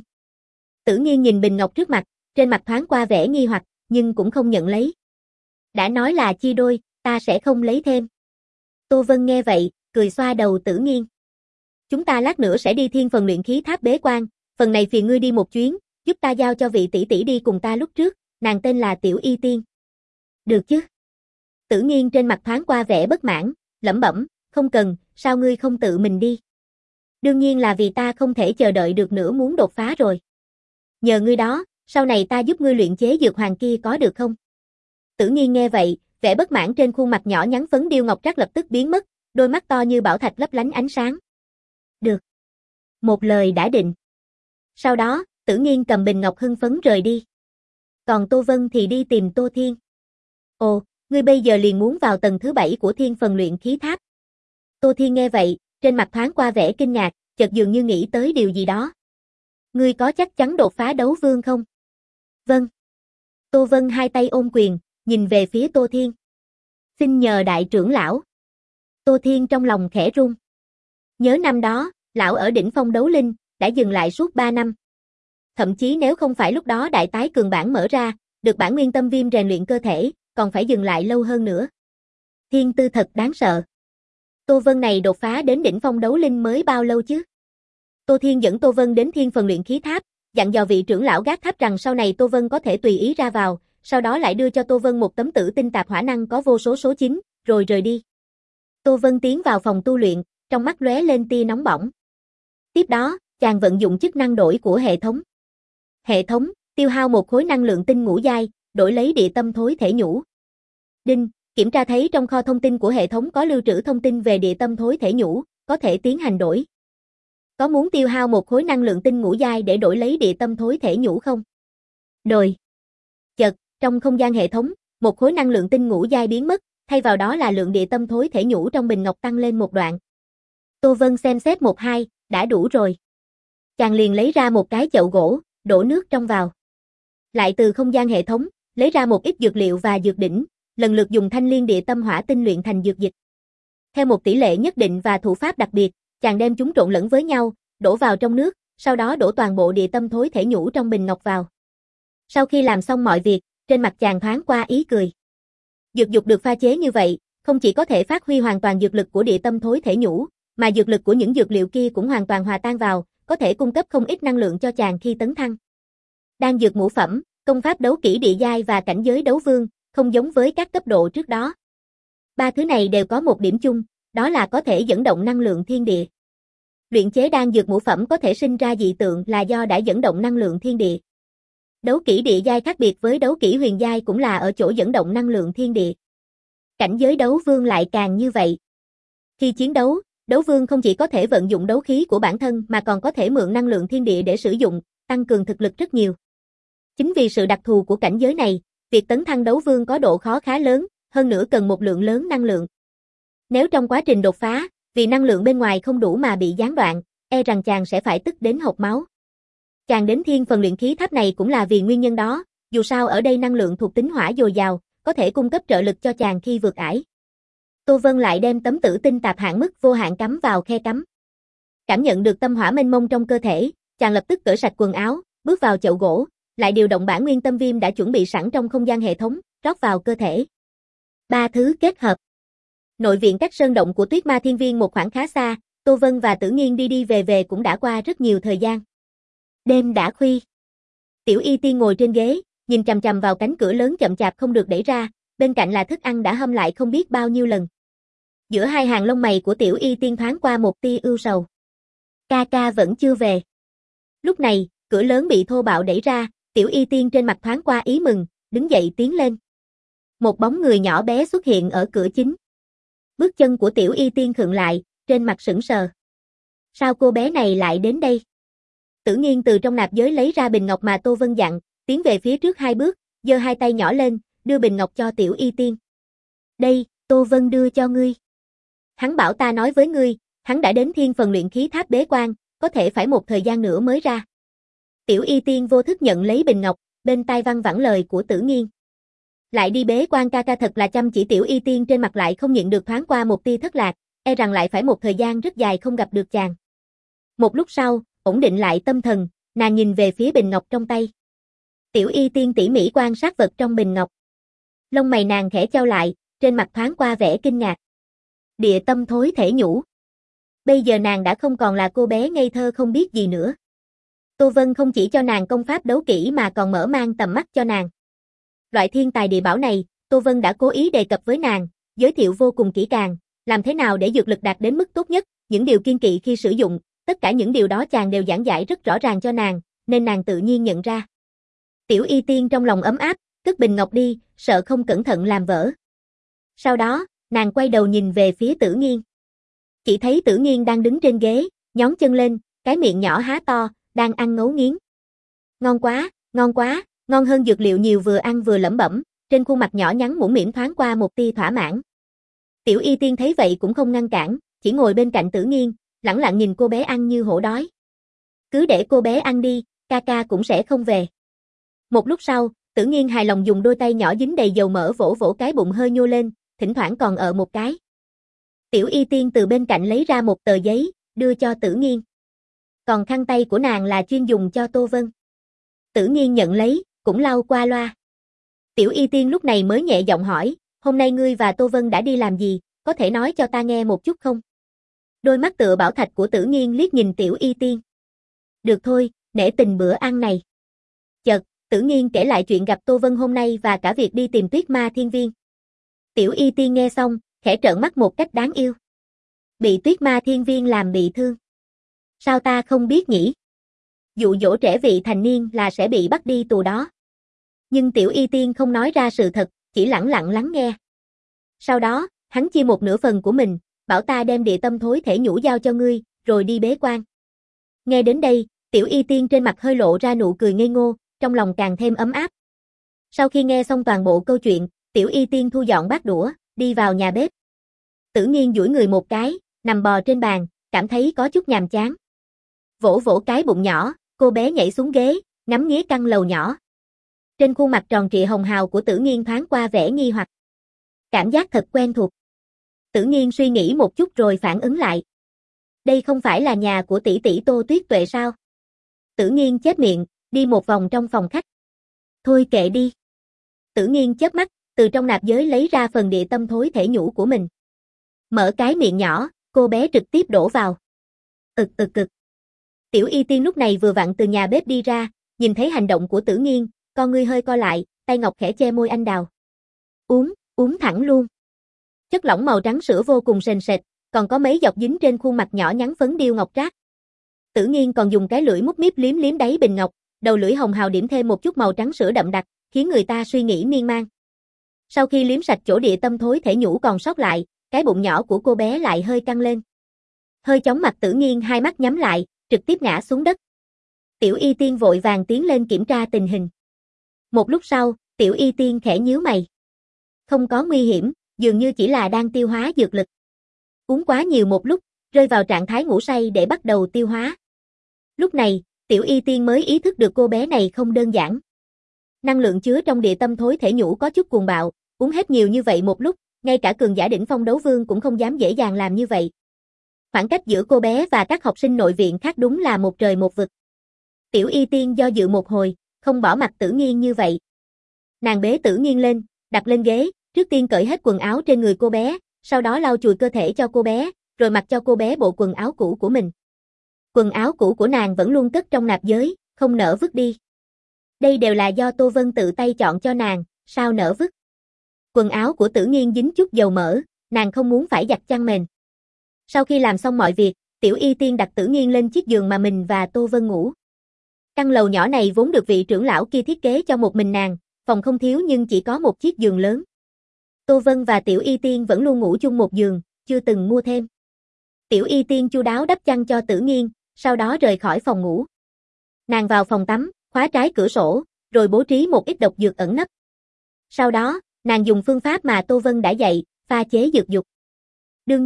Tử Nghiên nhìn bình ngọc trước mặt, trên mặt thoáng qua vẻ nghi hoặc, nhưng cũng không nhận lấy. Đã nói là chia đôi, ta sẽ không lấy thêm. Tô Vân nghe vậy, cười xoa đầu Tử Nghiên. Chúng ta lát nữa sẽ đi thiên phần luyện khí tháp bế quan, phần này phiền ngươi đi một chuyến, giúp ta giao cho vị tỷ tỷ đi cùng ta lúc trước, nàng tên là Tiểu Y Tiên. Được chứ? Tử Nghiên trên mặt thoáng qua vẻ bất mãn, lẩm bẩm, không cần, sao ngươi không tự mình đi? Đương nhiên là vì ta không thể chờ đợi được nữa muốn đột phá rồi. Nhờ ngươi đó, sau này ta giúp ngươi luyện chế dược hoàng kia có được không? Tử Nghiên nghe vậy, vẻ bất mãn trên khuôn mặt nhỏ nhắn phấn điêu ngọc trác lập tức biến mất, đôi mắt to như bảo thạch lấp lánh ánh sáng. Được. Một lời đã định. Sau đó, Tử Nghiên cầm bình ngọc hưng phấn rời đi. Còn Tô Vân thì đi tìm Tô Thiên. Ồ, ngươi bây giờ liền muốn vào tầng thứ bảy của thiên phần luyện khí tháp. Tô Thiên nghe vậy, trên mặt thoáng qua vẻ kinh ngạc, chợt dường như nghĩ tới điều gì đó. Ngươi có chắc chắn đột phá đấu vương không? Vâng. Tô Vân hai tay ôm quyền, nhìn về phía Tô Thiên. Xin nhờ đại trưởng lão. Tô Thiên trong lòng khẽ run. Nhớ năm đó, lão ở đỉnh phong đấu linh, đã dừng lại suốt ba năm. Thậm chí nếu không phải lúc đó đại tái cường bản mở ra, được bản nguyên tâm viêm rèn luyện cơ thể, còn phải dừng lại lâu hơn nữa. Thiên tư thật đáng sợ. Tô Vân này đột phá đến đỉnh phong đấu linh mới bao lâu chứ? Tô Thiên dẫn Tô Vân đến thiên phần luyện khí tháp, dặn dò vị trưởng lão gác tháp rằng sau này Tô Vân có thể tùy ý ra vào, sau đó lại đưa cho Tô Vân một tấm tử tinh tạp hỏa năng có vô số số chín, rồi rời đi. Tô Vân tiến vào phòng tu luyện, trong mắt lóe lên tia nóng bỏng. Tiếp đó, chàng vận dụng chức năng đổi của hệ thống. Hệ thống, tiêu hao một khối năng lượng tinh ngũ giai, đổi lấy địa tâm thối thể nhũ. Đinh, kiểm tra thấy trong kho thông tin của hệ thống có lưu trữ thông tin về địa tâm thối thể nhũ, có thể tiến hành đổi. Có muốn tiêu hao một khối năng lượng tinh ngũ giai để đổi lấy địa tâm thối thể nhũ không? Đổi. Chợt, trong không gian hệ thống, một khối năng lượng tinh ngũ giai biến mất, thay vào đó là lượng địa tâm thối thể nhũ trong bình ngọc tăng lên một đoạn. Tô Vân xem xét một hai, đã đủ rồi. Chàng liền lấy ra một cái chậu gỗ, đổ nước trong vào. Lại từ không gian hệ thống, lấy ra một ít dược liệu và dược đỉnh, lần lượt dùng thanh liên địa tâm hỏa tinh luyện thành dược dịch. Theo một tỷ lệ nhất định và thủ pháp đặc biệt, chàng đem chúng trộn lẫn với nhau, đổ vào trong nước, sau đó đổ toàn bộ địa tâm thối thể nhũ trong bình ngọc vào. Sau khi làm xong mọi việc, trên mặt chàng thoáng qua ý cười. Dược dục được pha chế như vậy, không chỉ có thể phát huy hoàn toàn dược lực của địa tâm thối thể nhũ, mà dược lực của những dược liệu kia cũng hoàn toàn hòa tan vào, có thể cung cấp không ít năng lượng cho chàng khi tấn thăng. Đan dược ngũ phẩm, công pháp đấu kỹ địa giai và cảnh giới đấu vương, không giống với các cấp độ trước đó. Ba thứ này đều có một điểm chung, đó là có thể dẫn động năng lượng thiên địa. Luyện chế đan dược ngũ phẩm có thể sinh ra dị tượng là do đã dẫn động năng lượng thiên địa. Đấu kỹ địa giai khác biệt với đấu kỹ huyền giai cũng là ở chỗ dẫn động năng lượng thiên địa. Cảnh giới đấu vương lại càng như vậy. Khi chiến đấu, đấu vương không chỉ có thể vận dụng đấu khí của bản thân mà còn có thể mượn năng lượng thiên địa để sử dụng, tăng cường thực lực rất nhiều. Chính vì sự đặc thù của cảnh giới này, việc tấn thăng đấu vương có độ khó khá lớn, hơn nữa cần một lượng lớn năng lượng. Nếu trong quá trình đột phá, vì năng lượng bên ngoài không đủ mà bị gián đoạn, e rằng chàng sẽ phải tức đến hộc máu. Chàng đến thiên phần luyện khí tháp này cũng là vì nguyên nhân đó, dù sao ở đây năng lượng thuộc tính hỏa dồi dào, có thể cung cấp trợ lực cho chàng khi vượt ải. Tô Vân lại đem tấm tử tinh tạp hạn mức vô hạn cắm vào khe cắm. Cảm nhận được tâm hỏa mênh mông trong cơ thể, chàng lập tức cởi sạch quần áo, bước vào chậu gỗ, lại điều động bản nguyên tâm viêm đã chuẩn bị sẵn trong không gian hệ thống, rót vào cơ thể. Ba thứ kết hợp. Nội viện cách sơn động của Tuyết Ma Thiên Viên một khoảng khá xa, Tô Vân và Tử Nghiên đi đi về về cũng đã qua rất nhiều thời gian. Đêm đã khuya. Tiểu Y Tiên ngồi trên ghế, nhìn chằm chằm vào cánh cửa lớn chậm chạp không được đẩy ra, bên cạnh là thức ăn đã hâm lại không biết bao nhiêu lần. Giữa hai hàng lông mày của Tiểu Y Tiên thoáng qua một tia ưu sầu. Ca ca vẫn chưa về. Lúc này, cửa lớn bị thô bạo đẩy ra, Tiểu Y Tiên trên mặt thoáng qua ý mừng, đứng dậy tiến lên. Một bóng người nhỏ bé xuất hiện ở cửa chính. Bước chân của Tiểu Y Tiên khựng lại, trên mặt sững sờ. Sao cô bé này lại đến đây? Tử Nghiên từ trong nạp giới lấy ra bình ngọc mà Tô Vân dặn, tiến về phía trước hai bước, giơ hai tay nhỏ lên, đưa bình ngọc cho Tiểu Y Tiên. Đây, Tô Vân đưa cho ngươi. Hắn bảo ta nói với ngươi, hắn đã đến thiên phần luyện khí tháp bế quan, có thể phải một thời gian nữa mới ra. Tiểu Y Tiên vô thức nhận lấy bình ngọc, bên tai văng vẳng lời của Tử Nghiên. Lại đi bế quan ca ca thật là chăm chỉ. Tiểu Y Tiên trên mặt lại không nhịn được thoáng qua một tia thất lạc, e rằng lại phải một thời gian rất dài không gặp được chàng. Một lúc sau, ổn định lại tâm thần, nàng nhìn về phía bình ngọc trong tay. Tiểu Y Tiên tỉ mỉ quan sát vật trong bình ngọc. Lông mày nàng khẽ chau lại, trên mặt thoáng qua vẻ kinh ngạc. Địa tâm thối thể nhũ. Bây giờ nàng đã không còn là cô bé ngây thơ không biết gì nữa. Tô Vân không chỉ cho nàng công pháp đấu kỹ mà còn mở mang tầm mắt cho nàng. Loại thiên tài địa bảo này, Tô Vân đã cố ý đề cập với nàng, giới thiệu vô cùng kỹ càng, làm thế nào để dược lực đạt đến mức tốt nhất, những điều kiêng kỵ khi sử dụng, tất cả những điều đó chàng đều giảng giải rất rõ ràng cho nàng, nên nàng tự nhiên nhận ra. Tiểu Y Tiên trong lòng ấm áp, cất bình ngọc đi, sợ không cẩn thận làm vỡ. Sau đó, nàng quay đầu nhìn về phía Tử Nghiên. Chỉ thấy Tử Nghiên đang đứng trên ghế, nhón chân lên, cái miệng nhỏ há to, đang ăn ngấu nghiến. Ngon quá, ngon quá, ngon hơn dược liệu nhiều. Vừa ăn vừa lẩm bẩm, trên khuôn mặt nhỏ nhắn mũm mĩm thoáng qua một tia thỏa mãn. Tiểu Y Tiên thấy vậy cũng không ngăn cản, chỉ ngồi bên cạnh Tử Nghiên, lẳng lặng nhìn cô bé ăn như hổ đói. Cứ để cô bé ăn đi, ca ca cũng sẽ không về. Một lúc sau, Tử Nghiên hài lòng dùng đôi tay nhỏ dính đầy dầu mỡ vỗ vỗ cái bụng hơi nhô lên, thỉnh thoảng còn ợ một cái. Tiểu Y Tiên từ bên cạnh lấy ra một tờ giấy, đưa cho Tử Nghiên. Còn khăn tay của nàng là chuyên dùng cho Tô Vân. Tử Nghiên nhận lấy, cũng lau qua loa. Tiểu Y Tiên lúc này mới nhẹ giọng hỏi, hôm nay ngươi và Tô Vân đã đi làm gì, có thể nói cho ta nghe một chút không? Đôi mắt tựa bảo thạch của Tử Nghiên liếc nhìn Tiểu Y Tiên. Được thôi, nể tình bữa ăn này. Chợt, Tử Nghiên kể lại chuyện gặp Tô Vân hôm nay và cả việc đi tìm Tuyết Ma Thiên Viên. Tiểu Y Tiên nghe xong, khẽ trợn mắt một cách đáng yêu. Bị Tuyết Ma Thiên Viên làm bị thương. Sao ta không biết nhỉ? Dụ dỗ trẻ vị thành niên là sẽ bị bắt đi tù đó. Nhưng Tiểu Y Tiên không nói ra sự thật, chỉ lẳng lặng lắng nghe. Sau đó, hắn chia một nửa phần của mình, bảo ta đem địa tâm thối thể nhũ giao cho ngươi, rồi đi bế quan. Nghe đến đây, Tiểu Y Tiên trên mặt hơi lộ ra nụ cười ngây ngô, trong lòng càng thêm ấm áp. Sau khi nghe xong toàn bộ câu chuyện, Tiểu Y Tiên thu dọn bát đũa, đi vào nhà bếp. Tử Nghiên duỗi người một cái, nằm bò trên bàn, cảm thấy có chút nhàm chán. Vỗ vỗ cái bụng nhỏ, cô bé nhảy xuống ghế, ngắm nghía căn lầu nhỏ. Trên khuôn mặt tròn trịa hồng hào của Tử Nghiên thoáng qua vẻ nghi hoặc. Cảm giác thật quen thuộc. Tử Nghiên suy nghĩ một chút rồi phản ứng lại. Đây không phải là nhà của tỷ tỷ Tô Tuyết Tuệ sao? Tử Nghiên chép miệng, đi một vòng trong phòng khách. Thôi kệ đi. Tử Nghiên chớp mắt, từ trong nạp giới lấy ra phần địa tâm thối thể nhũ của mình. Mở cái miệng nhỏ, cô bé trực tiếp đổ vào. Ực ực ực. Tiểu Y Tiên lúc này vừa vặn từ nhà bếp đi ra, nhìn thấy hành động của Tử Nghiên, con ngươi hơi co lại, tay ngọc khẽ che môi anh đào. Uống, uống thẳng luôn. Chất lỏng màu trắng sữa vô cùng sền sệt, còn có mấy giọt dính trên khuôn mặt nhỏ nhắn phấn điêu ngọc trác. Tử Nghiên còn dùng cái lưỡi mút míp liếm liếm đáy bình ngọc, đầu lưỡi hồng hào điểm thêm một chút màu trắng sữa đậm đặc, khiến người ta suy nghĩ miên man. Sau khi liếm sạch chỗ địa tâm thối thể nhũ còn sót lại, cái bụng nhỏ của cô bé lại hơi căng lên. Hơi chóng mặt Tử Nghiên hai mắt nhắm lại, trực tiếp ngã xuống đất. Tiểu Y Tiên vội vàng tiến lên kiểm tra tình hình. Một lúc sau, Tiểu Y Tiên khẽ nhíu mày. Không có nguy hiểm, dường như chỉ là đang tiêu hóa dược lực. Uống quá nhiều một lúc, rơi vào trạng thái ngủ say để bắt đầu tiêu hóa. Lúc này, Tiểu Y Tiên mới ý thức được cô bé này không đơn giản. Năng lượng chứa trong địa tâm thối thể nhũ có chút cuồng bạo, uống hết nhiều như vậy một lúc, ngay cả cường giả đỉnh phong đấu vương cũng không dám dễ dàng làm như vậy. Khoảng cách giữa cô bé và các học sinh nội viện khác đúng là một trời một vực. Tiểu Y Tiên do dự một hồi, không bỏ mặc Tử Nghiên như vậy. Nàng bế Tử Nghiên lên, đặt lên ghế, trước tiên cởi hết quần áo trên người cô bé, sau đó lau chùi cơ thể cho cô bé, rồi mặc cho cô bé bộ quần áo cũ của mình. Quần áo cũ của nàng vẫn luôn cất trong nạp giới, không nỡ vứt đi. Đây đều là do Tô Vân tự tay chọn cho nàng, sao nỡ vứt. Quần áo của Tử Nghiên dính chút dầu mỡ, nàng không muốn phải giặt chăn mền. Sau khi làm xong mọi việc, Tiểu Y Tiên đặt Tử Nghiên lên chiếc giường mà mình và Tô Vân ngủ. Căn lầu nhỏ này vốn được vị trưởng lão kia thiết kế cho một mình nàng, phòng không thiếu nhưng chỉ có một chiếc giường lớn. Tô Vân và Tiểu Y Tiên vẫn luôn ngủ chung một giường, chưa từng mua thêm. Tiểu Y Tiên chu đáo đắp chăn cho Tử Nghiên, sau đó rời khỏi phòng ngủ. Nàng vào phòng tắm, khóa trái cửa sổ, rồi bố trí một ít độc dược ẩn nấp. Sau đó, nàng dùng phương pháp mà Tô Vân đã dạy, pha chế dược dục. Đương nhiên,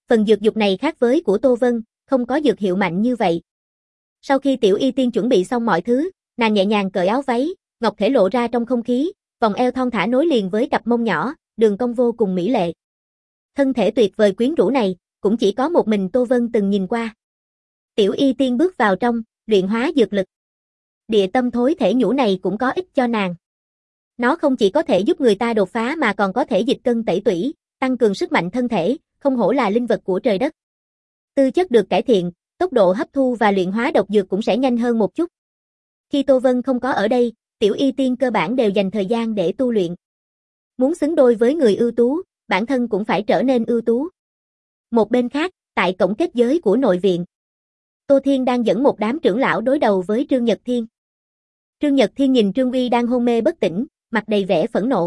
phần dược dục này khác với của Tô Vân, không có dược hiệu mạnh như vậy. Sau khi Tiểu Y Tiên chuẩn bị xong mọi thứ, nàng nhẹ nhàng cởi áo váy, ngọc thể lộ ra trong không khí, vòng eo thon thả nối liền với cặp mông nhỏ, đường cong vô cùng mỹ lệ. Thân thể tuyệt vời quyến rũ này, cũng chỉ có một mình Tô Vân từng nhìn qua. Tiểu Y Tiên bước vào trong, luyện hóa dược lực. Địa tâm thối thể nhũ này cũng có ích cho nàng. Nó không chỉ có thể giúp người ta đột phá mà còn có thể dịch cân tẩy tủy, tăng cường sức mạnh thân thể, không hổ là linh vật của trời đất. Tư chất được cải thiện, tốc độ hấp thu và luyện hóa độc dược cũng sẽ nhanh hơn một chút. Khi Tô Vân không có ở đây, Tiểu Y Tiên cơ bản đều dành thời gian để tu luyện. Muốn xứng đôi với người ưu tú, bản thân cũng phải trở nên ưu tú. Một bên khác, tại cổng kết giới của nội viện, Tô Thiên đang dẫn một đám trưởng lão đối đầu với Trương Nhật Thiên. Trương Nhật Thiên nhìn Trương Uy đang hôn mê bất tỉnh, mặt đầy vẻ phẫn nộ.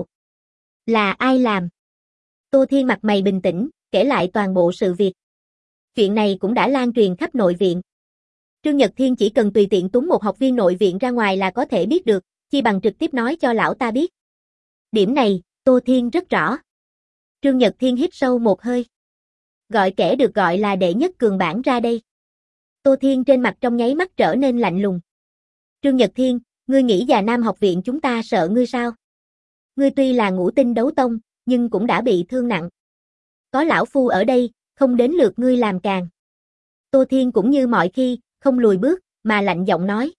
Là ai làm? Tô Thiên mặt mày bình tĩnh, kể lại toàn bộ sự việc. Chuyện này cũng đã lan truyền khắp nội viện. Trương Nhật Thiên chỉ cần tùy tiện túm một học viên nội viện ra ngoài là có thể biết được, chi bằng trực tiếp nói cho lão ta biết. Điểm này, Tô Thiên rất rõ. Trương Nhật Thiên hít sâu một hơi. Gọi kẻ được gọi là đệ nhất cường bảng ra đây. Tô Thiên trên mặt trong nháy mắt trở nên lạnh lùng. Trương Nhật Thiên, ngươi nghĩ Già Nam học viện chúng ta sợ ngươi sao? Ngươi tuy là ngũ tinh đấu tông, nhưng cũng đã bị thương nặng. Có lão phu ở đây, không đến lượt ngươi làm càng. Tô Thiên cũng như mọi khi, không lùi bước, mà lạnh giọng nói.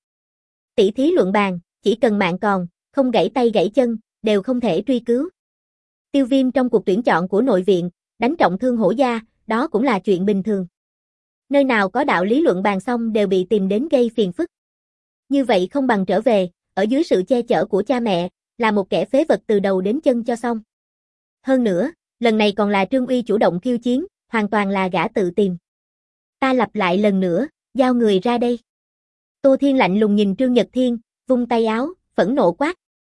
Tỷ thí luận bàn, chỉ cần mạng còn, không gãy tay gãy chân, đều không thể truy cứu. Tiêu Viêm trong cuộc tuyển chọn của nội viện, đánh trọng thương hổ gia, đó cũng là chuyện bình thường. Nơi nào có đạo lý luận bàn xong đều bị tìm đến gây phiền phức. Như vậy không bằng trở về, ở dưới sự che chở của cha mẹ, là một kẻ phế vật từ đầu đến chân cho xong. Hơn nữa, lần này còn là Trương Uy chủ động khiêu chiến, hoàn toàn là gã tự tìm. Ta lặp lại lần nữa, giao người ra đây. Tô Thiên lạnh lùng nhìn Trương Nhật Thiên, vung tay áo, phẫn nộ quát.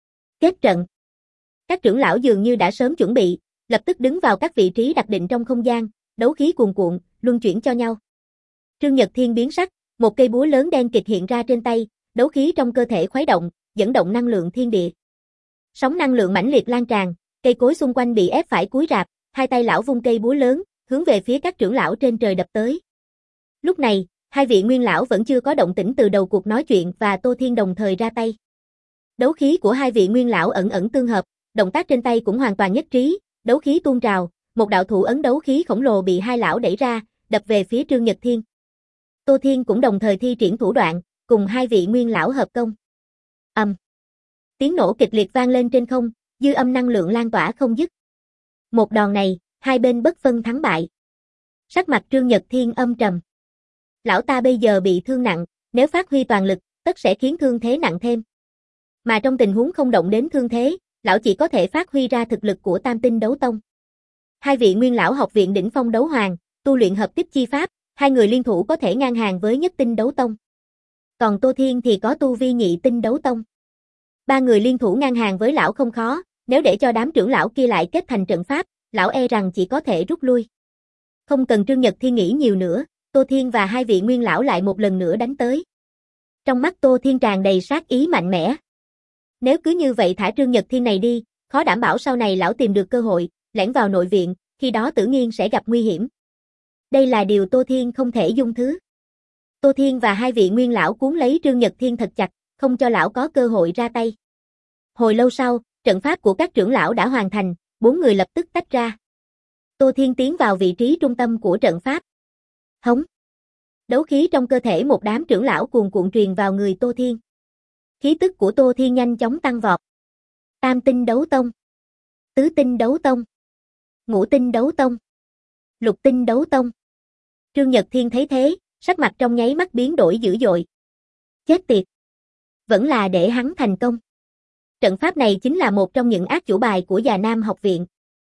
Kết trận. Các trưởng lão dường như đã sớm chuẩn bị, lập tức đứng vào các vị trí đặc định trong không gian, đấu khí cuồn cuộn, luân chuyển cho nhau. Trương Nhật Thiên biến sắc, một cây búa lớn đen kịt hiện ra trên tay, đấu khí trong cơ thể khuấy động, dẫn động năng lượng thiên địa. Sóng năng lượng mãnh liệt lan tràn, cây cối xung quanh bị ép phải cúi rạp, hai tay lão vung cây búa lớn, hướng về phía các trưởng lão trên trời đập tới. Lúc này, hai vị nguyên lão vẫn chưa có động tĩnh từ đầu cuộc nói chuyện và Tô Thiên đồng thời ra tay. Đấu khí của hai vị nguyên lão ẩn ẩn tương hợp, động tác trên tay cũng hoàn toàn nhất trí, đấu khí tuôn trào, một đạo thủ ấn đấu khí khổng lồ bị hai lão đẩy ra, đập về phía Trương Nhật Thiên. Tô Thiên cũng đồng thời thi triển thủ đoạn, cùng hai vị nguyên lão hợp công. Âm. Tiếng nổ kịch liệt vang lên trên không, dư âm năng lượng lan tỏa không dứt. Một đòn này, hai bên bất phân thắng bại. Sắc mặt Trương Nhật Thiên âm trầm. Lão ta bây giờ bị thương nặng, nếu phát huy toàn lực, tất sẽ khiến thương thế nặng thêm. Mà trong tình huống không động đến thương thế, lão chỉ có thể phát huy ra thực lực của Tam tinh đấu tông. Hai vị nguyên lão học viện đỉnh phong đấu hoàng, tu luyện hợp tích chi pháp, hai người liên thủ có thể ngang hàng với nhất tinh đấu tông. Còn Tô Thiên thì có tu vi nhị tinh đấu tông. Ba người liên thủ ngang hàng với lão không khó, nếu để cho đám trưởng lão kia lại kết thành trận pháp, lão e rằng chỉ có thể rút lui. Không cần Trương Nhật Thiên nghĩ nhiều nữa, Tô Thiên và hai vị nguyên lão lại một lần nữa đánh tới. Trong mắt Tô Thiên tràn đầy sát ý mạnh mẽ. Nếu cứ như vậy thả Trương Nhật Thiên này đi, khó đảm bảo sau này lão tìm được cơ hội, lẻn vào nội viện, khi đó Tử Nghiên sẽ gặp nguy hiểm. Đây là điều Tô Thiên không thể dung thứ. Tô Thiên và hai vị nguyên lão cuốn lấy Trương Nhật Thiên thật chặt, không cho lão có cơ hội ra tay. Hồi lâu sau, trận pháp của các trưởng lão đã hoàn thành, bốn người lập tức tách ra. Tô Thiên tiến vào vị trí trung tâm của trận pháp. Hống. Đấu khí trong cơ thể một đám trưởng lão cuồn cuộn truyền vào người Tô Thiên. Khí tức của Tô Thiên nhanh chóng tăng vọt. Tam tinh đấu tông, tứ tinh đấu tông, ngũ tinh đấu tông, lục tinh đấu tông. Trương Nhật Thiên thấy thế, sắc mặt trong nháy mắt biến đổi dữ dội. Chết tiệt. Vẫn là để hắn thành công. Trận pháp này chính là một trong những át chủ bài của Già Nam học viện.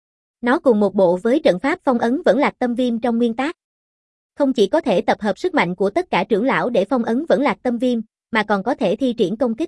Nó cùng một bộ với trận pháp phong ấn Vẫn Lạc Tâm Viêm trong nguyên tác. Không chỉ có thể tập hợp sức mạnh của tất cả trưởng lão để phong ấn Vẫn Lạc Tâm Viêm, mà còn có thể thi triển công kích.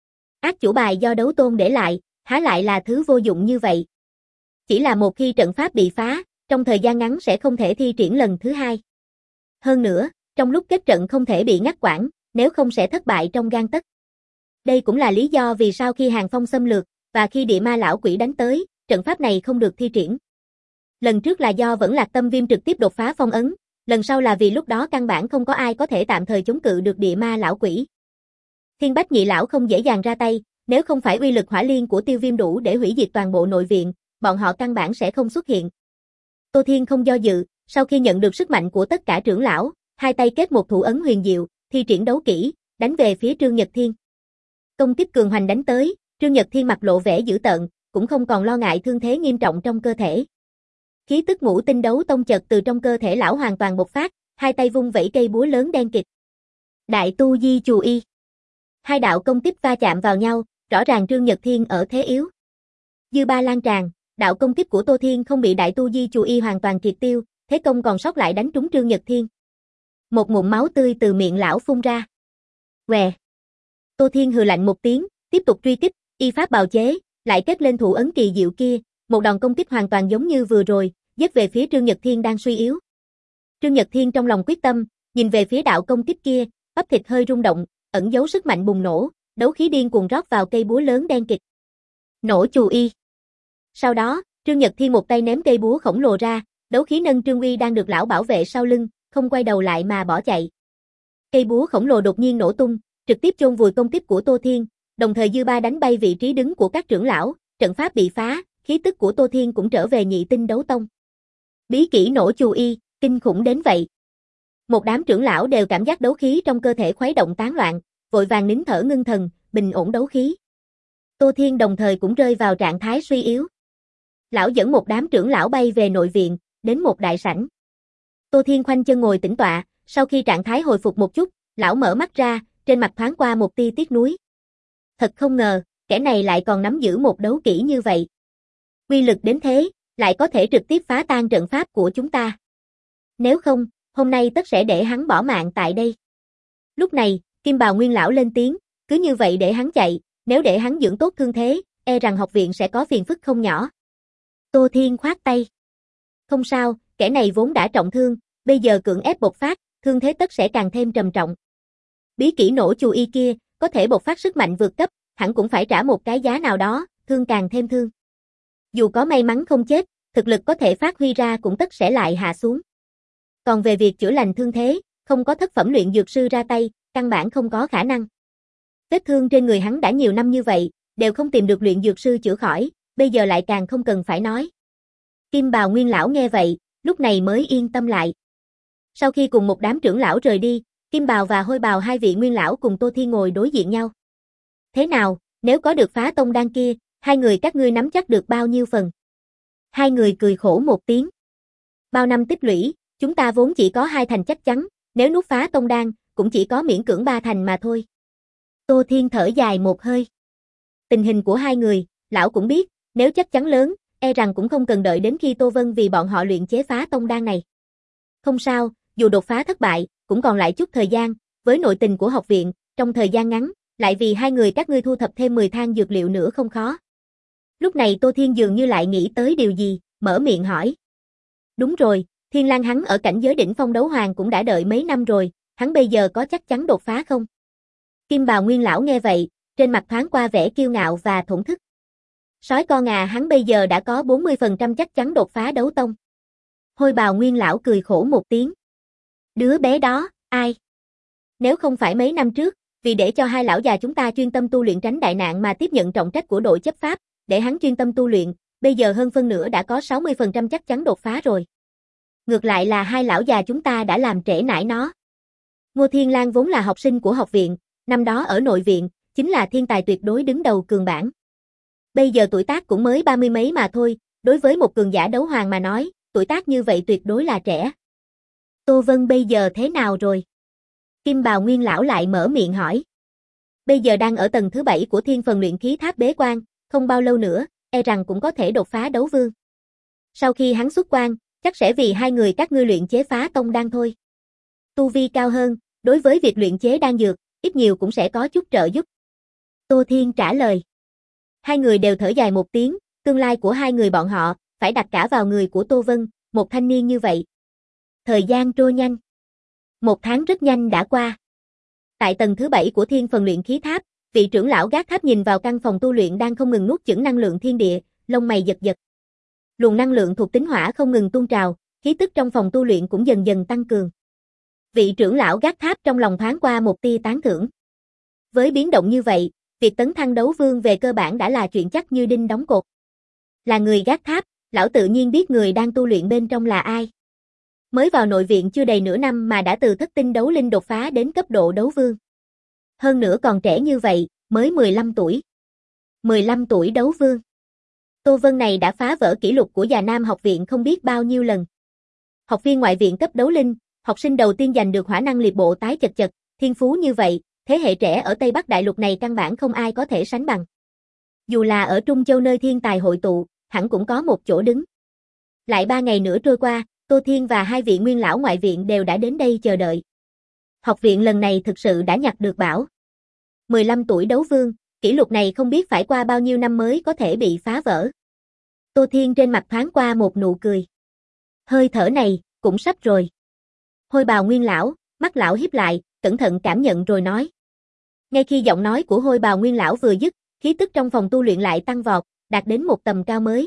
Át chủ bài do đấu tôn để lại, há lại là thứ vô dụng như vậy. Chỉ là một khi trận pháp bị phá, trong thời gian ngắn sẽ không thể thi triển lần thứ hai. Hơn nữa, trong lúc kết trận không thể bị ngắt quãng, nếu không sẽ thất bại trong gang tấc. Đây cũng là lý do vì sao khi Hàng Phong xâm lược, và khi địa ma lão quỷ đánh tới, trận pháp này không được thi triển. Lần trước là do vẫn Lạc Tâm Viêm trực tiếp đột phá phong ấn, lần sau là vì lúc đó căn bản không có ai có thể tạm thời chống cự được địa ma lão quỷ. Thiên Bách Nhị lão không dễ dàng ra tay, nếu không phải uy lực hỏa liên của Tiêu Viêm đủ để hủy diệt toàn bộ nội viện, bọn họ căn bản sẽ không xuất hiện. Tô Thiên không do dự, sau khi nhận được sức mạnh của tất cả trưởng lão, hai tay kết một thủ ấn huyền diệu, thi triển đấu kỹ, đánh về phía Trương Nhật Thiên. Công kích cường hoành đánh tới, Trương Nhật Thiên mặt lộ vẻ dữ tợn, cũng không còn lo ngại thương thế nghiêm trọng trong cơ thể. Khí tức ngũ tinh đấu tông chợt từ trong cơ thể lão hoàn toàn bộc phát, hai tay vung vẩy cây búa lớn đen kịt. Đại tu di chù y. Hai đạo công kích va chạm vào nhau, rõ ràng Trương Nhật Thiên ở thế yếu. Dư ba lan tràn, đạo công kích của Tô Thiên không bị đại tu di chù y hoàn toàn triệt tiêu, thế công còn sót lại đánh trúng Trương Nhật Thiên. Một ngụm máu tươi từ miệng lão phun ra. Què. Tô Thiên hừ lạnh một tiếng, tiếp tục truy kích, y pháp bào chế, lại kết lên thủ ấn kỳ diệu kia, một đòn công kích hoàn toàn giống như vừa rồi, giết về phía Trương Nhật Thiên đang suy yếu. Trương Nhật Thiên trong lòng quyết tâm, nhìn về phía đạo công kích kia, bắp thịt hơi rung động, ẩn giấu sức mạnh bùng nổ, đấu khí điên cuồng rót vào cây búa lớn đen kịt. Nổ chù y. Sau đó, Trương Nhật Thiên một tay ném cây búa khổng lồ ra, đấu khí nâng Trương Uy đang được lão bảo vệ sau lưng, không quay đầu lại mà bỏ chạy. Cây búa khổng lồ đột nhiên nổ tung, trực tiếp chôn vùi công kích của Tô Thiên, đồng thời dư ba đánh bay vị trí đứng của các trưởng lão, trận pháp bị phá, khí tức của Tô Thiên cũng trở về nhị tinh đấu tông. Bí kỹ nổ chù y, kinh khủng đến vậy. Một đám trưởng lão đều cảm giác đấu khí trong cơ thể khuấy động tán loạn, vội vàng nín thở ngưng thần, bình ổn đấu khí. Tô Thiên đồng thời cũng rơi vào trạng thái suy yếu. Lão dẫn một đám trưởng lão bay về nội viện, đến một đại sảnh. Tô Thiên khoanh chân ngồi tĩnh tọa, sau khi trạng thái hồi phục một chút, lão mở mắt ra, trên mặt thoáng qua một tia tiếc nuối. Thật không ngờ, kẻ này lại còn nắm giữ một đấu kỹ như vậy. Uy lực đến thế, lại có thể trực tiếp phá tan trận pháp của chúng ta. Nếu không, hôm nay tất sẽ để hắn bỏ mạng tại đây. Lúc này, Kim Bào Nguyên lão lên tiếng, cứ như vậy để hắn chạy, nếu để hắn dưỡng tốt thương thế, e rằng học viện sẽ có phiền phức không nhỏ. Tô Thiên khoát tay. Không sao, kẻ này vốn đã trọng thương, bây giờ cưỡng ép bộc phát, thương thế tất sẽ càng thêm trầm trọng. Bí kỹ nổ chù y kia, có thể bộc phát sức mạnh vượt cấp, hẳn cũng phải trả một cái giá nào đó, thương càng thêm thương. Dù có may mắn không chết, thực lực có thể phát huy ra cũng tất sẽ lại hạ xuống. Còn về việc chữa lành thương thế, không có thất phẩm luyện dược sư ra tay, căn bản không có khả năng. Vết thương trên người hắn đã nhiều năm như vậy, đều không tìm được luyện dược sư chữa khỏi, bây giờ lại càng không cần phải nói. Kim Bào Nguyên lão nghe vậy, lúc này mới yên tâm lại. Sau khi cùng một đám trưởng lão rời đi, Kim Bào và Hôi Bào hai vị nguyên lão cùng Tô Thiên ngồi đối diện nhau. Thế nào, nếu có được phá tông đan kia, hai người các ngươi nắm chắc được bao nhiêu phần? Hai người cười khổ một tiếng. Bao năm tích lũy, chúng ta vốn chỉ có hai thành chắc chắn, nếu nuốt phá tông đan, cũng chỉ có miễn cưỡng ba thành mà thôi. Tô Thiên thở dài một hơi. Tình hình của hai người, lão cũng biết, nếu chắc chắn lớn, e rằng cũng không cần đợi đến khi Tô Vân vì bọn họ luyện chế phá tông đan này. Không sao, dù đột phá thất bại, cũng còn lại chút thời gian, với nội tình của học viện, trong thời gian ngắn, lại vì hai người các ngươi thu thập thêm mười thang dược liệu nữa không khó. Lúc này Tô Thiên dường như lại nghĩ tới điều gì, mở miệng hỏi. Đúng rồi, Thiên Lang hắn ở cảnh giới đỉnh phong đấu hoàng cũng đã đợi mấy năm rồi, hắn bây giờ có chắc chắn đột phá không? Kim Bào Nguyên lão nghe vậy, trên mặt thoáng qua vẻ kiêu ngạo và thổn thức. Sói con à, hắn bây giờ đã có bốn mươi phần trăm chắc chắn đột phá đấu tông. Hôi Bào Nguyên lão cười khổ một tiếng. Đứa bé đó, ai? Nếu không phải mấy năm trước, vì để cho hai lão già chúng ta chuyên tâm tu luyện tránh đại nạn mà tiếp nhận trọng trách của đội chấp pháp, để hắn chuyên tâm tu luyện, bây giờ hơn phân nửa đã có sáu mươi phần trăm chắc chắn đột phá rồi. Ngược lại là hai lão già chúng ta đã làm trễ nải nó. Ngô Thiên Lang vốn là học sinh của học viện, năm đó ở nội viện, chính là thiên tài tuyệt đối đứng đầu cường bảng. Bây giờ tuổi tác cũng mới ba mươi mấy mà thôi, đối với một cường giả đấu hoàng mà nói, tuổi tác như vậy tuyệt đối là trẻ. Tô Vân bây giờ thế nào rồi? Kim Bào Nguyên lão lại mở miệng hỏi. Bây giờ đang ở tầng thứ bảy của thiên phần luyện khí tháp bế quan, không bao lâu nữa, e rằng cũng có thể đột phá đấu vương. Sau khi hắn xuất quan, chắc sẽ vì hai người các ngươi luyện chế phá tông đan thôi. Tu vi cao hơn, đối với việc luyện chế đan dược, ít nhiều cũng sẽ có chút trợ giúp. Tô Thiên trả lời. Hai người đều thở dài một tiếng, tương lai của hai người bọn họ, phải đặt cả vào người của Tô Vân, một thanh niên như vậy. Thời gian trôi nhanh. Một tháng rất nhanh đã qua. Tại tầng thứ bảy của thiên phần luyện khí tháp, vị trưởng lão gác tháp nhìn vào căn phòng tu luyện đang không ngừng nuốt chửng năng lượng thiên địa, lông mày giật giật. luồng năng lượng thuộc tính hỏa không ngừng tuôn trào, khí tức trong phòng tu luyện cũng dần dần tăng cường. Vị trưởng lão gác tháp trong lòng thoáng qua một tia tán thưởng. Với biến động như vậy, việc tấn thăng đấu vương về cơ bản đã là chuyện chắc như đinh đóng cột. Là người gác tháp, lão tự nhiên biết người đang tu luyện bên trong là ai. Mới vào nội viện chưa đầy nửa năm mà đã từ thất tinh đấu linh đột phá đến cấp độ đấu vương. Hơn nữa còn trẻ như vậy, mới mười lăm tuổi. mười lăm tuổi đấu vương. Tô Vân này đã phá vỡ kỷ lục của Già Nam học viện không biết bao nhiêu lần. Học viên ngoại viện cấp đấu linh, học sinh đầu tiên giành được hỏa năng liệt bộ tái chật chật, thiên phú như vậy, thế hệ trẻ ở Tây Bắc Đại Lục này căn bản không ai có thể sánh bằng. Dù là ở Trung Châu nơi thiên tài hội tụ, hẳn cũng có một chỗ đứng. Lại ba ngày nữa trôi qua, Tô Thiên và hai vị nguyên lão ngoại viện đều đã đến đây chờ đợi. Học viện lần này thực sự đã nhặt được bảo. mười lăm tuổi đấu vương, kỷ lục này không biết phải qua bao nhiêu năm mới có thể bị phá vỡ. Tô Thiên trên mặt thoáng qua một nụ cười. Hơi thở này, cũng sắp rồi. Hôi bào nguyên lão, mắt lão híp lại, cẩn thận cảm nhận rồi nói. Ngay khi giọng nói của hôi bào nguyên lão vừa dứt, khí tức trong phòng tu luyện lại tăng vọt, đạt đến một tầm cao mới.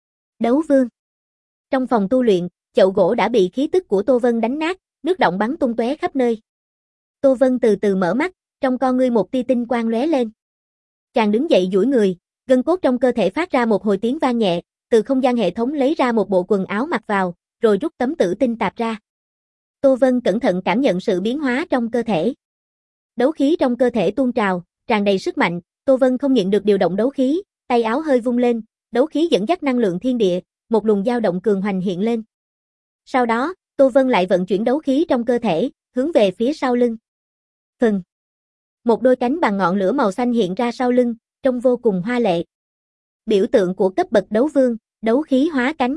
Đấu vương. Trong phòng tu luyện, chậu gỗ đã bị khí tức của Tô Vân đánh nát, nước động bắn tung tóe khắp nơi. Tô Vân từ từ mở mắt, trong con ngươi một tia tinh quang lóe lên. Chàng đứng dậy duỗi người, gân cốt trong cơ thể phát ra một hồi tiếng vang nhẹ, từ không gian hệ thống lấy ra một bộ quần áo mặc vào, rồi rút tấm tử tinh tạp ra. Tô Vân cẩn thận cảm nhận sự biến hóa trong cơ thể. Đấu khí trong cơ thể tuôn trào, tràn đầy sức mạnh, Tô Vân không nhịn được điều động đấu khí, tay áo hơi vung lên, đấu khí dẫn dắt năng lượng thiên địa, một luồng dao động cường hoành hiện lên. Sau đó, Tô Vân lại vận chuyển đấu khí trong cơ thể, hướng về phía sau lưng. Phừng. Một đôi cánh bằng ngọn lửa màu xanh hiện ra sau lưng, trông vô cùng hoa lệ. Biểu tượng của cấp bậc đấu vương, đấu khí hóa cánh.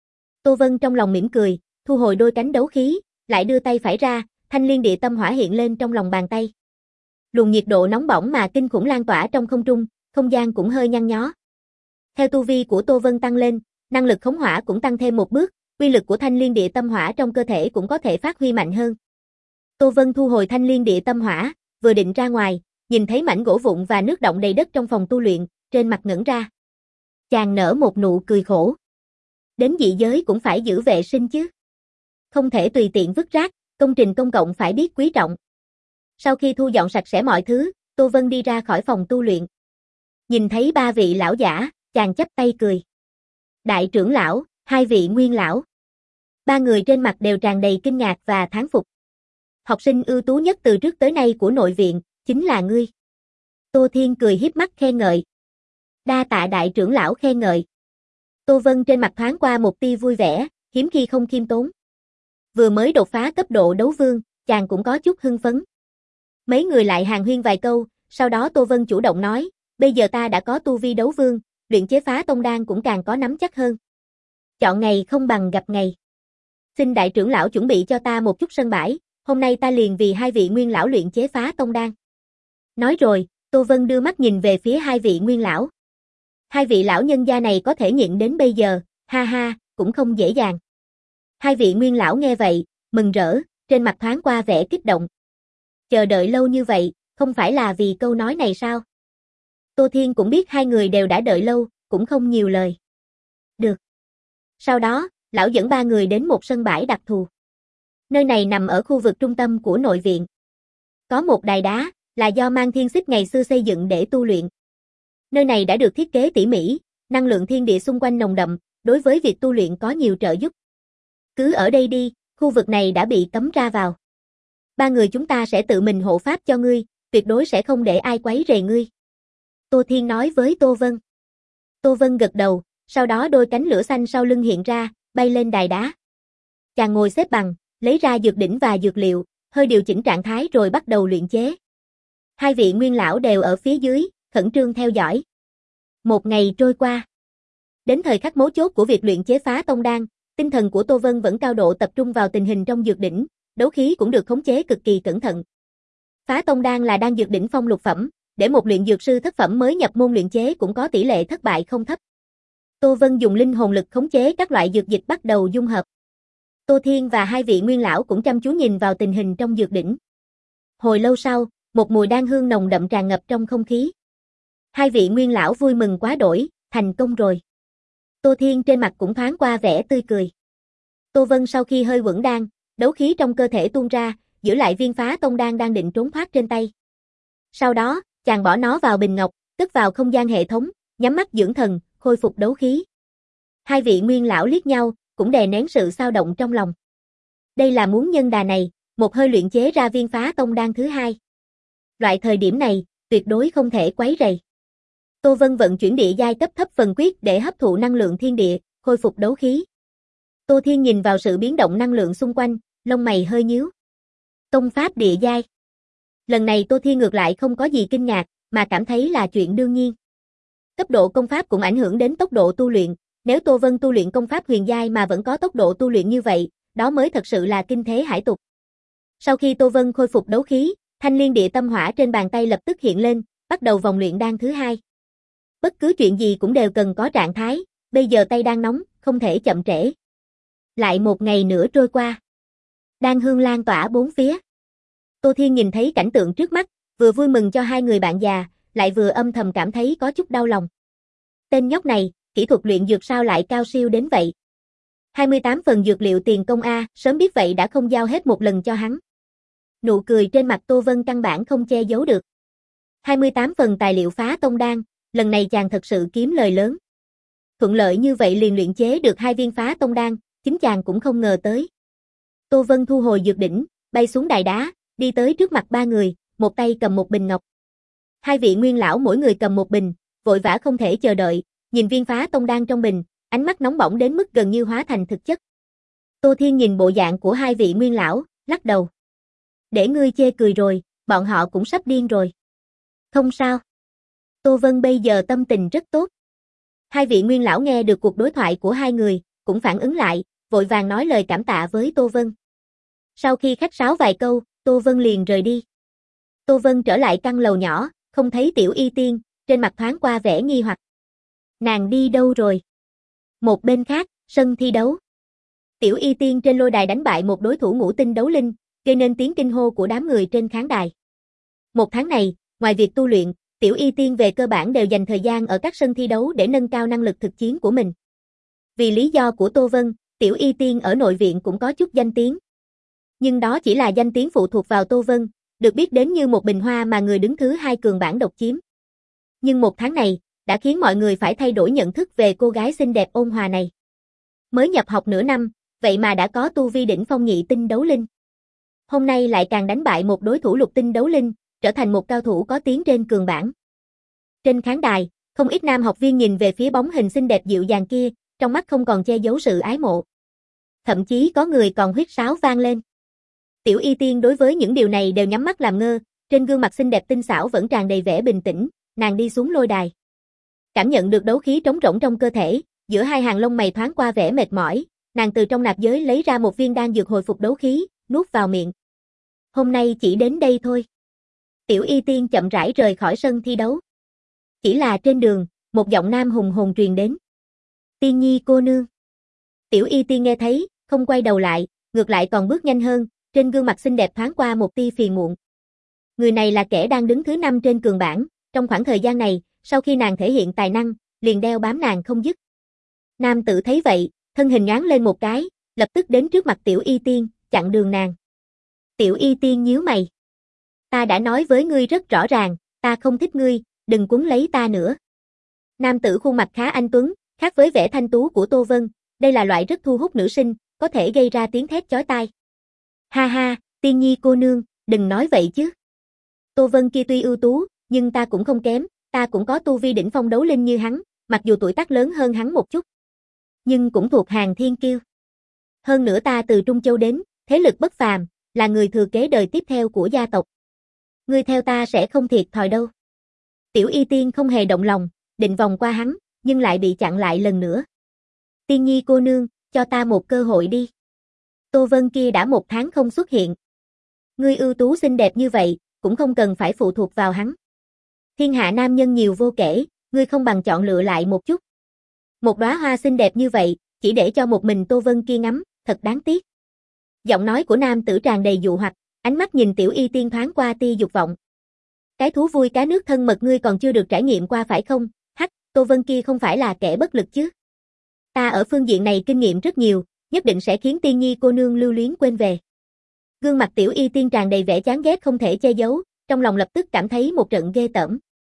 Tô Vân trong lòng mỉm cười, thu hồi đôi cánh đấu khí, lại đưa tay phải ra, thanh liên địa tâm hỏa hiện lên trong lòng bàn tay. Luồng nhiệt độ nóng bỏng mà kinh khủng lan tỏa trong không trung, không gian cũng hơi nhăn nhó. Theo tu vi của Tô Vân tăng lên, năng lực khống hỏa cũng tăng thêm một bước, uy lực của thanh liên địa tâm hỏa trong cơ thể cũng có thể phát huy mạnh hơn. Tô Vân thu hồi thanh liên địa tâm hỏa, vừa định ra ngoài, nhìn thấy mảnh gỗ vụn và nước động đầy đất trong phòng tu luyện, trên mặt ngẩn ra. Chàng nở một nụ cười khổ. Đến dị giới cũng phải giữ vệ sinh chứ. Không thể tùy tiện vứt rác, công trình công cộng phải biết quý trọng. Sau khi thu dọn sạch sẽ mọi thứ, Tô Vân đi ra khỏi phòng tu luyện. Nhìn thấy ba vị lão giả, chàng chắp tay cười. Đại trưởng lão, hai vị nguyên lão. Ba người trên mặt đều tràn đầy kinh ngạc và thán phục. Học sinh ưu tú nhất từ trước tới nay của nội viện, chính là ngươi. Tô Thiên cười hiếp mắt khen ngợi. Đa tạ đại trưởng lão khen ngợi. Tô Vân trên mặt thoáng qua một tia vui vẻ, hiếm khi không khiêm tốn. Vừa mới đột phá cấp độ đấu vương, chàng cũng có chút hưng phấn. Mấy người lại hàn huyên vài câu, sau đó Tô Vân chủ động nói, bây giờ ta đã có tu vi đấu vương, luyện chế phá tông đan cũng càng có nắm chắc hơn. Chọn ngày không bằng gặp ngày. Xin đại trưởng lão chuẩn bị cho ta một chút sân bãi, hôm nay ta liền vì hai vị nguyên lão luyện chế phá tông đan. Nói rồi, Tô Vân đưa mắt nhìn về phía hai vị nguyên lão. Hai vị lão nhân gia này có thể nhịn đến bây giờ, ha ha, cũng không dễ dàng. Hai vị nguyên lão nghe vậy, mừng rỡ, trên mặt thoáng qua vẻ kích động. Chờ đợi lâu như vậy, không phải là vì câu nói này sao? Tô Thiên cũng biết hai người đều đã đợi lâu, cũng không nhiều lời. Được. Sau đó, lão dẫn ba người đến một sân bãi đặc thù. Nơi này nằm ở khu vực trung tâm của nội viện. Có một đài đá, là do Mang Thiên Xích ngày xưa xây dựng để tu luyện. Nơi này đã được thiết kế tỉ mỉ, năng lượng thiên địa xung quanh nồng đậm, đối với việc tu luyện có nhiều trợ giúp. Cứ ở đây đi, khu vực này đã bị cấm ra vào. Ba người chúng ta sẽ tự mình hộ pháp cho ngươi, tuyệt đối sẽ không để ai quấy rầy ngươi. Tô Thiên nói với Tô Vân. Tô Vân gật đầu, sau đó đôi cánh lửa xanh sau lưng hiện ra, bay lên đài đá. Chàng ngồi xếp bằng, lấy ra dược đỉnh và dược liệu, hơi điều chỉnh trạng thái rồi bắt đầu luyện chế. Hai vị nguyên lão đều ở phía dưới, khẩn trương theo dõi. Một ngày trôi qua. Đến thời khắc mấu chốt của việc luyện chế phá tông đan, tinh thần của Tô Vân vẫn cao độ tập trung vào tình hình trong dược đỉnh, đấu khí cũng được khống chế cực kỳ cẩn thận. Phá tông đan là đan dược đỉnh phong lục phẩm, để một luyện dược sư thất phẩm mới nhập môn luyện chế cũng có tỷ lệ thất bại không thấp. Tô Vân dùng linh hồn lực khống chế các loại dược dịch bắt đầu dung hợp. Tô Thiên và hai vị nguyên lão cũng chăm chú nhìn vào tình hình trong dược đỉnh. Hồi lâu sau, một mùi đan hương nồng đậm tràn ngập trong không khí. Hai vị nguyên lão vui mừng quá đỗi, thành công rồi. Tô Thiên trên mặt cũng thoáng qua vẻ tươi cười. Tô Vân sau khi hơi quẩn đan, đấu khí trong cơ thể tuôn ra, giữ lại viên phá tông đan đang định trốn thoát trên tay. Sau đó, chàng bỏ nó vào bình ngọc, cất vào không gian hệ thống, nhắm mắt dưỡng thần, khôi phục đấu khí. Hai vị nguyên lão liếc nhau, cũng đè nén sự xao động trong lòng. Đây là muốn nhân đà này, một hơi luyện chế ra viên phá tông đan thứ hai. Loại thời điểm này, tuyệt đối không thể quấy rầy. Tô Vân vận chuyển địa giai cấp thấp phần quyết để hấp thụ năng lượng thiên địa, khôi phục đấu khí. Tô Thiên nhìn vào sự biến động năng lượng xung quanh, lông mày hơi nhíu. Công pháp địa giai. Lần này Tô Thiên ngược lại không có gì kinh ngạc, mà cảm thấy là chuyện đương nhiên. Cấp độ công pháp cũng ảnh hưởng đến tốc độ tu luyện, nếu Tô Vân tu luyện công pháp huyền giai mà vẫn có tốc độ tu luyện như vậy, đó mới thật sự là kinh thế hải tục. Sau khi Tô Vân khôi phục đấu khí, thanh liên địa tâm hỏa trên bàn tay lập tức hiện lên, bắt đầu vòng luyện đan thứ hai. Bất cứ chuyện gì cũng đều cần có trạng thái, bây giờ tay đang nóng, không thể chậm trễ. Lại một ngày nữa trôi qua. Đan hương lan tỏa bốn phía. Tô Thiên nhìn thấy cảnh tượng trước mắt, vừa vui mừng cho hai người bạn già, lại vừa âm thầm cảm thấy có chút đau lòng. Tên nhóc này, kỹ thuật luyện dược sao lại cao siêu đến vậy? hai mươi tám phần dược liệu tiền công A, sớm biết vậy đã không giao hết một lần cho hắn. Nụ cười trên mặt Tô Vân căn bản không che giấu được. hai mươi tám phần tài liệu phá tông đan, lần này chàng thật sự kiếm lời lớn. Thuận lợi như vậy liền luyện chế được hai viên phá tông đan, chính chàng cũng không ngờ tới. Tô Vân thu hồi dược đỉnh, bay xuống đài đá, đi tới trước mặt ba người, một tay cầm một bình ngọc. Hai vị nguyên lão mỗi người cầm một bình, vội vã không thể chờ đợi, nhìn viên phá tông đan trong bình, ánh mắt nóng bỏng đến mức gần như hóa thành thực chất. Tô Thiên nhìn bộ dạng của hai vị nguyên lão, lắc đầu. Để ngươi chê cười rồi, bọn họ cũng sắp điên rồi. Không sao. Tô Vân bây giờ tâm tình rất tốt. Hai vị nguyên lão nghe được cuộc đối thoại của hai người, cũng phản ứng lại, vội vàng nói lời cảm tạ với Tô Vân. Sau khi khách sáo vài câu, Tô Vân liền rời đi. Tô Vân trở lại căn lầu nhỏ, không thấy Tiểu Y Tiên, trên mặt thoáng qua vẻ nghi hoặc. Nàng đi đâu rồi? Một bên khác, sân thi đấu. Tiểu Y Tiên trên lôi đài đánh bại một đối thủ ngũ tinh đấu linh, gây nên tiếng kinh hô của đám người trên khán đài. Một tháng này, ngoài việc tu luyện, Tiểu Y Tiên về cơ bản đều dành thời gian ở các sân thi đấu để nâng cao năng lực thực chiến của mình. Vì lý do của Tô Vân, Tiểu Y Tiên ở nội viện cũng có chút danh tiếng. Nhưng đó chỉ là danh tiếng phụ thuộc vào Tô Vân, được biết đến như một bình hoa mà người đứng thứ hai cường bảng độc chiếm. Nhưng một tháng này, đã khiến mọi người phải thay đổi nhận thức về cô gái xinh đẹp ôn hòa này. Mới nhập học nửa năm, vậy mà đã có tu vi đỉnh phong nhị tinh đấu linh. Hôm nay lại càng đánh bại một đối thủ lục tinh đấu linh, trở thành một cao thủ có tiếng trên cường bảng. Trên khán đài, không ít nam học viên nhìn về phía bóng hình xinh đẹp dịu dàng kia, trong mắt không còn che giấu sự ái mộ. Thậm chí có người còn huýt sáo vang lên. Tiểu Y Tiên đối với những điều này đều nhắm mắt làm ngơ, trên gương mặt xinh đẹp tinh xảo vẫn tràn đầy vẻ bình tĩnh, nàng đi xuống lôi đài. Cảm nhận được đấu khí trống rỗng trong cơ thể, giữa hai hàng lông mày thoáng qua vẻ mệt mỏi, nàng từ trong nạp giới lấy ra một viên đan dược hồi phục đấu khí, nuốt vào miệng. Hôm nay chỉ đến đây thôi. Tiểu Y Tiên chậm rãi rời khỏi sân thi đấu. Chỉ là trên đường, một giọng nam hùng hồn truyền đến. Tiên Nhi cô nương. Tiểu Y Tiên nghe thấy, không quay đầu lại, ngược lại còn bước nhanh hơn, trên gương mặt xinh đẹp thoáng qua một tia phiền muộn. Người này là kẻ đang đứng thứ năm trên cường bảng, trong khoảng thời gian này, sau khi nàng thể hiện tài năng, liền đeo bám nàng không dứt. Nam tử thấy vậy, thân hình nhoáng lên một cái, lập tức đến trước mặt Tiểu Y Tiên, chặn đường nàng. Tiểu Y Tiên nhíu mày. Ta đã nói với ngươi rất rõ ràng, ta không thích ngươi, đừng cuốn lấy ta nữa. Nam tử khuôn mặt khá anh tuấn, khác với vẻ thanh tú của Tô Vân, đây là loại rất thu hút nữ sinh, có thể gây ra tiếng thét chói tai. Ha ha, Tiên Nhi cô nương, đừng nói vậy chứ. Tô Vân kia tuy ưu tú, nhưng ta cũng không kém, ta cũng có tu vi đỉnh phong đấu linh như hắn, mặc dù tuổi tác lớn hơn hắn một chút. Nhưng cũng thuộc hàng thiên kiêu. Hơn nữa ta từ Trung Châu đến, thế lực bất phàm, là người thừa kế đời tiếp theo của gia tộc. Ngươi theo ta sẽ không thiệt thòi đâu. Tiểu Y Tiên không hề động lòng, định vòng qua hắn, nhưng lại bị chặn lại lần nữa. Tiên Nhi cô nương, cho ta một cơ hội đi. Tô Vân kia đã một tháng không xuất hiện. Ngươi ưu tú xinh đẹp như vậy, cũng không cần phải phụ thuộc vào hắn. Thiên hạ nam nhân nhiều vô kể, ngươi không bằng chọn lựa lại một chút. Một đóa hoa xinh đẹp như vậy, chỉ để cho một mình Tô Vân kia ngắm, thật đáng tiếc. Giọng nói của nam tử tràn đầy dụ hoặc, ánh mắt nhìn Tiểu Y Tiên thoáng qua tia dục vọng. Cái thú vui cá nước thân mật ngươi còn chưa được trải nghiệm qua phải không? Hắc, Tô Vân kia không phải là kẻ bất lực chứ? Ta ở phương diện này kinh nghiệm rất nhiều, nhất định sẽ khiến tiên nhi cô nương lưu luyến quên về. Gương mặt Tiểu Y Tiên tràn đầy vẻ chán ghét không thể che giấu, trong lòng lập tức cảm thấy một trận ghê tởm.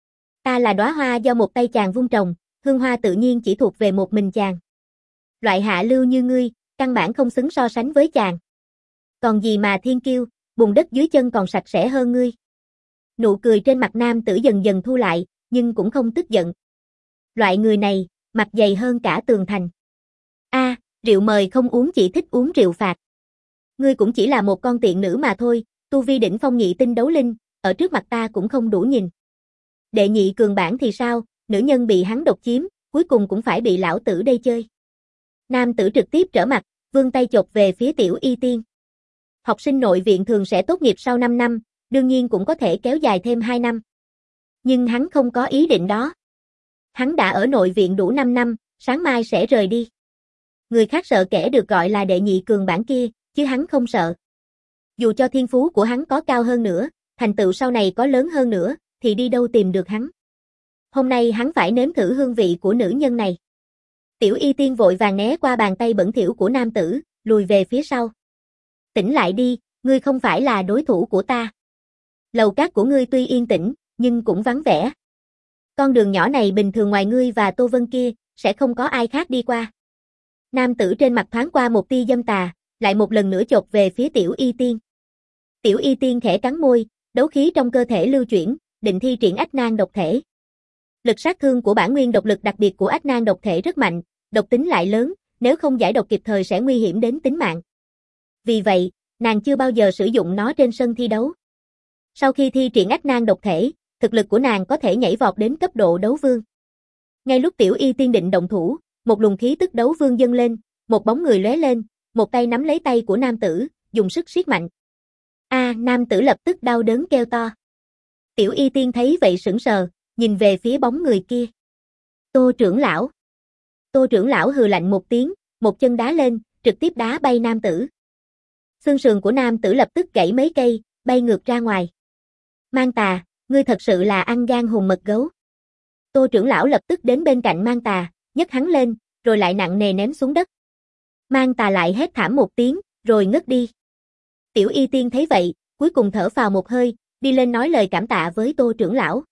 Ta là đóa hoa do một tay chàng vun trồng, hương hoa tự nhiên chỉ thuộc về một mình chàng. Loại hạ lưu như ngươi, căn bản không xứng so sánh với chàng. Còn gì mà thiên kiêu, bùn đất dưới chân còn sạch sẽ hơn ngươi. Nụ cười trên mặt nam tử dần dần thu lại, nhưng cũng không tức giận. Loại người này, mặt dày hơn cả tường thành. A, à, rượu mời không uống chỉ thích uống rượu phạt. Ngươi cũng chỉ là một con tiện nữ mà thôi, tu vi đỉnh phong nhị tinh đấu linh, ở trước mặt ta cũng không đủ nhìn. Đệ nhị cường bản thì sao, nữ nhân bị hắn độc chiếm, cuối cùng cũng phải bị lão tử đây chơi. Nam tử trực tiếp trở mặt, vươn tay chộp về phía Tiểu Y Tiên. Học sinh nội viện thường sẽ tốt nghiệp sau năm năm, đương nhiên cũng có thể kéo dài thêm hai năm. Nhưng hắn không có ý định đó. Hắn đã ở nội viện đủ năm năm, sáng mai sẽ rời đi. Người khác sợ kẻ được gọi là đệ nhị cường bản kia, chứ hắn không sợ. Dù cho thiên phú của hắn có cao hơn nữa, thành tựu sau này có lớn hơn nữa, thì đi đâu tìm được hắn. Hôm nay hắn phải nếm thử hương vị của nữ nhân này. Tiểu Y Tiên vội vàng né qua bàn tay bẩn thỉu của nam tử, lùi về phía sau. Tỉnh lại đi, ngươi không phải là đối thủ của ta. Lầu cát của ngươi tuy yên tĩnh, nhưng cũng vắng vẻ. Con đường nhỏ này bình thường ngoài ngươi và Tô Vân kia, sẽ không có ai khác đi qua. Nam tử trên mặt thoáng qua một tia dâm tà, lại một lần nữa chộp về phía Tiểu Y Tiên. Tiểu Y Tiên khẽ cắn môi, đấu khí trong cơ thể lưu chuyển, định thi triển Ách Nan độc thể. Lực sát thương của bản nguyên độc lực đặc biệt của Ách Nan độc thể rất mạnh, độc tính lại lớn, nếu không giải độc kịp thời sẽ nguy hiểm đến tính mạng. Vì vậy, nàng chưa bao giờ sử dụng nó trên sân thi đấu. Sau khi thi triển Ách Nan độc thể, thực lực của nàng có thể nhảy vọt đến cấp độ đấu vương. Ngay lúc Tiểu Y Tiên định động thủ, một luồng khí tức đấu vương dâng lên, một bóng người lóe lên, một tay nắm lấy tay của nam tử, dùng sức siết mạnh. A, à, nam tử lập tức đau đớn kêu to. Tiểu Y Tiên thấy vậy sững sờ, nhìn về phía bóng người kia. Tô trưởng lão. Tô trưởng lão hừ lạnh một tiếng, một chân đá lên, trực tiếp đá bay nam tử. Xương sườn của nam tử lập tức gãy mấy cây, bay ngược ra ngoài. Mang Tà, ngươi thật sự là ăn gan hùm mật gấu. Tô trưởng lão lập tức đến bên cạnh Mang Tà, nhấc hắn lên, rồi lại nặng nề ném xuống đất. Mang Tà lại hét thảm một tiếng, rồi ngất đi. Tiểu Y Tiên thấy vậy, cuối cùng thở phào một hơi, đi lên nói lời cảm tạ với Tô trưởng lão.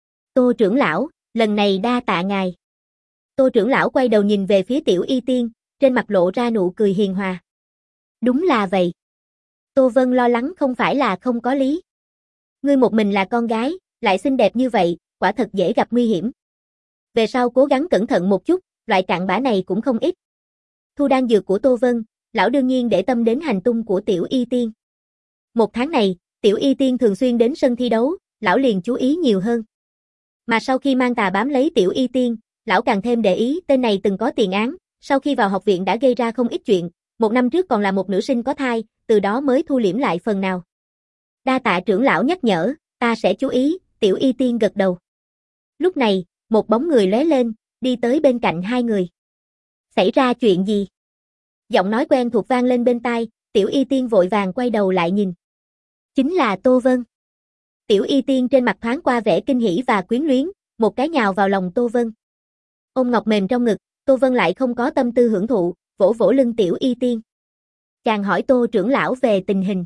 Tô trưởng lão, lần này đa tạ ngài. Tô trưởng lão quay đầu nhìn về phía Tiểu Y Tiên, trên mặt lộ ra nụ cười hiền hòa. Đúng là vậy. Tô Vân lo lắng không phải là không có lý. Ngươi một mình là con gái, lại xinh đẹp như vậy, quả thật dễ gặp nguy hiểm. Về sau cố gắng cẩn thận một chút, loại cặn bã này cũng không ít. Thu đan dược của Tô Vân, lão đương nhiên để tâm đến hành tung của Tiểu Y Tiên. Một tháng này, Tiểu Y Tiên thường xuyên đến sân thi đấu, lão liền chú ý nhiều hơn. Mà sau khi Mang Tà bám lấy Tiểu Y Tiên, lão càng thêm để ý, tên này từng có tiền án, sau khi vào học viện đã gây ra không ít chuyện, một năm trước còn là một nữ sinh có thai, từ đó mới thu liễm lại phần nào. Đa tạ trưởng lão nhắc nhở, ta sẽ chú ý, Tiểu Y Tiên gật đầu. Lúc này, một bóng người lóe lên, đi tới bên cạnh hai người. Xảy ra chuyện gì? Giọng nói quen thuộc vang lên bên tai, Tiểu Y Tiên vội vàng quay đầu lại nhìn. Chính là Tô Vân. Tiểu Y Tiên trên mặt thoáng qua vẻ kinh hỉ và quyến luyến, một cái nhào vào lòng Tô Vân. Ôm ngọc mềm trong ngực, Tô Vân lại không có tâm tư hưởng thụ, vỗ vỗ lưng Tiểu Y Tiên. Chàng hỏi Tô trưởng lão về tình hình.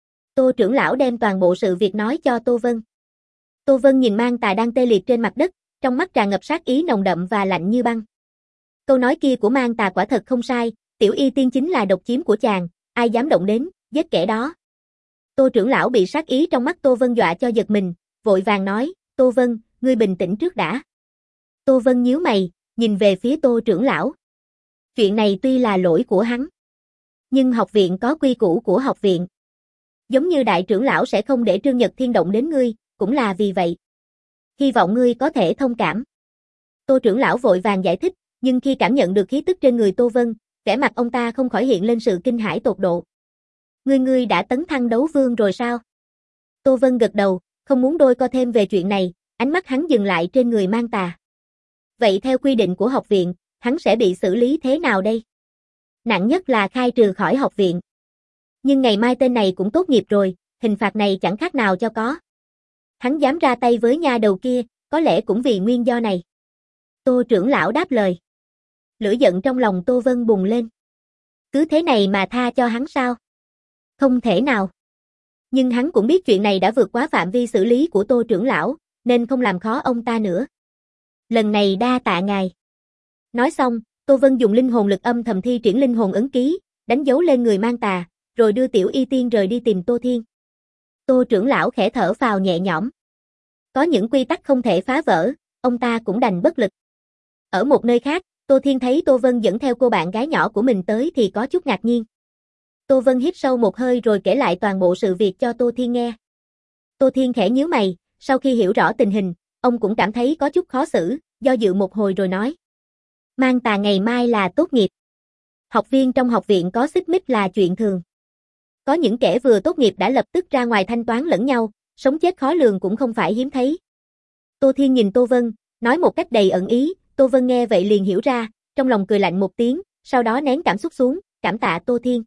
Tô trưởng lão đem toàn bộ sự việc nói cho Tô Vân. Tô Vân nhìn Mang Tà đang tê liệt trên mặt đất, trong mắt tràn ngập sát ý nồng đậm và lạnh như băng. Câu nói kia của Mang Tà quả thật không sai, Tiểu Y Tiên chính là độc chiếm của chàng, ai dám động đến, giết kẻ đó. Tô trưởng lão bị sát ý trong mắt Tô Vân dọa cho giật mình, vội vàng nói, Tô Vân, ngươi bình tĩnh trước đã. Tô Vân nhíu mày, nhìn về phía Tô trưởng lão. Chuyện này tuy là lỗi của hắn, nhưng học viện có quy củ của học viện. Giống như đại trưởng lão sẽ không để Trương Nhật Thiên động đến ngươi, cũng là vì vậy. Hy vọng ngươi có thể thông cảm. Tô trưởng lão vội vàng giải thích, nhưng khi cảm nhận được khí tức trên người Tô Vân, vẻ mặt ông ta không khỏi hiện lên sự kinh hãi tột độ. Ngươi ngươi đã tấn thăng đấu vương rồi sao? Tô Vân gật đầu, không muốn đôi co thêm về chuyện này, ánh mắt hắn dừng lại trên người Mang Tà. Vậy theo quy định của học viện, hắn sẽ bị xử lý thế nào đây? Nặng nhất là khai trừ khỏi học viện. Nhưng ngày mai tên này cũng tốt nghiệp rồi, hình phạt này chẳng khác nào cho có. Hắn dám ra tay với nha đầu kia, có lẽ cũng vì nguyên do này. Tô trưởng lão đáp lời. Lửa giận trong lòng Tô Vân bùng lên. Cứ thế này mà tha cho hắn sao? Không thể nào. Nhưng hắn cũng biết chuyện này đã vượt quá phạm vi xử lý của Tô trưởng lão, nên không làm khó ông ta nữa. Lần này đa tạ ngài. Nói xong, Tô Vân dùng linh hồn lực âm thầm thi triển linh hồn ấn ký, đánh dấu lên người mang tà, rồi đưa Tiểu Y Tiên rời đi tìm Tô Thiên. Tô trưởng lão khẽ thở phào nhẹ nhõm. Có những quy tắc không thể phá vỡ, ông ta cũng đành bất lực. Ở một nơi khác, Tô Thiên thấy Tô Vân dẫn theo cô bạn gái nhỏ của mình tới thì có chút ngạc nhiên. Tô Vân hít sâu một hơi rồi kể lại toàn bộ sự việc cho Tô Thiên nghe. Tô Thiên khẽ nhíu mày, sau khi hiểu rõ tình hình, ông cũng cảm thấy có chút khó xử, do dự một hồi rồi nói. Mang tà ngày mai là tốt nghiệp. Học viên trong học viện có xích mích là chuyện thường. Có những kẻ vừa tốt nghiệp đã lập tức ra ngoài thanh toán lẫn nhau, sống chết khó lường cũng không phải hiếm thấy. Tô Thiên nhìn Tô Vân, nói một cách đầy ẩn ý, Tô Vân nghe vậy liền hiểu ra, trong lòng cười lạnh một tiếng, sau đó nén cảm xúc xuống, cảm tạ Tô Thiên.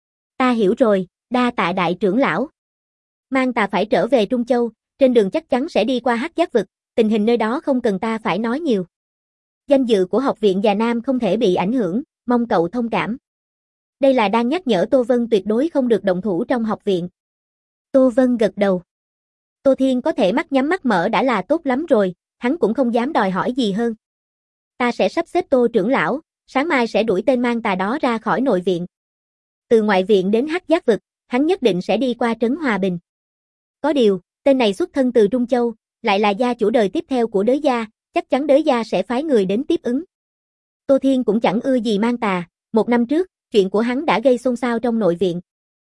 Ta hiểu rồi, đa tạ đại trưởng lão. Mang tà phải trở về Trung Châu, trên đường chắc chắn sẽ đi qua Hắc Giác vực, tình hình nơi đó không cần ta phải nói nhiều. Danh dự của học viện Già Nam không thể bị ảnh hưởng, mong cậu thông cảm. Đây là đang nhắc nhở Tô Vân tuyệt đối không được động thủ trong học viện. Tô Vân gật đầu. Tô Thiên có thể mắt nhắm mắt mở đã là tốt lắm rồi, hắn cũng không dám đòi hỏi gì hơn. Ta sẽ sắp xếp Tô trưởng lão, sáng mai sẽ đuổi tên mang tà đó ra khỏi nội viện. Từ ngoại viện đến Hắc Giác vực, hắn nhất định sẽ đi qua trấn Hòa Bình. Có điều, tên này xuất thân từ Trung Châu, lại là gia chủ đời tiếp theo của Đới gia, chắc chắn Đới gia sẽ phái người đến tiếp ứng. Tô Thiên cũng chẳng ưa gì mang tà, một năm trước, chuyện của hắn đã gây xôn xao trong nội viện.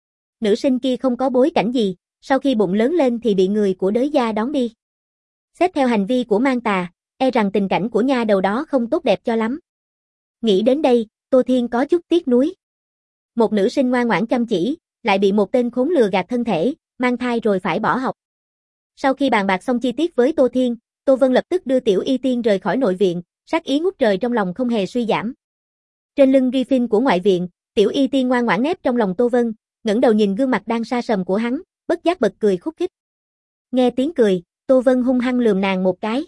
Nữ sinh kia không có bối cảnh gì, sau khi bụng lớn lên thì bị người của Đới gia đón đi. Xét theo hành vi của mang tà, e rằng tình cảnh của nha đầu đó không tốt đẹp cho lắm. Nghĩ đến đây, Tô Thiên có chút tiếc nuối. Một nữ sinh ngoan ngoãn chăm chỉ, lại bị một tên khốn lừa gạt thân thể, mang thai rồi phải bỏ học. Sau khi bàn bạc xong chi tiết với Tô Thiên, Tô Vân lập tức đưa Tiểu Y Tiên rời khỏi nội viện, sát ý ngút trời trong lòng không hề suy giảm. Trên lưng Griffin của ngoại viện, Tiểu Y Tiên ngoan ngoãn nép trong lòng Tô Vân, ngẩng đầu nhìn gương mặt đang sa sầm của hắn, bất giác bật cười khúc khích. Nghe tiếng cười, Tô Vân hung hăng lườm nàng một cái.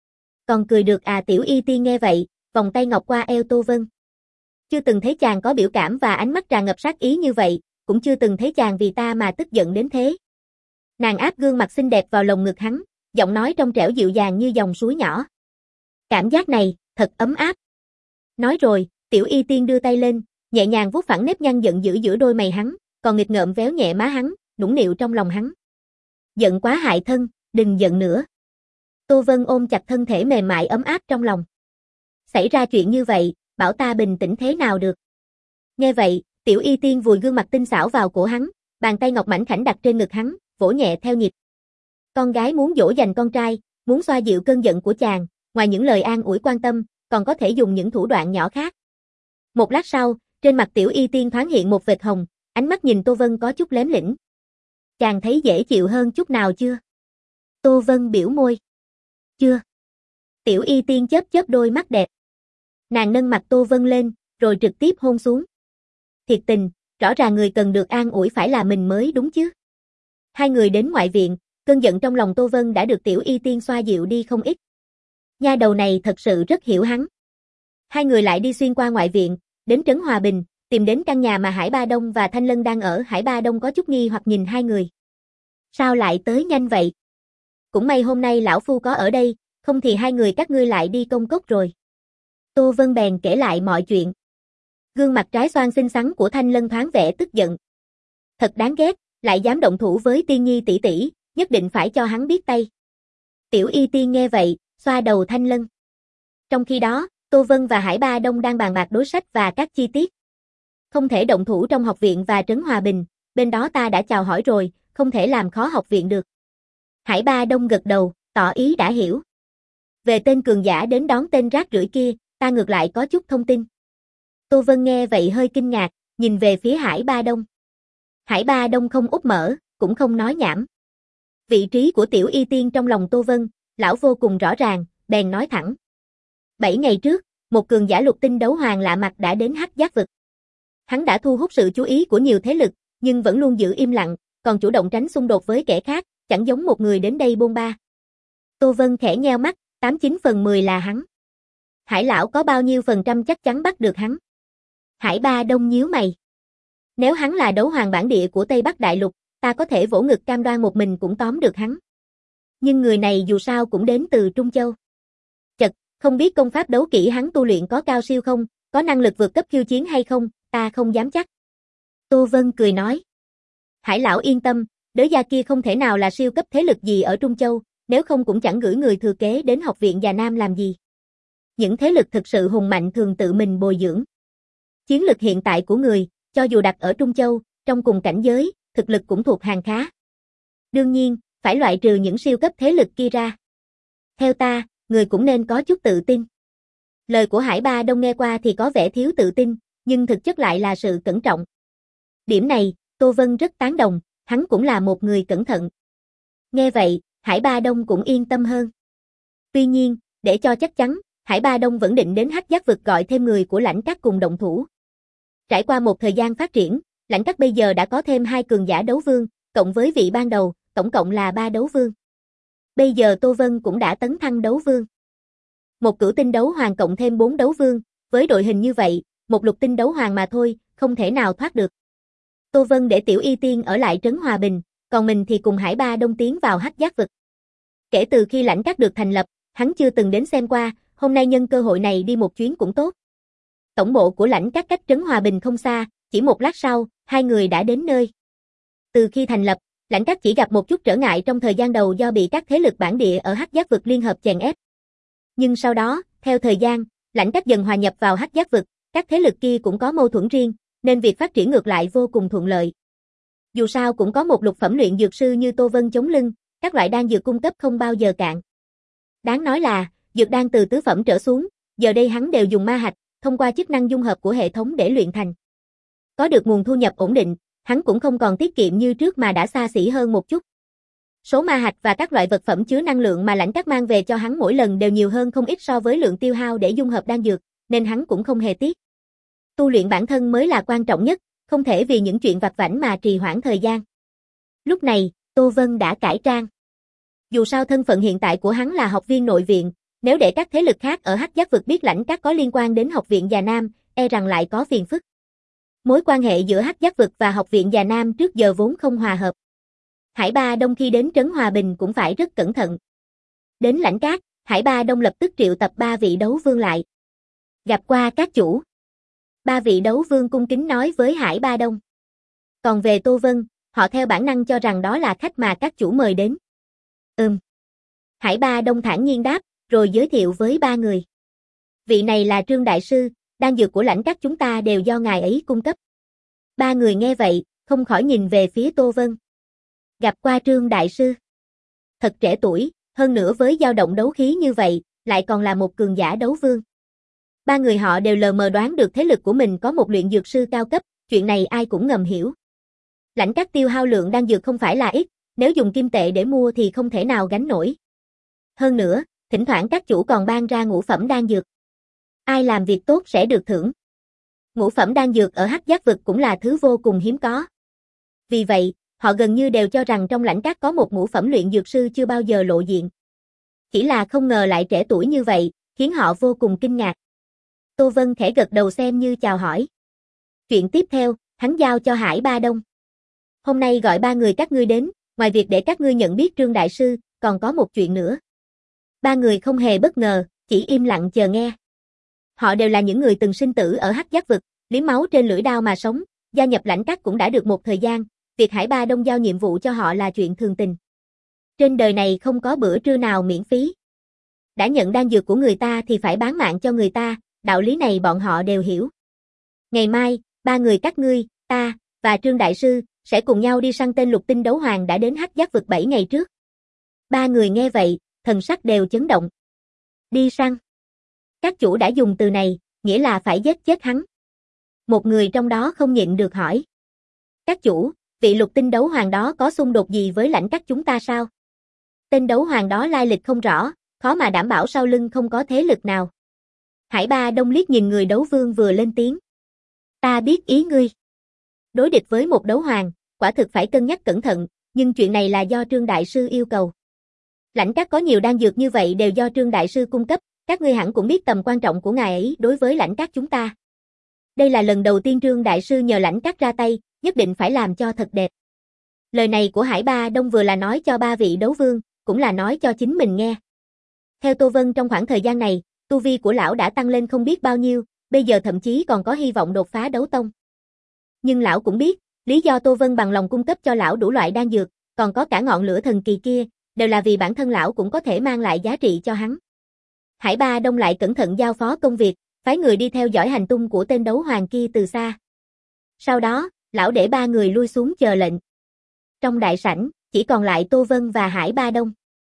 Còn cười được à? Tiểu Y Tiên nghe vậy, vòng tay ngọc qua eo Tô Vân. Chưa từng thấy chàng có biểu cảm và ánh mắt tràn ngập sát ý như vậy, cũng chưa từng thấy chàng vì ta mà tức giận đến thế. Nàng áp gương mặt xinh đẹp vào lồng ngực hắn, giọng nói trong trẻo dịu dàng như dòng suối nhỏ. Cảm giác này, thật ấm áp. Nói rồi, Tiểu Y Tiên đưa tay lên, nhẹ nhàng vuốt phẳng nếp nhăn giận dữ giữa đôi mày hắn, còn nghịch ngợm véo nhẹ má hắn, nũng nịu trong lòng hắn. Giận quá hại thân, đừng giận nữa. Tô Vân ôm chặt thân thể mềm mại ấm áp trong lòng. Xảy ra chuyện như vậy, bảo ta bình tĩnh thế nào được. Nghe vậy, Tiểu Y Tiên vùi gương mặt tinh xảo vào cổ hắn, bàn tay ngọc mảnh khảnh đặt trên ngực hắn, vỗ nhẹ theo nhịp. Con gái muốn dỗ dành con trai, muốn xoa dịu cơn giận của chàng, ngoài những lời an ủi quan tâm, còn có thể dùng những thủ đoạn nhỏ khác. Một lát sau, trên mặt Tiểu Y Tiên thoáng hiện một vệt hồng, ánh mắt nhìn Tô Vân có chút lém lĩnh. Chàng thấy dễ chịu hơn chút nào chưa? Tô Vân biểu môi. Chưa. Tiểu Y Tiên chớp chớp đôi mắt đẹp. Nàng nâng mặt Tô Vân lên, rồi trực tiếp hôn xuống. Thiệt tình, rõ ràng người cần được an ủi phải là mình mới đúng chứ. Hai người đến ngoại viện, cơn giận trong lòng Tô Vân đã được Tiểu Y Tiên xoa dịu đi không ít. Nha đầu này thật sự rất hiểu hắn. Hai người lại đi xuyên qua ngoại viện, đến trấn Hòa Bình, tìm đến căn nhà mà Hải Ba Đông và Thanh Lân đang ở. Hải Ba Đông có chút nghi hoặc nhìn hai người. Sao lại tới nhanh vậy? Cũng may hôm nay lão phu có ở đây, không thì hai người các ngươi lại đi công cốc rồi. Tô Vân bèn kể lại mọi chuyện. Gương mặt trái xoan xinh xắn của Thanh Lân thoáng vẻ tức giận. Thật đáng ghét, lại dám động thủ với Tiên Nhi tỷ tỷ, nhất định phải cho hắn biết tay. Tiểu Y Tiên nghe vậy, xoa đầu Thanh Lân. Trong khi đó, Tô Vân và Hải Ba Đông đang bàn bạc đối sách và các chi tiết. Không thể động thủ trong học viện và trấn Hòa Bình, bên đó ta đã chào hỏi rồi, không thể làm khó học viện được. Hải Ba Đông gật đầu, tỏ ý đã hiểu. Về tên cường giả đến đón tên rác rưởi kia, ta ngược lại có chút thông tin. Tô Vân nghe vậy hơi kinh ngạc, nhìn về phía Hải Ba Đông. Hải Ba Đông không úp mở, cũng không nói nhảm. Vị trí của Tiểu Y Tiên trong lòng Tô Vân, lão vô cùng rõ ràng, bèn nói thẳng. Bảy ngày trước, một cường giả lục tinh đấu hoàng lạ mặt đã đến Hắc Giác vực. Hắn đã thu hút sự chú ý của nhiều thế lực, nhưng vẫn luôn giữ im lặng, còn chủ động tránh xung đột với kẻ khác, chẳng giống một người đến đây bôn ba. Tô Vân khẽ nheo mắt, tám chín phần mười là hắn. Hải lão có bao nhiêu phần trăm chắc chắn bắt được hắn? Hải Ba Đông nhíu mày. Nếu hắn là đấu hoàng bản địa của Tây Bắc Đại Lục, ta có thể vỗ ngực cam đoan một mình cũng tóm được hắn. Nhưng người này dù sao cũng đến từ Trung Châu. Chật, không biết công pháp đấu kỹ hắn tu luyện có cao siêu không, có năng lực vượt cấp khiêu chiến hay không, ta không dám chắc. Tô Vân cười nói. Hải lão yên tâm, đới gia kia không thể nào là siêu cấp thế lực gì ở Trung Châu, nếu không cũng chẳng gửi người thừa kế đến học viện Già Nam làm gì. Những thế lực thực sự hùng mạnh thường tự mình bồi dưỡng. Chiến lực hiện tại của người, cho dù đặt ở Trung Châu, trong cùng cảnh giới, thực lực cũng thuộc hàng khá. Đương nhiên, phải loại trừ những siêu cấp thế lực kia ra. Theo ta, người cũng nên có chút tự tin. Lời của Hải Ba Đông nghe qua thì có vẻ thiếu tự tin, nhưng thực chất lại là sự cẩn trọng. Điểm này, Tô Vân rất tán đồng, hắn cũng là một người cẩn thận. Nghe vậy, Hải Ba Đông cũng yên tâm hơn. Tuy nhiên, để cho chắc chắn, Hải Ba Đông vẫn định đến Hắc Giác vực gọi thêm người của Lãnh Các cùng động thủ. Trải qua một thời gian phát triển, Lãnh Các bây giờ đã có thêm hai cường giả đấu vương, cộng với vị ban đầu, tổng cộng là ba đấu vương. Bây giờ Tô Vân cũng đã tấn thăng đấu vương. Một cửu tinh đấu hoàng cộng thêm bốn đấu vương, với đội hình như vậy, một lục tinh đấu hoàng mà thôi, không thể nào thoát được. Tô Vân để Tiểu Y Tiên ở lại trấn Hòa Bình, còn mình thì cùng Hải Ba Đông tiến vào Hắc Giác vực. Kể từ khi Lãnh Các được thành lập, hắn chưa từng đến xem qua, hôm nay nhân cơ hội này đi một chuyến cũng tốt. Tổng bộ của Lãnh Các cách trấn Hòa Bình không xa, chỉ một lát sau, hai người đã đến nơi. Từ khi thành lập, Lãnh Các chỉ gặp một chút trở ngại trong thời gian đầu do bị các thế lực bản địa ở Hắc Giác vực liên hợp chèn ép. Nhưng sau đó, theo thời gian, Lãnh Các dần hòa nhập vào Hắc Giác vực, các thế lực kia cũng có mâu thuẫn riêng, nên việc phát triển ngược lại vô cùng thuận lợi. Dù sao cũng có một lục phẩm luyện dược sư như Tô Vân chống lưng, các loại đan dược cung cấp không bao giờ cạn. Đáng nói là, dược đan từ tứ phẩm trở xuống, giờ đây hắn đều dùng ma hạch, thông qua chức năng dung hợp của hệ thống để luyện thành. Có được nguồn thu nhập ổn định, hắn cũng không còn tiết kiệm như trước mà đã xa xỉ hơn một chút. Số ma hạch và các loại vật phẩm chứa năng lượng mà Lãnh Các mang về cho hắn mỗi lần đều nhiều hơn không ít so với lượng tiêu hao để dung hợp đan dược, nên hắn cũng không hề tiếc. Tu luyện bản thân mới là quan trọng nhất, không thể vì những chuyện vặt vãnh mà trì hoãn thời gian. Lúc này, Tô Vân đã cải trang. Dù sao thân phận hiện tại của hắn là học viên nội viện, nếu để các thế lực khác ở Hắc Giác vực biết Lãnh Các có liên quan đến học viện Già Nam, e rằng lại có phiền phức. Mối quan hệ giữa Hắc Giác vực và học viện Già Nam trước giờ vốn không hòa hợp. Hải Ba Đông khi đến trấn Hòa Bình cũng phải rất cẩn thận. Đến Lãnh Các, Hải Ba Đông lập tức triệu tập ba vị đấu vương lại. Gặp qua các chủ. Ba vị đấu vương cung kính nói với Hải Ba Đông. Còn về Tô Vân, họ theo bản năng cho rằng đó là khách mà các chủ mời đến. Ừm. Hải Ba Đông thản nhiên đáp, rồi giới thiệu với ba người. Vị này là Trương Đại Sư, đan dược của Lãnh Các chúng ta đều do ngài ấy cung cấp. Ba người nghe vậy, không khỏi nhìn về phía Tô Vân. Gặp qua Trương Đại Sư. Thật trẻ tuổi, hơn nữa với dao động đấu khí như vậy, lại còn là một cường giả đấu vương. Ba người họ đều lờ mờ đoán được thế lực của mình có một luyện dược sư cao cấp, chuyện này ai cũng ngầm hiểu. Lãnh Các tiêu hao lượng đan dược không phải là ít, nếu dùng kim tệ để mua thì không thể nào gánh nổi. Hơn nữa, thỉnh thoảng các chủ còn ban ra ngũ phẩm đan dược. Ai làm việc tốt sẽ được thưởng. Ngũ phẩm đan dược ở Hắc Giác vực cũng là thứ vô cùng hiếm có. Vì vậy, họ gần như đều cho rằng trong Lãnh Các có một ngũ phẩm luyện dược sư chưa bao giờ lộ diện. Chỉ là không ngờ lại trẻ tuổi như vậy, khiến họ vô cùng kinh ngạc. Tô Vân khẽ gật đầu xem như chào hỏi. Chuyện tiếp theo, hắn giao cho Hải Ba Đông. Hôm nay gọi ba người các ngươi đến, ngoài việc để các ngươi nhận biết Trương Đại Sư, còn có một chuyện nữa. Ba người không hề bất ngờ, chỉ im lặng chờ nghe. Họ đều là những người từng sinh tử ở Hắc Giác vực, liếm máu trên lưỡi đao mà sống, gia nhập Lãnh Các cũng đã được một thời gian, việc Hải Ba Đông giao nhiệm vụ cho họ là chuyện thường tình. Trên đời này không có bữa trưa nào miễn phí. Đã nhận đan dược của người ta thì phải bán mạng cho người ta, đạo lý này bọn họ đều hiểu. Ngày mai, ba người các ngươi, ta, và Trương Đại Sư, sẽ cùng nhau đi săn tên lục tinh đấu hoàng đã đến Hắc Giác vực bảy ngày trước. Ba người nghe vậy, thần sắc đều chấn động. Đi săn. Các chủ đã dùng từ này, nghĩa là phải giết chết hắn. Một người trong đó không nhịn được hỏi. Các chủ, vị lục tinh đấu hoàng đó có xung đột gì với Lãnh Các chúng ta sao? Tên đấu hoàng đó lai lịch không rõ, khó mà đảm bảo sau lưng không có thế lực nào. Hải Ba Đông liếc nhìn người đấu vương vừa lên tiếng. Ta biết ý ngươi. Đối địch với một đấu hoàng, quả thực phải cân nhắc cẩn thận, nhưng chuyện này là do Trương Đại Sư yêu cầu. Lãnh Các có nhiều đan dược như vậy đều do Trương Đại Sư cung cấp, Các ngươi hẳn cũng biết tầm quan trọng của ngài ấy đối với Lãnh Các chúng ta. Đây là lần đầu tiên Trương Đại Sư nhờ Lãnh Các ra tay, nhất định phải làm cho thật đẹp. Lời này của Hải Ba Đông vừa là nói cho ba vị đấu vương, cũng là nói cho chính mình nghe. Theo Tô Vân trong khoảng thời gian này, tu vi của lão đã tăng lên không biết bao nhiêu, bây giờ thậm chí còn có hy vọng đột phá đấu tông. Nhưng lão cũng biết, lý do Tô Vân bằng lòng cung cấp cho lão đủ loại đan dược, còn có cả ngọn lửa thần kỳ kia, đều là vì bản thân lão cũng có thể mang lại giá trị cho hắn. Hải Ba Đông lại cẩn thận giao phó công việc, phái người đi theo dõi hành tung của tên đấu hoàng kia từ xa. Sau đó, lão để ba người lui xuống chờ lệnh. Trong đại sảnh, chỉ còn lại Tô Vân và Hải Ba Đông.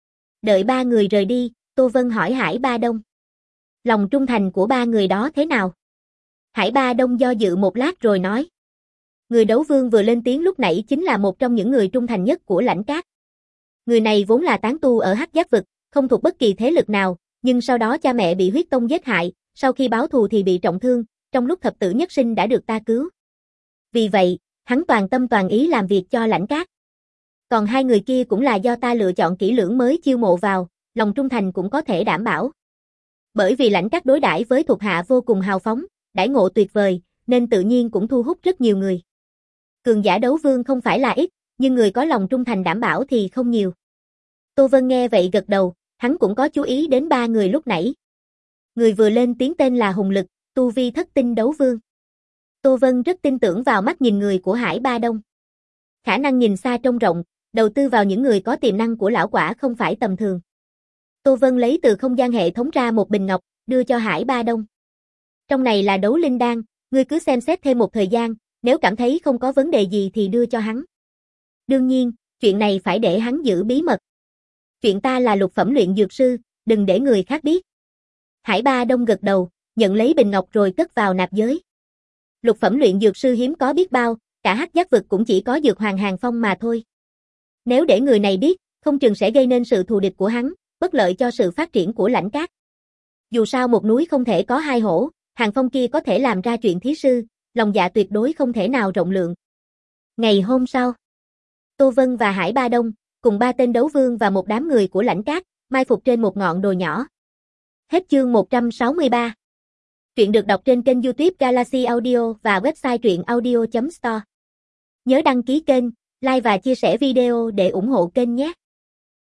Đợi ba người rời đi, Tô Vân hỏi Hải Ba Đông. Lòng trung thành của ba người đó thế nào? Hải Ba Đông do dự một lát rồi nói. Người đấu vương vừa lên tiếng lúc nãy chính là một trong những người trung thành nhất của Lãnh Các. Người này vốn là tán tu ở Hắc Giác vực, không thuộc bất kỳ thế lực nào, nhưng sau đó cha mẹ bị huyết tông giết hại, sau khi báo thù thì bị trọng thương, trong lúc thập tử nhất sinh đã được ta cứu. Vì vậy, hắn toàn tâm toàn ý làm việc cho Lãnh Các. Còn hai người kia cũng là do ta lựa chọn kỹ lưỡng mới chiêu mộ vào, lòng trung thành cũng có thể đảm bảo. Bởi vì Lãnh Các đối đãi với thuộc hạ vô cùng hào phóng, đãi ngộ tuyệt vời, nên tự nhiên cũng thu hút rất nhiều người. Cường giả đấu vương không phải là ít, nhưng người có lòng trung thành đảm bảo thì không nhiều. Tô Vân nghe vậy gật đầu, hắn cũng có chú ý đến ba người lúc nãy. Người vừa lên tiếng tên là Hùng Lực, tu vi thất tinh đấu vương. Tô Vân rất tin tưởng vào mắt nhìn người của Hải Ba Đông. Khả năng nhìn xa trông rộng, đầu tư vào những người có tiềm năng của lão quả không phải tầm thường. Tô Vân lấy từ không gian hệ thống ra một bình ngọc, đưa cho Hải Ba Đông. Trong này là đấu linh đan, ngươi cứ xem xét thêm một thời gian, nếu cảm thấy không có vấn đề gì thì đưa cho hắn. Đương nhiên, chuyện này phải để hắn giữ bí mật. Chuyện ta là lục phẩm luyện dược sư, đừng để người khác biết. Hải Ba Đông gật đầu, nhận lấy bình ngọc rồi cất vào nạp giới. Lục phẩm luyện dược sư hiếm có biết bao, cả Hắc Giác vực cũng chỉ có Dược Hoàng Hàng Phong mà thôi. Nếu để người này biết, không chừng sẽ gây nên sự thù địch của hắn, bất lợi cho sự phát triển của Lãnh Các. Dù sao một núi không thể có hai hổ, Hàng Phong kia có thể làm ra chuyện thí sư, lòng dạ tuyệt đối không thể nào rộng lượng. Ngày hôm sau, Tô Vân và Hải Ba Đông, cùng ba tên đấu vương và một đám người của Lãnh Các, mai phục trên một ngọn đồi nhỏ. Hết chương một trăm sáu mươi ba. Truyện được đọc trên kênh YouTube Galaxy Audio và website truyện audio chấm store. Nhớ đăng ký kênh, like và chia sẻ video để ủng hộ kênh nhé.